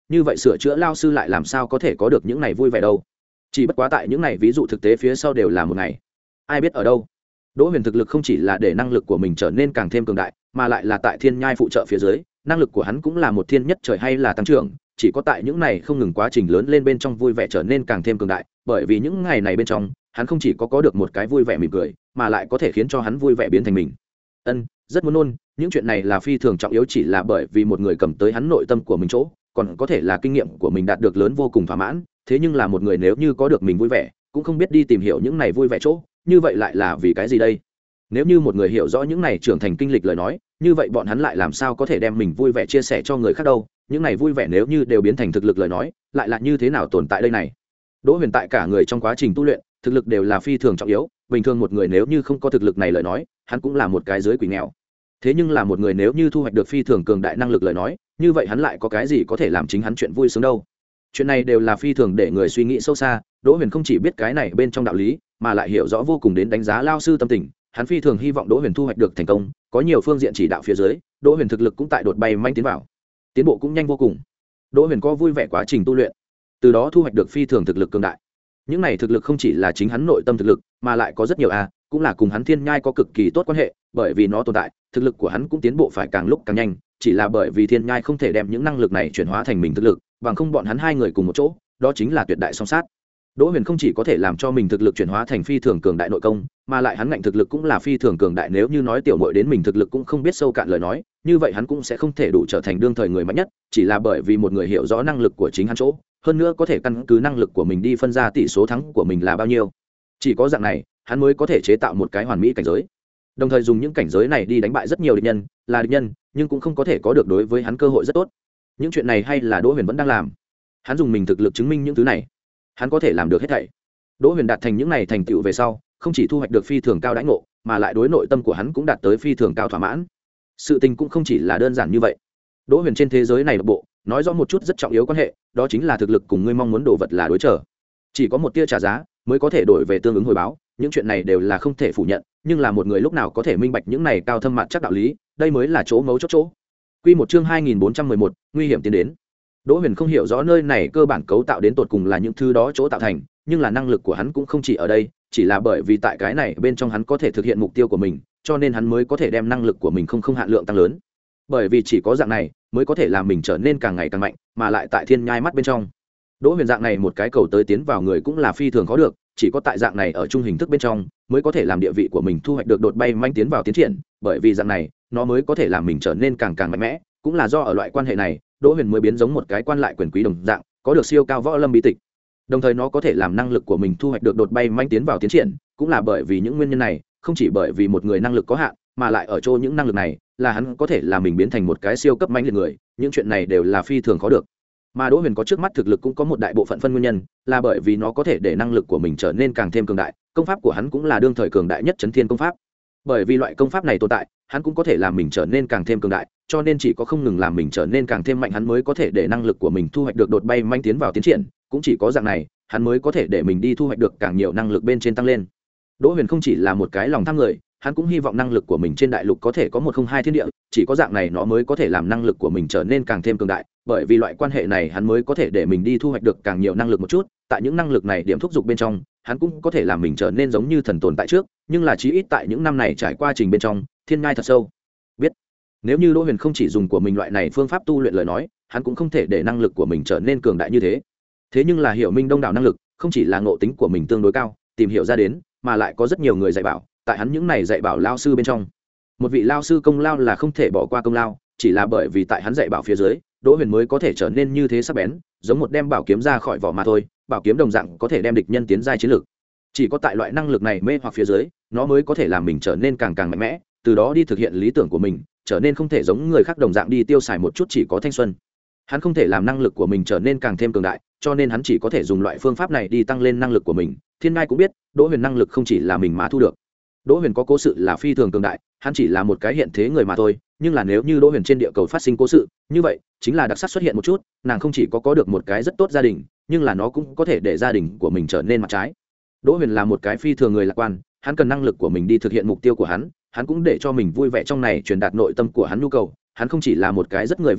như vậy sửa chữa lao sư lại làm sao có thể có được những này vui vẻ đâu. Chỉ bất quá tại những này ví dụ thực tế phía sau đều là một ngày ai biết ở đâu. Đỗ Huyền thực lực không chỉ là để năng lực của mình trở nên càng thêm cường đại, mà lại là tại thiên nhai phụ trợ phía dưới, năng lực của hắn cũng là một thiên nhất trời hay là tăng trưởng, chỉ có tại những này không ngừng quá trình lớn lên bên trong vui vẻ trở nên càng thêm cường đại, bởi vì những ngày này bên trong, hắn không chỉ có có được một cái vui vẻ mỉm cười, mà lại có thể khiến cho hắn vui vẻ biến thành mình. Ân, rất muốn nôn, những chuyện này là phi thường trọng yếu, chỉ là bởi vì một người cầm tới hắn nội tâm của mình chỗ, còn có thể là kinh nghiệm của mình đạt được lớn vô cùng thỏa mãn, thế nhưng là một người nếu như có được mình vui vẻ, cũng không biết đi tìm hiểu những này vui vẻ chỗ, như vậy lại là vì cái gì đây? Nếu như một người hiểu rõ những này trưởng thành kinh lịch lời nói, như vậy bọn hắn lại làm sao có thể đem mình vui vẻ chia sẻ cho người khác đâu? Những này vui vẻ nếu như đều biến thành thực lực lời nói, lại là như thế nào tồn tại đây này? Đỗ Huyền tại cả người trong quá trình tu luyện, thực lực đều là phi thường trọng yếu, bình thường một người nếu như không có thực lực này lời nói, hắn cũng là một cái dưới quỷ nghèo. Thế nhưng là một người nếu như thu hoạch được phi thường cường đại năng lực lời nói, như vậy hắn lại có cái gì có thể làm chính hắn chuyện vui sướng đâu? Chuyện này đều là phi thường để người suy nghĩ sâu xa. Đỗ Huyền không chỉ biết cái này bên trong đạo lý, mà lại hiểu rõ vô cùng đến đánh giá lao sư tâm tình. Hắn phi thường hy vọng Đỗ Huyền thu hoạch được thành công, có nhiều phương diện chỉ đạo phía dưới, Đỗ Huyền thực lực cũng tại đột bay manh tiến vào, tiến bộ cũng nhanh vô cùng. Đỗ Huyền có vui vẻ quá trình tu luyện, từ đó thu hoạch được phi thường thực lực cường đại. Những này thực lực không chỉ là chính hắn nội tâm thực lực, mà lại có rất nhiều a, cũng là cùng hắn thiên nhai có cực kỳ tốt quan hệ, bởi vì nó tồn tại, thực lực của hắn cũng tiến bộ phải càng lúc càng nhanh, chỉ là bởi vì thiên nhai không thể đem những năng lực này chuyển hóa thành mình thực lực, bằng không bọn hắn hai người cùng một chỗ, đó chính là tuyệt đại song sát. Đỗ Huyền không chỉ có thể làm cho mình thực lực chuyển hóa thành phi thường cường đại nội công, mà lại hắn ngạnh thực lực cũng là phi thường cường đại, nếu như nói tiểu muội đến mình thực lực cũng không biết sâu cạn lời nói, như vậy hắn cũng sẽ không thể đủ trở thành đương thời người mạnh nhất, chỉ là bởi vì một người hiểu rõ năng lực của chính hắn chỗ, hơn nữa có thể căn cứ năng lực của mình đi phân ra tỷ số thắng của mình là bao nhiêu. Chỉ có dạng này, hắn mới có thể chế tạo một cái hoàn mỹ cảnh giới. Đồng thời dùng những cảnh giới này đi đánh bại rất nhiều địch nhân, là địch nhân, nhưng cũng không có thể có được đối với hắn cơ hội rất tốt. Những chuyện này hay là Đỗ Huyền vẫn đang làm. Hắn dùng mình thực lực chứng minh những thứ này. Hắn có thể làm được hết thảy. Đỗ Huyền đạt thành những này thành tựu về sau, không chỉ thu hoạch được phi thường cao đãi ngộ, mà lại đối nội tâm của hắn cũng đạt tới phi thường cao thỏa mãn. Sự tình cũng không chỉ là đơn giản như vậy. Đỗ Huyền trên thế giới này độc bộ, nói rõ một chút rất trọng yếu quan hệ, đó chính là thực lực cùng ngươi mong muốn đồ vật là đối trở. Chỉ có một tia trả giá mới có thể đổi về tương ứng hồi báo, những chuyện này đều là không thể phủ nhận, nhưng là một người lúc nào có thể minh bạch những này cao thâm mạn chắc đạo lý, đây mới là chỗ ngấu chốt chỗ. Quy một chương hai nghìn bốn trăm mười một, nguy hiểm tiến đến. Đỗ Huyền không hiểu rõ nơi này cơ bản cấu tạo đến tột cùng là những thứ đó chỗ tạo thành, nhưng là năng lực của hắn cũng không chỉ ở đây, chỉ là bởi vì tại cái này bên trong hắn có thể thực hiện mục tiêu của mình, cho nên hắn mới có thể đem năng lực của mình không không hạn lượng tăng lớn. Bởi vì chỉ có dạng này mới có thể làm mình trở nên càng ngày càng mạnh, mà lại tại thiên nhai mắt bên trong. Đỗ Huyền dạng này một cái cầu tới tiến vào người cũng là phi thường khó được, chỉ có tại dạng này ở trung hình thức bên trong mới có thể làm địa vị của mình thu hoạch được đột bay manh tiến vào tiến triển, bởi vì dạng này nó mới có thể làm mình trở nên càng càng mạnh mẽ, cũng là do ở loại quan hệ này, Đỗ Huyền mới biến giống một cái quan lại quyền quý đồng dạng, có được siêu cao võ lâm bí tịch. Đồng thời nó có thể làm năng lực của mình thu hoạch được đột bay manh tiến vào tiến triển, cũng là bởi vì những nguyên nhân này, không chỉ bởi vì một người năng lực có hạn, mà lại ở chỗ những năng lực này là hắn có thể làm mình biến thành một cái siêu cấp mãnh liệt người, những chuyện này đều là phi thường khó được. Mà Đỗ Huyền có trước mắt thực lực cũng có một đại bộ phận phân nguyên nhân, là bởi vì nó có thể để năng lực của mình trở nên càng thêm cường đại, công pháp của hắn cũng là đương thời cường đại nhất Chấn Thiên công pháp. Bởi vì loại công pháp này tồn tại, hắn cũng có thể làm mình trở nên càng thêm cường đại, cho nên chỉ có không ngừng làm mình trở nên càng thêm mạnh hắn mới có thể để năng lực của mình thu hoạch được đột bay manh tiến vào tiến triển, cũng chỉ có dạng này, hắn mới có thể để mình đi thu hoạch được càng nhiều năng lực bên trên tăng lên. Đỗ Huyền không chỉ là một cái lòng tham người, hắn cũng hy vọng năng lực của mình trên đại lục có thể có một không hai thiên địa, chỉ có dạng này nó mới có thể làm năng lực của mình trở nên càng thêm cường đại, bởi vì loại quan hệ này hắn mới có thể để mình đi thu hoạch được càng nhiều năng lực một chút, tại những năng lực này điểm thúc giục bên trong, hắn cũng có thể làm mình trở nên giống như thần tồn tại trước, nhưng là chí ít tại những năm này trải qua trình bên trong, thiên ngai thật sâu. Biết, nếu như Đỗ Huyền không chỉ dùng của mình loại này phương pháp tu luyện lời nói, hắn cũng không thể để năng lực của mình trở nên cường đại như thế. Thế nhưng là hiểu minh đông đảo năng lực, không chỉ là ngộ tính của mình tương đối cao, tìm hiểu ra đến, mà lại có rất nhiều người dạy bảo, tại hắn những này dạy bảo lao sư bên trong, một vị lao sư công lao là không thể bỏ qua công lao, chỉ là bởi vì tại hắn dạy bảo phía dưới, Đỗ Huyền mới có thể trở nên như thế sắc bén, giống một đem bảo kiếm ra khỏi vỏ mà thôi, bảo kiếm đồng dạng có thể đem địch nhân tiến giai chiến lược. Chỉ có tại loại năng lực này mê hoặc phía dưới, nó mới có thể làm mình trở nên càng càng mạnh mẽ, từ đó đi thực hiện lý tưởng của mình, trở nên không thể giống người khác đồng dạng đi tiêu xài một chút chỉ có thanh xuân. Hắn không thể làm năng lực của mình trở nên càng thêm cường đại, cho nên hắn chỉ có thể dùng loại phương pháp này đi tăng lên năng lực của mình. Thiên Ngai cũng biết, Đỗ Huyền năng lực không chỉ là mình mà thu được. Đỗ Huyền có cố sự là phi thường cường đại, hắn chỉ là một cái hiện thế người mà thôi, nhưng là nếu như Đỗ Huyền trên địa cầu phát sinh cố sự, như vậy chính là đặc sắc xuất hiện một chút, nàng không chỉ có có được một cái rất tốt gia đình, nhưng là nó cũng có thể để gia đình của mình trở nên mặt trái. Đỗ Huyền là một cái phi thường người lạc quan, hắn cần năng lực của mình đi thực hiện mục tiêu của hắn, hắn cũng để cho mình vui vẻ trong này truyền đạt nội tâm của hắn nhu cầu, hắn không chỉ là một cái rất người vui sướng,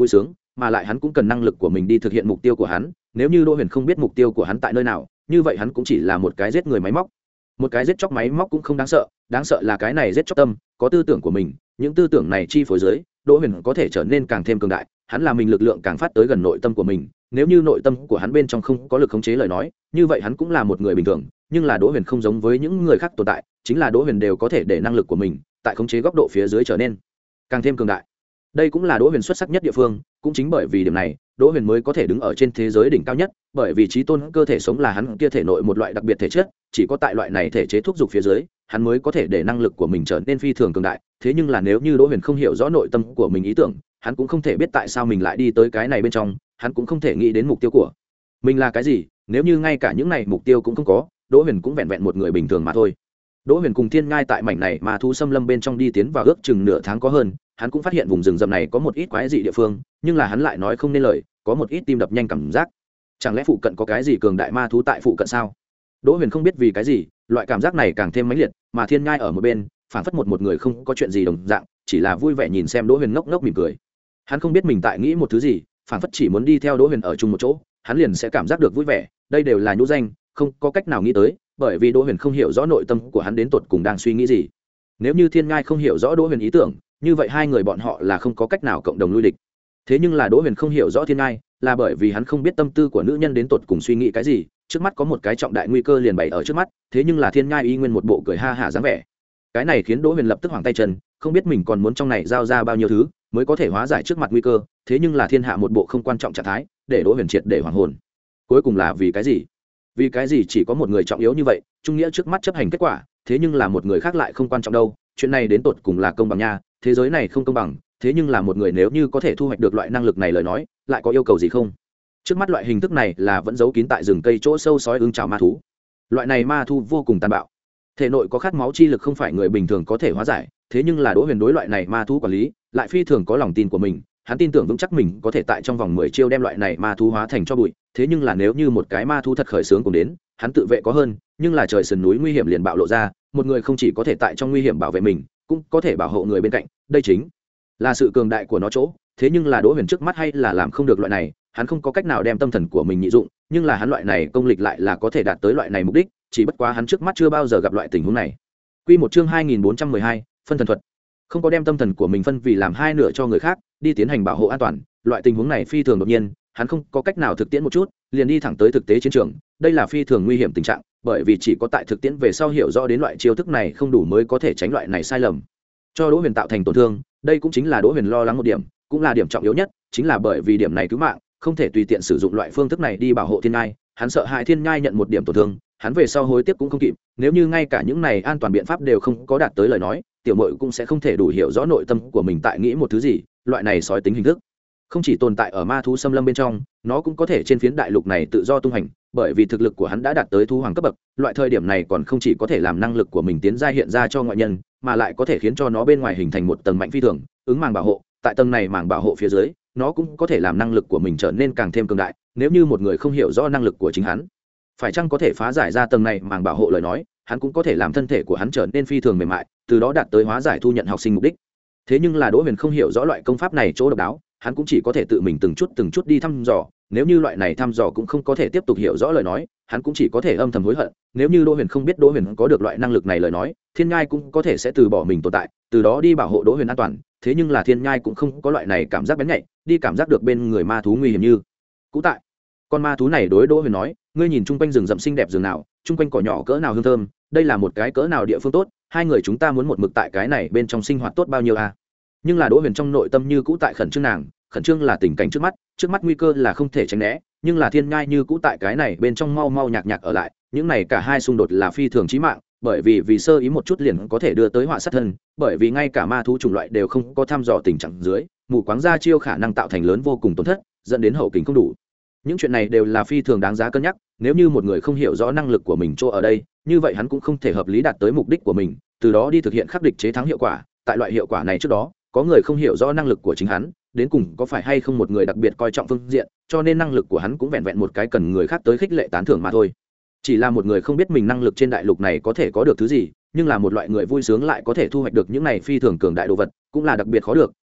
mà lại hắn cũng cần năng lực của mình đi thực hiện mục tiêu của hắn. Nếu như Đỗ Huyền không biết mục tiêu của hắn tại nơi nào, như vậy hắn cũng chỉ là một cái giết người máy móc. Một cái giết chóc máy móc cũng không đáng sợ, đáng sợ là cái này giết chóc tâm, có tư tưởng của mình, những tư tưởng này chi phối dưới, Đỗ Huyền có thể trở nên càng thêm cường đại, hắn là mình lực lượng càng phát tới gần nội tâm của mình. Nếu như nội tâm của hắn bên trong không có lực khống chế lời nói, như vậy hắn cũng là một người bình thường, nhưng là Đỗ Huyền không giống với những người khác tồn tại, chính là Đỗ Huyền đều có thể để năng lực của mình tại khống chế góc độ phía dưới trở nên càng thêm cường đại. Đây cũng là Đỗ Huyền xuất sắc nhất địa phương, cũng chính bởi vì điểm này, Đỗ Huyền mới có thể đứng ở trên thế giới đỉnh cao nhất, bởi vì chí tôn cơ thể sống là hắn kia thể nội một loại đặc biệt thể chất, chỉ có tại loại này thể chế thúc dục phía dưới, hắn mới có thể để năng lực của mình trở nên phi thường cường đại. Thế nhưng là nếu như Đỗ Huyền không hiểu rõ nội tâm của mình ý tưởng, hắn cũng không thể biết tại sao mình lại đi tới cái này bên trong, hắn cũng không thể nghĩ đến mục tiêu của mình là cái gì. Nếu như ngay cả những này mục tiêu cũng không có, Đỗ Huyền cũng vẹn vẹn một người bình thường mà thôi. Đỗ Huyền cùng Thiên Ngai tại mảnh này mà thú xâm lâm bên trong đi tiến vào ước chừng nửa tháng có hơn, hắn cũng phát hiện vùng rừng rậm này có một ít quái dị địa phương, nhưng là hắn lại nói không nên lời, có một ít tim đập nhanh cảm giác. Chẳng lẽ phụ cận có cái gì cường đại ma thú tại phụ cận sao? Đỗ Huyền không biết vì cái gì, loại cảm giác này càng thêm mãnh liệt, mà Thiên Ngai ở một bên, phảng phất một một người không có chuyện gì đồng dạng, chỉ là vui vẻ nhìn xem Đỗ Huyền ngốc ngốc mỉm cười. Hắn không biết mình tại nghĩ một thứ gì, phảng phất chỉ muốn đi theo Đỗ Huyền ở chung một chỗ, hắn liền sẽ cảm giác được vui vẻ, đây đều là nhũ danh, không có cách nào nghĩ tới, bởi vì Đỗ Huyền không hiểu rõ nội tâm của hắn đến tột cùng đang suy nghĩ gì. Nếu như Thiên Ngai không hiểu rõ Đỗ Huyền ý tưởng, như vậy hai người bọn họ là không có cách nào cộng đồng lui địch. Thế nhưng là Đỗ Huyền không hiểu rõ Thiên Ngai, là bởi vì hắn không biết tâm tư của nữ nhân đến tột cùng suy nghĩ cái gì, trước mắt có một cái trọng đại nguy cơ liền bày ở trước mắt, thế nhưng là Thiên Ngai y nguyên một bộ cười ha hả dáng vẻ. Cái này khiến Đỗ Huyền lập tức hoảng tay chân, không biết mình còn muốn trong này giao ra bao nhiêu thứ mới có thể hóa giải trước mặt nguy cơ, thế nhưng là Thiên Hạ một bộ không quan trọng trạng thái, để Đỗ Huyền triệt để hoảng hồn. Cuối cùng là vì cái gì? Vì cái gì chỉ có một người trọng yếu như vậy, trung nghĩa trước mắt chấp hành kết quả, thế nhưng là một người khác lại không quan trọng đâu, chuyện này đến tột cùng là công bằng nha, thế giới này không công bằng, thế nhưng là một người nếu như có thể thu hoạch được loại năng lực này lời nói, lại có yêu cầu gì không? Trước mắt loại hình thức này là vẫn giấu kín tại rừng cây chỗ sâu sói ưng chảo ma thú. Loại này ma thú vô cùng tàn bạo, thể nội có khát máu chi lực không phải người bình thường có thể hóa giải, thế nhưng là Đỗ Huyền đối loại này ma thú quản lý, lại phi thường có lòng tin của mình, hắn tin tưởng vững chắc mình có thể tại trong vòng mười chiêu đem loại này ma thú hóa thành cho bụi, thế nhưng là nếu như một cái ma thú thật khởi sướng cùng đến, hắn tự vệ có hơn, nhưng là trời sườn núi nguy hiểm liền bạo lộ ra, một người không chỉ có thể tại trong nguy hiểm bảo vệ mình, cũng có thể bảo hộ người bên cạnh, đây chính là sự cường đại của nó chỗ. Thế nhưng là Đỗ Huyền trước mắt hay là làm không được loại này, hắn không có cách nào đem tâm thần của mình nhị dụng, nhưng là hắn loại này công lịch lại là có thể đạt tới loại này mục đích, chỉ bất quá hắn trước mắt chưa bao giờ gặp loại tình huống này. Quy một chương hai nghìn bốn trăm mười hai, phân thần thuật. Không có đem tâm thần của mình phân vì làm hai nửa cho người khác, đi tiến hành bảo hộ an toàn, loại tình huống này phi thường đột nhiên, hắn không có cách nào thực tiễn một chút, liền đi thẳng tới thực tế chiến trường, đây là phi thường nguy hiểm tình trạng, bởi vì chỉ có tại thực tiễn về sau hiểu rõ đến loại chiêu thức này không đủ mới có thể tránh loại này sai lầm, cho Đỗ Huyền tạo thành tổn thương. Đây cũng chính là Đỗ Huyền lo lắng một điểm, cũng là điểm trọng yếu nhất, chính là bởi vì điểm này cứu mạng, không thể tùy tiện sử dụng loại phương thức này đi bảo hộ Thiên Nhai, hắn sợ hại Thiên Nhai nhận một điểm tổn thương, hắn về sau hối tiếc cũng không kịp. Nếu như ngay cả những này an toàn biện pháp đều không có đạt tới lời nói, tiểu muội cũng sẽ không thể đủ hiểu rõ nội tâm của mình tại nghĩ một thứ gì. Loại này sói tính hình thức không chỉ tồn tại ở ma thú xâm lâm bên trong, nó cũng có thể trên phiến đại lục này tự do tung hành, bởi vì thực lực của hắn đã đạt tới thú hoàng cấp bậc, loại thời điểm này còn không chỉ có thể làm năng lực của mình tiến ra hiện ra cho ngoại nhân, mà lại có thể khiến cho nó bên ngoài hình thành một tầng mạnh phi thường, ứng màng bảo hộ, tại tầng này màng bảo hộ phía dưới, nó cũng có thể làm năng lực của mình trở nên càng thêm cường đại. Nếu như một người không hiểu rõ năng lực của chính hắn, phải chăng có thể phá giải ra tầng này màng bảo hộ lời nói, hắn cũng có thể làm thân thể của hắn trở nên phi thường mềm mại, từ đó đạt tới hóa giải thu nhận học sinh mục đích. Thế nhưng là Đỗ Huyền không hiểu rõ loại công pháp này chỗ độc đáo, hắn cũng chỉ có thể tự mình từng chút từng chút đi thăm dò, nếu như loại này thăm dò cũng không có thể tiếp tục hiểu rõ lời nói, hắn cũng chỉ có thể âm thầm hối hận. Nếu như Đỗ Huyền không biết Đỗ Huyền có được loại năng lực này lời nói, Thiên Nhai cũng có thể sẽ từ bỏ mình tồn tại, từ đó đi bảo hộ Đỗ Huyền an toàn. Thế nhưng là Thiên Nhai cũng không có loại này cảm giác bén nhạy, đi cảm giác được bên người ma thú nguy hiểm như cũ tại. Con ma thú này đối Đỗ Huyền nói, ngươi nhìn chung quanh rừng rậm xinh đẹp rừng nào, chung quanh cỏ nhỏ cỡ nào hương thơm, đây là một cái cỡ nào địa phương tốt, hai người chúng ta muốn một mực tại cái này bên trong sinh hoạt tốt bao nhiêu à? Nhưng là Đỗ Huyền trong nội tâm như cũ tại khẩn trương nàng, khẩn trương là tình cảnh trước mắt, trước mắt nguy cơ là không thể tránh né, nhưng là Thiên Nhai như cũ tại cái này bên trong mau mau nhạc nhạc ở lại, những này cả hai xung đột là phi thường chí mạng, bởi vì vì sơ ý một chút liền có thể đưa tới họa sát thân, bởi vì ngay cả ma thú chủng loại đều không có thăm dò tình trạng dưới, mù quáng ra chiêu khả năng tạo thành lớn vô cùng tổn thất, dẫn đến hậu kính không đủ. Những chuyện này đều là phi thường đáng giá cân nhắc, nếu như một người không hiểu rõ năng lực của mình chỗ ở đây, như vậy hắn cũng không thể hợp lý đạt tới mục đích của mình, từ đó đi thực hiện khắc địch chế thắng hiệu quả. Tại loại hiệu quả này trước đó, có người không hiểu rõ năng lực của chính hắn, đến cùng có phải hay không một người đặc biệt coi trọng phương diện, cho nên năng lực của hắn cũng vẹn vẹn một cái cần người khác tới khích lệ tán thưởng mà thôi. Chỉ là một người không biết mình năng lực trên đại lục này có thể có được thứ gì, nhưng là một loại người vui sướng lại có thể thu hoạch được những này phi thường cường đại đồ vật, cũng là đặc biệt khó được.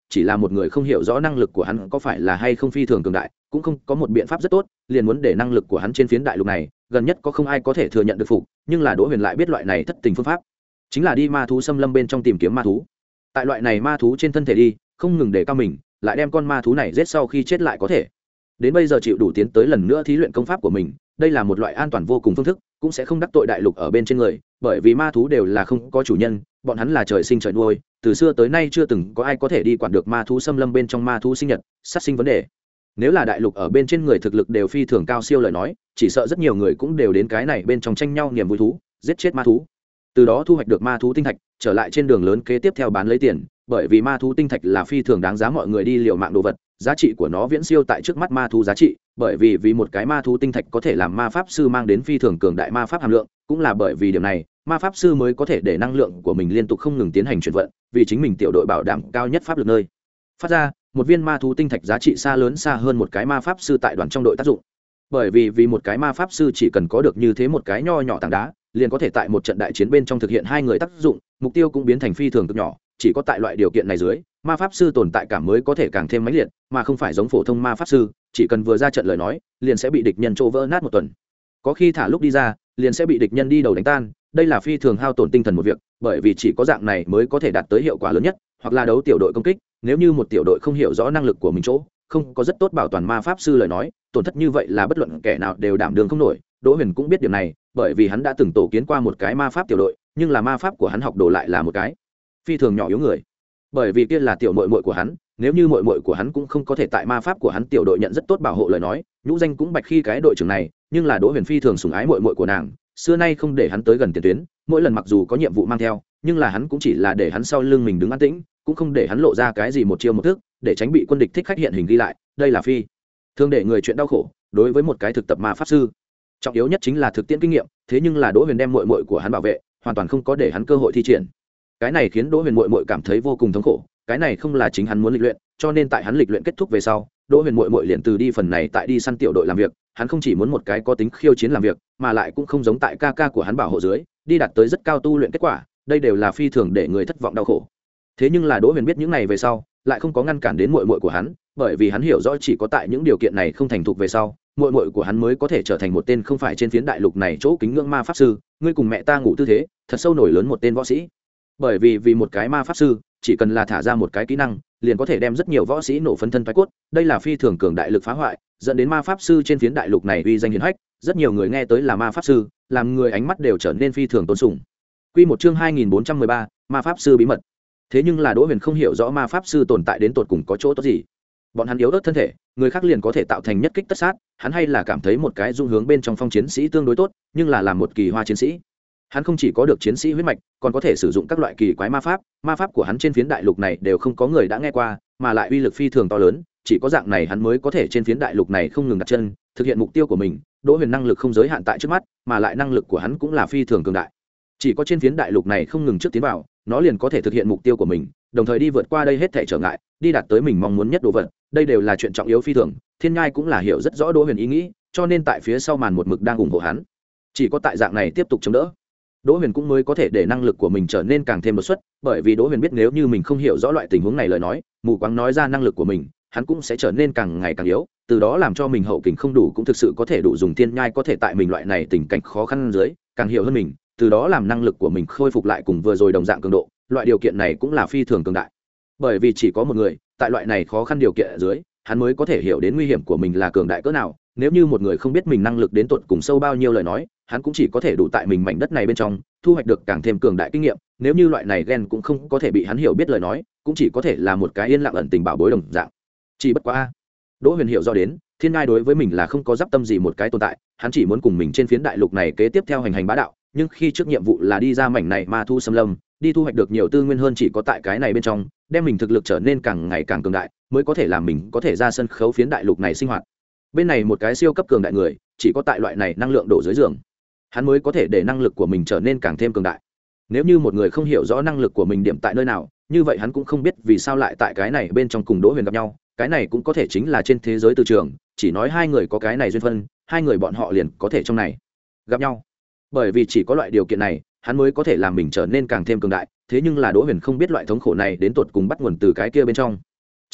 chỉ là một người không hiểu rõ năng lực của hắn có phải là hay không phi thường cường đại, cũng không có một biện pháp rất tốt, liền muốn để năng lực của hắn trên phiến đại lục này gần nhất có không ai có thể thừa nhận được phục, nhưng là Đỗ Huyền lại biết loại này thất tình phương pháp, chính là đi ma thú xâm lâm bên trong tìm kiếm ma thú. Tại loại này ma thú trên thân thể đi, không ngừng để cao mình, lại đem con ma thú này giết sau khi chết lại có thể. Đến bây giờ chịu đủ tiến tới lần nữa thí luyện công pháp của mình, đây là một loại an toàn vô cùng phương thức, cũng sẽ không đắc tội đại lục ở bên trên người, bởi vì ma thú đều là không có chủ nhân, bọn hắn là trời sinh trời nuôi, từ xưa tới nay chưa từng có ai có thể đi quản được ma thú xâm lâm bên trong ma thú sinh nhật, sát sinh vấn đề. Nếu là đại lục ở bên trên người thực lực đều phi thường cao siêu lời nói, chỉ sợ rất nhiều người cũng đều đến cái này bên trong tranh nhau niềm vui thú, giết chết ma thú. Từ đó thu hoạch được ma thú tinh thạch, trở lại trên đường lớn kế tiếp theo bán lấy tiền, bởi vì ma thú tinh thạch là phi thường đáng giá mọi người đi liều mạng đồ vật, giá trị của nó viễn siêu tại trước mắt ma thú giá trị, bởi vì vì một cái ma thú tinh thạch có thể làm ma pháp sư mang đến phi thường cường đại ma pháp hàm lượng, cũng là bởi vì điểm này, ma pháp sư mới có thể để năng lượng của mình liên tục không ngừng tiến hành chuyển vận, vì chính mình tiểu đội bảo đảm cao nhất pháp lực nơi phát ra, một viên ma thú tinh thạch giá trị xa lớn xa hơn một cái ma pháp sư tại đoàn trong đội tác dụng. Bởi vì vì một cái ma pháp sư chỉ cần có được như thế một cái nho nhỏ tảng đá, liền có thể tại một trận đại chiến bên trong thực hiện hai người tác dụng, mục tiêu cũng biến thành phi thường cực nhỏ, chỉ có tại loại điều kiện này dưới, ma pháp sư tồn tại cảm mới có thể càng thêm mãnh liệt, mà không phải giống phổ thông ma pháp sư, chỉ cần vừa ra trận lời nói, liền sẽ bị địch nhân trô vỡ nát một tuần. Có khi thả lúc đi ra, liền sẽ bị địch nhân đi đầu đánh tan, đây là phi thường hao tổn tinh thần một việc, bởi vì chỉ có dạng này mới có thể đạt tới hiệu quả lớn nhất, hoặc là đấu tiểu đội công kích, nếu như một tiểu đội không hiểu rõ năng lực của mình chỗ, không có rất tốt bảo toàn ma pháp sư lời nói, tổn thất như vậy là bất luận kẻ nào đều đảm đương không nổi. Đỗ Huyền cũng biết điểm này, bởi vì hắn đã từng tổ kiến qua một cái ma pháp tiểu đội, nhưng là ma pháp của hắn học đồ lại là một cái phi thường nhỏ yếu người, bởi vì kia là tiểu muội muội của hắn, nếu như muội muội của hắn cũng không có thể tại ma pháp của hắn tiểu đội nhận rất tốt bảo hộ lời nói, nhũ danh cũng bạch khi cái đội trưởng này, nhưng là Đỗ Huyền phi thường sủng ái muội muội của nàng, xưa nay không để hắn tới gần tiền tuyến, mỗi lần mặc dù có nhiệm vụ mang theo, nhưng là hắn cũng chỉ là để hắn sau lưng mình đứng an tĩnh, cũng không để hắn lộ ra cái gì một chiêu một thức, để tránh bị quân địch thích khách hiện hình ghi lại, đây là phi thường để người chuyện đau khổ, đối với một cái thực tập ma pháp sư, trọng yếu nhất chính là thực tiễn kinh nghiệm, thế nhưng là Đỗ Huyền đem muội muội của hắn bảo vệ, hoàn toàn không có để hắn cơ hội thi triển. Cái này khiến Đỗ Huyền muội muội cảm thấy vô cùng thống khổ, cái này không là chính hắn muốn lịch luyện, cho nên tại hắn lịch luyện kết thúc về sau, Đỗ Huyền muội muội liền từ đi phần này tại đi săn tiểu đội làm việc, hắn không chỉ muốn một cái có tính khiêu chiến làm việc, mà lại cũng không giống tại ca ca của hắn bảo hộ dưới, đi đạt tới rất cao tu luyện kết quả, đây đều là phi thường để người thất vọng đau khổ. Thế nhưng là Đỗ Huyền biết những này về sau, lại không có ngăn cản đến muội muội của hắn, bởi vì hắn hiểu rõ chỉ có tại những điều kiện này không thành thục về sau, muội muội của hắn mới có thể trở thành một tên không phải trên phiến đại lục này chỗ kính ngưỡng ma pháp sư, ngươi cùng mẹ ta ngủ tư thế, thật sâu nổi lớn một tên võ sĩ. Bởi vì vì một cái ma pháp sư, chỉ cần là thả ra một cái kỹ năng, liền có thể đem rất nhiều võ sĩ nổ phấn thân thoái cốt, đây là phi thường cường đại lực phá hoại, dẫn đến ma pháp sư trên phiến đại lục này uy danh hiển hách, rất nhiều người nghe tới là ma pháp sư, làm người ánh mắt đều trở nên phi thường tôn sùng. Quy một chương hai nghìn bốn trăm mười ba, ma pháp sư bí mật. Thế nhưng là Đỗ Huyền không hiểu rõ ma pháp sư tồn tại đến tột cùng có chỗ tốt gì. Bọn hắn yếu ớt thân thể, người khác liền có thể tạo thành nhất kích tất sát, hắn hay là cảm thấy một cái dung hướng bên trong phong chiến sĩ tương đối tốt, nhưng là làm một kỳ hoa chiến sĩ, hắn không chỉ có được chiến sĩ huyết mạch, còn có thể sử dụng các loại kỳ quái ma pháp, ma pháp của hắn trên phiến đại lục này đều không có người đã nghe qua, mà lại uy lực phi thường to lớn, chỉ có dạng này hắn mới có thể trên phiến đại lục này không ngừng đặt chân, thực hiện mục tiêu của mình. Đỗ Huyền năng lực không giới hạn tại trước mắt, mà lại năng lực của hắn cũng là phi thường cường đại, chỉ có trên phiến đại lục này không ngừng trước tiến vào, nó liền có thể thực hiện mục tiêu của mình, đồng thời đi vượt qua đây hết thảy trở ngại, đi đạt tới mình mong muốn nhất đồ vật, đây đều là chuyện trọng yếu phi thường. Thiên Nhai cũng là hiểu rất rõ Đỗ Huyền ý nghĩ, cho nên tại phía sau màn một mực đang ủng hộ hắn, chỉ có tại dạng này tiếp tục chống đỡ, Đỗ Huyền cũng mới có thể để năng lực của mình trở nên càng thêm đột xuất, bởi vì Đỗ Huyền biết nếu như mình không hiểu rõ loại tình huống này lời nói, mù quáng nói ra năng lực của mình, hắn cũng sẽ trở nên càng ngày càng yếu, từ đó làm cho mình hậu kình không đủ, cũng thực sự có thể đủ dùng Thiên Nhai có thể tại mình loại này tình cảnh khó khăn dưới, càng hiểu hơn mình, từ đó làm năng lực của mình khôi phục lại cùng vừa rồi đồng dạng cường độ, loại điều kiện này cũng là phi thường cường đại. Bởi vì chỉ có một người, tại loại này khó khăn điều kiện ở dưới, hắn mới có thể hiểu đến nguy hiểm của mình là cường đại cỡ nào, nếu như một người không biết mình năng lực đến tột cùng sâu bao nhiêu lời nói, hắn cũng chỉ có thể đủ tại mình mảnh đất này bên trong thu hoạch được càng thêm cường đại kinh nghiệm, nếu như loại này gen cũng không có thể bị hắn hiểu biết lời nói, cũng chỉ có thể là một cái yên lặng ẩn tình bảo bối đồng dạng. Chỉ bất quá a, Đỗ Huyền hiểu rõ đến, Thiên Ngai đối với mình là không có giáp tâm gì một cái tồn tại, hắn chỉ muốn cùng mình trên phiến đại lục này kế tiếp theo hành hành bá đạo, nhưng khi trước nhiệm vụ là đi ra mảnh này ma thu xâm lâm, đi thu hoạch được nhiều tư nguyên hơn, chỉ có tại cái này bên trong, đem mình thực lực trở nên càng ngày càng cường đại, mới có thể làm mình có thể ra sân khấu phiến đại lục này sinh hoạt. Bên này một cái siêu cấp cường đại người, chỉ có tại loại này năng lượng đổ dưới giường, hắn mới có thể để năng lực của mình trở nên càng thêm cường đại. Nếu như một người không hiểu rõ năng lực của mình điểm tại nơi nào, như vậy hắn cũng không biết vì sao lại tại cái này bên trong cùng Đỗ Huyền gặp nhau, cái này cũng có thể chính là trên thế giới từ trường, chỉ nói hai người có cái này duyên phân, hai người bọn họ liền có thể trong này gặp nhau. Bởi vì chỉ có loại điều kiện này, hắn mới có thể làm mình trở nên càng thêm cường đại, thế nhưng là Đỗ Huyền không biết loại thống khổ này đến tột cùng bắt nguồn từ cái kia bên trong.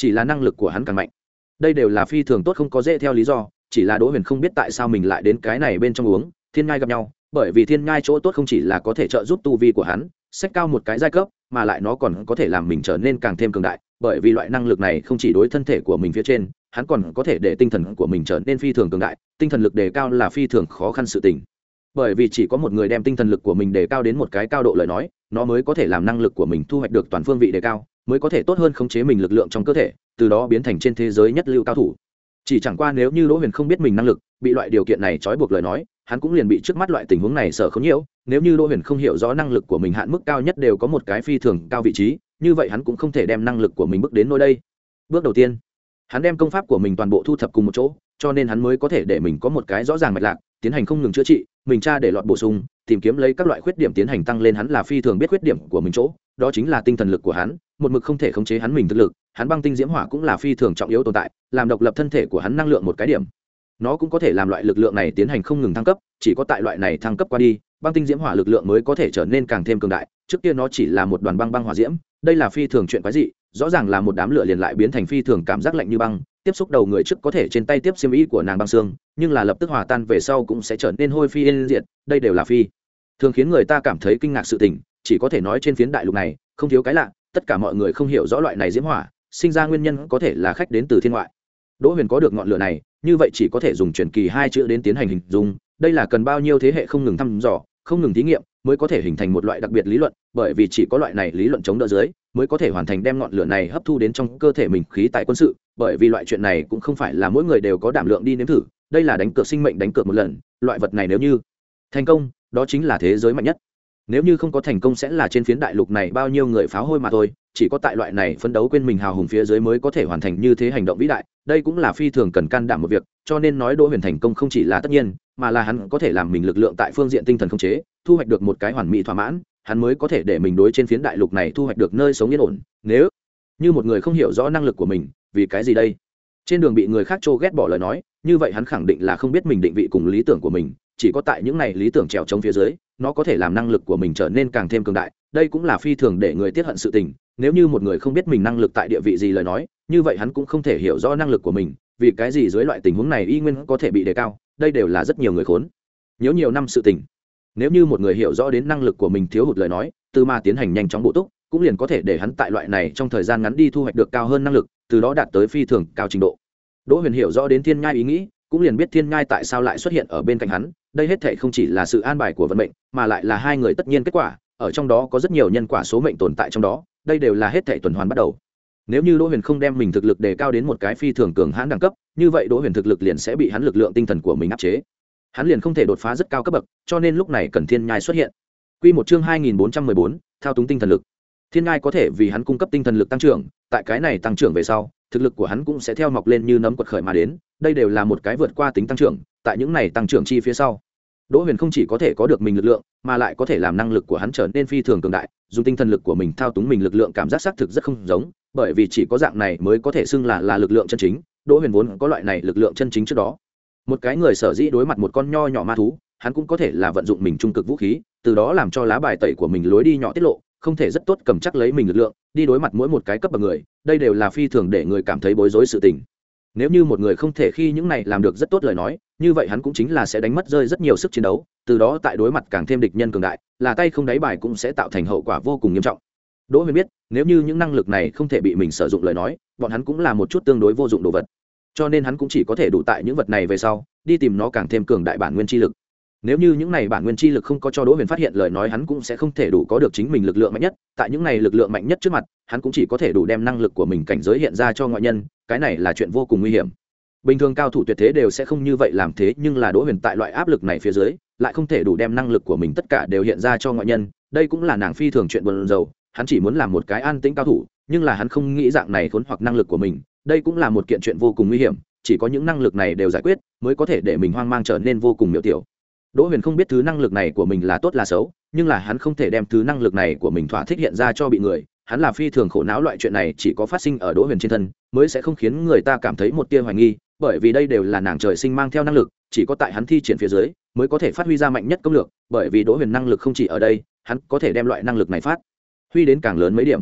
chỉ là năng lực của hắn càng mạnh. Đây đều là phi thường tốt không có dễ theo lý do, chỉ là Đỗ Huyền không biết tại sao mình lại đến cái này bên trong uống thiên nhai gặp nhau, bởi vì thiên nhai chỗ tốt không chỉ là có thể trợ giúp tu vi của hắn xách cao một cái giai cấp, mà lại nó còn có thể làm mình trở nên càng thêm cường đại, bởi vì loại năng lực này không chỉ đối thân thể của mình phía trên, hắn còn có thể để tinh thần của mình trở nên phi thường cường đại. Tinh thần lực đề cao là phi thường khó khăn sự tình, bởi vì chỉ có một người đem tinh thần lực của mình đề cao đến một cái cao độ lời nói, nó mới có thể làm năng lực của mình thu hoạch được toàn phương vị đề cao, mới có thể tốt hơn khống chế mình lực lượng trong cơ thể, từ đó biến thành trên thế giới nhất lưu cao thủ. Chỉ chẳng qua nếu như Đỗ Huyền không biết mình năng lực, bị loại điều kiện này trói buộc lời nói, hắn cũng liền bị trước mắt loại tình huống này sợ khốn nhiễu. Nếu như Đỗ Huyền không hiểu rõ năng lực của mình hạn mức cao nhất đều có một cái phi thường cao vị trí, như vậy hắn cũng không thể đem năng lực của mình bước đến nơi đây. Bước đầu tiên, hắn đem công pháp của mình toàn bộ thu thập cùng một chỗ, cho nên hắn mới có thể để mình có một cái rõ ràng mạch lạc, tiến hành không ngừng chữa trị, mình tra để lọt bổ sung, tìm kiếm lấy các loại khuyết điểm tiến hành tăng lên. Hắn là phi thường biết khuyết điểm của mình chỗ, đó chính là tinh thần lực của hắn, một mực không thể khống chế hắn mình thực lực. Hắn băng tinh diễm hỏa cũng là phi thường trọng yếu tồn tại, làm độc lập thân thể của hắn năng lượng một cái điểm, nó cũng có thể làm loại lực lượng này tiến hành không ngừng thăng cấp. Chỉ có tại loại này thăng cấp qua đi, băng tinh diễm hỏa lực lượng mới có thể trở nên càng thêm cường đại. Trước kia nó chỉ là một đoàn băng băng hỏa diễm, đây là phi thường chuyện quái dị, rõ ràng là một đám lửa liền lại biến thành phi thường cảm giác lạnh như băng. Tiếp xúc đầu người trước có thể trên tay tiếp xiêm y của nàng băng xương, nhưng là lập tức hòa tan về sau cũng sẽ trở nên hôi phi yên diệt. Đây đều là phi thường khiến người ta cảm thấy kinh ngạc sự tình, chỉ có thể nói trên phiến đại lục này không thiếu cái lạ, tất cả mọi người không hiểu rõ loại này diễm hỏa sinh ra nguyên nhân, có thể là khách đến từ thiên ngoại. Đỗ Huyền có được ngọn lửa này, như vậy chỉ có thể dùng truyền kỳ hai chữ đến tiến hành hình dung. Đây là cần bao nhiêu thế hệ không ngừng thăm dò, không ngừng thí nghiệm mới có thể hình thành một loại đặc biệt lý luận, bởi vì chỉ có loại này lý luận chống đỡ dưới mới có thể hoàn thành đem ngọn lửa này hấp thu đến trong cơ thể mình khí tài quân sự. Bởi vì loại chuyện này cũng không phải là mỗi người đều có đảm lượng đi nếm thử, đây là đánh cược sinh mệnh, đánh cược một lần. Loại vật này nếu như thành công, đó chính là thế giới mạnh nhất, nếu như không có thành công sẽ là trên phiến đại lục này bao nhiêu người pháo hôi mà thôi. Chỉ có tại loại này phấn đấu quên mình hào hùng phía dưới mới có thể hoàn thành như thế hành động vĩ đại, đây cũng là phi thường cần can đảm một việc. Cho nên nói Đỗ Huyền thành công không chỉ là tất nhiên, mà là hắn có thể làm mình lực lượng tại phương diện tinh thần khống chế thu hoạch được một cái hoàn mỹ thỏa mãn, hắn mới có thể để mình đối trên phiến đại lục này thu hoạch được nơi sống yên ổn. Nếu như một người không hiểu rõ năng lực của mình, vì cái gì đây trên đường bị người khác trô ghét bỏ lời nói, như vậy hắn khẳng định là không biết mình định vị cùng lý tưởng của mình. Chỉ có tại những này lý tưởng trèo chống phía dưới, nó có thể làm năng lực của mình trở nên càng thêm cường đại. Đây cũng là phi thường để người tiếc hận sự tình. Nếu như một người không biết mình năng lực tại địa vị gì lời nói, như vậy hắn cũng không thể hiểu rõ năng lực của mình, vì cái gì dưới loại tình huống này y nguyên có thể bị đề cao. Đây đều là rất nhiều người khốn nhiều nhiều năm sự tình. Nếu như một người hiểu rõ đến năng lực của mình thiếu hụt lời nói, từ mà tiến hành nhanh chóng bổ túc, cũng liền có thể để hắn tại loại này trong thời gian ngắn đi thu hoạch được cao hơn năng lực, từ đó đạt tới phi thường cao trình độ. Đỗ Huyền hiểu rõ đến thiên nhai ý nghĩ, cũng liền biết thiên nhai tại sao lại xuất hiện ở bên cạnh hắn. Đây hết thảy không chỉ là sự an bài của vận mệnh, mà lại là hai người tất nhiên kết quả, ở trong đó có rất nhiều nhân quả số mệnh tồn tại trong đó. Đây đều là hết thảy tuần hoàn bắt đầu. Nếu như Đỗ Huyền không đem mình thực lực đề cao đến một cái phi thường cường hãn đẳng cấp, như vậy Đỗ Huyền thực lực liền sẽ bị hắn lực lượng tinh thần của mình áp chế, hắn liền không thể đột phá rất cao cấp bậc, cho nên lúc này cần thiên nhai xuất hiện. Quy một chương hai nghìn bốn trăm mười bốn, thao túng tinh thần lực. Thiên nhai có thể vì hắn cung cấp tinh thần lực tăng trưởng, tại cái này tăng trưởng về sau, thực lực của hắn cũng sẽ theo mọc lên như nấm quật khởi mà đến. Đây đều là một cái vượt qua tính tăng trưởng, tại những này tăng trưởng chi phía sau, Đỗ Huyền không chỉ có thể có được mình lực lượng, mà lại có thể làm năng lực của hắn trở nên phi thường cường đại, dùng tinh thần lực của mình thao túng mình lực lượng, cảm giác xác thực rất không giống, bởi vì chỉ có dạng này mới có thể xưng là là lực lượng chân chính. Đỗ Huyền vốn có loại này lực lượng chân chính trước đó. Một cái người sở dĩ đối mặt một con nho nhỏ ma thú, hắn cũng có thể là vận dụng mình trung cực vũ khí, từ đó làm cho lá bài tẩy của mình lối đi nhỏ tiết lộ, không thể rất tốt cầm chắc lấy mình lực lượng, đi đối mặt mỗi một cái cấp bậc người. Đây đều là phi thường để người cảm thấy bối rối sự tình. Nếu như một người không thể khi những này làm được rất tốt lời nói, như vậy hắn cũng chính là sẽ đánh mất rơi rất nhiều sức chiến đấu, từ đó tại đối mặt càng thêm địch nhân cường đại, là tay không đáy bài cũng sẽ tạo thành hậu quả vô cùng nghiêm trọng. Đỗ Huyền biết, nếu như những năng lực này không thể bị mình sử dụng lời nói, bọn hắn cũng là một chút tương đối vô dụng đồ vật. Cho nên hắn cũng chỉ có thể đủ tại những vật này về sau, đi tìm nó càng thêm cường đại bản nguyên chi lực. Nếu như những này bản nguyên chi lực không có cho Đỗ Huyền phát hiện lời nói, hắn cũng sẽ không thể đủ có được chính mình lực lượng mạnh nhất. Tại những này lực lượng mạnh nhất trước mặt, hắn cũng chỉ có thể đủ đem năng lực của mình cảnh giới hiện ra cho ngoại nhân, cái này là chuyện vô cùng nguy hiểm. Bình thường cao thủ tuyệt thế đều sẽ không như vậy làm, thế nhưng là Đỗ Huyền tại loại áp lực này phía dưới, lại không thể đủ đem năng lực của mình tất cả đều hiện ra cho ngoại nhân. Đây cũng là nàng phi thường chuyện buồn rầu, hắn chỉ muốn làm một cái an tĩnh cao thủ, nhưng là hắn không nghĩ dạng này khốn hoặc năng lực của mình. Đây cũng là một kiện chuyện vô cùng nguy hiểm, chỉ có những năng lực này đều giải quyết, mới có thể để mình hoang mang trở nên vô cùng miểu tiểu. Đỗ Huyền không biết thứ năng lực này của mình là tốt là xấu, nhưng là hắn không thể đem thứ năng lực này của mình thỏa thích hiện ra cho bị người. Hắn là phi thường khổ não, loại chuyện này chỉ có phát sinh ở Đỗ Huyền trên thân mới sẽ không khiến người ta cảm thấy một tia hoài nghi, bởi vì đây đều là nàng trời sinh mang theo năng lực, chỉ có tại hắn thi triển phía dưới mới có thể phát huy ra mạnh nhất công lược, bởi vì Đỗ Huyền năng lực không chỉ ở đây, hắn có thể đem loại năng lực này phát huy đến càng lớn mấy điểm.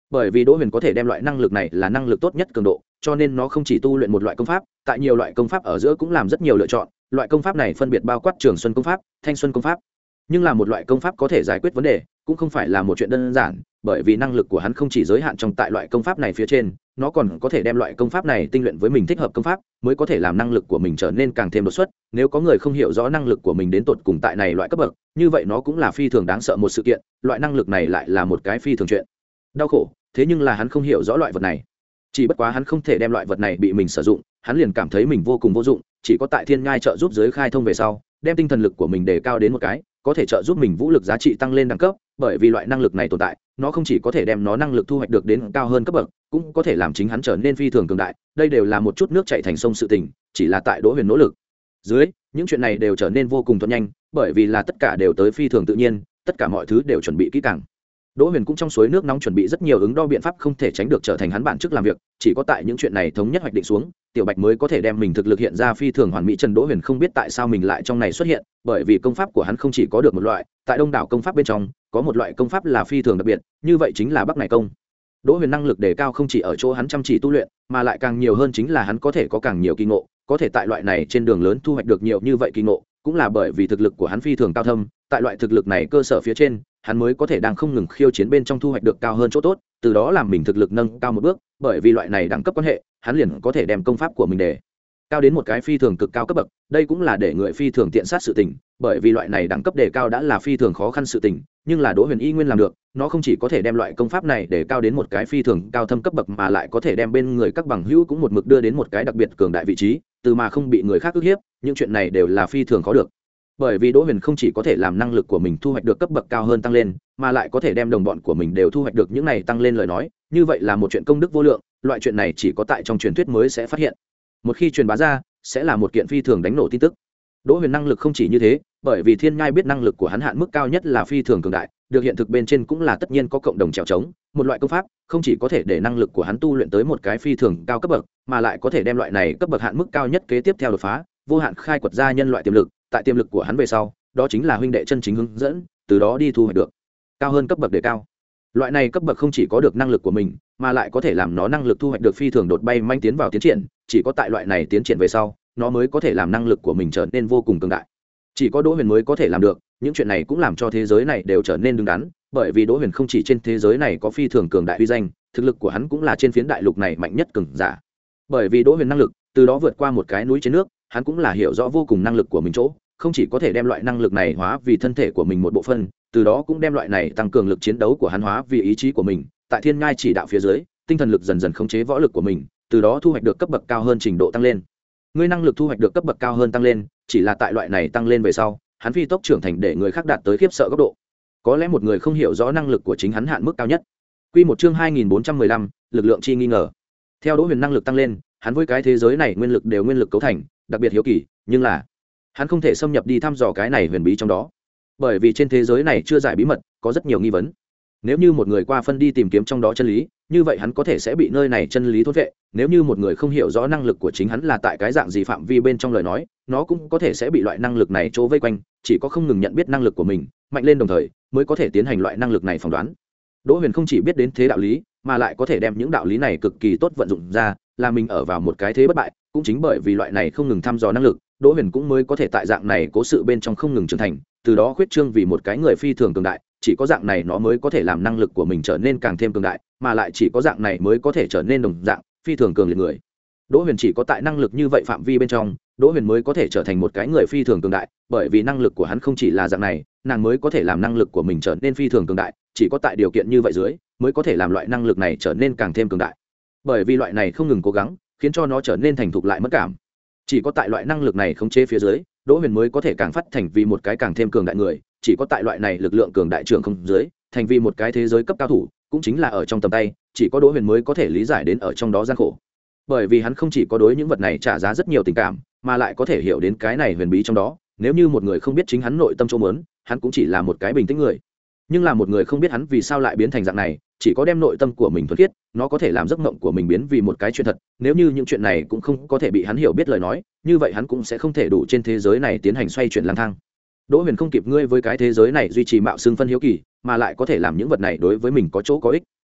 bởi vì đỗ huyền có thể đem loại năng lực này là năng lực tốt nhất cường độ, cho nên nó không chỉ tu luyện một loại công pháp, tại nhiều loại công pháp ở giữa cũng làm rất nhiều lựa chọn. Loại công pháp này phân biệt bao quát Trường Xuân công pháp, Thanh Xuân công pháp. Nhưng là một loại công pháp có thể giải quyết vấn đề cũng không phải là một chuyện đơn giản, bởi vì năng lực của hắn không chỉ giới hạn trong tại loại công pháp này phía trên, nó còn có thể đem loại công pháp này tinh luyện với mình thích hợp công pháp, mới có thể làm năng lực của mình trở nên càng thêm đột xuất. Nếu có người không hiểu rõ năng lực của mình đến tột cùng tại này loại cấp bậc, như vậy nó cũng là phi thường đáng sợ một sự kiện. Loại năng lực này lại là một cái phi thường chuyện đau khổ, thế nhưng là hắn không hiểu rõ loại vật này, chỉ bất quá hắn không thể đem loại vật này bị mình sử dụng, hắn liền cảm thấy mình vô cùng vô dụng. Chỉ có tại thiên ngai trợ giúp giới khai thông về sau, đem tinh thần lực của mình đề cao đến một cái có thể trợ giúp mình vũ lực giá trị tăng lên đẳng cấp, bởi vì loại năng lực này tồn tại, nó không chỉ có thể đem nó năng lực thu hoạch được đến cao hơn cấp bậc, cũng có thể làm chính hắn trở nên phi thường cường đại. Đây đều là một chút nước chảy thành sông sự tình, chỉ là tại Đỗ Huyền nỗ lực dưới, những chuyện này đều trở nên vô cùng thuận nhanh, bởi vì là tất cả đều tới phi thường tự nhiên, tất cả mọi thứ đều chuẩn bị kỹ càng. Đỗ Huyền cũng trong suối nước nóng chuẩn bị rất nhiều ứng đo biện pháp, không thể tránh được trở thành hắn bản chức làm việc, chỉ có tại những chuyện này thống nhất hoạch định xuống, Tiểu Bạch mới có thể đem mình thực lực hiện ra phi thường hoàn mỹ. Trần Đỗ Huyền không biết tại sao mình lại trong này xuất hiện, bởi vì công pháp của hắn không chỉ có được một loại, tại đông đảo công pháp bên trong, có một loại công pháp là phi thường đặc biệt, như vậy chính là Bắc Này công. Đỗ Huyền năng lực đề cao không chỉ ở chỗ hắn chăm chỉ tu luyện, mà lại càng nhiều hơn chính là hắn có thể có càng nhiều kỳ ngộ, có thể tại loại này trên đường lớn thu hoạch được nhiều như vậy kỳ ngộ, cũng là bởi vì thực lực của hắn phi thường cao thâm, tại loại thực lực này cơ sở phía trên, hắn mới có thể đang không ngừng khiêu chiến bên trong thu hoạch được cao hơn chỗ tốt, từ đó làm mình thực lực nâng cao một bước, bởi vì loại này đẳng cấp quan hệ, hắn liền có thể đem công pháp của mình để cao đến một cái phi thường cực cao cấp bậc. Đây cũng là để người phi thường tiện sát sự tình, bởi vì loại này đẳng cấp đề cao đã là phi thường khó khăn sự tình, nhưng là Đỗ Huyền y nguyên làm được. Nó không chỉ có thể đem loại công pháp này để cao đến một cái phi thường cao thâm cấp bậc, mà lại có thể đem bên người các bằng hữu cũng một mực đưa đến một cái đặc biệt cường đại vị trí, từ mà không bị người khác ức hiếp. Những chuyện này đều là phi thường khó được, bởi vì Đỗ Huyền không chỉ có thể làm năng lực của mình thu hoạch được cấp bậc cao hơn tăng lên, mà lại có thể đem đồng bọn của mình đều thu hoạch được những này tăng lên lời nói, như vậy là một chuyện công đức vô lượng. Loại chuyện này chỉ có tại trong truyền thuyết mới sẽ phát hiện, một khi truyền bá ra sẽ là một kiện phi thường đánh nổ tin tức. Đỗ Huyền năng lực không chỉ như thế, bởi vì Thiên Nhai biết năng lực của hắn hạn mức cao nhất là phi thường cường đại, được hiện thực bên trên cũng là tất nhiên có cộng đồng trèo trống. Một loại công pháp không chỉ có thể để năng lực của hắn tu luyện tới một cái phi thường cao cấp bậc, mà lại có thể đem loại này cấp bậc hạn mức cao nhất kế tiếp theo đột phá, vô hạn khai quật ra nhân loại tiềm lực. Tại tiềm lực của hắn về sau, đó chính là huynh đệ chân chính hướng dẫn, từ đó đi thu hoạch được cao hơn cấp bậc đề cao. Loại này cấp bậc không chỉ có được năng lực của mình, mà lại có thể làm nó năng lực thu hoạch được phi thường đột bay manh tiến vào tiến triển, chỉ có tại loại này tiến triển về sau, nó mới có thể làm năng lực của mình trở nên vô cùng cường đại. Chỉ có Đỗ Huyền mới có thể làm được, những chuyện này cũng làm cho thế giới này đều trở nên đứng đắn, bởi vì Đỗ Huyền không chỉ trên thế giới này có phi thường cường đại uy danh, thực lực của hắn cũng là trên phiến đại lục này mạnh nhất cường giả. Bởi vì Đỗ Huyền năng lực, từ đó vượt qua một cái núi trên nước, hắn cũng là hiểu rõ vô cùng năng lực của mình chỗ, không chỉ có thể đem loại năng lực này hóa vì thân thể của mình một bộ phận, từ đó cũng đem loại này tăng cường lực chiến đấu của hắn hóa vì ý chí của mình, tại Thiên Nhai chỉ đạo phía dưới, tinh thần lực dần dần khống chế võ lực của mình, từ đó thu hoạch được cấp bậc cao hơn trình độ tăng lên. Người năng lực thu hoạch được cấp bậc cao hơn tăng lên, chỉ là tại loại này tăng lên về sau, hắn phi tốc trưởng thành để người khác đạt tới khiếp sợ góc độ. Có lẽ một người không hiểu rõ năng lực của chính hắn hạn mức cao nhất. Quy một chương hai nghìn bốn trăm mười lăm, lực lượng chi nghi ngờ. Theo Đỗ Huyền năng lực tăng lên, hắn với cái thế giới này nguyên lực đều nguyên lực cấu thành, đặc biệt hiếu kỳ, nhưng là hắn không thể xâm nhập đi thăm dò cái này huyền bí trong đó, bởi vì trên thế giới này chưa giải bí mật, có rất nhiều nghi vấn. Nếu như một người qua phân đi tìm kiếm trong đó chân lý, như vậy hắn có thể sẽ bị nơi này chân lý thôn vệ. Nếu như một người không hiểu rõ năng lực của chính hắn là tại cái dạng gì phạm vi bên trong lời nói, nó cũng có thể sẽ bị loại năng lực này chỗ vây quanh. Chỉ có không ngừng nhận biết năng lực của mình mạnh lên đồng thời, mới có thể tiến hành loại năng lực này phỏng đoán. Đỗ Huyền không chỉ biết đến thế đạo lý, mà lại có thể đem những đạo lý này cực kỳ tốt vận dụng ra, là mình ở vào một cái thế bất bại. Cũng chính bởi vì loại này không ngừng thăm dò năng lực, Đỗ Huyền cũng mới có thể tại dạng này cố sự bên trong không ngừng trưởng thành, từ đó khuyết trương vì một cái người phi thường cường đại. Chỉ có dạng này nó mới có thể làm năng lực của mình trở nên càng thêm cường đại, mà lại chỉ có dạng này mới có thể trở nên đồng dạng phi thường cường liệt người. Đỗ Huyền chỉ có tại năng lực như vậy phạm vi bên trong, Đỗ Huyền mới có thể trở thành một cái người phi thường cường đại, bởi vì năng lực của hắn không chỉ là dạng này, nàng mới có thể làm năng lực của mình trở nên phi thường cường đại, chỉ có tại điều kiện như vậy dưới, mới có thể làm loại năng lực này trở nên càng thêm cường đại. Bởi vì loại này không ngừng cố gắng, khiến cho nó trở nên thành thục lại mất cảm. Chỉ có tại loại năng lực này khống chế phía dưới, Đỗ Huyền mới có thể càng phát thành vì một cái càng thêm cường đại người, chỉ có tại loại này lực lượng cường đại trưởng không dưới, thành vì một cái thế giới cấp cao thủ, cũng chính là ở trong tầm tay, chỉ có Đỗ Huyền mới có thể lý giải đến ở trong đó gian khổ. Bởi vì hắn không chỉ có đối những vật này trả giá rất nhiều tình cảm, mà lại có thể hiểu đến cái này huyền bí trong đó. Nếu như một người không biết chính hắn nội tâm chỗ muốn, hắn cũng chỉ là một cái bình tĩnh người. Nhưng là một người không biết hắn vì sao lại biến thành dạng này, chỉ có đem nội tâm của mình thuần khiết, nó có thể làm giấc mộng của mình biến vì một cái chuyện thật. Nếu như những chuyện này cũng không có thể bị hắn hiểu biết lời nói, như vậy hắn cũng sẽ không thể đủ trên thế giới này tiến hành xoay chuyển lang thang. Đỗ Huyền không kịp ngươi với cái thế giới này duy trì mạo xương phân hiếu kỳ, mà lại có thể làm những vật này đối với mình có chỗ có ích.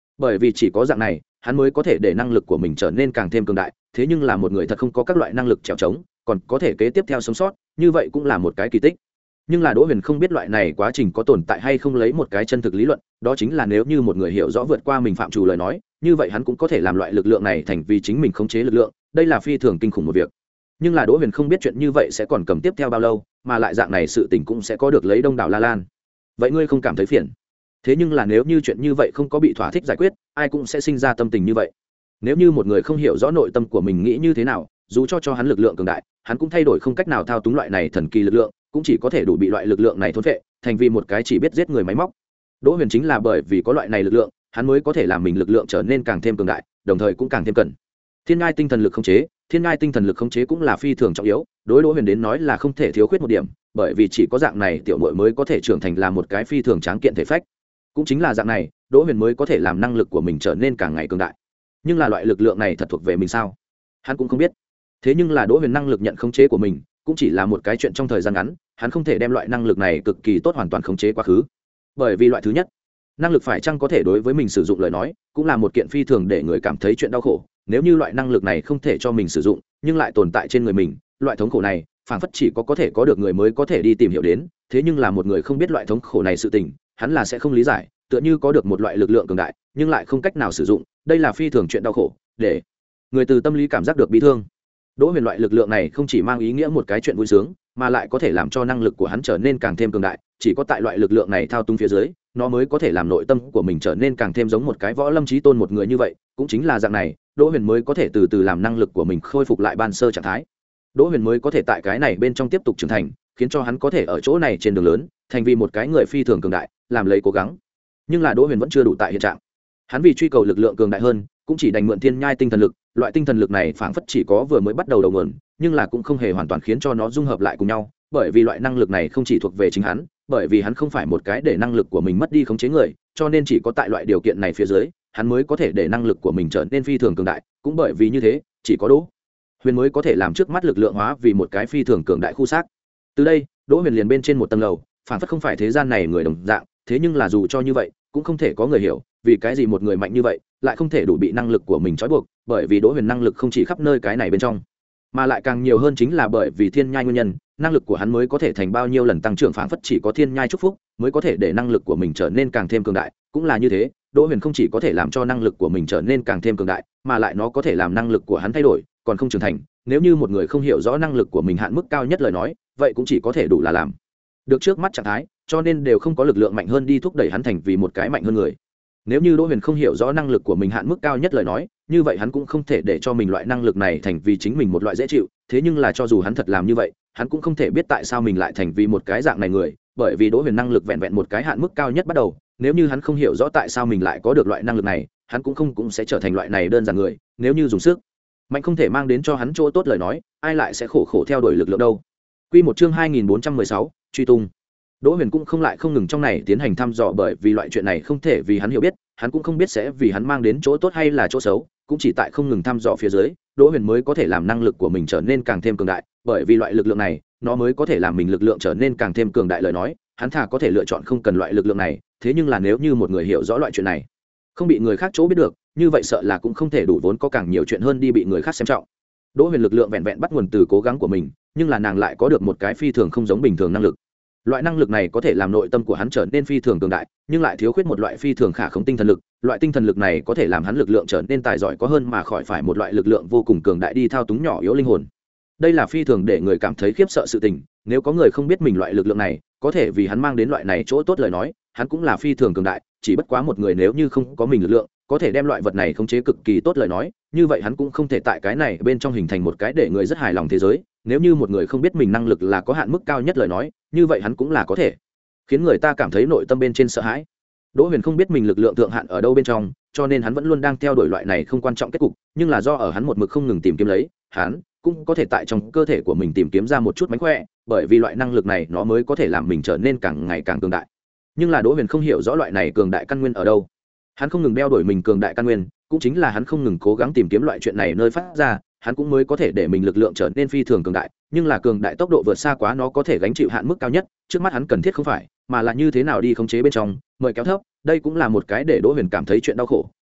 bởi vì chỉ có dạng này hắn mới có thể để năng lực của mình trở nên càng thêm cường đại. Thế nhưng là một người thật không có các loại năng lực trèo trống còn có thể kế tiếp theo sống sót, như vậy cũng là một cái kỳ tích. Nhưng là Đỗ Huyền không biết loại này quá trình có tồn tại hay không lấy một cái chân thực lý luận, đó chính là nếu như một người hiểu rõ vượt qua mình phạm trù lời nói, như vậy hắn cũng có thể làm loại lực lượng này thành vì chính mình khống chế lực lượng, đây là phi thường kinh khủng một việc. Nhưng là Đỗ Huyền không biết chuyện như vậy sẽ còn cầm tiếp theo bao lâu, mà lại dạng này sự tình cũng sẽ có được lấy đông đảo La Lan. Vậy ngươi không cảm thấy phiền? Thế nhưng là nếu như chuyện như vậy không có bị thỏa thích giải quyết, ai cũng sẽ sinh ra tâm tình như vậy. Nếu như một người không hiểu rõ nội tâm của mình nghĩ như thế nào, dù cho cho hắn lực lượng cường đại, hắn cũng thay đổi không cách nào thao túng loại này thần kỳ lực lượng, cũng chỉ có thể đủ bị loại lực lượng này thôn phệ, thành vì một cái chỉ biết giết người máy móc. Đỗ Huyền chính là bởi vì có loại này lực lượng, hắn mới có thể làm mình lực lượng trở nên càng thêm cường đại, đồng thời cũng càng thêm cần thiên ngai tinh thần lực khống chế. Thiên ngai tinh thần lực khống chế cũng là phi thường trọng yếu, đối Đỗ Huyền đến nói là không thể thiếu khuyết một điểm, bởi vì chỉ có dạng này tiểu muội mới có thể trưởng thành là một cái phi thường tráng kiện thể phách. Cũng chính là dạng này, Đỗ Huyền mới có thể làm năng lực của mình trở nên càng ngày cường đại. Nhưng là loại lực lượng này thật thuộc về mình sao? Hắn cũng không biết. Thế nhưng là Đỗ Huyền năng lực nhận khống chế của mình, cũng chỉ là một cái chuyện trong thời gian ngắn, hắn không thể đem loại năng lực này cực kỳ tốt hoàn toàn khống chế quá khứ. Bởi vì loại thứ nhất, năng lực phải chăng có thể đối với mình sử dụng lời nói, cũng là một kiện phi thường để người cảm thấy chuyện đau khổ. Nếu như loại năng lực này không thể cho mình sử dụng, nhưng lại tồn tại trên người mình, loại thống khổ này, phảng phất chỉ có có thể có được người mới có thể đi tìm hiểu đến. Thế nhưng là một người không biết loại thống khổ này sự tình, hắn là sẽ không lý giải, tựa như có được một loại lực lượng cường đại, nhưng lại không cách nào sử dụng, đây là phi thường chuyện đau khổ, để người từ tâm lý cảm giác được bi thương. Đỗ Huyền loại lực lượng này không chỉ mang ý nghĩa một cái chuyện vui sướng, mà lại có thể làm cho năng lực của hắn trở nên càng thêm cường đại, chỉ có tại loại lực lượng này thao túng phía dưới, nó mới có thể làm nội tâm của mình trở nên càng thêm giống một cái võ lâm chí tôn một người như vậy, cũng chính là dạng này, Đỗ Huyền mới có thể từ từ làm năng lực của mình khôi phục lại ban sơ trạng thái. Đỗ Huyền mới có thể tại cái này bên trong tiếp tục trưởng thành, khiến cho hắn có thể ở chỗ này trên đường lớn, thành vì một cái người phi thường cường đại, làm lấy cố gắng. Nhưng là Đỗ Huyền vẫn chưa đủ tại hiện trạng. Hắn vì truy cầu lực lượng cường đại hơn, cũng chỉ đành mượn thiên nhai tinh thần lực, loại tinh thần lực này phảng phất chỉ có vừa mới bắt đầu đầu nguồn, nhưng là cũng không hề hoàn toàn khiến cho nó dung hợp lại cùng nhau, bởi vì loại năng lực này không chỉ thuộc về chính hắn, bởi vì hắn không phải một cái để năng lực của mình mất đi khống chế người, cho nên chỉ có tại loại điều kiện này phía dưới, hắn mới có thể để năng lực của mình trở nên phi thường cường đại, cũng bởi vì như thế, chỉ có Đỗ Huyền mới có thể làm trước mắt lực lượng hóa vì một cái phi thường cường đại khu xác. Từ đây, Đỗ Huyền liền bên trên một tầng lầu, phảng phất không phải thế gian này người đồng dạng, thế nhưng là dù cho như vậy, cũng không thể có người hiểu, vì cái gì một người mạnh như vậy lại không thể đủ bị năng lực của mình trói buộc, bởi vì Đỗ Huyền năng lực không chỉ khắp nơi cái này bên trong, mà lại càng nhiều hơn chính là bởi vì thiên nhai nguyên nhân, năng lực của hắn mới có thể thành bao nhiêu lần tăng trưởng, phảng phất chỉ có thiên nhai chúc phúc mới có thể để năng lực của mình trở nên càng thêm cường đại. Cũng là như thế, Đỗ Huyền không chỉ có thể làm cho năng lực của mình trở nên càng thêm cường đại, mà lại nó có thể làm năng lực của hắn thay đổi, còn không trưởng thành. Nếu như một người không hiểu rõ năng lực của mình hạn mức cao nhất lời nói, vậy cũng chỉ có thể đủ là làm được trước mắt trạng thái, cho nên đều không có lực lượng mạnh hơn đi thúc đẩy hắn thành vì một cái mạnh hơn người. Nếu như Đỗ Huyền không hiểu rõ năng lực của mình hạn mức cao nhất lời nói, như vậy hắn cũng không thể để cho mình loại năng lực này thành vì chính mình một loại dễ chịu. Thế nhưng là cho dù hắn thật làm như vậy, hắn cũng không thể biết tại sao mình lại thành vì một cái dạng này người, bởi vì Đỗ Huyền năng lực vẹn vẹn một cái hạn mức cao nhất bắt đầu. Nếu như hắn không hiểu rõ tại sao mình lại có được loại năng lực này, hắn cũng không cũng sẽ trở thành loại này đơn giản người. Nếu như dùng sức mạnh không thể mang đến cho hắn chỗ tốt lời nói, ai lại sẽ khổ khổ theo đuổi lực lượng đâu. Quy một chương hai nghìn bốn trăm mười sáu, truy tung. Đỗ Huyền cũng không lại không ngừng trong này tiến hành thăm dò, bởi vì loại chuyện này không thể vì hắn hiểu biết, hắn cũng không biết sẽ vì hắn mang đến chỗ tốt hay là chỗ xấu, cũng chỉ tại không ngừng thăm dò phía dưới, Đỗ Huyền mới có thể làm năng lực của mình trở nên càng thêm cường đại, bởi vì loại lực lượng này, nó mới có thể làm mình lực lượng trở nên càng thêm cường đại lời nói, hắn thà có thể lựa chọn không cần loại lực lượng này, thế nhưng là nếu như một người hiểu rõ loại chuyện này, không bị người khác chỗ biết được, như vậy sợ là cũng không thể đủ vốn có càng nhiều chuyện hơn đi bị người khác xem trọng. Đỗ Huyền lực lượng vẹn vẹn bắt nguồn từ cố gắng của mình, nhưng là nàng lại có được một cái phi thường không giống bình thường năng lực. Loại năng lực này có thể làm nội tâm của hắn trở nên phi thường cường đại, nhưng lại thiếu khuyết một loại phi thường khả khống tinh thần lực. Loại tinh thần lực này có thể làm hắn lực lượng trở nên tài giỏi có hơn mà khỏi phải một loại lực lượng vô cùng cường đại đi thao túng nhỏ yếu linh hồn. Đây là phi thường để người cảm thấy khiếp sợ sự tình, nếu có người không biết mình loại lực lượng này có thể vì hắn mang đến loại này chỗ tốt lời nói, hắn cũng là phi thường cường đại, chỉ bất quá một người nếu như không có mình lực lượng, có thể đem loại vật này khống chế cực kỳ tốt lời nói, như vậy hắn cũng không thể tại cái này bên trong hình thành một cái để người rất hài lòng thế giới. Nếu như một người không biết mình năng lực là có hạn mức cao nhất lời nói, như vậy hắn cũng là có thể khiến người ta cảm thấy nội tâm bên trên sợ hãi. Đỗ Huyền không biết mình lực lượng thượng hạn ở đâu bên trong, cho nên hắn vẫn luôn đang theo đuổi loại này không quan trọng kết cục, nhưng là do ở hắn một mực không ngừng tìm kiếm lấy, hắn cũng có thể tại trong cơ thể của mình tìm kiếm ra một chút mánh khỏe, bởi vì loại năng lực này nó mới có thể làm mình trở nên càng ngày càng cường đại. Nhưng là Đỗ Huyền không hiểu rõ loại này cường đại căn nguyên ở đâu. Hắn không ngừng đeo đuổi mình cường đại căn nguyên, cũng chính là hắn không ngừng cố gắng tìm kiếm loại chuyện này nơi phát ra, hắn cũng mới có thể để mình lực lượng trở nên phi thường cường đại, nhưng là cường đại tốc độ vượt xa quá nó có thể gánh chịu hạn mức cao nhất, trước mắt hắn cần thiết không phải, mà là như thế nào đi khống chế bên trong, mời kéo thấp, đây cũng là một cái để Đỗ Huyền cảm thấy chuyện đau khổ,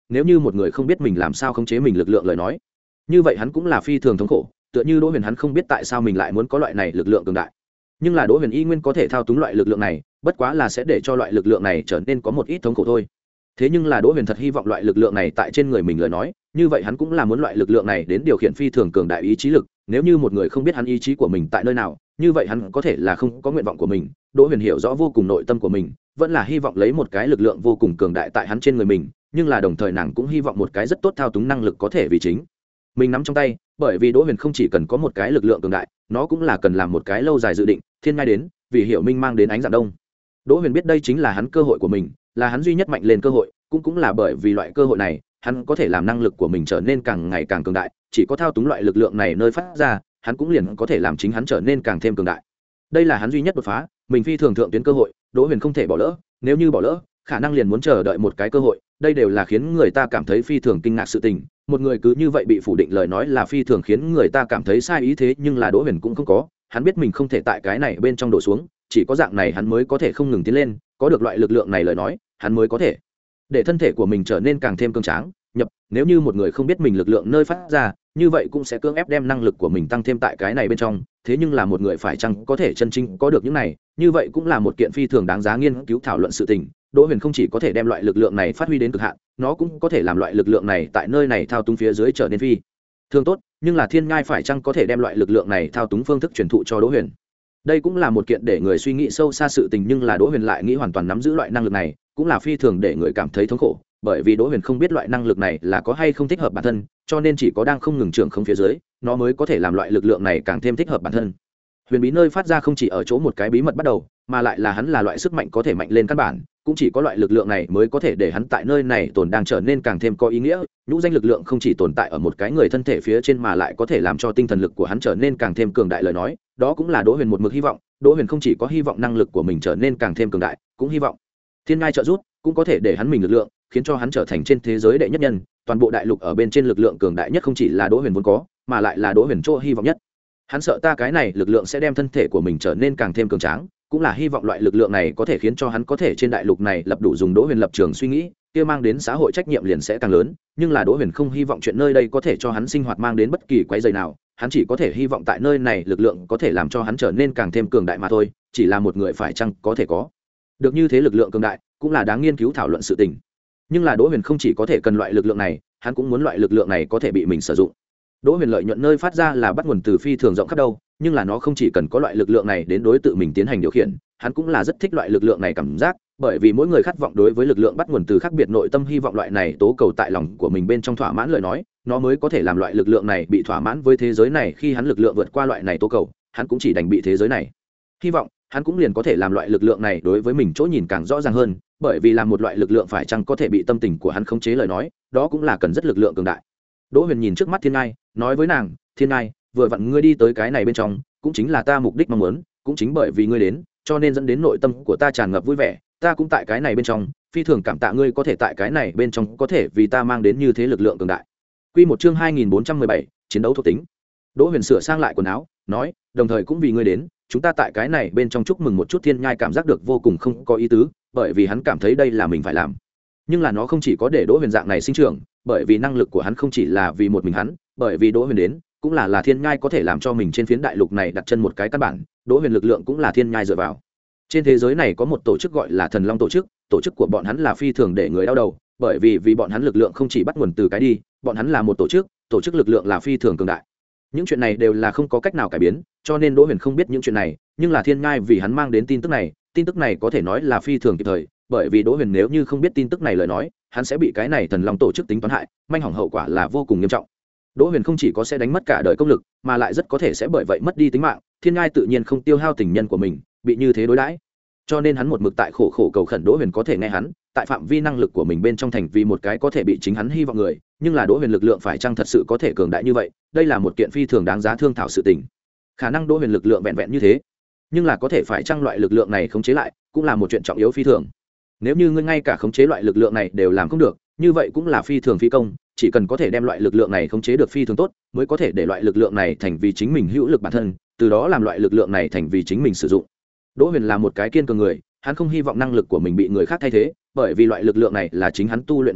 nếu như một người không biết mình làm sao khống chế mình lực lượng lời nói, như vậy hắn cũng là phi thường thống khổ, tựa như Đỗ Huyền hắn không biết tại sao mình lại muốn có loại này lực lượng cường đại. Nhưng là Đỗ Huyền y nguyên có thể thao túng loại lực lượng này, bất quá là sẽ để cho loại lực lượng này trở nên có một ít thống khổ thôi. Thế nhưng là Đỗ Huyền thật hy vọng loại lực lượng này tại trên người mình lời nói, như vậy hắn cũng là muốn loại lực lượng này đến điều khiển phi thường cường đại ý chí lực, nếu như một người không biết hắn ý chí của mình tại nơi nào, như vậy hắn có thể là không có nguyện vọng của mình. Đỗ Huyền hiểu rõ vô cùng nội tâm của mình, vẫn là hy vọng lấy một cái lực lượng vô cùng cường đại tại hắn trên người mình, nhưng là đồng thời nàng cũng hy vọng một cái rất tốt thao túng năng lực có thể vì chính mình nắm trong tay, bởi vì Đỗ Huyền không chỉ cần có một cái lực lượng cường đại, nó cũng là cần làm một cái lâu dài dự định. Thiên ngai đến, vì hiểu minh mang đến ánh dạng đông. Đỗ Huyền biết đây chính là hắn cơ hội của mình, là hắn duy nhất mạnh lên cơ hội, cũng cũng là bởi vì loại cơ hội này, hắn có thể làm năng lực của mình trở nên càng ngày càng cường đại, chỉ có thao túng loại lực lượng này nơi phát ra, hắn cũng liền có thể làm chính hắn trở nên càng thêm cường đại. Đây là hắn duy nhất đột phá, mình phi thường thượng tuyến cơ hội, Đỗ Huyền không thể bỏ lỡ, nếu như bỏ lỡ, khả năng liền muốn chờ đợi một cái cơ hội, đây đều là khiến người ta cảm thấy phi thường kinh ngạc sự tình. Một người cứ như vậy bị phủ định lời nói là phi thường khiến người ta cảm thấy sai ý, thế nhưng là Đỗ Huyền cũng không có, hắn biết mình không thể tại cái này bên trong đổ xuống, chỉ có dạng này hắn mới có thể không ngừng tiến lên, có được loại lực lượng này lời nói, hắn mới có thể để thân thể của mình trở nên càng thêm cường tráng. Nhập, nếu như một người không biết mình lực lượng nơi phát ra, như vậy cũng sẽ cưỡng ép đem năng lực của mình tăng thêm tại cái này bên trong, thế nhưng là một người phải chăng có thể chân chính có được những này, như vậy cũng là một kiện phi thường đáng giá nghiên cứu thảo luận sự tình. Đỗ Huyền không chỉ có thể đem loại lực lượng này phát huy đến cực hạn, nó cũng có thể làm loại lực lượng này tại nơi này thao túng phía dưới trở nên phi thường tốt, nhưng là Thiên Ngai phải chăng có thể đem loại lực lượng này thao túng phương thức truyền thụ cho Đỗ Huyền, đây cũng là một kiện để người suy nghĩ sâu xa sự tình. Nhưng là Đỗ Huyền lại nghĩ hoàn toàn nắm giữ loại năng lực này, cũng là phi thường để người cảm thấy thống khổ, bởi vì Đỗ Huyền không biết loại năng lực này là có hay không thích hợp bản thân, cho nên chỉ có đang không ngừng trưởng không phía dưới, nó mới có thể làm loại lực lượng này càng thêm thích hợp bản thân. Huyền bí nơi phát ra không chỉ ở chỗ một cái bí mật bắt đầu, mà lại là hắn là loại sức mạnh có thể mạnh lên căn bản, cũng chỉ có loại lực lượng này mới có thể để hắn tại nơi này tồn đang trở nên càng thêm có ý nghĩa. Nhũ danh lực lượng không chỉ tồn tại ở một cái người thân thể phía trên, mà lại có thể làm cho tinh thần lực của hắn trở nên càng thêm cường đại lời nói, đó cũng là Đỗ Huyền một mực hy vọng. Đỗ Huyền không chỉ có hy vọng năng lực của mình trở nên càng thêm cường đại, cũng hy vọng Thiên Ngai trợ giúp, cũng có thể để hắn mình lực lượng, khiến cho hắn trở thành trên thế giới đệ nhất nhân, toàn bộ đại lục ở bên trên lực lượng cường đại nhất không chỉ là Đỗ Huyền vốn có, mà lại là Đỗ Huyền chỗ hy vọng nhất. Hắn sợ ta cái này lực lượng sẽ đem thân thể của mình trở nên càng thêm cường tráng, cũng là hy vọng loại lực lượng này có thể khiến cho hắn có thể trên đại lục này lập đủ dùng Đỗ Huyền lập trường suy nghĩ, kia mang đến xã hội trách nhiệm liền sẽ càng lớn. Nhưng là Đỗ Huyền không hy vọng chuyện nơi đây có thể cho hắn sinh hoạt mang đến bất kỳ quấy rầy nào, hắn chỉ có thể hy vọng tại nơi này lực lượng có thể làm cho hắn trở nên càng thêm cường đại mà thôi. Chỉ là một người phải chăng có thể có được như thế lực lượng cường đại, cũng là đáng nghiên cứu thảo luận sự tình. Nhưng là Đỗ Huyền không chỉ có thể cần loại lực lượng này, hắn cũng muốn loại lực lượng này có thể bị mình sử dụng. Đỗ Huyền lợi nhuận nơi phát ra là bắt nguồn từ phi thường rộng khắp đâu, nhưng là nó không chỉ cần có loại lực lượng này đến đối tự mình tiến hành điều khiển, hắn cũng là rất thích loại lực lượng này cảm giác, bởi vì mỗi người khát vọng đối với lực lượng bắt nguồn từ khác biệt nội tâm hy vọng loại này tố cầu tại lòng của mình bên trong thỏa mãn lời nói, nó mới có thể làm loại lực lượng này bị thỏa mãn với thế giới này. Khi hắn lực lượng vượt qua loại này tố cầu, hắn cũng chỉ đành bị thế giới này hy vọng, hắn cũng liền có thể làm loại lực lượng này đối với mình chỗ nhìn càng rõ ràng hơn, bởi vì làm một loại lực lượng phải chăng có thể bị tâm tình của hắn khống chế lời nói, đó cũng là cần rất lực lượng cường đại. Đỗ Huyền nhìn trước mắt Thiên Ngai, nói với nàng, Thiên Ngai, vừa vặn ngươi đi tới cái này bên trong, cũng chính là ta mục đích mong muốn, cũng chính bởi vì ngươi đến, cho nên dẫn đến nội tâm của ta tràn ngập vui vẻ, ta cũng tại cái này bên trong, phi thường cảm tạ ngươi có thể tại cái này bên trong có thể vì ta mang đến như thế lực lượng cường đại. Quy một chương hai nghìn bốn trăm mười bảy, chiến đấu thuộc tính. Đỗ Huyền sửa sang lại quần áo, nói, đồng thời cũng vì ngươi đến, chúng ta tại cái này bên trong chúc mừng một chút. Thiên Nhai cảm giác được vô cùng không có ý tứ, bởi vì hắn cảm thấy đây là mình phải làm, nhưng là nó không chỉ có để Đỗ Huyền dạng này sinh trưởng, bởi vì năng lực của hắn không chỉ là vì một mình hắn, bởi vì Đỗ Huyền đến cũng là là Thiên Nhai có thể làm cho mình trên phiến đại lục này đặt chân một cái căn bản. Đỗ Huyền lực lượng cũng là Thiên Nhai dựa vào. Trên thế giới này có một tổ chức gọi là Thần Long tổ chức, tổ chức của bọn hắn là phi thường để người đau đầu, bởi vì vì bọn hắn lực lượng không chỉ bắt nguồn từ cái đi, bọn hắn là một tổ chức, tổ chức lực lượng là phi thường cường đại. Những chuyện này đều là không có cách nào cải biến, cho nên Đỗ Huyền không biết những chuyện này, nhưng là Thiên Nhai vì hắn mang đến tin tức này, tin tức này có thể nói là phi thường kịp thời, bởi vì Đỗ Huyền nếu như không biết tin tức này lời nói, hắn sẽ bị cái này Thần Long tổ chức tính toán hại, manh hỏng hậu quả là vô cùng nghiêm trọng. Đỗ Huyền không chỉ có sẽ đánh mất cả đời công lực, mà lại rất có thể sẽ bởi vậy mất đi tính mạng. Thiên Nhai tự nhiên không tiêu hao tình nhân của mình, bị như thế đối đãi, cho nên hắn một mực tại khổ khổ cầu khẩn Đỗ Huyền có thể nghe hắn, tại phạm vi năng lực của mình bên trong thành vì một cái có thể bị chính hắn hy vọng người. Nhưng là Đỗ Huyền lực lượng phải chăng thật sự có thể cường đại như vậy, đây là một kiện phi thường đáng giá thương thảo sự tình. Khả năng Đỗ Huyền lực lượng vẹn vẹn như thế, nhưng là có thể phải chăng loại lực lượng này khống chế lại, cũng là một chuyện trọng yếu phi thường. Nếu như ngươi ngay cả khống chế loại lực lượng này đều làm không được, như vậy cũng là phi thường phi công. Chỉ cần có thể đem loại lực lượng này khống chế được phi thường tốt, mới có thể để loại lực lượng này thành vì chính mình hữu lực bản thân, từ đó làm loại lực lượng này thành vì chính mình sử dụng. Đỗ Huyền là một cái kiên cường người, hắn không hy vọng năng lực của mình bị người khác thay thế, bởi vì loại lực lượng này là chính hắn tu luyện mà đến,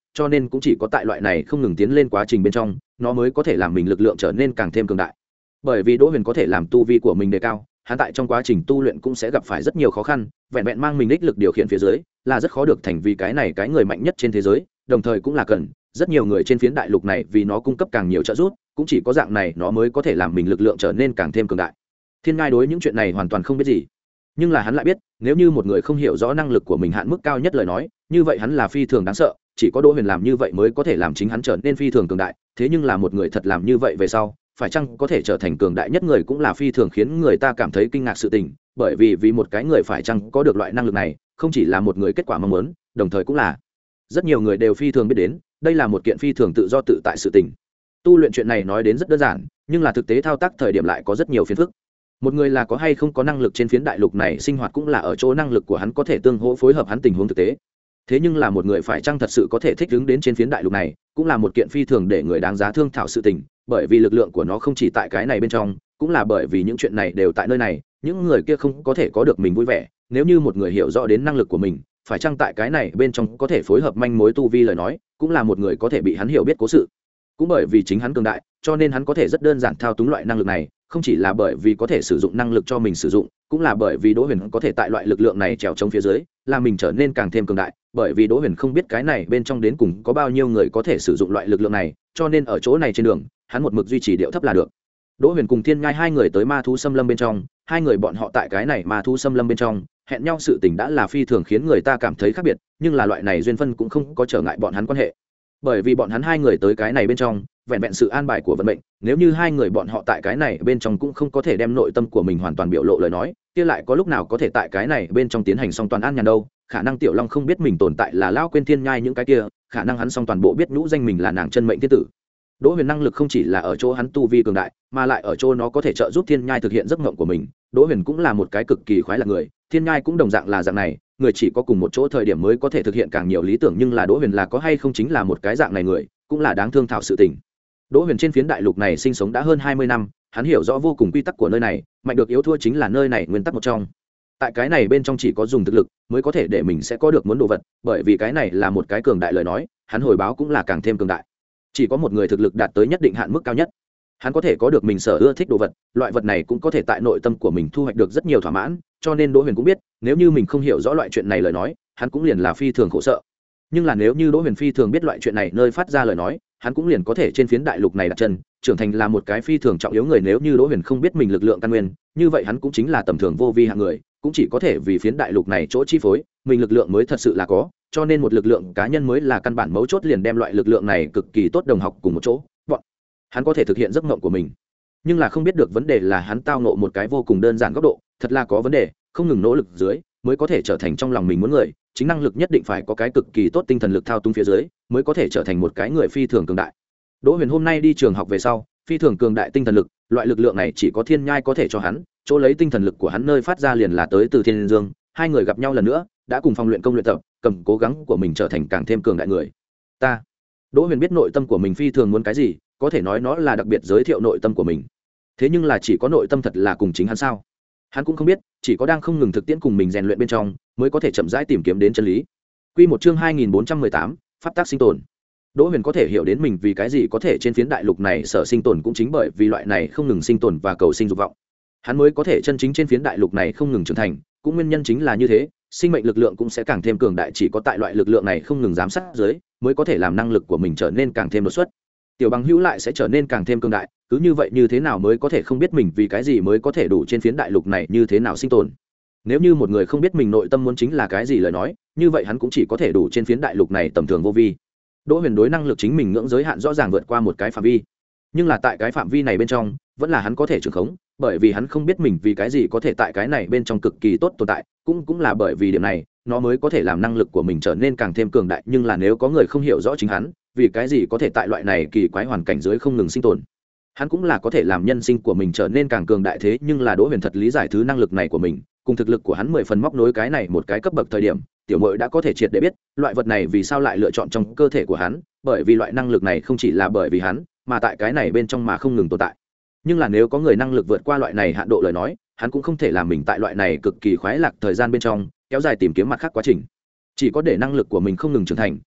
cho nên cũng chỉ có tại loại này không ngừng tiến lên quá trình bên trong nó mới có thể làm mình lực lượng trở nên càng thêm cường đại. Bởi vì Đỗ Huyền có thể làm tu vi của mình đề cao, hắn tại trong quá trình tu luyện cũng sẽ gặp phải rất nhiều khó khăn, vẹn vẹn mang mình đích lực điều khiển phía dưới là rất khó được thành vì cái này cái người mạnh nhất trên thế giới, đồng thời cũng là cần rất nhiều người trên phiến đại lục này vì nó cung cấp càng nhiều trợ giúp, cũng chỉ có dạng này nó mới có thể làm mình lực lượng trở nên càng thêm cường đại. Thiên Ngai đối những chuyện này hoàn toàn không biết gì, nhưng là hắn lại biết, nếu như một người không hiểu rõ năng lực của mình hạn mức cao nhất lời nói, như vậy hắn là phi thường đáng sợ, chỉ có Đỗ Huyền làm như vậy mới có thể làm chính hắn trở nên phi thường cường đại. Thế nhưng là một người thật làm như vậy về sau, phải chăng có thể trở thành cường đại nhất người cũng là phi thường khiến người ta cảm thấy kinh ngạc sự tình, bởi vì vì một cái người phải chăng có được loại năng lực này, không chỉ là một người kết quả mong muốn, đồng thời cũng là rất nhiều người đều phi thường biết đến, đây là một kiện phi thường tự do tự tại sự tình. Tu luyện chuyện này nói đến rất đơn giản, nhưng là thực tế thao tác thời điểm lại có rất nhiều phiền phức. Một người là có hay không có năng lực trên phiến đại lục này sinh hoạt cũng là ở chỗ năng lực của hắn có thể tương hỗ phối hợp hắn tình huống thực tế. Thế nhưng là một người phải chăng thật sự có thể thích ứng đến trên phiến đại lục này, cũng là một kiện phi thường để người đáng giá thương thảo sự tình, bởi vì lực lượng của nó không chỉ tại cái này bên trong, cũng là bởi vì những chuyện này đều tại nơi này, những người kia không có thể có được mình vui vẻ. Nếu như một người hiểu rõ đến năng lực của mình, phải chăng tại cái này bên trong có thể phối hợp manh mối tu vi lời nói, cũng là một người có thể bị hắn hiểu biết cố sự. Cũng bởi vì chính hắn cường đại, cho nên hắn có thể rất đơn giản thao túng loại năng lực này, không chỉ là bởi vì có thể sử dụng năng lực cho mình sử dụng, cũng là bởi vì Đỗ Huyền có thể tại loại lực lượng này trèo chống phía dưới, làm mình trở nên càng thêm cường đại, bởi vì Đỗ Huyền không biết cái này bên trong đến cùng có bao nhiêu người có thể sử dụng loại lực lượng này, cho nên ở chỗ này trên đường, hắn một mực duy trì điệu thấp là được. Đỗ Huyền cùng Thiên Nhai hai người tới ma thú xâm lâm bên trong, hai người bọn họ tại cái này ma thú xâm lâm bên trong, hẹn nhau sự tình đã là phi thường khiến người ta cảm thấy khác biệt, nhưng là loại này duyên phân cũng không có trở ngại bọn hắn quan hệ. Bởi vì bọn hắn hai người tới cái này bên trong, vẹn vẹn sự an bài của vận mệnh, nếu như hai người bọn họ tại cái này bên trong cũng không có thể đem nội tâm của mình hoàn toàn biểu lộ lời nói, kia lại có lúc nào có thể tại cái này bên trong tiến hành song toàn an nhàn đâu. Khả năng Tiểu Long không biết mình tồn tại là lão quên Thiên Nhai những cái kia, khả năng hắn song toàn bộ biết nhũ danh mình là nàng chân mệnh thiên tử. Đỗ Huyền năng lực không chỉ là ở chỗ hắn tu vi cường đại, mà lại ở chỗ nó có thể trợ giúp Thiên Nhai thực hiện giấc mộng của mình. Đỗ Huyền cũng là một cái cực kỳ khoái lạc người, Thiên Nhai cũng đồng dạng là dạng này, người chỉ có cùng một chỗ thời điểm mới có thể thực hiện càng nhiều lý tưởng, nhưng là Đỗ Huyền là có hay không chính là một cái dạng này người, cũng là đáng thương thảo sự tình. Đỗ Huyền trên phiến đại lục này sinh sống đã hơn hai mươi năm, hắn hiểu rõ vô cùng quy tắc của nơi này, mạnh được yếu thua chính là nơi này nguyên tắc một trong. Tại cái này bên trong chỉ có dùng thực lực mới có thể để mình sẽ có được muốn đồ vật, bởi vì cái này là một cái cường đại lời nói, hắn hồi báo cũng là càng thêm cường đại. Chỉ có một người thực lực đạt tới nhất định hạn mức cao nhất, hắn có thể có được mình sở ưa thích đồ vật, loại vật này cũng có thể tại nội tâm của mình thu hoạch được rất nhiều thỏa mãn, cho nên Đỗ Huyền cũng biết, nếu như mình không hiểu rõ loại chuyện này lời nói, hắn cũng liền là phi thường khổ sợ. Nhưng là nếu như Đỗ Huyền phi thường biết loại chuyện này nơi phát ra lời nói, hắn cũng liền có thể trên phiến đại lục này đặt chân, trưởng thành là một cái phi thường trọng yếu người. Nếu như Đỗ Huyền không biết mình lực lượng căn nguyên, như vậy hắn cũng chính là tầm thường vô vi hạng người, cũng chỉ có thể vì phiến đại lục này chỗ chi phối, mình lực lượng mới thật sự là có, cho nên một lực lượng cá nhân mới là căn bản mấu chốt, liền đem loại lực lượng này cực kỳ tốt đồng học cùng một chỗ, bọn hắn có thể thực hiện giấc mộng của mình. Nhưng là không biết được vấn đề là hắn tao ngộ một cái vô cùng đơn giản góc độ, thật là có vấn đề, không ngừng nỗ lực dưới mới có thể trở thành trong lòng mình muốn người, chính năng lực nhất định phải có cái cực kỳ tốt tinh thần lực thao túng phía dưới mới có thể trở thành một cái người phi thường cường đại. Đỗ Huyền hôm nay đi trường học về sau, phi thường cường đại tinh thần lực, loại lực lượng này chỉ có Thiên Nhai có thể cho hắn, chỗ lấy tinh thần lực của hắn nơi phát ra liền là tới từ Thiên Dương. Hai người gặp nhau lần nữa, đã cùng phòng luyện công luyện tập, cầm cố gắng của mình trở thành càng thêm cường đại người. Ta, Đỗ Huyền biết nội tâm của mình phi thường muốn cái gì, có thể nói nó là đặc biệt giới thiệu nội tâm của mình. Thế nhưng là chỉ có nội tâm thật là cùng chính hắn sao? Hắn cũng không biết, chỉ có đang không ngừng thực tiễn cùng mình rèn luyện bên trong, mới có thể chậm rãi tìm kiếm đến chân lý. Quy một chương hai nghìn bốn trăm mười tám, pháp tắc sinh tồn. Đỗ Huyền có thể hiểu đến mình vì cái gì có thể trên phiến đại lục này sở sinh tồn, cũng chính bởi vì loại này không ngừng sinh tồn và cầu sinh dục vọng. Hắn mới có thể chân chính trên phiến đại lục này không ngừng trưởng thành, cũng nguyên nhân chính là như thế, sinh mệnh lực lượng cũng sẽ càng thêm cường đại, chỉ có tại loại lực lượng này không ngừng giám sát dưới, mới có thể làm năng lực của mình trở nên càng thêm đột xuất. Tiểu Bằng Hữu lại sẽ trở nên càng thêm cường đại, cứ như vậy như thế nào mới có thể không biết mình vì cái gì mới có thể đủ trên phiến đại lục này như thế nào sinh tồn. Nếu như một người không biết mình nội tâm muốn chính là cái gì lời nói, như vậy hắn cũng chỉ có thể đủ trên phiến đại lục này tầm thường vô vi. Đỗ Huyền đối năng lực chính mình ngưỡng giới hạn rõ ràng vượt qua một cái phạm vi, nhưng là tại cái phạm vi này bên trong vẫn là hắn có thể trưởng khống, bởi vì hắn không biết mình vì cái gì có thể tại cái này bên trong cực kỳ tốt tồn tại, cũng cũng là bởi vì điểm này nó mới có thể làm năng lực của mình trở nên càng thêm cường đại. Nhưng là nếu có người không hiểu rõ chính hắn vì cái gì có thể tại loại này kỳ quái hoàn cảnh dưới không ngừng sinh tồn, hắn cũng là có thể làm nhân sinh của mình trở nên càng cường đại. Thế nhưng là Đỗ Huyền thật lý giải thứ năng lực này của mình cùng thực lực của hắn mười phần móc nối cái này một cái cấp bậc thời điểm, tiểu muội đã có thể triệt để biết loại vật này vì sao lại lựa chọn trong cơ thể của hắn, bởi vì loại năng lực này không chỉ là bởi vì hắn, mà tại cái này bên trong mà không ngừng tồn tại. Nhưng là nếu có người năng lực vượt qua loại này hạn độ lời nói, hắn cũng không thể làm mình tại loại này cực kỳ khoái lạc thời gian bên trong kéo dài tìm kiếm mặt khác quá trình, chỉ có để năng lực của mình không ngừng trưởng thành,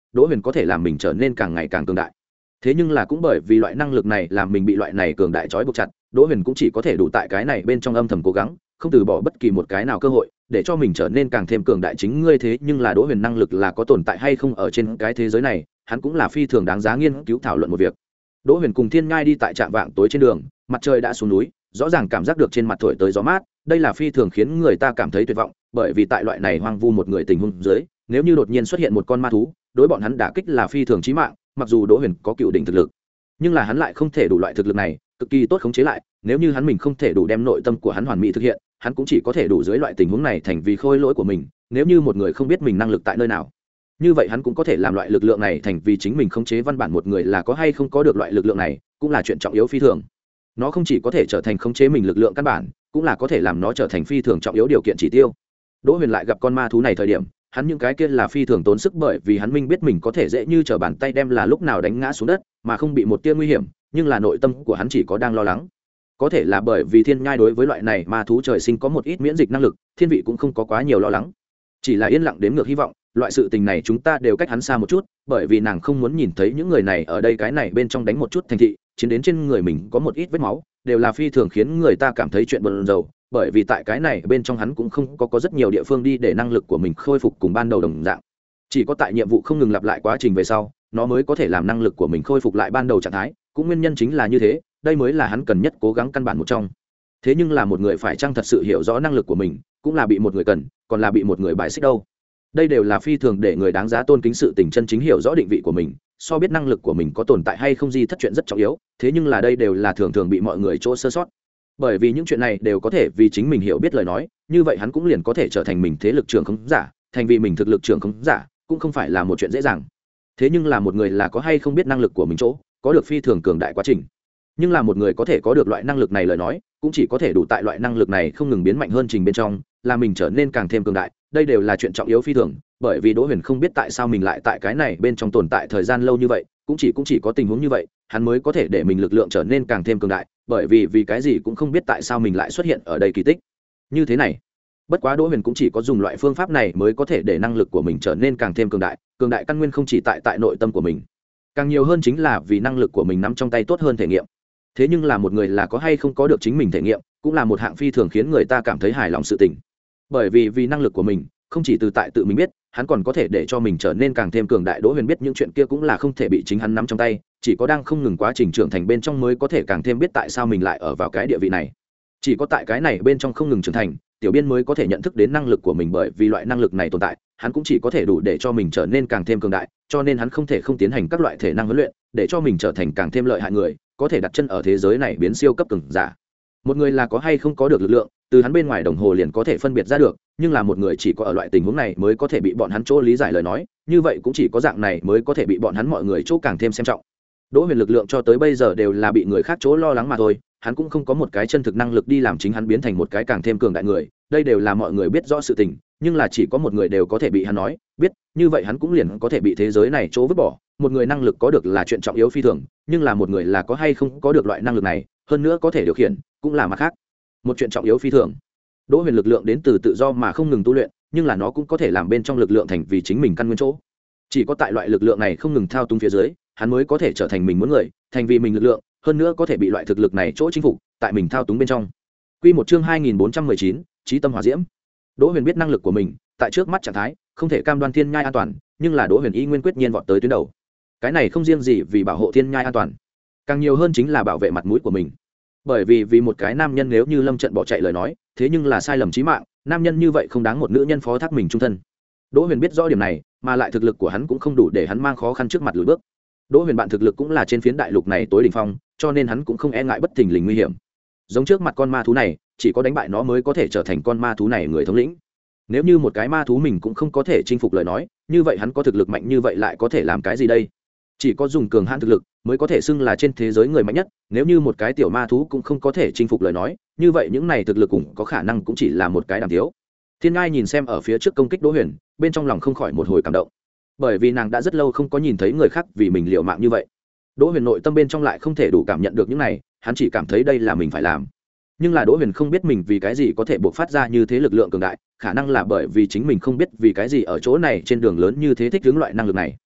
Đỗ Huyền có thể làm mình trở nên càng ngày càng cường đại. Thế nhưng là cũng bởi vì loại năng lực này làm mình bị loại này cường đại trói buộc chặt, Đỗ Huyền cũng chỉ có thể đủ tại cái này bên trong âm thầm cố gắng, không từ bỏ bất kỳ một cái nào cơ hội để cho mình trở nên càng thêm cường đại chính ngươi. Thế nhưng là Đỗ Huyền năng lực là có tồn tại hay không ở trên cái thế giới này, hắn cũng là phi thường đáng giá nghiên cứu thảo luận một việc. Đỗ Huyền cùng Thiên Nhai đi tại trạm vạng tối trên đường, mặt trời đã xuống núi, rõ ràng cảm giác được trên mặt thổi tới gió mát, đây là phi thường khiến người ta cảm thấy tuyệt vọng, bởi vì tại loại này hoang vu một người tình huống dưới, nếu như đột nhiên xuất hiện một con ma thú, đối bọn hắn đả kích là phi thường chí mạng, mặc dù Đỗ Huyền có cựu đỉnh thực lực, nhưng là hắn lại không thể đủ loại thực lực này cực kỳ tốt khống chế lại, nếu như hắn mình không thể đủ đem nội tâm của hắn hoàn mỹ thực hiện, hắn cũng chỉ có thể đủ dưới loại tình huống này thành vì khôi lỗi của mình. Nếu như một người không biết mình năng lực tại nơi nào, như vậy hắn cũng có thể làm loại lực lượng này thành vì chính mình khống chế văn bản. Một người là có hay không có được loại lực lượng này cũng là chuyện trọng yếu phi thường, nó không chỉ có thể trở thành khống chế mình lực lượng căn bản, cũng là có thể làm nó trở thành phi thường trọng yếu điều kiện chỉ tiêu. Đỗ Huyền lại gặp con ma thú này thời điểm, hắn những cái kia là phi thường tốn sức, bởi vì hắn minh biết mình có thể dễ như trở bàn tay đem là lúc nào đánh ngã xuống đất mà không bị một tia nguy hiểm, nhưng là nội tâm của hắn chỉ có đang lo lắng. Có thể là bởi vì Thiên Nhai đối với loại này ma thú trời sinh có một ít miễn dịch năng lực, Thiên Vị cũng không có quá nhiều lo lắng, chỉ là yên lặng đếm ngược hy vọng. Loại sự tình này chúng ta đều cách hắn xa một chút, bởi vì nàng không muốn nhìn thấy những người này ở đây cái này bên trong đánh một chút thành thị, chiến đến trên người mình có một ít vết máu, đều là phi thường khiến người ta cảm thấy chuyện buồn rầu. Bởi vì tại cái này bên trong hắn cũng không có có rất nhiều địa phương đi để năng lực của mình khôi phục cùng ban đầu đồng dạng, chỉ có tại nhiệm vụ không ngừng lặp lại quá trình về sau, nó mới có thể làm năng lực của mình khôi phục lại ban đầu trạng thái. Cũng nguyên nhân chính là như thế, đây mới là hắn cần nhất cố gắng căn bản một trong. Thế nhưng là một người phải chăng thật sự hiểu rõ năng lực của mình, cũng là bị một người cần, còn là bị một người bài xích đâu. Đây đều là phi thường để người đáng giá tôn kính. Sự tình chân chính hiểu rõ định vị của mình, so biết năng lực của mình có tồn tại hay không gì thất chuyện rất trọng yếu. Thế nhưng là đây đều là thường thường bị mọi người chỗ sơ sót, bởi vì những chuyện này đều có thể vì chính mình hiểu biết lời nói, như vậy hắn cũng liền có thể trở thành mình thế lực trưởng khống giả, thành vì mình thực lực trưởng khống giả cũng không phải là một chuyện dễ dàng. Thế nhưng là một người là có hay không biết năng lực của mình chỗ, có được phi thường cường đại quá trình, nhưng là một người có thể có được loại năng lực này lời nói, cũng chỉ có thể đủ tại loại năng lực này không ngừng biến mạnh hơn trình bên trong, là mình trở nên càng thêm cường đại. Đây đều là chuyện trọng yếu phi thường, bởi vì Đỗ Huyền không biết tại sao mình lại tại cái này bên trong tồn tại thời gian lâu như vậy, cũng chỉ cũng chỉ có tình huống như vậy hắn mới có thể để mình lực lượng trở nên càng thêm cường đại, bởi vì vì cái gì cũng không biết tại sao mình lại xuất hiện ở đây kỳ tích như thế này. Bất quá Đỗ Huyền cũng chỉ có dùng loại phương pháp này mới có thể để năng lực của mình trở nên càng thêm cường đại. Cường đại căn nguyên không chỉ tại tại nội tâm của mình, càng nhiều hơn chính là vì năng lực của mình nắm trong tay tốt hơn thể nghiệm. Thế nhưng là một người là có hay không có được chính mình thể nghiệm, cũng là một hạng phi thường khiến người ta cảm thấy hài lòng sự tình. Bởi vì vì năng lực của mình không chỉ từ tại tự mình biết, hắn còn có thể để cho mình trở nên càng thêm cường đại. Đỗ Huyền biết những chuyện kia cũng là không thể bị chính hắn nắm trong tay, chỉ có đang không ngừng quá trình trưởng thành bên trong mới có thể càng thêm biết tại sao mình lại ở vào cái địa vị này. Chỉ có tại cái này bên trong không ngừng trưởng thành, tiểu biên mới có thể nhận thức đến năng lực của mình, bởi vì loại năng lực này tồn tại, hắn cũng chỉ có thể đủ để cho mình trở nên càng thêm cường đại, cho nên hắn không thể không tiến hành các loại thể năng huấn luyện, để cho mình trở thành càng thêm lợi hại người, có thể đặt chân ở thế giới này biến siêu cấp cường giả. Một người là có hay không có được lực lượng, từ hắn bên ngoài đồng hồ liền có thể phân biệt ra được, nhưng là một người chỉ có ở loại tình huống này mới có thể bị bọn hắn chỗ lý giải lời nói, như vậy cũng chỉ có dạng này mới có thể bị bọn hắn mọi người chỗ càng thêm xem trọng. Đỗ Huyền lực lượng cho tới bây giờ đều là bị người khác chỗ lo lắng mà thôi, hắn cũng không có một cái chân thực năng lực đi làm chính hắn biến thành một cái càng thêm cường đại người, đây đều là mọi người biết rõ sự tình, nhưng là chỉ có một người đều có thể bị hắn nói biết, như vậy hắn cũng liền có thể bị thế giới này chỗ vứt bỏ. Một người năng lực có được là chuyện trọng yếu phi thường, nhưng là một người là có hay không có được loại năng lực này, hơn nữa có thể điều khiển, cũng là mặt khác một chuyện trọng yếu phi thường. Đỗ Huyền lực lượng đến từ tự do mà không ngừng tu luyện, nhưng là nó cũng có thể làm bên trong lực lượng thành vì chính mình căn nguyên chỗ. Chỉ có tại loại lực lượng này không ngừng thao túng phía dưới, hắn mới có thể trở thành mình muốn người, thành vì mình lực lượng, hơn nữa có thể bị loại thực lực này chỗ chinh phục, tại mình thao túng bên trong. Quy một chương hai nghìn bốn trăm mười chín, Chí tâm hỏa diễm. Đỗ Huyền biết năng lực của mình, tại trước mắt trạng thái, không thể cam đoan Thiên Nhai an toàn, nhưng là Đỗ Huyền y nguyên quyết nhiên vọt tới tuyến đầu. Cái này không riêng gì vì bảo hộ Thiên Nhai an toàn, càng nhiều hơn chính là bảo vệ mặt mũi của mình. Bởi vì vì một cái nam nhân nếu như lâm trận bỏ chạy lời nói, thế nhưng là sai lầm chí mạng, nam nhân như vậy không đáng một nữ nhân phó thác mình trung thân. Đỗ Huyền biết rõ điểm này, mà lại thực lực của hắn cũng không đủ để hắn mang khó khăn trước mặt lùi bước. Đỗ Huyền bạn thực lực cũng là trên phiến đại lục này tối đỉnh phong, cho nên hắn cũng không e ngại bất thình lình nguy hiểm. Giống trước mặt con ma thú này, chỉ có đánh bại nó mới có thể trở thành con ma thú này người thống lĩnh. Nếu như một cái ma thú mình cũng không có thể chinh phục lời nói, như vậy hắn có thực lực mạnh như vậy lại có thể làm cái gì đây? Chỉ có dùng cường hãn thực lực mới có thể xưng là trên thế giới người mạnh nhất. Nếu như một cái tiểu ma thú cũng không có thể chinh phục lời nói, như vậy những này thực lực cũng có khả năng cũng chỉ là một cái đàm thiếu. Thiên Ngai nhìn xem ở phía trước công kích Đỗ Huyền, bên trong lòng không khỏi một hồi cảm động, bởi vì nàng đã rất lâu không có nhìn thấy người khác vì mình liều mạng như vậy. Đỗ Huyền nội tâm bên trong lại không thể đủ cảm nhận được những này, hắn chỉ cảm thấy đây là mình phải làm. Nhưng là Đỗ Huyền không biết mình vì cái gì có thể bộc phát ra như thế lực lượng cường đại, khả năng là bởi vì chính mình không biết vì cái gì ở chỗ này trên đường lớn như thế thích hướng loại năng lực này.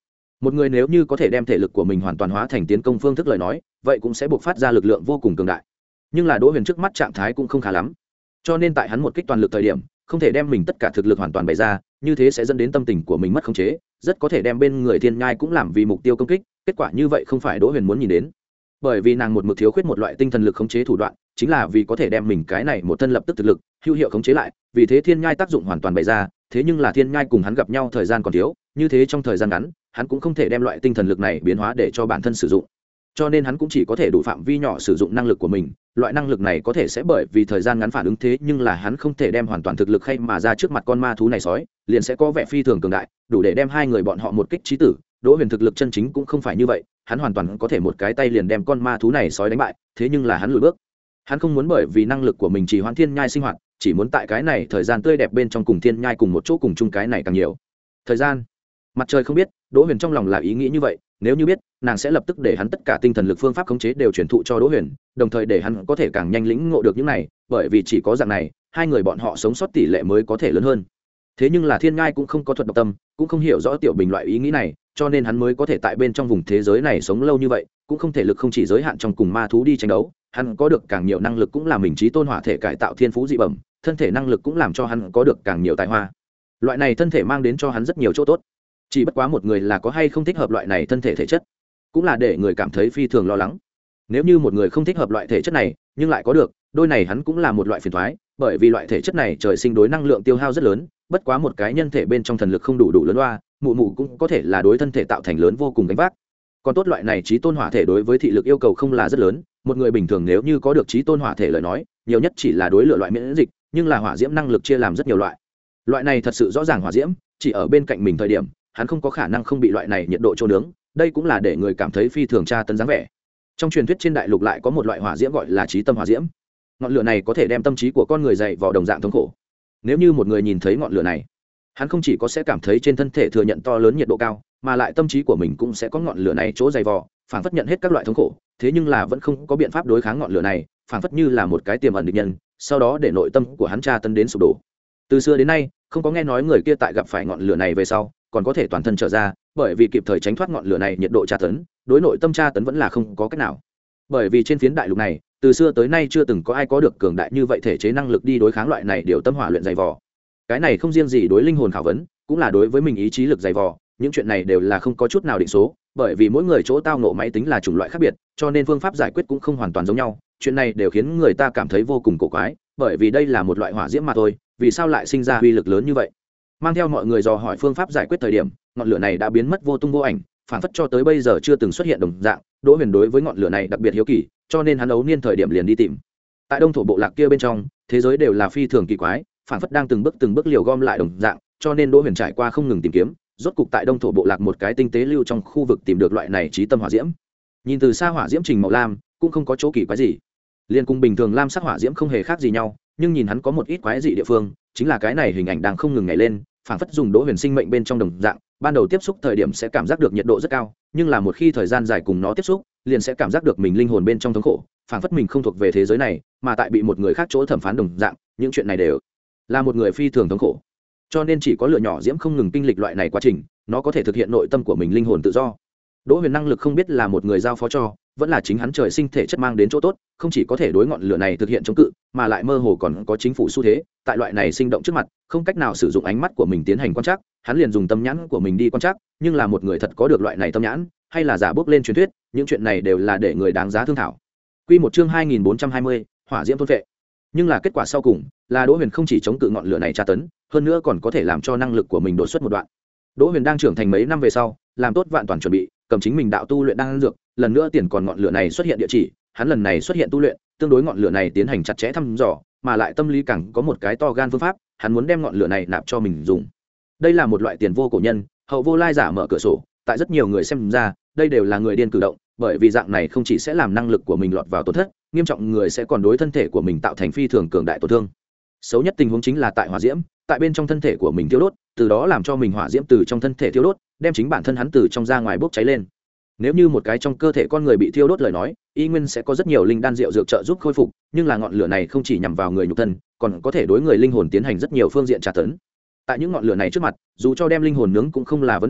một người nếu như có thể đem thể lực của mình hoàn toàn hóa thành tiến công phương thức lời nói, vậy cũng sẽ buộc phát ra lực lượng vô cùng cường đại. Nhưng là Đỗ Huyền trước mắt trạng thái cũng không khá lắm, cho nên tại hắn một kích toàn lực thời điểm không thể đem mình tất cả thực lực hoàn toàn bày ra, như thế sẽ dẫn đến tâm tình của mình mất khống chế, rất có thể đem bên người thiên nhai cũng làm vì mục tiêu công kích. Kết quả như vậy không phải Đỗ Huyền muốn nhìn đến, bởi vì nàng một mực thiếu khuyết một loại tinh thần lực khống chế thủ đoạn, chính là vì có thể đem mình cái này một thân lập tức thực lực hữu hiệu khống chế lại, vì thế thiên nhai tác dụng hoàn toàn bày ra. Thế nhưng là thiên nhai cùng hắn gặp nhau thời gian còn thiếu, như thế trong thời gian ngắn hắn cũng không thể đem loại tinh thần lực này biến hóa để cho bản thân sử dụng, cho nên hắn cũng chỉ có thể đủ phạm vi nhỏ sử dụng năng lực của mình. Loại năng lực này có thể sẽ bởi vì thời gian ngắn phản ứng, thế nhưng là hắn không thể đem hoàn toàn thực lực khay mà ra trước mặt con ma thú này sói, liền sẽ có vẻ phi thường cường đại, đủ để đem hai người bọn họ một kích chí tử. Đỗ Huyền thực lực chân chính cũng không phải như vậy, hắn hoàn toàn có thể một cái tay liền đem con ma thú này sói đánh bại, thế nhưng là hắn lùi bước. Hắn không muốn bởi vì năng lực của mình chỉ hoãn thiên nhai sinh hoạt, chỉ muốn tại cái này thời gian tươi đẹp bên trong cùng thiên nhai cùng một chỗ, cùng chung cái này càng nhiều thời gian. Mặt trời không biết, Đỗ Huyền trong lòng là ý nghĩ như vậy, nếu như biết, nàng sẽ lập tức để hắn tất cả tinh thần lực phương pháp khống chế đều truyền thụ cho Đỗ Huyền, đồng thời để hắn có thể càng nhanh lĩnh ngộ được những này, bởi vì chỉ có dạng này, hai người bọn họ sống sót tỷ lệ mới có thể lớn hơn. Thế nhưng là thiên nhai cũng không có thuật độc tâm, cũng không hiểu rõ tiểu bình loại ý nghĩ này, cho nên hắn mới có thể tại bên trong vùng thế giới này sống lâu như vậy, cũng không thể lực không chỉ giới hạn trong cùng ma thú đi tranh đấu. Hắn có được càng nhiều năng lực cũng là mình trí tôn hỏa thể cải tạo thiên phú dị bẩm, thân thể năng lực cũng làm cho hắn có được càng nhiều tài hoa. Loại này thân thể mang đến cho hắn rất nhiều chỗ tốt, chỉ bất quá một người là có hay không thích hợp loại này thân thể thể chất, cũng là để người cảm thấy phi thường lo lắng. Nếu như một người không thích hợp loại thể chất này nhưng lại có được, đôi này hắn cũng là một loại phiền toái, bởi vì loại thể chất này trời sinh đối năng lượng tiêu hao rất lớn, bất quá một cái nhân thể bên trong thần lực không đủ đủ lớn loa, mụ mụ cũng có thể là đối thân thể tạo thành lớn vô cùng gánh vác. Còn tốt loại này trí tôn hỏa thể đối với thị lực yêu cầu không là rất lớn, một người bình thường nếu như có được trí tôn hỏa thể lời nói, nhiều nhất chỉ là đối lửa loại miễn dịch, nhưng là hỏa diễm năng lực chia làm rất nhiều loại. Loại này thật sự rõ ràng hỏa diễm, chỉ ở bên cạnh mình thời điểm, hắn không có khả năng không bị loại này nhiệt độ trô nướng, đây cũng là để người cảm thấy phi thường tra tấn dáng vẻ. Trong truyền thuyết trên đại lục lại có một loại hỏa diễm gọi là trí tâm hỏa diễm, ngọn lửa này có thể đem tâm trí của con người dày vào đồng dạng thống khổ. Nếu như một người nhìn thấy ngọn lửa này, hắn không chỉ có sẽ cảm thấy trên thân thể thừa nhận to lớn nhiệt độ cao, mà lại tâm trí của mình cũng sẽ có ngọn lửa này chỗ dày vò, phảng phất nhận hết các loại thống khổ, thế nhưng là vẫn không có biện pháp đối kháng ngọn lửa này, phảng phất như là một cái tiềm ẩn địch nhân, sau đó để nội tâm của hắn tra tấn đến sụp đổ. Từ xưa đến nay, không có nghe nói người kia tại gặp phải ngọn lửa này về sau, còn có thể toàn thân trở ra, bởi vì kịp thời tránh thoát ngọn lửa này nhiệt độ tra tấn, đối nội tâm tra tấn vẫn là không có cách nào. Bởi vì trên phiến đại lục này, từ xưa tới nay chưa từng có ai có được cường đại như vậy thể chế năng lực đi đối kháng loại này điều tâm hỏa luyện dày vò. Cái này không riêng gì đối linh hồn khảo vấn, cũng là đối với mình ý chí lực dày vò, những chuyện này đều là không có chút nào định số, bởi vì mỗi người chỗ tao ngộ máy tính là chủng loại khác biệt, cho nên phương pháp giải quyết cũng không hoàn toàn giống nhau. Chuyện này đều khiến người ta cảm thấy vô cùng cổ quái, bởi vì đây là một loại hỏa diễm mà thôi, vì sao lại sinh ra uy lực lớn như vậy? Mang theo mọi người dò hỏi phương pháp giải quyết thời điểm, ngọn lửa này đã biến mất vô tung vô ảnh, phản phất cho tới bây giờ chưa từng xuất hiện đồng dạng. Đỗ Huyền đối với ngọn lửa này đặc biệt hiếu kỳ, cho nên hắn ấu niên thời điểm liền đi tìm. Tại đông thổ bộ lạc kia bên trong, thế giới đều là phi thường kỳ quái, phản phất đang từng bước từng bước liều gom lại đồng dạng, cho nên Đỗ Huyền trải qua không ngừng tìm kiếm, rốt cục tại đông thổ bộ lạc một cái tinh tế lưu trong khu vực tìm được loại này trí tâm hỏa diễm. Nhìn từ xa hỏa diễm trình màu lam, cũng không có chỗ kỳ quái gì, liên cùng bình thường lam sắc hỏa diễm không hề khác gì nhau, nhưng nhìn hắn có một ít quái dị địa phương, chính là cái này hình ảnh đang không ngừng nhảy lên, phảng phất dùng Đỗ Huyền sinh mệnh bên trong đồng dạng, ban đầu tiếp xúc thời điểm sẽ cảm giác được nhiệt độ rất cao, nhưng là một khi thời gian dài cùng nó tiếp xúc, liền sẽ cảm giác được mình linh hồn bên trong thống khổ, phảng phất mình không thuộc về thế giới này, mà tại bị một người khác chỗ thẩm phán đồng dạng, những chuyện này đều là một người phi thường thống khổ. Cho nên chỉ có lửa nhỏ diễm không ngừng kinh lịch loại này quá trình, nó có thể thực hiện nội tâm của mình linh hồn tự do. Đỗ Huyền năng lực không biết là một người giao phó cho, vẫn là chính hắn trời sinh thể chất mang đến chỗ tốt, không chỉ có thể đối ngọn lửa này thực hiện chống cự, mà lại mơ hồ còn có chính phủ xu thế, tại loại này sinh động trước mặt, không cách nào sử dụng ánh mắt của mình tiến hành quan trắc, hắn liền dùng tâm nhãn của mình đi quan trắc, nhưng là một người thật có được loại này tâm nhãn, hay là giả bước lên truyền thuyết, những chuyện này đều là để người đáng giá thương thảo. Quy một chương hai nghìn bốn trăm hai mươi, hỏa diễm thôn phệ. Nhưng là kết quả sau cùng, là Đỗ Huyền không chỉ chống cự ngọn lửa này tra tấn, hơn nữa còn có thể làm cho năng lực của mình đột xuất một đoạn. Đỗ Huyền đang trưởng thành mấy năm về sau, làm tốt vạn toàn chuẩn bị, cầm chính mình đạo tu luyện đang dược, lần nữa tiền còn ngọn lửa này xuất hiện địa chỉ, hắn lần này xuất hiện tu luyện, tương đối ngọn lửa này tiến hành chặt chẽ thăm dò, mà lại tâm lý càng có một cái to gan phương pháp, hắn muốn đem ngọn lửa này nạp cho mình dùng. Đây là một loại tiền vô cổ nhân, hậu vô lai giả mở cửa sổ, tại rất nhiều người xem ra, đây đều là người điên cử động, bởi vì dạng này không chỉ sẽ làm năng lực của mình lọt vào tổn thất, nghiêm trọng người sẽ còn đối thân thể của mình tạo thành phi thường cường đại tổn thương. Xấu nhất tình huống chính là tại hỏa diễm, tại bên trong thân thể của mình thiêu đốt, từ đó làm cho mình hỏa diễm từ trong thân thể thiêu đốt, đem chính bản thân hắn từ trong ra ngoài bốc cháy lên. Nếu như một cái trong cơ thể con người bị thiêu đốt lời nói, y nguyên sẽ có rất nhiều linh đan rượu dược trợ giúp khôi phục, nhưng là ngọn lửa này không chỉ nhằm vào người nhục thân, còn có thể đối người linh hồn tiến hành rất nhiều phương diện tra tấn. Tại những ngọn lửa này trước mặt, dù cho đem linh hồn nướng cũng không là vấn đề,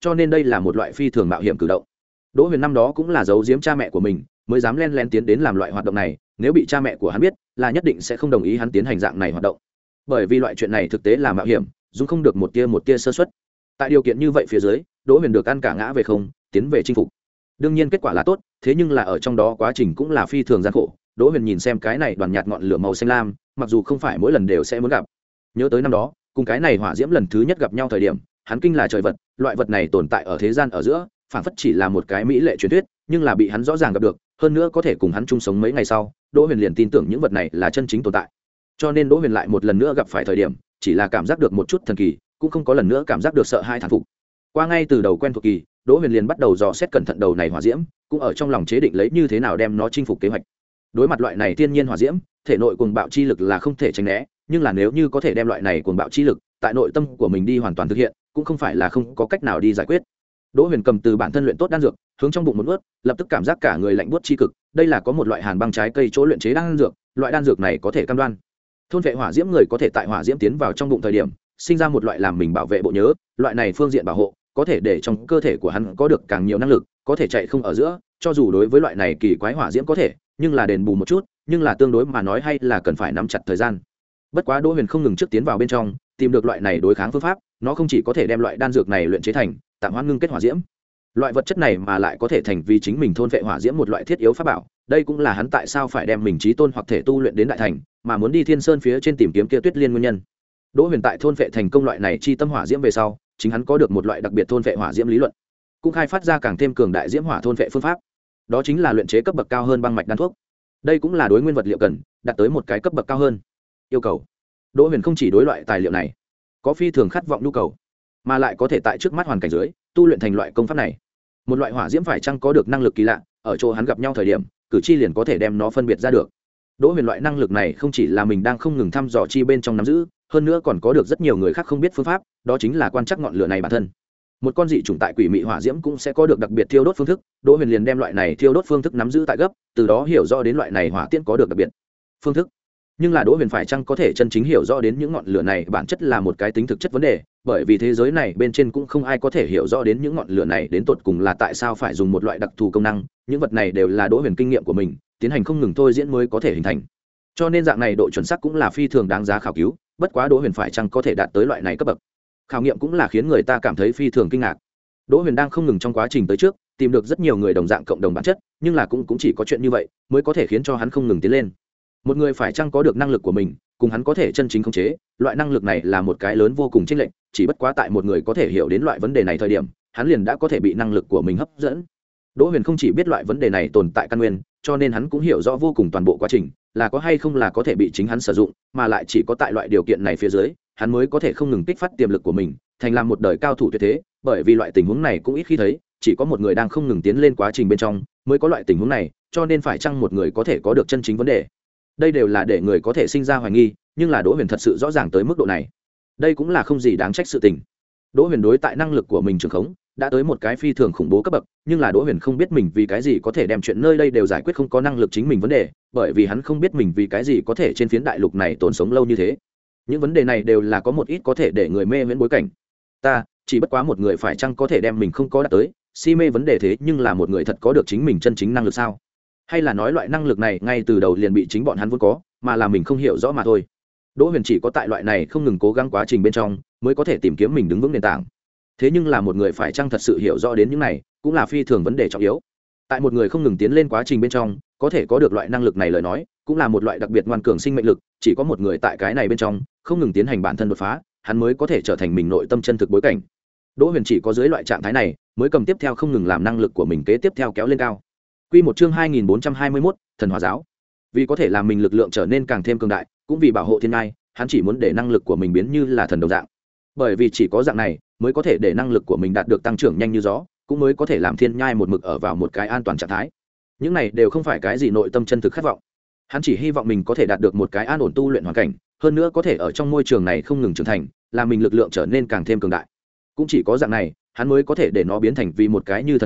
cho nên đây là một loại phi thường mạo hiểm cử động. Đỗ Huyền năm đó cũng là giấu giếm cha mẹ của mình mới dám len len tiến đến làm loại hoạt động này, nếu bị cha mẹ của hắn biết là nhất định sẽ không đồng ý hắn tiến hành dạng này hoạt động, bởi vì loại chuyện này thực tế là mạo hiểm, dung không được một tia một tia sơ suất. Tại điều kiện như vậy phía dưới, Đỗ Huyền được ăn cả ngã về không, tiến về chinh phục. Đương nhiên kết quả là tốt, thế nhưng là ở trong đó quá trình cũng là phi thường gian khổ. Đỗ Huyền nhìn xem cái này đoàn nhạt ngọn lửa màu xanh lam, mặc dù không phải mỗi lần đều sẽ muốn gặp. Nhớ tới năm đó, cùng cái này hỏa diễm lần thứ nhất gặp nhau thời điểm, hắn kinh là trời vật, loại vật này tồn tại ở thế gian ở giữa, phản phất chỉ là một cái mỹ lệ truyền thuyết, nhưng là bị hắn rõ ràng gặp được, hơn nữa có thể cùng hắn chung sống mấy ngày sau, Đỗ Huyền liền tin tưởng những vật này là chân chính tồn tại. Cho nên Đỗ Huyền lại một lần nữa gặp phải thời điểm, chỉ là cảm giác được một chút thần kỳ, cũng không có lần nữa cảm giác được sợ hãi thán phục. Qua ngay từ đầu quen thuộc kỳ, Đỗ Huyền liền bắt đầu dò xét cẩn thận đầu này hỏa diễm, cũng ở trong lòng chế định lấy như thế nào đem nó chinh phục kế hoạch. Đối mặt loại này thiên nhiên hỏa diễm, thể nội cuồng bạo chi lực là không thể tránh né, nhưng là nếu như có thể đem loại này cuồng bạo chi lực tại nội tâm của mình đi hoàn toàn thực hiện, cũng không phải là không có cách nào đi giải quyết. Đỗ Huyền cầm từ bản thân luyện tốt đan dược, hướng trong bụng một nuốt, lập tức cảm giác cả người lạnh buốt chi cực, đây là có một loại hàn băng trái cây chỗ luyện chế đan dược, loại đan dược này có thể cam đoan thôn vệ hỏa diễm người có thể tại hỏa diễm tiến vào trong bụng thời điểm, sinh ra một loại làm mình bảo vệ bộ nhớ, loại này phương diện bảo hộ có thể để trong cơ thể của hắn có được càng nhiều năng lực, có thể chạy không ở giữa, cho dù đối với loại này kỳ quái hỏa diễm có thể, nhưng là đền bù một chút, nhưng là tương đối mà nói hay là cần phải nắm chặt thời gian. Bất quá Đỗ Huyền không ngừng trước tiến vào bên trong, tìm được loại này đối kháng phương pháp, nó không chỉ có thể đem loại đan dược này luyện chế thành tạm hoãn ngưng kết hỏa diễm, loại vật chất này mà lại có thể thành vì chính mình thôn vệ hỏa diễm một loại thiết yếu pháp bảo. Đây cũng là hắn tại sao phải đem mình chí tôn hoặc thể tu luyện đến đại thành, mà muốn đi Thiên Sơn phía trên tìm kiếm kia Tuyết Liên nguyên nhân. Đỗ Huyền tại thôn vệ thành công loại này chi tâm hỏa diễm về sau, chính hắn có được một loại đặc biệt thôn vệ hỏa diễm lý luận, cũng khai phát ra càng thêm cường đại diễm hỏa thôn vệ phương pháp, đó chính là luyện chế cấp bậc cao hơn băng mạch đan thuốc. Đây cũng là đối nguyên vật liệu cần đạt tới một cái cấp bậc cao hơn yêu cầu. Đỗ Huyền không chỉ đối loại tài liệu này có phi thường khát vọng nhu cầu, mà lại có thể tại trước mắt hoàn cảnh dưới tu luyện thành loại công pháp này. Một loại hỏa diễm phải chăng có được năng lực kỳ lạ, ở chỗ hắn gặp nhau thời điểm, cử chi liền có thể đem nó phân biệt ra được. Đỗ Huyền loại năng lực này không chỉ là mình đang không ngừng thăm dò chi bên trong nắm giữ, hơn nữa còn có được rất nhiều người khác không biết phương pháp, đó chính là quan trắc ngọn lửa này bản thân. Một con dị chủng tại quỷ mị hỏa diễm cũng sẽ có được đặc biệt thiêu đốt phương thức, Đỗ Huyền liền đem loại này thiêu đốt phương thức nắm giữ tại gấp, từ đó hiểu rõ đến loại này hỏa tiễn có được đặc biệt phương thức. Nhưng là Đỗ Huyền phải chăng có thể chân chính hiểu rõ đến những ngọn lửa này bản chất là một cái tính thực chất vấn đề, bởi vì thế giới này bên trên cũng không ai có thể hiểu rõ đến những ngọn lửa này đến tột cùng là tại sao phải dùng một loại đặc thù công năng, những vật này đều là Đỗ Huyền kinh nghiệm của mình tiến hành không ngừng thôi diễn mới có thể hình thành. Cho nên dạng này độ chuẩn xác cũng là phi thường đáng giá khảo cứu, bất quá Đỗ Huyền phải chăng có thể đạt tới loại này cấp bậc khảo nghiệm cũng là khiến người ta cảm thấy phi thường kinh ngạc. Đỗ Huyền đang không ngừng trong quá trình tới trước tìm được rất nhiều người đồng dạng cộng đồng bản chất, nhưng là cũng cũng chỉ có chuyện như vậy mới có thể khiến cho hắn không ngừng tiến lên. Một người phải chăng có được năng lực của mình cùng hắn có thể chân chính khống chế, loại năng lực này là một cái lớn vô cùng chênh lệch, chỉ bất quá tại một người có thể hiểu đến loại vấn đề này thời điểm, hắn liền đã có thể bị năng lực của mình hấp dẫn. Đỗ Huyền không chỉ biết loại vấn đề này tồn tại căn nguyên, cho nên hắn cũng hiểu rõ vô cùng toàn bộ quá trình, là có hay không là có thể bị chính hắn sử dụng, mà lại chỉ có tại loại điều kiện này phía dưới, hắn mới có thể không ngừng kích phát tiềm lực của mình, thành làm một đời cao thủ tuyệt thế, bởi vì loại tình huống này cũng ít khi thấy, chỉ có một người đang không ngừng tiến lên quá trình bên trong mới có loại tình huống này, cho nên phải chăng một người có thể có được chân chính vấn đề. Đây đều là để người có thể sinh ra hoài nghi, nhưng là Đỗ Huyền thật sự rõ ràng tới mức độ này. Đây cũng là không gì đáng trách sự tình. Đỗ Huyền đối tại năng lực của mình trường khống đã tới một cái phi thường khủng bố cấp bậc, nhưng là Đỗ Huyền không biết mình vì cái gì có thể đem chuyện nơi đây đều giải quyết không có năng lực chính mình vấn đề, bởi vì hắn không biết mình vì cái gì có thể trên phiến đại lục này tồn sống lâu như thế. Những vấn đề này đều là có một ít có thể để người mê miễn bối cảnh. Ta chỉ bất quá một người phải chăng có thể đem mình không có đạt tới si mê vấn đề, thế nhưng là một người thật có được chính mình chân chính năng lực sao? Hay là nói loại năng lực này ngay từ đầu liền bị chính bọn hắn vốn có, mà là mình không hiểu rõ mà thôi. Đỗ Huyền chỉ có tại loại này không ngừng cố gắng quá trình bên trong mới có thể tìm kiếm mình đứng vững nền tảng. Thế nhưng là một người phải chăng thật sự hiểu rõ đến những này cũng là phi thường vấn đề trọng yếu. Tại một người không ngừng tiến lên quá trình bên trong có thể có được loại năng lực này lời nói, cũng là một loại đặc biệt ngoan cường sinh mệnh lực, chỉ có một người tại cái này bên trong không ngừng tiến hành bản thân đột phá, hắn mới có thể trở thành mình nội tâm chân thực bối cảnh. Đỗ Huyền chỉ có dưới loại trạng thái này mới cầm tiếp theo không ngừng làm năng lực của mình kế tiếp theo kéo lên cao. Quy một chương hai nghìn bốn trăm hai mươi mốt, Thần Hỏa giáo. Vì có thể làm mình lực lượng trở nên càng thêm cường đại, cũng vì bảo hộ thiên ngai, hắn chỉ muốn để năng lực của mình biến như là thần đồng dạng. Bởi vì chỉ có dạng này mới có thể để năng lực của mình đạt được tăng trưởng nhanh như gió, cũng mới có thể làm thiên nhai một mực ở vào một cái an toàn trạng thái. Những này đều không phải cái gì nội tâm chân thực khát vọng. Hắn chỉ hy vọng mình có thể đạt được một cái an ổn tu luyện hoàn cảnh, hơn nữa có thể ở trong môi trường này không ngừng trưởng thành, làm mình lực lượng trở nên càng thêm cường đại. Cũng chỉ có dạng này, hắn mới có thể để nó biến thành vì một cái như thần người,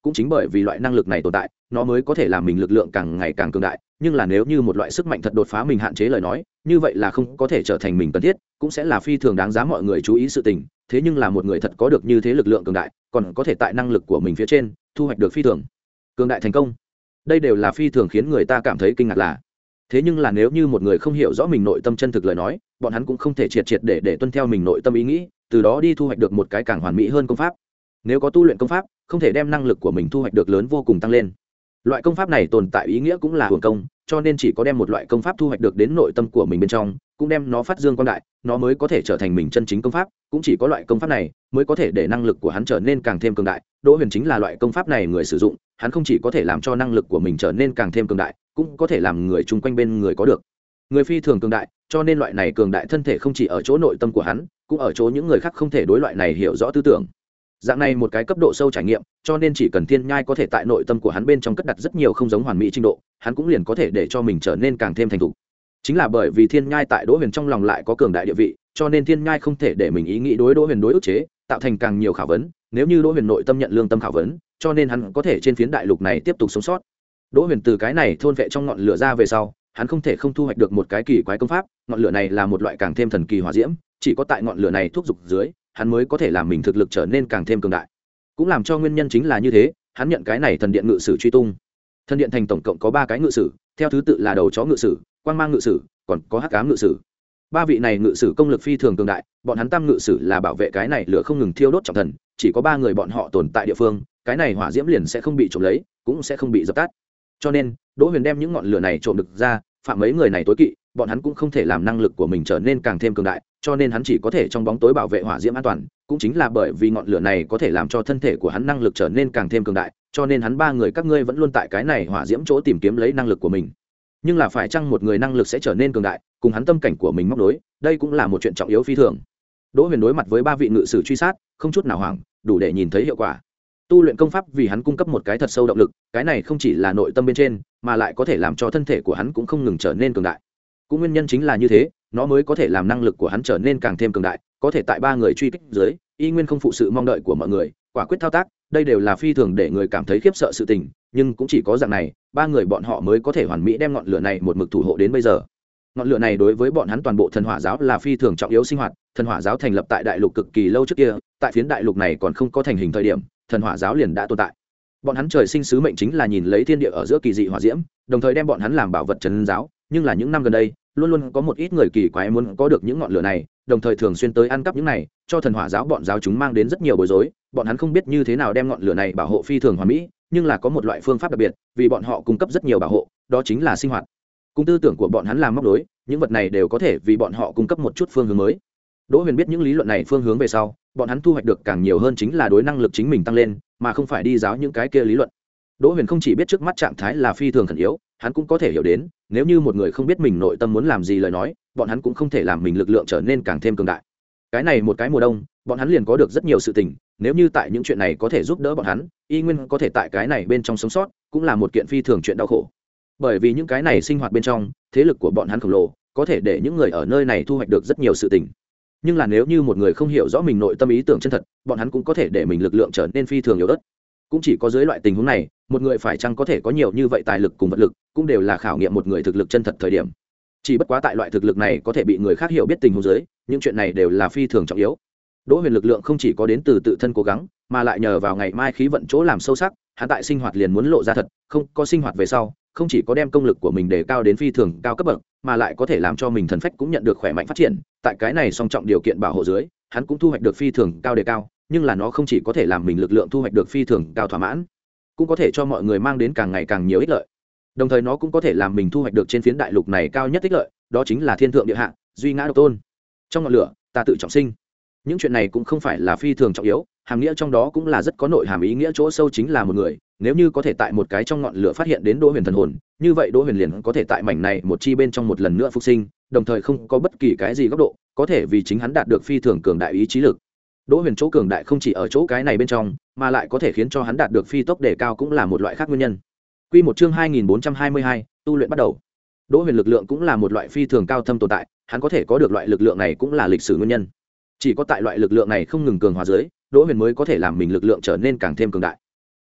cũng chính bởi vì loại năng lực này tồn tại nó mới có thể làm mình lực lượng càng ngày càng cường đại. Nhưng là nếu như một loại sức mạnh thật đột phá mình hạn chế lời nói, như vậy là không có thể trở thành mình cần thiết, cũng sẽ là phi thường đáng giá mọi người chú ý sự tình. Thế nhưng là một người thật có được như thế lực lượng cường đại, còn có thể tại năng lực của mình phía trên thu hoạch được phi thường cường đại thành công, đây đều là phi thường khiến người ta cảm thấy kinh ngạc là. Thế nhưng là nếu như một người không hiểu rõ mình nội tâm chân thực lời nói, bọn hắn cũng không thể triệt triệt để để tuân theo mình nội tâm ý nghĩ, từ đó đi thu hoạch được một cái càng hoàn mỹ hơn công pháp. Nếu có tu luyện công pháp, không thể đem năng lực của mình thu hoạch được lớn vô cùng tăng lên. Loại công pháp này tồn tại ý nghĩa cũng là hưởng công, cho nên chỉ có đem một loại công pháp thu hoạch được đến nội tâm của mình bên trong, cũng đem nó phát dương quang đại, nó mới có thể trở thành mình chân chính công pháp, cũng chỉ có loại công pháp này mới có thể để năng lực của hắn trở nên càng thêm cường đại. Đỗ Huyền chính là loại công pháp này người sử dụng, hắn không chỉ có thể làm cho năng lực của mình trở nên càng thêm cường đại, cũng có thể làm người chung quanh bên người có được người phi thường cường đại, cho nên loại này cường đại thân thể không chỉ ở chỗ nội tâm của hắn, cũng ở chỗ những người khác không thể đối loại này hiểu rõ tư tưởng. Dạng này một cái cấp độ sâu trải nghiệm, cho nên chỉ cần Thiên Nhai có thể tại nội tâm của hắn bên trong cất đặt rất nhiều không giống hoàn mỹ trình độ, hắn cũng liền có thể để cho mình trở nên càng thêm thành thục. Chính là bởi vì Thiên Nhai tại Đỗ Huyền trong lòng lại có cường đại địa vị, cho nên Thiên Nhai không thể để mình ý nghĩ đối Đỗ Huyền đối ức chế, tạo thành càng nhiều khảo vấn. Nếu như Đỗ Huyền nội tâm nhận lương tâm khảo vấn, cho nên hắn có thể trên phiến đại lục này tiếp tục sống sót. Đỗ Huyền từ cái này thôn vệ trong ngọn lửa ra về sau, hắn không thể không thu hoạch được một cái kỳ quái công pháp. Ngọn lửa này là một loại càng thêm thần kỳ hỏa diễm, chỉ có tại ngọn lửa này thúc giục dưới, hắn mới có thể làm mình thực lực trở nên càng thêm cường đại. Cũng làm cho nguyên nhân chính là như thế, hắn nhận cái này thần điện ngự sử truy tung. Thần điện thành tổng cộng có ba cái ngự sử, theo thứ tự là đầu chó ngự sử, quang mang ngự sử, còn có hắc ám ngự sử. Ba vị này ngự sử công lực phi thường cường đại, bọn hắn tam ngự sử là bảo vệ cái này lửa không ngừng thiêu đốt trọng thần, chỉ có ba người bọn họ tồn tại địa phương, cái này hỏa diễm liền sẽ không bị trộm lấy, cũng sẽ không bị dập tắt. Cho nên, Đỗ Huyền đem những ngọn lửa này trộm được ra, phạm mấy người này tối kỵ, bọn hắn cũng không thể làm năng lực của mình trở nên càng thêm cường đại, cho nên hắn chỉ có thể trong bóng tối bảo vệ hỏa diễm an toàn, cũng chính là bởi vì ngọn lửa này có thể làm cho thân thể của hắn năng lực trở nên càng thêm cường đại, cho nên hắn ba người các ngươi vẫn luôn tại cái này hỏa diễm chỗ tìm kiếm lấy năng lực của mình. Nhưng là phải chăng một người năng lực sẽ trở nên cường đại, cùng hắn tâm cảnh của mình móc đối, đây cũng là một chuyện trọng yếu phi thường. Đỗ Huyền đối mặt với ba vị ngự sử truy sát, không chút nào hoảng, đủ để nhìn thấy hiệu quả. Tu luyện công pháp vì hắn cung cấp một cái thật sâu động lực, cái này không chỉ là nội tâm bên trên, mà lại có thể làm cho thân thể của hắn cũng không ngừng trở nên cường đại. Cũng nguyên nhân chính là như thế, nó mới có thể làm năng lực của hắn trở nên càng thêm cường đại, có thể tại ba người truy kích dưới, y nguyên không phụ sự mong đợi của mọi người, quả quyết thao tác, đây đều là phi thường để người cảm thấy khiếp sợ sự tình, nhưng cũng chỉ có dạng này, ba người bọn họ mới có thể hoàn mỹ đem ngọn lửa này một mực thủ hộ đến bây giờ. Ngọn lửa này đối với bọn hắn toàn bộ thần hỏa giáo là phi thường trọng yếu sinh hoạt, thần hỏa giáo thành lập tại đại lục cực kỳ lâu trước kia, tại phiến đại lục này còn không có thành hình thời điểm, thần hỏa giáo liền đã tồn tại. Bọn hắn trời sinh sứ mệnh chính là nhìn lấy thiên địa ở giữa kỳ dị hỏa diễm, đồng thời đem bọn hắn làm bảo vật trấn giáo, nhưng là những năm gần đây, luôn luôn có một ít người kỳ quái muốn có được những ngọn lửa này, đồng thời thường xuyên tới ăn cắp những này, cho thần hỏa giáo bọn giáo chúng mang đến rất nhiều bối rối, bọn hắn không biết như thế nào đem ngọn lửa này bảo hộ phi thường hoàn mỹ, nhưng là có một loại phương pháp đặc biệt, vì bọn họ cung cấp rất nhiều bảo hộ, đó chính là sinh hoạt. Cùng tư tưởng của bọn hắn làm móc đối, những vật này đều có thể vì bọn họ cung cấp một chút phương hướng mới. Đỗ Huyền biết những lý luận này phương hướng về sau, bọn hắn thu hoạch được càng nhiều hơn chính là đối năng lực chính mình tăng lên, mà không phải đi giáo những cái kia lý luận. Đỗ Huyền không chỉ biết trước mắt trạng thái là phi thường khẩn yếu, hắn cũng có thể hiểu đến, nếu như một người không biết mình nội tâm muốn làm gì lời nói, bọn hắn cũng không thể làm mình lực lượng trở nên càng thêm cường đại. Cái này một cái mùa đông, bọn hắn liền có được rất nhiều sự tình, nếu như tại những chuyện này có thể giúp đỡ bọn hắn, y nguyên có thể tại cái này bên trong sống sót, cũng là một kiện phi thường chuyện đau khổ. Bởi vì những cái này sinh hoạt bên trong, thế lực của bọn hắn khổng lồ, có thể để những người ở nơi này thu hoạch được rất nhiều sự tình. Nhưng là nếu như một người không hiểu rõ mình nội tâm ý tưởng chân thật, bọn hắn cũng có thể để mình lực lượng trở nên phi thường yếu ớt. Cũng chỉ có dưới loại tình huống này, một người phải chăng có thể có nhiều như vậy tài lực cùng vật lực, cũng đều là khảo nghiệm một người thực lực chân thật thời điểm. Chỉ bất quá tại loại thực lực này có thể bị người khác hiểu biết tình huống dưới, những chuyện này đều là phi thường trọng yếu. Đỗ Huyền lực lượng không chỉ có đến từ tự thân cố gắng, mà lại nhờ vào ngày mai khí vận chỗ làm sâu sắc, hắn tại sinh hoạt liền muốn lộ ra thật, không có sinh hoạt về sau, không chỉ có đem công lực của mình đề cao đến phi thường cao cấp bậc, mà lại có thể làm cho mình thần phách cũng nhận được khỏe mạnh phát triển. Tại cái này song trọng điều kiện bảo hộ dưới, hắn cũng thu hoạch được phi thường cao đề cao, nhưng là nó không chỉ có thể làm mình lực lượng thu hoạch được phi thường cao thỏa mãn, cũng có thể cho mọi người mang đến càng ngày càng nhiều ích lợi. Đồng thời nó cũng có thể làm mình thu hoạch được trên phiến đại lục này cao nhất ích lợi, đó chính là thiên thượng địa hạ, duy ngã độc tôn. Trong ngọn lửa, ta tự trọng sinh. Những chuyện này cũng không phải là phi thường trọng yếu, hàm nghĩa trong đó cũng là rất có nội hàm ý nghĩa, chỗ sâu chính là một người, nếu như có thể tại một cái trong ngọn lửa phát hiện đến Đỗ Huyền thần hồn, như vậy Đỗ Huyền liền có thể tại mảnh này một chi bên trong một lần nữa phục sinh, đồng thời không có bất kỳ cái gì góc độ, có thể vì chính hắn đạt được phi thường cường đại ý chí lực. Đỗ Huyền chỗ cường đại không chỉ ở chỗ cái này bên trong, mà lại có thể khiến cho hắn đạt được phi tốc đề cao, cũng là một loại khác nguyên nhân. Quy một chương hai nghìn bốn trăm hai mươi hai, tu luyện bắt đầu. Đỗ Huyền lực lượng cũng là một loại phi thường cao thâm tồn tại, hắn có thể có được loại lực lượng này cũng là lịch sử nguyên nhân. Chỉ có tại loại lực lượng này không ngừng cường hóa dưới, Đỗ Huyền mới có thể làm mình lực lượng trở nên càng thêm cường đại.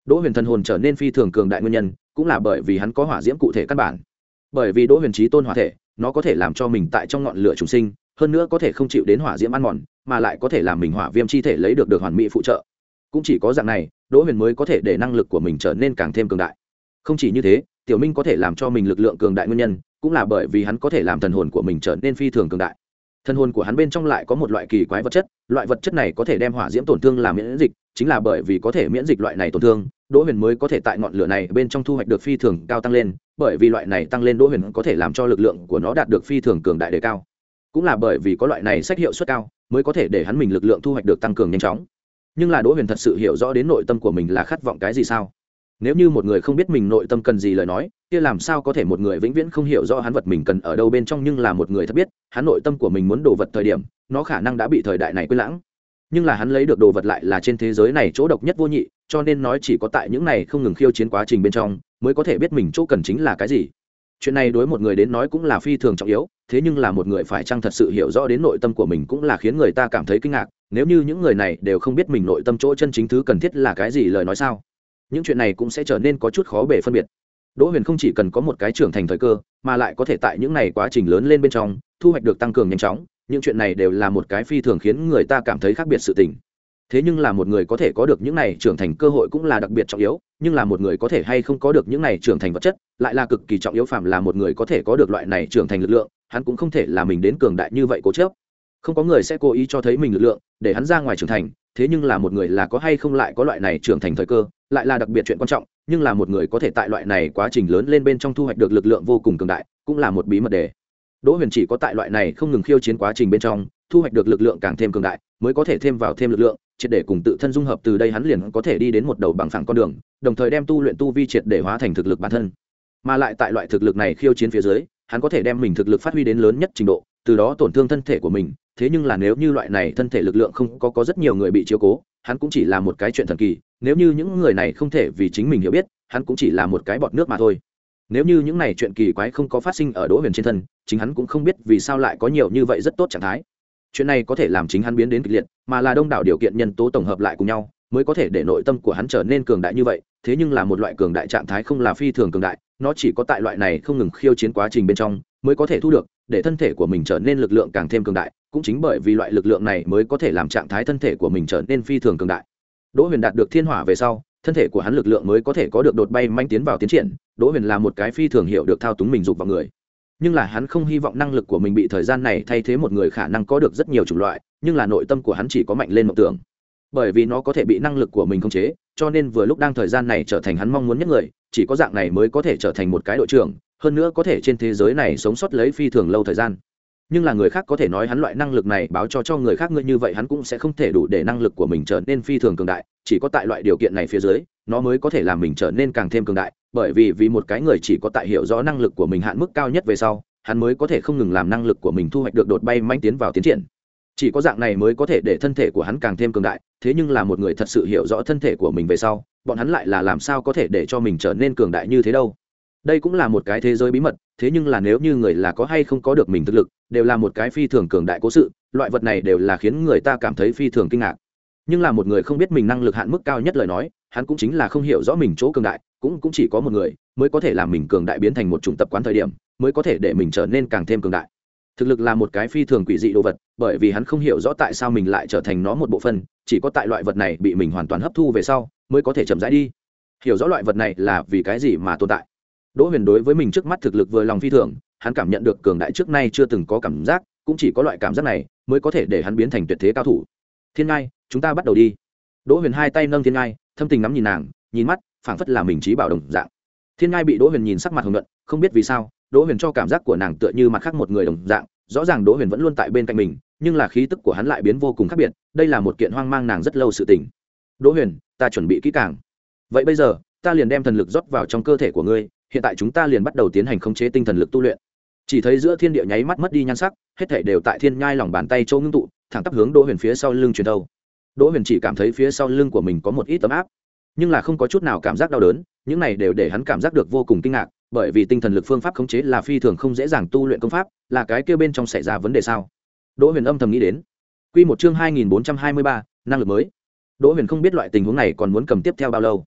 Đỗ Huyền thần hồn trở nên phi thường cường đại nguyên nhân cũng là bởi vì hắn có hỏa diễm cụ thể căn bản. Bởi vì Đỗ Huyền chí tôn hỏa thể, nó có thể làm cho mình tại trong ngọn lửa trùng sinh, hơn nữa có thể không chịu đến hỏa diễm ăn mòn, mà lại có thể làm mình hỏa viêm chi thể lấy được được hoàn mỹ phụ trợ. Cũng chỉ có dạng này, Đỗ Huyền mới có thể để năng lực của mình trở nên càng thêm cường đại. Không chỉ như thế, Tiểu Minh có thể làm cho mình lực lượng cường đại nguyên nhân cũng là bởi vì hắn có thể làm thần hồn của mình trở nên phi thường cường đại. Thần hồn của hắn bên trong lại có một loại kỳ quái vật chất, loại vật chất này có thể đem hỏa diễm tổn thương làm miễn dịch, chính là bởi vì có thể miễn dịch loại này tổn thương, Đỗ Huyền mới có thể tại ngọn lửa này bên trong thu hoạch được phi thường cao tăng lên, bởi vì loại này tăng lên Đỗ Huyền có thể làm cho lực lượng của nó đạt được phi thường cường đại đề cao. Cũng là bởi vì có loại này sách hiệu suất cao, mới có thể để hắn mình lực lượng thu hoạch được tăng cường nhanh chóng. Nhưng là Đỗ Huyền thật sự hiểu rõ đến nội tâm của mình là khát vọng cái gì sao? Nếu như một người không biết mình nội tâm cần gì lời nói, kia làm sao có thể một người vĩnh viễn không hiểu rõ hắn vật mình cần ở đâu bên trong, nhưng là một người thật biết, hắn nội tâm của mình muốn đồ vật thời điểm, nó khả năng đã bị thời đại này quên lãng. Nhưng là hắn lấy được đồ vật lại là trên thế giới này chỗ độc nhất vô nhị, cho nên nói chỉ có tại những này không ngừng khiêu chiến quá trình bên trong, mới có thể biết mình chỗ cần chính là cái gì. Chuyện này đối một người đến nói cũng là phi thường trọng yếu, thế nhưng là một người phải chăng thật sự hiểu rõ đến nội tâm của mình cũng là khiến người ta cảm thấy kinh ngạc. Nếu như những người này đều không biết mình nội tâm chỗ chân chính thứ cần thiết là cái gì lời nói sao, những chuyện này cũng sẽ trở nên có chút khó bề phân biệt. Đỗ Huyền không chỉ cần có một cái trưởng thành thời cơ, mà lại có thể tại những này quá trình lớn lên bên trong thu hoạch được tăng cường nhanh chóng, những chuyện này đều là một cái phi thường khiến người ta cảm thấy khác biệt sự tình. Thế nhưng là một người có thể có được những này trưởng thành cơ hội cũng là đặc biệt trọng yếu, nhưng là một người có thể hay không có được những này trưởng thành vật chất lại là cực kỳ trọng yếu. Phạm là một người có thể có được loại này trưởng thành lực lượng, hắn cũng không thể là mình đến cường đại như vậy cố chấp. Không có người sẽ cố ý cho thấy mình lực lượng để hắn ra ngoài trưởng thành, thế nhưng là một người là có hay không lại có loại này trưởng thành thời cơ lại là đặc biệt chuyện quan trọng. Nhưng là một người có thể tại loại này quá trình lớn lên bên trong thu hoạch được lực lượng vô cùng cường đại cũng là một bí mật đề. Đỗ Huyền chỉ có tại loại này không ngừng khiêu chiến quá trình bên trong thu hoạch được lực lượng càng thêm cường đại mới có thể thêm vào thêm lực lượng, triệt để cùng tự thân dung hợp, từ đây hắn liền có thể đi đến một đầu bằng phẳng con đường, đồng thời đem tu luyện tu vi triệt để hóa thành thực lực bản thân. Mà lại tại loại thực lực này khiêu chiến phía dưới, hắn có thể đem mình thực lực phát huy đến lớn nhất trình độ, từ đó tổn thương thân thể của mình. Thế nhưng là nếu như loại này thân thể lực lượng không có có rất nhiều người bị chiếu cố, hắn cũng chỉ là một cái chuyện thần kỳ. Nếu như những người này không thể vì chính mình hiểu biết, hắn cũng chỉ là một cái bọt nước mà thôi. Nếu như những này chuyện kỳ quái không có phát sinh ở Đỗ Huyền trên thân, chính hắn cũng không biết vì sao lại có nhiều như vậy rất tốt trạng thái. Chuyện này có thể làm chính hắn biến đến kịch liệt, mà là đông đảo điều kiện nhân tố tổng hợp lại cùng nhau, mới có thể để nội tâm của hắn trở nên cường đại như vậy. Thế nhưng là một loại cường đại trạng thái không là phi thường cường đại, nó chỉ có tại loại này không ngừng khiêu chiến quá trình bên trong mới có thể thu được, để thân thể của mình trở nên lực lượng càng thêm cường đại. Cũng chính bởi vì loại lực lượng này mới có thể làm trạng thái thân thể của mình trở nên phi thường cường đại. Đỗ Huyền đạt được thiên hỏa về sau, thân thể của hắn lực lượng mới có thể có được đột bay manh tiến vào tiến triển. Đỗ Huyền là một cái phi thường hiểu được thao túng mình dục vào người, nhưng là hắn không hy vọng năng lực của mình bị thời gian này thay thế một người khả năng có được rất nhiều chủng loại, nhưng là nội tâm của hắn chỉ có mạnh lên mộng tưởng, bởi vì nó có thể bị năng lực của mình khống chế, cho nên vừa lúc đang thời gian này trở thành hắn mong muốn nhất người, chỉ có dạng này mới có thể trở thành một cái đội trưởng, hơn nữa có thể trên thế giới này sống sót lấy phi thường lâu thời gian. Nhưng là người khác có thể nói hắn loại năng lực này báo cho cho người khác ngươi như vậy, hắn cũng sẽ không thể đủ để năng lực của mình trở nên phi thường cường đại, chỉ có tại loại điều kiện này phía dưới, nó mới có thể làm mình trở nên càng thêm cường đại, bởi vì vì một cái người chỉ có tại hiểu rõ năng lực của mình hạn mức cao nhất về sau, hắn mới có thể không ngừng làm năng lực của mình thu hoạch được đột bay manh tiến vào tiến triển. Chỉ có dạng này mới có thể để thân thể của hắn càng thêm cường đại. Thế nhưng là một người thật sự hiểu rõ thân thể của mình về sau, bọn hắn lại là làm sao có thể để cho mình trở nên cường đại như thế đâu. Đây cũng là một cái thế giới bí mật, thế nhưng là nếu như người là có hay không có được mình thực lực, đều là một cái phi thường cường đại cố sự, loại vật này đều là khiến người ta cảm thấy phi thường kinh ngạc. Nhưng là một người không biết mình năng lực hạn mức cao nhất lời nói, hắn cũng chính là không hiểu rõ mình chỗ cường đại, cũng cũng chỉ có một người mới có thể làm mình cường đại biến thành một chủng tập quán thời điểm, mới có thể để mình trở nên càng thêm cường đại. Thực lực là một cái phi thường quỷ dị đồ vật, bởi vì hắn không hiểu rõ tại sao mình lại trở thành nó một bộ phận, chỉ có tại loại vật này bị mình hoàn toàn hấp thu về sau, mới có thể chậm rãi đi hiểu rõ loại vật này là vì cái gì mà tồn tại. Đỗ Huyền đối với mình trước mắt thực lực vừa lòng phi thường, hắn cảm nhận được cường đại trước nay chưa từng có cảm giác, cũng chỉ có loại cảm giác này mới có thể để hắn biến thành tuyệt thế cao thủ. Thiên Ngai, chúng ta bắt đầu đi. Đỗ Huyền hai tay nâng Thiên Ngai, thâm tình ngắm nhìn nàng, nhìn mắt phảng phất là mình trí bảo đồng dạng. Thiên Ngai bị Đỗ Huyền nhìn sắc mặt hồng nhuận, không biết vì sao, Đỗ Huyền cho cảm giác của nàng tựa như mặt khác một người đồng dạng, rõ ràng Đỗ Huyền vẫn luôn tại bên cạnh mình, nhưng là khí tức của hắn lại biến vô cùng khác biệt, đây là một kiện hoang mang nàng rất lâu sự tình. Đỗ Huyền, ta chuẩn bị kỹ càng. Vậy bây giờ, ta liền đem thần lực rót vào trong cơ thể của ngươi, hiện tại chúng ta liền bắt đầu tiến hành khống chế tinh thần lực tu luyện. Chỉ thấy giữa thiên địa nháy mắt mất đi nhan sắc, hết thảy đều tại Thiên Nhai lòng bàn tay châu ngưng tụ, thẳng tắp hướng Đỗ Huyền phía sau lưng truyền đầu. Đỗ Huyền chỉ cảm thấy phía sau lưng của mình có một ít ấm áp, nhưng là không có chút nào cảm giác đau đớn, những này đều để hắn cảm giác được vô cùng kinh ngạc, bởi vì tinh thần lực phương pháp khống chế là phi thường không dễ dàng tu luyện công pháp, là cái kia bên trong xảy ra vấn đề sao? Đỗ Huyền âm thầm nghĩ đến. Quy một chương hai nghìn bốn trăm hai mươi ba, năng lực mới. Đỗ Huyền không biết loại tình huống này còn muốn cầm tiếp theo bao lâu.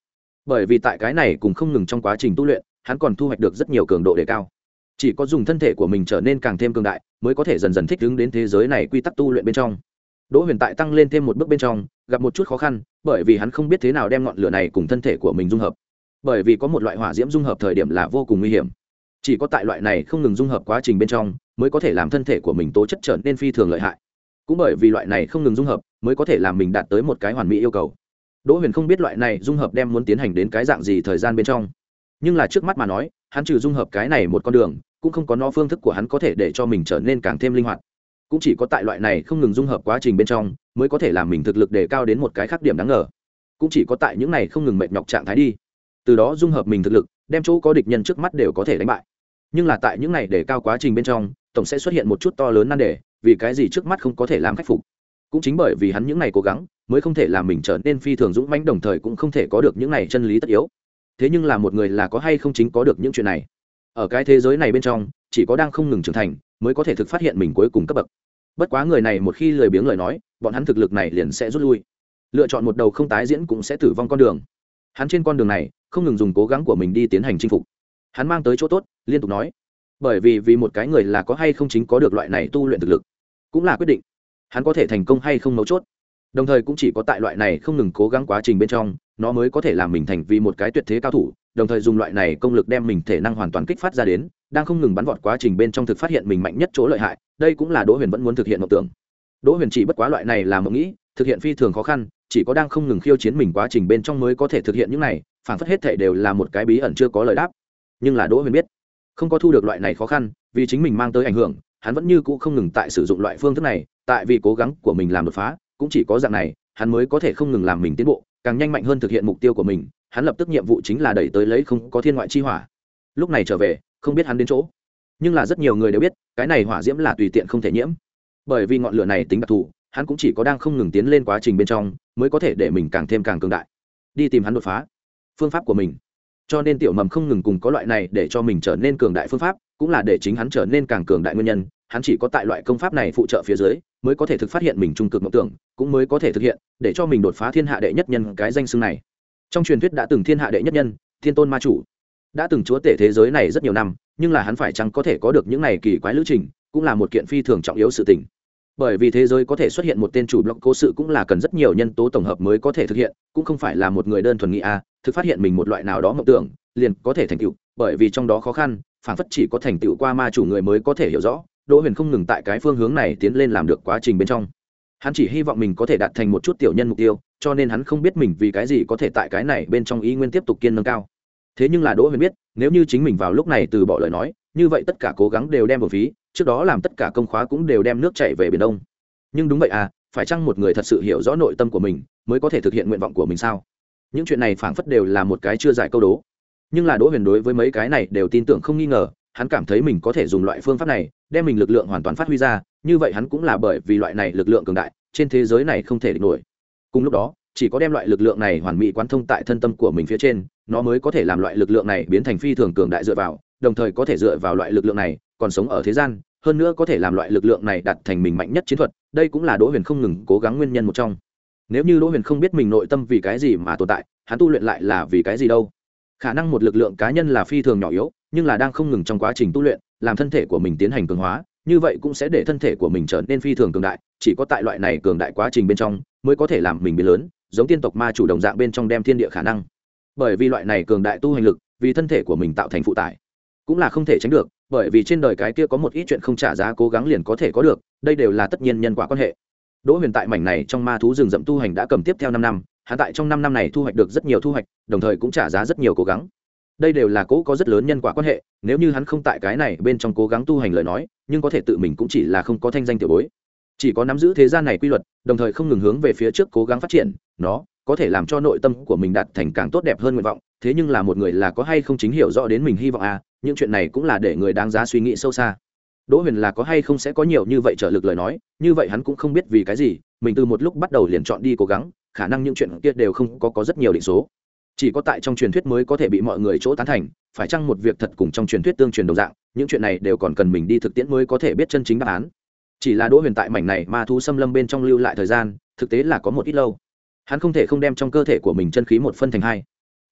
bởi vì tại cái này cùng không ngừng trong quá trình tu luyện hắn còn thu hoạch được rất nhiều cường độ đề cao. Chỉ có dùng thân thể của mình trở nên càng thêm cường đại mới có thể dần dần thích ứng đến thế giới này quy tắc tu luyện bên trong. Đỗ Huyền tại tăng lên thêm một bước bên trong gặp một chút khó khăn, bởi vì hắn không biết thế nào đem ngọn lửa này cùng thân thể của mình dung hợp. Bởi vì có một loại hỏa diễm dung hợp thời điểm là vô cùng nguy hiểm, chỉ có tại loại này không ngừng dung hợp quá trình bên trong mới có thể làm thân thể của mình tố chất trở nên phi thường lợi hại. Cũng bởi vì loại này không ngừng dung hợp mới có thể làm mình đạt tới một cái hoàn mỹ yêu cầu. Đỗ Huyền không biết loại này dung hợp đem muốn tiến hành đến cái dạng gì thời gian bên trong, nhưng là trước mắt mà nói hắn trừ dung hợp cái này một con đường cũng không có nó phương thức của hắn có thể để cho mình trở nên càng thêm linh hoạt. Cũng chỉ có tại loại này không ngừng dung hợp quá trình bên trong mới có thể làm mình thực lực đề cao đến một cái khác điểm đáng ngờ. Cũng chỉ có tại những này không ngừng mệt nhọc trạng thái đi, từ đó dung hợp mình thực lực đem chỗ có địch nhân trước mắt đều có thể đánh bại. Nhưng là tại những này đề cao quá trình bên trong tổng sẽ xuất hiện một chút to lớn nan đề, vì cái gì trước mắt không có thể làm khắc phục. Cũng chính bởi vì hắn những này cố gắng mới không thể làm mình trở nên phi thường dũng mãnh, đồng thời cũng không thể có được những này chân lý tất yếu. Thế nhưng là một người là có hay không chính có được những chuyện này. Ở cái thế giới này bên trong chỉ có đang không ngừng trưởng thành mới có thể thực phát hiện mình cuối cùng cấp bậc. Bất quá người này một khi lười biếng lời nói bọn hắn thực lực này liền sẽ rút lui, lựa chọn một đầu không tái diễn cũng sẽ tử vong con đường. Hắn trên con đường này không ngừng dùng cố gắng của mình đi tiến hành chinh phục, hắn mang tới chỗ tốt liên tục nói, bởi vì vì một cái người là có hay không chính có được loại này tu luyện thực lực cũng là quyết định hắn có thể thành công hay không mấu chốt. Đồng thời cũng chỉ có tại loại này không ngừng cố gắng quá trình bên trong nó mới có thể làm mình thành vì một cái tuyệt thế cao thủ, đồng thời dùng loại này công lực đem mình thể năng hoàn toàn kích phát ra đến, đang không ngừng bắn vọt quá trình bên trong thực phát hiện mình mạnh nhất chỗ lợi hại. Đây cũng là Đỗ Huyền vẫn muốn thực hiện mộng tưởng. Đỗ Huyền chỉ bất quá loại này là mộng nghĩ, thực hiện phi thường khó khăn, chỉ có đang không ngừng khiêu chiến mình quá trình bên trong mới có thể thực hiện những này, phản phất hết thể đều là một cái bí ẩn chưa có lời đáp. Nhưng là Đỗ Huyền biết, không có thu được loại này khó khăn, vì chính mình mang tới ảnh hưởng, hắn vẫn như cũ không ngừng tại sử dụng loại phương thức này, tại vì cố gắng của mình làm đột phá, cũng chỉ có dạng này, hắn mới có thể không ngừng làm mình tiến bộ, càng nhanh mạnh hơn thực hiện mục tiêu của mình. Hắn lập tức nhiệm vụ chính là đẩy tới lấy không có thiên ngoại chi hỏa. Lúc này trở về, không biết hắn đến chỗ, nhưng là rất nhiều người đều biết, cái này hỏa diễm là tùy tiện không thể nhiễm, bởi vì ngọn lửa này tính đặc thù, hắn cũng chỉ có đang không ngừng tiến lên quá trình bên trong mới có thể để mình càng thêm càng cường đại, đi tìm hắn đột phá phương pháp của mình. Cho nên tiểu mầm không ngừng cùng có loại này để cho mình trở nên cường đại phương pháp, cũng là để chính hắn trở nên càng cường đại nguyên nhân. Hắn chỉ có tại loại công pháp này phụ trợ phía dưới mới có thể thực phát hiện mình trung cực mộng tưởng, cũng mới có thể thực hiện để cho mình đột phá thiên hạ đệ nhất nhân cái danh xưng này. Trong truyền thuyết đã từng thiên hạ đệ nhất nhân, thiên tôn ma chủ, đã từng chúa tể thế giới này rất nhiều năm, nhưng là hắn phải chăng có thể có được những này kỳ quái lữ trình, cũng là một kiện phi thường trọng yếu sự tình. Bởi vì thế giới có thể xuất hiện một tên chủ block cố sự cũng là cần rất nhiều nhân tố tổng hợp mới có thể thực hiện, cũng không phải là một người đơn thuần nghĩ a, thực phát hiện mình một loại nào đó mộng tưởng liền có thể thành tựu, bởi vì trong đó khó khăn, phản phất chỉ có thành tựu qua ma chủ người mới có thể hiểu rõ. Đỗ Huyền không ngừng tại cái phương hướng này tiến lên làm được quá trình bên trong. Hắn chỉ hy vọng mình có thể đạt thành một chút tiểu nhân mục tiêu, cho nên hắn không biết mình vì cái gì có thể tại cái này bên trong ý nguyên tiếp tục kiên nâng cao. Thế nhưng là Đỗ Huyền biết, nếu như chính mình vào lúc này từ bỏ lời nói, như vậy tất cả cố gắng đều đem vào phí, trước đó làm tất cả công khóa cũng đều đem nước chảy về biển đông. Nhưng đúng vậy à, phải chăng một người thật sự hiểu rõ nội tâm của mình mới có thể thực hiện nguyện vọng của mình sao? Những chuyện này phảng phất đều là một cái chưa giải câu đố. Nhưng là Đỗ Huyền đối với mấy cái này đều tin tưởng không nghi ngờ, hắn cảm thấy mình có thể dùng loại phương pháp này đem mình lực lượng hoàn toàn phát huy ra, như vậy hắn cũng là bởi vì loại này lực lượng cường đại, trên thế giới này không thể địch nổi. Cùng lúc đó, chỉ có đem loại lực lượng này hoàn mỹ quán thông tại thân tâm của mình phía trên, nó mới có thể làm loại lực lượng này biến thành phi thường cường đại dựa vào, đồng thời có thể dựa vào loại lực lượng này còn sống ở thế gian, hơn nữa có thể làm loại lực lượng này đạt thành mình mạnh nhất chiến thuật. Đây cũng là Đỗ Huyền không ngừng cố gắng nguyên nhân một trong. Nếu như Đỗ Huyền không biết mình nội tâm vì cái gì mà tồn tại, hắn tu luyện lại là vì cái gì đâu? Khả năng một lực lượng cá nhân là phi thường nhỏ yếu, nhưng là đang không ngừng trong quá trình tu luyện, làm thân thể của mình tiến hành cường hóa, như vậy cũng sẽ để thân thể của mình trở nên phi thường cường đại, chỉ có tại loại này cường đại quá trình bên trong mới có thể làm mình biến lớn, giống tiên tộc ma chủ đồng dạng bên trong đem thiên địa khả năng. Bởi vì loại này cường đại tu hành lực, vì thân thể của mình tạo thành phụ tải, cũng là không thể tránh được, bởi vì trên đời cái kia có một ít chuyện không trả giá cố gắng liền có thể có được, đây đều là tất nhiên nhân quả quan hệ. Đỗ Huyền tại mảnh này trong ma thú rừng rậm tu hành đã cầm tiếp theo năm năm, hắn tại trong năm năm này thu hoạch được rất nhiều thu hoạch, đồng thời cũng trả giá rất nhiều cố gắng. Đây đều là cố có rất lớn nhân quả quan hệ, nếu như hắn không tại cái này bên trong cố gắng tu hành lời nói, nhưng có thể tự mình cũng chỉ là không có thanh danh tiểu bối. Chỉ có nắm giữ thế gian này quy luật, đồng thời không ngừng hướng về phía trước cố gắng phát triển, nó có thể làm cho nội tâm của mình đạt thành càng tốt đẹp hơn nguyện vọng. Thế nhưng là một người là có hay không chính hiểu rõ đến mình hy vọng à, những chuyện này cũng là để người đáng giá suy nghĩ sâu xa. Đỗ Huyền là có hay không sẽ có nhiều như vậy trợ lực lời nói, như vậy hắn cũng không biết vì cái gì, mình từ một lúc bắt đầu liền chọn đi cố gắng, khả năng những chuyện kia đều không có có rất nhiều định số. Chỉ có tại trong truyền thuyết mới có thể bị mọi người chỗ tán thành, phải chăng một việc thật cùng trong truyền thuyết tương truyền đồng dạng, những chuyện này đều còn cần mình đi thực tiễn mới có thể biết chân chính đáp án. Chỉ là Đỗ Huyền tại mảnh này ma thú xâm lâm bên trong lưu lại thời gian, thực tế là có một ít lâu. Hắn không thể không đem trong cơ thể của mình chân khí một phân thành hai.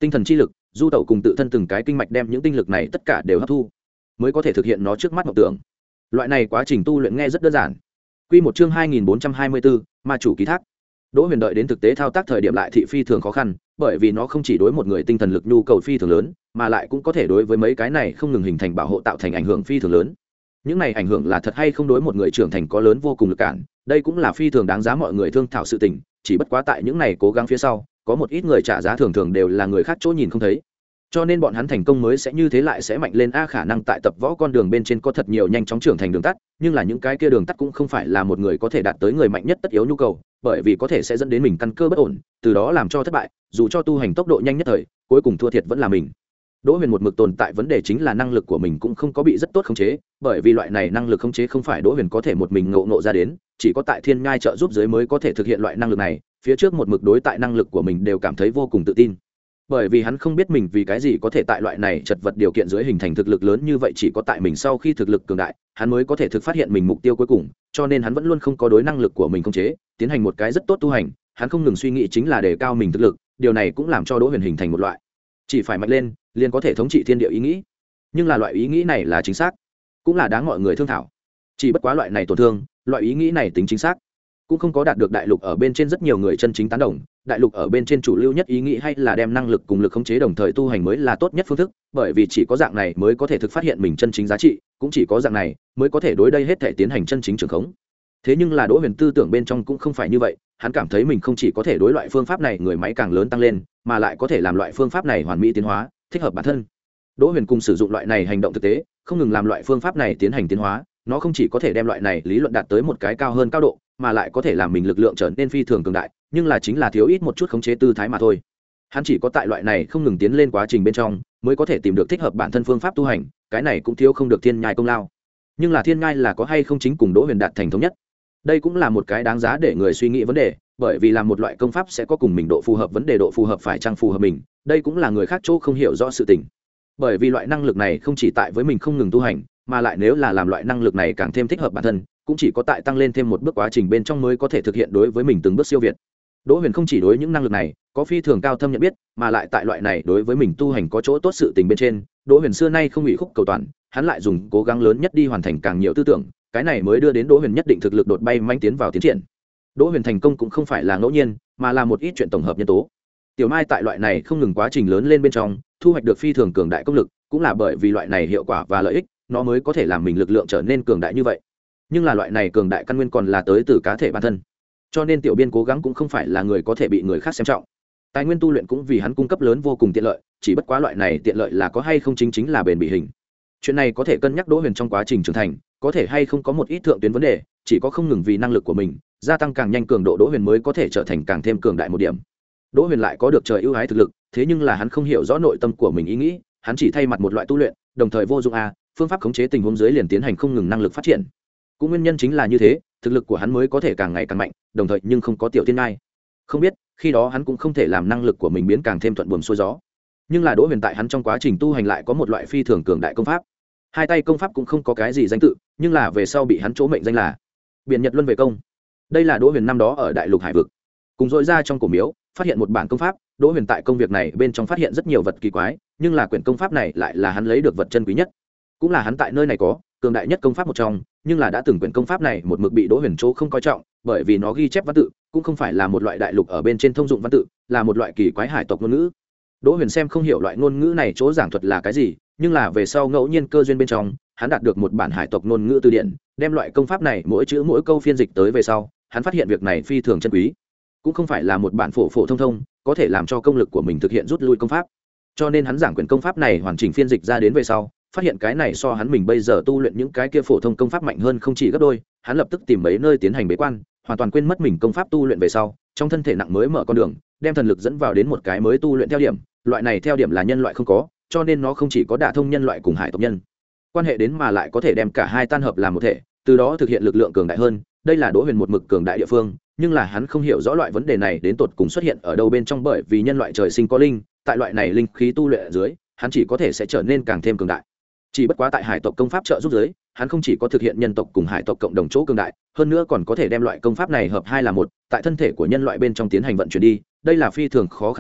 tinh thần chi lực du tẩu cùng tự thân từng cái kinh mạch đem những tinh lực này tất cả đều hấp thu mới có thể thực hiện nó trước mắt mộng tưởng. Loại này quá trình tu luyện nghe rất đơn giản. Quy một chương hai nghìn bốn trăm hai mươi bốn, ma chủ ký thác. Đỗ Huyền đợi đến thực tế thao tác thời điểm lại thị phi thường khó khăn, bởi vì nó không chỉ đối một người tinh thần lực nhu cầu phi thường lớn, mà lại cũng có thể đối với mấy cái này không ngừng hình thành bảo hộ tạo thành ảnh hưởng phi thường lớn. Những này ảnh hưởng là thật hay không đối một người trưởng thành có lớn vô cùng lực cản, đây cũng là phi thường đáng giá mọi người thương thảo sự tình, chỉ bất quá tại những này cố gắng phía sau, có một ít người trả giá thường thường đều là người khác chỗ nhìn không thấy. Cho nên bọn hắn thành công mới sẽ như thế lại sẽ mạnh lên a khả năng tại tập võ con đường bên trên có thật nhiều nhanh chóng trưởng thành đường tắt, nhưng là những cái kia đường tắt cũng không phải là một người có thể đạt tới người mạnh nhất tất yếu nhu cầu, bởi vì có thể sẽ dẫn đến mình căn cơ bất ổn, từ đó làm cho thất bại, dù cho tu hành tốc độ nhanh nhất thời, cuối cùng thua thiệt vẫn là mình. Đỗ Huyền một mực tồn tại vấn đề chính là năng lực của mình cũng không có bị rất tốt khống chế, bởi vì loại này năng lực khống chế không phải Đỗ Huyền có thể một mình ngộ ngộ ra đến, chỉ có tại Thiên Nhai trợ giúp dưới mới có thể thực hiện loại năng lực này, phía trước một mực đối tại năng lực của mình đều cảm thấy vô cùng tự tin. Bởi vì hắn không biết mình vì cái gì có thể tại loại này chật vật điều kiện dưới hình thành thực lực lớn như vậy, chỉ có tại mình sau khi thực lực cường đại, hắn mới có thể thực phát hiện mình mục tiêu cuối cùng, cho nên hắn vẫn luôn không có đối năng lực của mình khống chế, tiến hành một cái rất tốt tu hành, hắn không ngừng suy nghĩ chính là đề cao mình thực lực, điều này cũng làm cho Đỗ Huyền hình thành một loại chỉ phải mạnh lên liền có thể thống trị thiên địa ý nghĩ. Nhưng là loại ý nghĩ này là chính xác, cũng là đáng mọi người thương thảo. Chỉ bất quá loại này tổn thương, loại ý nghĩ này tính chính xác cũng không có đạt được đại lục ở bên trên rất nhiều người chân chính tán đồng. Đại lục ở bên trên chủ lưu nhất ý nghĩ hay là đem năng lực cùng lực khống chế đồng thời tu hành mới là tốt nhất phương thức, bởi vì chỉ có dạng này mới có thể thực phát hiện mình chân chính giá trị, cũng chỉ có dạng này mới có thể đối đây hết thể tiến hành chân chính trường khống. Thế nhưng là Đỗ Huyền tư tưởng bên trong cũng không phải như vậy, hắn cảm thấy mình không chỉ có thể đối loại phương pháp này người máy càng lớn tăng lên, mà lại có thể làm loại phương pháp này hoàn mỹ tiến hóa, thích hợp bản thân. Đỗ Huyền cùng sử dụng loại này hành động thực tế, không ngừng làm loại phương pháp này tiến hành tiến hóa, nó không chỉ có thể đem loại này lý luận đạt tới một cái cao hơn cao độ, mà lại có thể làm mình lực lượng trở nên phi thường cường đại, nhưng là chính là thiếu ít một chút khống chế tư thái mà thôi. Hắn chỉ có tại loại này không ngừng tiến lên quá trình bên trong, mới có thể tìm được thích hợp bản thân phương pháp tu hành, cái này cũng thiếu không được Thiên Nhai công lao. Nhưng là Thiên Nhai là có hay không chính cùng Đỗ Huyền đạt thành thống nhất, đây cũng là một cái đáng giá để người suy nghĩ vấn đề, bởi vì làm một loại công pháp sẽ có cùng mình độ phù hợp, vấn đề độ phù hợp phải chăng phù hợp mình, đây cũng là người khác chỗ không hiểu rõ sự tình. Bởi vì loại năng lực này không chỉ tại với mình không ngừng tu hành, mà lại nếu là làm loại năng lực này càng thêm thích hợp bản thân, cũng chỉ có tại tăng lên thêm một bước quá trình bên trong mới có thể thực hiện đối với mình từng bước siêu việt. Đỗ Huyền không chỉ đối những năng lực này có phi thường cao thâm nhận biết, mà lại tại loại này đối với mình tu hành có chỗ tốt sự tình bên trên, Đỗ Huyền xưa nay không bị khúc cầu toàn, hắn lại dùng cố gắng lớn nhất đi hoàn thành càng nhiều tư tưởng, cái này mới đưa đến Đỗ Huyền nhất định thực lực đột bay manh tiến vào tiến triển. Đỗ Huyền thành công cũng không phải là ngẫu nhiên, mà là một ít chuyện tổng hợp nhân tố. Tiểu Mai tại loại này không ngừng quá trình lớn lên bên trong, thu hoạch được phi thường cường đại công lực, cũng là bởi vì loại này hiệu quả và lợi ích, nó mới có thể làm mình lực lượng trở nên cường đại như vậy. Nhưng là loại này cường đại căn nguyên còn là tới từ cá thể bản thân. Cho nên tiểu biên cố gắng cũng không phải là người có thể bị người khác xem trọng. Tài nguyên tu luyện cũng vì hắn cung cấp lớn vô cùng tiện lợi, chỉ bất quá loại này tiện lợi là có hay không chính chính là bền bỉ hình. Chuyện này có thể cân nhắc Đỗ Huyền trong quá trình trưởng thành, có thể hay không có một ít thượng tuyến vấn đề, chỉ có không ngừng vì năng lực của mình gia tăng càng nhanh cường độ, Đỗ Huyền mới có thể trở thành càng thêm cường đại một điểm. Đỗ Huyền lại có được trời ưu ái thực lực, thế nhưng là hắn không hiểu rõ nội tâm của mình ý nghĩ, hắn chỉ thay mặt một loại tu luyện, đồng thời vô dụng a, phương pháp khống chế tình huống dưới liền tiến hành không ngừng năng lực phát triển. Cũng nguyên nhân chính là như thế, thực lực của hắn mới có thể càng ngày càng mạnh, đồng thời nhưng không có tiểu thiên ngai. Không biết, khi đó hắn cũng không thể làm năng lực của mình biến càng thêm thuận buồm xuôi gió. Nhưng là Đỗ Huyền tại hắn trong quá trình tu hành lại có một loại phi thường cường đại công pháp. Hai tay công pháp cũng không có cái gì danh tự, nhưng là về sau bị hắn chỗ mệnh danh là Biển Nhật Luân Về Công. Đây là Đỗ Huyền năm đó ở Đại Lục Hải vực, cùng dội ra trong cổ miếu, phát hiện một bản công pháp. Đỗ Huyền tại công việc này bên trong phát hiện rất nhiều vật kỳ quái, nhưng là quyển công pháp này lại là hắn lấy được vật chân quý nhất, cũng là hắn tại nơi này có cường đại nhất công pháp một trong. Nhưng là đã từng quyển công pháp này một mực bị Đỗ Huyền chỗ không coi trọng, bởi vì nó ghi chép văn tự cũng không phải là một loại đại lục ở bên trên thông dụng văn tự, là một loại kỳ quái hải tộc ngôn ngữ. Đỗ Huyền xem không hiểu loại ngôn ngữ này chỗ giảng thuật là cái gì, nhưng là về sau ngẫu nhiên cơ duyên bên trong, hắn đạt được một bản hải tộc ngôn ngữ từ điển, đem loại công pháp này mỗi chữ mỗi câu phiên dịch tới về sau, hắn phát hiện việc này phi thường chân quý, cũng không phải là một bản phổ phổ thông thông có thể làm cho công lực của mình thực hiện rút lui công pháp. Cho nên hắn giảng quyển công pháp này hoàn chỉnh phiên dịch ra đến về sau, phát hiện cái này so hắn mình bây giờ tu luyện những cái kia phổ thông công pháp mạnh hơn không chỉ gấp đôi. Hắn lập tức tìm mấy nơi tiến hành bế quan, hoàn toàn quên mất mình công pháp tu luyện về sau, trong thân thể nặng mới mở con đường, đem thần lực dẫn vào đến một cái mới tu luyện theo điểm. Loại này theo điểm là nhân loại không có, cho nên nó không chỉ có đả thông nhân loại cùng hải tộc nhân quan hệ đến, mà lại có thể đem cả hai tan hợp làm một thể, từ đó thực hiện lực lượng cường đại hơn. Đây là Đỗ Huyền một mực cường đại địa phương, nhưng là hắn không hiểu rõ loại vấn đề này đến tột cùng xuất hiện ở đâu bên trong, bởi vì nhân loại trời sinh có linh, tại loại này linh khí tu luyện ở dưới, hắn chỉ có thể sẽ trở nên càng thêm cường đại. Chỉ bất quá tại hải tộc công pháp trợ giúp dưới, hắn không chỉ có thực hiện nhân tộc cùng hải tộc cộng đồng chỗ cường đại, hơn nữa còn có thể đem loại công pháp này hợp hai là một, tại thân thể của nhân loại bên trong tiến hành vận chuyển đi. Đây là phi thường khó khăn một việc,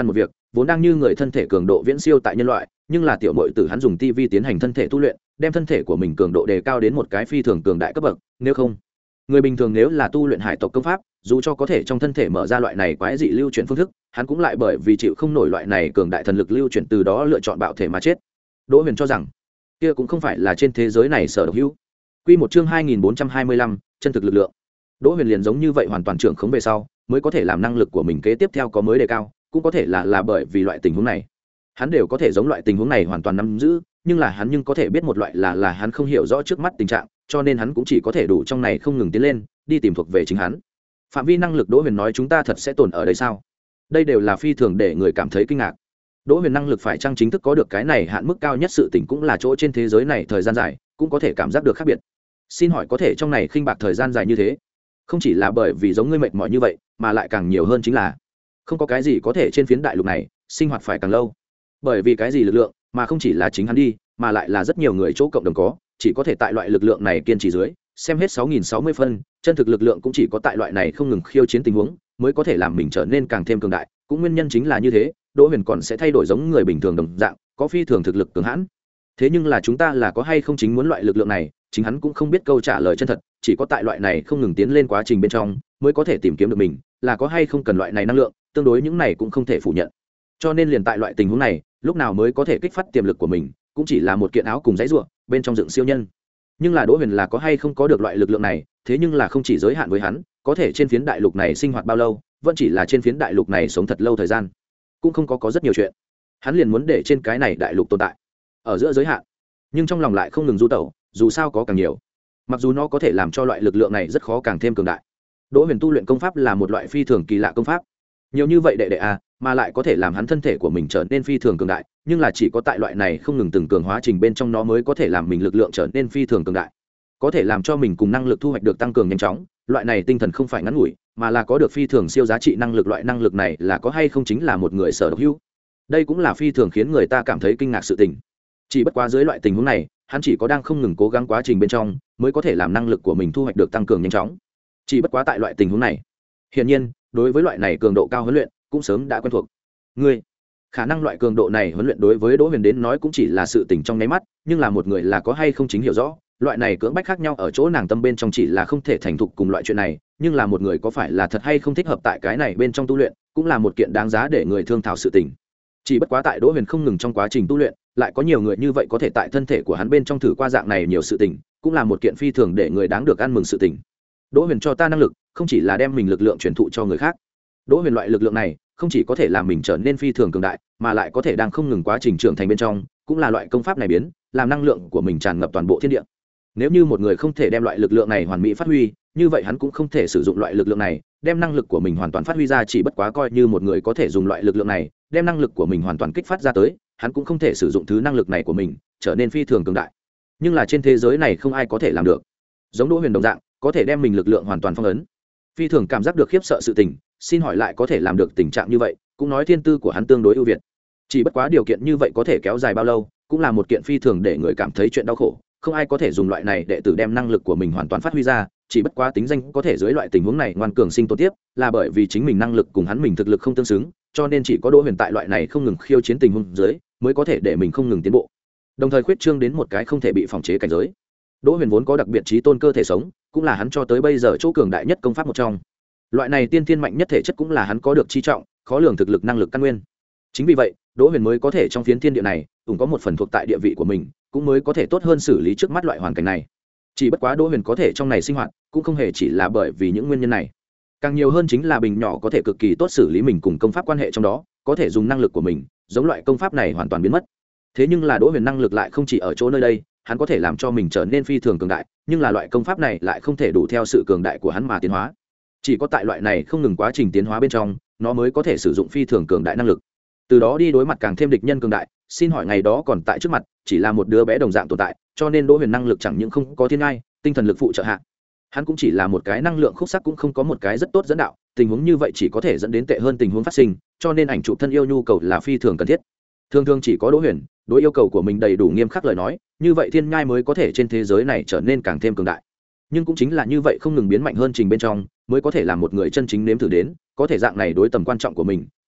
vốn đang như người thân thể cường độ viễn siêu tại nhân loại, nhưng là tiểu muội tử hắn dùng tivi tiến hành thân thể tu luyện, đem thân thể của mình cường độ đề cao đến một cái phi thường cường đại cấp bậc, nếu không, người bình thường nếu là tu luyện hải tộc công pháp, dù cho có thể trong thân thể mở ra loại này quái dị lưu chuyển phương thức, hắn cũng lại bởi vì chịu không nổi loại này cường đại thần lực lưu chuyển, từ đó lựa chọn bạo thể mà chết. Đỗ Huyền cho rằng, kia cũng không phải là trên thế giới này sở độc hữu. Quy một chương hai nghìn bốn trăm hai mươi lăm, chân thực lực lượng. Đỗ Huyền liền giống như vậy hoàn toàn trưởng khống về sau, mới có thể làm năng lực của mình kế tiếp theo có mới đề cao, cũng có thể là là bởi vì loại tình huống này. Hắn đều có thể giống loại tình huống này hoàn toàn nắm giữ, nhưng là hắn nhưng có thể biết một loại là là hắn không hiểu rõ trước mắt tình trạng, cho nên hắn cũng chỉ có thể đủ trong này không ngừng tiến lên, đi tìm thuộc về chính hắn. Phạm vi năng lực Đỗ Huyền nói chúng ta thật sẽ tồn ở đây sao? Đây đều là phi thường để người cảm thấy kinh ngạc. Đỗ Huyền năng lực phải chăng chính thức có được cái này hạn mức cao nhất, sự tỉnh cũng là chỗ trên thế giới này thời gian dài, cũng có thể cảm giác được khác biệt. Xin hỏi có thể trong này khinh bạc thời gian dài như thế, không chỉ là bởi vì giống ngươi mệt mỏi như vậy, mà lại càng nhiều hơn chính là không có cái gì có thể trên phiến đại lục này sinh hoạt phải càng lâu. Bởi vì cái gì lực lượng, mà không chỉ là chính hắn đi, mà lại là rất nhiều người chỗ cộng đồng có, chỉ có thể tại loại lực lượng này kiên trì dưới, xem hết sáu nghìn sáu mươi phân, chân thực lực lượng cũng chỉ có tại loại này không ngừng khiêu chiến tình huống, mới có thể làm mình trở nên càng thêm cường đại, cũng nguyên nhân chính là như thế, Đỗ Huyền còn sẽ thay đổi giống người bình thường đồng dạng, có phi thường thực lực cường hãn. Thế nhưng là chúng ta là có hay không chính muốn loại lực lượng này, chính hắn cũng không biết câu trả lời chân thật, chỉ có tại loại này không ngừng tiến lên quá trình bên trong, mới có thể tìm kiếm được mình, là có hay không cần loại này năng lượng, tương đối những này cũng không thể phủ nhận. Cho nên liền tại loại tình huống này, lúc nào mới có thể kích phát tiềm lực của mình, cũng chỉ là một kiện áo cùng dãy rủa, bên trong dựng siêu nhân. Nhưng là Đỗ Huyền là có hay không có được loại lực lượng này, thế nhưng là không chỉ giới hạn với hắn, có thể trên phiến đại lục này sinh hoạt bao lâu, vẫn chỉ là trên phiến đại lục này sống thật lâu thời gian, cũng không có có rất nhiều chuyện. Hắn liền muốn để trên cái này đại lục tồn tại, ở giữa giới hạn, nhưng trong lòng lại không ngừng du tẩu, dù sao có càng nhiều. Mặc dù nó có thể làm cho loại lực lượng này rất khó càng thêm cường đại. Đỗ Huyền tu luyện công pháp là một loại phi thường kỳ lạ công pháp. Nhiều như vậy đệ đệ a, mà lại có thể làm hắn thân thể của mình trở nên phi thường cường đại, nhưng là chỉ có tại loại này không ngừng từng cường hóa trình bên trong nó mới có thể làm mình lực lượng trở nên phi thường cường đại. Có thể làm cho mình cùng năng lực thu hoạch được tăng cường nhanh chóng, loại này tinh thần không phải ngắn ngủi, mà là có được phi thường siêu giá trị năng lực, loại năng lực này là có hay không chính là một người sở độc hữu. Đây cũng là phi thường khiến người ta cảm thấy kinh ngạc sự tình. Chỉ bất quá dưới loại tình huống này, hắn chỉ có đang không ngừng cố gắng quá trình bên trong mới có thể làm năng lực của mình thu hoạch được tăng cường nhanh chóng. Chỉ bất quá tại loại tình huống này, hiển nhiên, đối với loại này cường độ cao huấn luyện cũng sớm đã quen thuộc. Ngươi, khả năng loại cường độ này huấn luyện đối với Đỗ Huyền đến nói cũng chỉ là sự tình trong nháy mắt, nhưng là một người là có hay không chính hiểu rõ, loại này cưỡng bách khác nhau ở chỗ nàng tâm bên trong chỉ là không thể thành thục cùng loại chuyện này, nhưng là một người có phải là thật hay không thích hợp tại cái này bên trong tu luyện, cũng là một kiện đáng giá để người thương thảo sự tình. Chỉ bất quá tại Đỗ Huyền không ngừng trong quá trình tu luyện, lại có nhiều người như vậy có thể tại thân thể của hắn bên trong thử qua dạng này nhiều sự tình, cũng là một kiện phi thường để người đáng được ăn mừng sự tình. Đỗ Huyền cho ta năng lực, không chỉ là đem mình lực lượng truyền thụ cho người khác. Đỗ Huyền loại lực lượng này, không chỉ có thể làm mình trở nên phi thường cường đại, mà lại có thể đang không ngừng quá trình trưởng thành bên trong, cũng là loại công pháp này biến, làm năng lượng của mình tràn ngập toàn bộ thiên địa. Nếu như một người không thể đem loại lực lượng này hoàn mỹ phát huy, như vậy hắn cũng không thể sử dụng loại lực lượng này, đem năng lực của mình hoàn toàn phát huy ra, chỉ bất quá coi như một người có thể dùng loại lực lượng này, đem năng lực của mình hoàn toàn kích phát ra tới, hắn cũng không thể sử dụng thứ năng lực này của mình, trở nên phi thường cường đại. Nhưng là trên thế giới này không ai có thể làm được. Giống Đỗ Huyền đồng dạng, có thể đem mình lực lượng hoàn toàn phong ấn. Phi thường cảm giác được khiếp sợ sự tình, xin hỏi lại có thể làm được tình trạng như vậy, cũng nói thiên tư của hắn tương đối ưu việt. Chỉ bất quá điều kiện như vậy có thể kéo dài bao lâu, cũng là một kiện phi thường để người cảm thấy chuyện đau khổ, không ai có thể dùng loại này để tử đem năng lực của mình hoàn toàn phát huy ra, chỉ bất quá tính danh có thể dưới loại tình huống này ngoan cường sinh tồn tiếp, là bởi vì chính mình năng lực cùng hắn mình thực lực không tương xứng, cho nên chỉ có Đỗ Huyền tại loại này không ngừng khiêu chiến tình huống dưới, mới có thể để mình không ngừng tiến bộ, đồng thời khuyết trương đến một cái không thể bị phòng chế cảnh giới. Đỗ Huyền vốn có đặc biệt trí tôn cơ thể sống, cũng là hắn cho tới bây giờ chỗ cường đại nhất công pháp một trong. Loại này tiên thiên mạnh nhất thể chất cũng là hắn có được chi trọng, khó lường thực lực năng lực căn nguyên. Chính vì vậy, Đỗ Huyền mới có thể trong phiến thiên địa này, cũng có một phần thuộc tại địa vị của mình, cũng mới có thể tốt hơn xử lý trước mắt loại hoàn cảnh này. Chỉ bất quá Đỗ Huyền có thể trong này sinh hoạt, cũng không hề chỉ là bởi vì những nguyên nhân này. Càng nhiều hơn chính là bình nhỏ có thể cực kỳ tốt xử lý mình cùng công pháp quan hệ trong đó, có thể dùng năng lực của mình, giống loại công pháp này hoàn toàn biến mất. Thế nhưng là Đỗ Huyền năng lực lại không chỉ ở chỗ nơi đây, hắn có thể làm cho mình trở nên phi thường cường đại, nhưng là loại công pháp này lại không thể đủ theo sự cường đại của hắn mà tiến hóa. Chỉ có tại loại này không ngừng quá trình tiến hóa bên trong, nó mới có thể sử dụng phi thường cường đại năng lực. Từ đó đi đối mặt càng thêm địch nhân cường đại, xin hỏi ngày đó còn tại trước mặt, chỉ là một đứa bé đồng dạng tồn tại, cho nên Đỗ Huyền năng lực chẳng những không có thiên ngai, tinh thần lực phụ trợ hạ, hắn cũng chỉ là một cái năng lượng khúc sắc, cũng không có một cái rất tốt dẫn đạo, tình huống như vậy chỉ có thể dẫn đến tệ hơn tình huống phát sinh, cho nên ảnh chụp thân yêu nhu cầu là phi thường cần thiết. Thường thường chỉ có Đỗ Huyền đối yêu cầu của mình đầy đủ nghiêm khắc lời nói, như vậy thiên ngai mới có thể trên thế giới này trở nên càng thêm cường đại. Nhưng cũng chính là như vậy không ngừng biến mạnh hơn trình bên trong, mới có thể làm một người chân chính nếm thử đến, có thể dạng này đối tầm quan trọng của mình,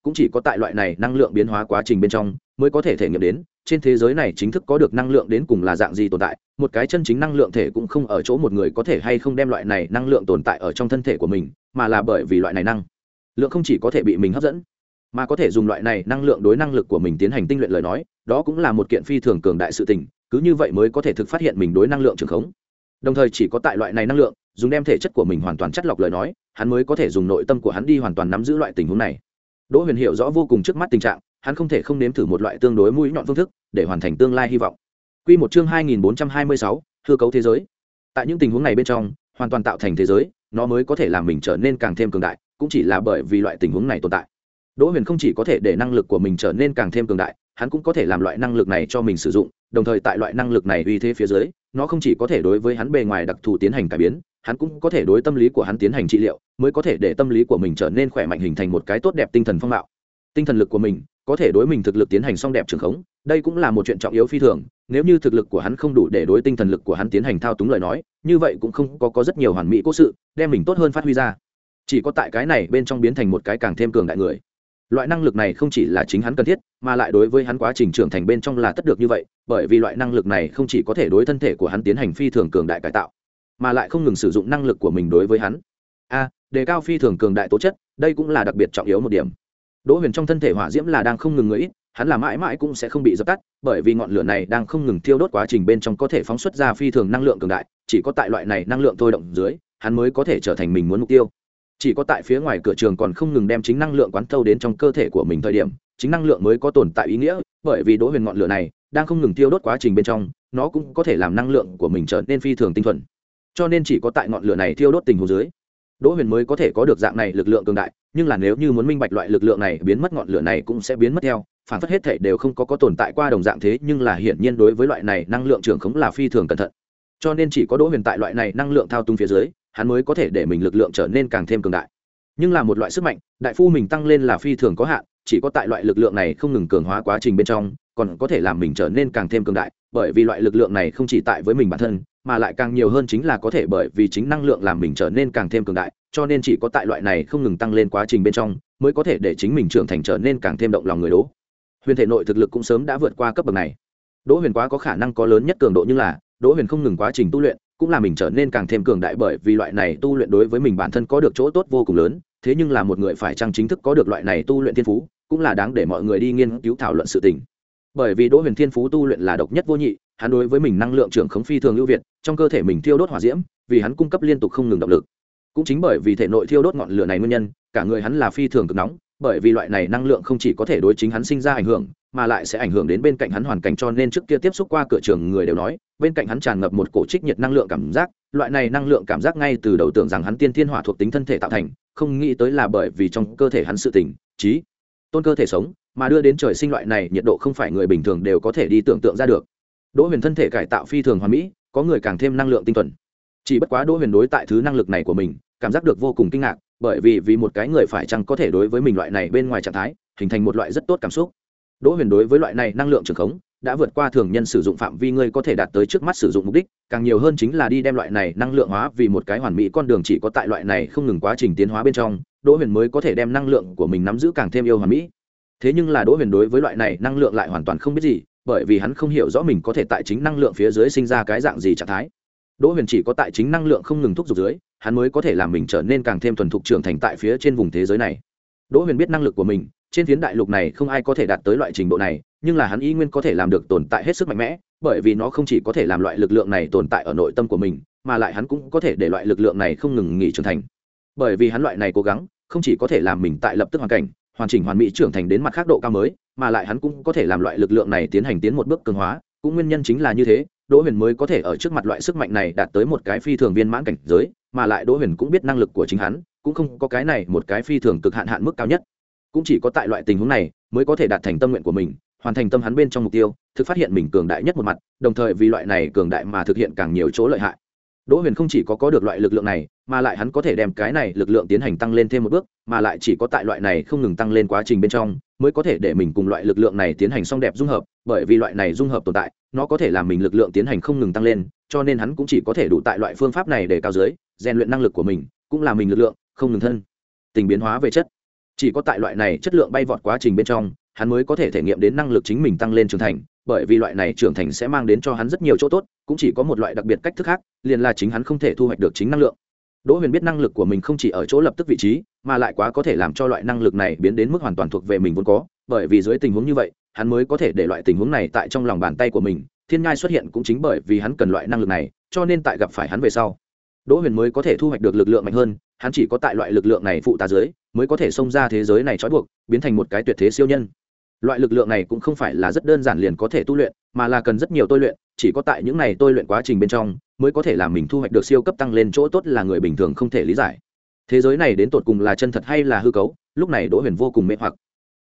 cũng chỉ có tại loại này năng lượng biến hóa quá trình bên trong mới có thể thể nghiệm đến trên thế giới này chính thức có được năng lượng đến cùng là dạng gì tồn tại. Một cái chân chính năng lượng thể cũng không ở chỗ một người có thể hay không đem loại này năng lượng tồn tại ở trong thân thể của mình, mà là bởi vì loại này năng lượng không chỉ có thể bị mình hấp dẫn, mà có thể dùng loại này năng lượng đối năng lực của mình tiến hành tinh luyện lời nói, đó cũng là một kiện phi thường cường đại sự tình. Cứ như vậy mới có thể thực phát hiện mình đối năng lượng trường khống. Đồng thời chỉ có tại loại này năng lượng dùng đem thể chất của mình hoàn toàn chất lọc lời nói, hắn mới có thể dùng nội tâm của hắn đi hoàn toàn nắm giữ loại tình huống này. Đỗ Huyền hiểu rõ vô cùng trước mắt tình trạng, hắn không thể không nếm thử một loại tương đối mũi nhọn phương thức để hoàn thành tương lai hy vọng. Quy một chương hai nghìn bốn trăm hai mươi sáu, hư cấu thế giới. Tại những tình huống này bên trong, hoàn toàn tạo thành thế giới, nó mới có thể làm mình trở nên càng thêm cường đại, cũng chỉ là bởi vì loại tình huống này tồn tại. Đỗ Huyền không chỉ có thể để năng lực của mình trở nên càng thêm cường đại, hắn cũng có thể làm loại năng lực này cho mình sử dụng, đồng thời tại loại năng lực này uy thế phía dưới, nó không chỉ có thể đối với hắn bề ngoài đặc thù tiến hành cải biến, hắn cũng có thể đối tâm lý của hắn tiến hành trị liệu, mới có thể để tâm lý của mình trở nên khỏe mạnh, hình thành một cái tốt đẹp tinh thần phong mạo. Tinh thần lực của mình có thể đối mình thực lực tiến hành song đẹp trường khống, đây cũng là một chuyện trọng yếu phi thường. Nếu như thực lực của hắn không đủ để đối tinh thần lực của hắn tiến hành thao túng lời nói, như vậy cũng không có có rất nhiều hoàn mỹ cố sự đem mình tốt hơn phát huy ra. Chỉ có tại cái này bên trong biến thành một cái càng thêm cường đại người. Loại năng lực này không chỉ là chính hắn cần thiết, mà lại đối với hắn quá trình trưởng thành bên trong là tất được như vậy, bởi vì loại năng lực này không chỉ có thể đối thân thể của hắn tiến hành phi thường cường đại cải tạo, mà lại không ngừng sử dụng năng lực của mình đối với hắn. A, đề cao phi thường cường đại tố chất, đây cũng là đặc biệt trọng yếu một điểm. Đỗ Huyền trong thân thể hỏa diễm là đang không ngừng người ít, hắn là mãi mãi cũng sẽ không bị dập tắt, bởi vì ngọn lửa này đang không ngừng thiêu đốt quá trình bên trong có thể phóng xuất ra phi thường năng lượng cường đại, chỉ có tại loại này năng lượng thôi động dưới, hắn mới có thể trở thành mình muốn mục tiêu. Chỉ có tại phía ngoài cửa trường còn không ngừng đem chính năng lượng quán thâu đến trong cơ thể của mình thời điểm, chính năng lượng mới có tồn tại ý nghĩa, bởi vì Đỗ Huyền ngọn lửa này đang không ngừng thiêu đốt quá trình bên trong, nó cũng có thể làm năng lượng của mình trở nên phi thường tinh thuần. Cho nên chỉ có tại ngọn lửa này thiêu đốt tình huống dưới, Đỗ Huyền mới có thể có được dạng này lực lượng cường đại, nhưng là nếu như muốn minh bạch loại lực lượng này biến mất, ngọn lửa này cũng sẽ biến mất theo, phản phất hết thảy đều không có có tồn tại qua đồng dạng thế, nhưng là hiển nhiên đối với loại này năng lượng trường khống là phi thường cẩn thận. Cho nên chỉ có Đỗ Huyền tại loại này năng lượng thao túng phía dưới, hắn mới có thể để mình lực lượng trở nên càng thêm cường đại. Nhưng là một loại sức mạnh, đại phu mình tăng lên là phi thường có hạn, chỉ có tại loại lực lượng này không ngừng cường hóa quá trình bên trong, còn có thể làm mình trở nên càng thêm cường đại, bởi vì loại lực lượng này không chỉ tại với mình bản thân, mà lại càng nhiều hơn chính là có thể bởi vì chính năng lượng làm mình trở nên càng thêm cường đại, cho nên chỉ có tại loại này không ngừng tăng lên quá trình bên trong, mới có thể để chính mình trưởng thành trở nên càng thêm động lòng người. Đỗ Huyền thể nội thực lực cũng sớm đã vượt qua cấp bậc này. Đỗ Huyền quá có khả năng có lớn nhất cường độ, nhưng là Đỗ Huyền không ngừng quá trình tu luyện, cũng là mình trở nên càng thêm cường đại, bởi vì loại này tu luyện đối với mình bản thân có được chỗ tốt vô cùng lớn. Thế nhưng là một người phải chăng chính thức có được loại này tu luyện thiên phú, cũng là đáng để mọi người đi nghiên cứu thảo luận sự tình. Bởi vì Đỗ Huyền thiên phú tu luyện là độc nhất vô nhị, hắn đối với mình năng lượng trưởng khống phi thường ưu việt, trong cơ thể mình thiêu đốt hỏa diễm, vì hắn cung cấp liên tục không ngừng động lực. Cũng chính bởi vì thể nội thiêu đốt ngọn lửa này nguyên nhân, cả người hắn là phi thường cực nóng, bởi vì loại này năng lượng không chỉ có thể đối chính hắn sinh ra ảnh hưởng, mà lại sẽ ảnh hưởng đến bên cạnh hắn hoàn cảnh, cho nên trước kia tiếp xúc qua cửa trường người đều nói, bên cạnh hắn tràn ngập một cổ trích nhiệt năng lượng cảm giác, loại này năng lượng cảm giác ngay từ đầu tưởng rằng hắn tiên thiên hỏa thuộc tính thân thể tạo thành, không nghĩ tới là bởi vì trong cơ thể hắn sự tỉnh, trí tôn cơ thể sống, mà đưa đến trời sinh loại này nhiệt độ không phải người bình thường đều có thể đi tưởng tượng ra được. Đỗ Huyền thân thể cải tạo phi thường hoàn mỹ, có người càng thêm năng lượng tinh thuần. Chỉ bất quá Đỗ Huyền đối tại thứ năng lực này của mình, cảm giác được vô cùng kinh ngạc, bởi vì vì một cái người phải chăng có thể đối với mình loại này bên ngoài trạng thái, hình thành một loại rất tốt cảm xúc. Đỗ Huyền đối với loại này năng lượng trường khống đã vượt qua thường nhân sử dụng phạm vi, ngươi có thể đạt tới trước mắt sử dụng mục đích, càng nhiều hơn chính là đi đem loại này năng lượng hóa vì một cái hoàn mỹ con đường, chỉ có tại loại này không ngừng quá trình tiến hóa bên trong, Đỗ Huyền mới có thể đem năng lượng của mình nắm giữ càng thêm yêu hoàn mỹ. Thế nhưng là Đỗ Huyền đối với loại này năng lượng lại hoàn toàn không biết gì, bởi vì hắn không hiểu rõ mình có thể tại chính năng lượng phía dưới sinh ra cái dạng gì trạng thái. Đỗ Huyền chỉ có tại chính năng lượng không ngừng thúc giục dưới, hắn mới có thể làm mình trở nên càng thêm thuần thục trưởng thành tại phía trên vùng thế giới này. Đỗ Huyền biết năng lực của mình, trên phiến đại lục này không ai có thể đạt tới loại trình độ này, nhưng là hắn y nguyên có thể làm được tồn tại hết sức mạnh mẽ, bởi vì nó không chỉ có thể làm loại lực lượng này tồn tại ở nội tâm của mình, mà lại hắn cũng có thể để loại lực lượng này không ngừng nghỉ trưởng thành. Bởi vì hắn loại này cố gắng, không chỉ có thể làm mình tại lập tức hoàn cảnh, hoàn chỉnh hoàn mỹ trưởng thành đến mặt khác độ cao mới, mà lại hắn cũng có thể làm loại lực lượng này tiến hành tiến một bước cường hóa, cũng nguyên nhân chính là như thế, Đỗ Huyền mới có thể ở trước mặt loại sức mạnh này đạt tới một cái phi thường viên mãn cảnh giới, mà lại Đỗ Huyền cũng biết năng lực của chính hắn, cũng không có cái này một cái phi thường cực hạn hạn mức cao nhất. Cũng chỉ có tại loại tình huống này mới có thể đạt thành tâm nguyện của mình, hoàn thành tâm hắn bên trong mục tiêu, thực phát hiện mình cường đại nhất một mặt, đồng thời vì loại này cường đại mà thực hiện càng nhiều chỗ lợi hại. Đỗ Huyền không chỉ có có được loại lực lượng này, mà lại hắn có thể đem cái này lực lượng tiến hành tăng lên thêm một bước, mà lại chỉ có tại loại này không ngừng tăng lên quá trình bên trong, mới có thể để mình cùng loại lực lượng này tiến hành song đẹp dung hợp, bởi vì loại này dung hợp tồn tại, nó có thể làm mình lực lượng tiến hành không ngừng tăng lên, cho nên hắn cũng chỉ có thể đủ tại loại phương pháp này để cao dưới, rèn luyện năng lực của mình, cũng là mình lực lượng không ngừng thân tình biến hóa về chất. chỉ có tại loại này chất lượng bay vọt quá trình bên trong hắn mới có thể thể nghiệm đến năng lực chính mình tăng lên trưởng thành, bởi vì loại này trưởng thành sẽ mang đến cho hắn rất nhiều chỗ tốt, cũng chỉ có một loại đặc biệt cách thức khác, liền là chính hắn không thể thu hoạch được chính năng lượng. Đỗ Huyền biết năng lực của mình không chỉ ở chỗ lập tức vị trí, mà lại quá có thể làm cho loại năng lực này biến đến mức hoàn toàn thuộc về mình vốn có, bởi vì dưới tình huống như vậy, hắn mới có thể để loại tình huống này tại trong lòng bàn tay của mình. Thiên nhai xuất hiện cũng chính bởi vì hắn cần loại năng lực này, cho nên tại gặp phải hắn về sau, Đỗ Huyền mới có thể thu hoạch được lực lượng mạnh hơn, hắn chỉ có tại loại lực lượng này phụ tá dưới, mới có thể xông ra thế giới này trói buộc, biến thành một cái tuyệt thế siêu nhân. Loại lực lượng này cũng không phải là rất đơn giản liền có thể tu luyện, mà là cần rất nhiều tôi luyện, chỉ có tại những này tôi luyện quá trình bên trong, mới có thể làm mình thu hoạch được siêu cấp tăng lên chỗ tốt là người bình thường không thể lý giải. Thế giới này đến tột cùng là chân thật hay là hư cấu, lúc này Đỗ Huyền vô cùng mê hoặc.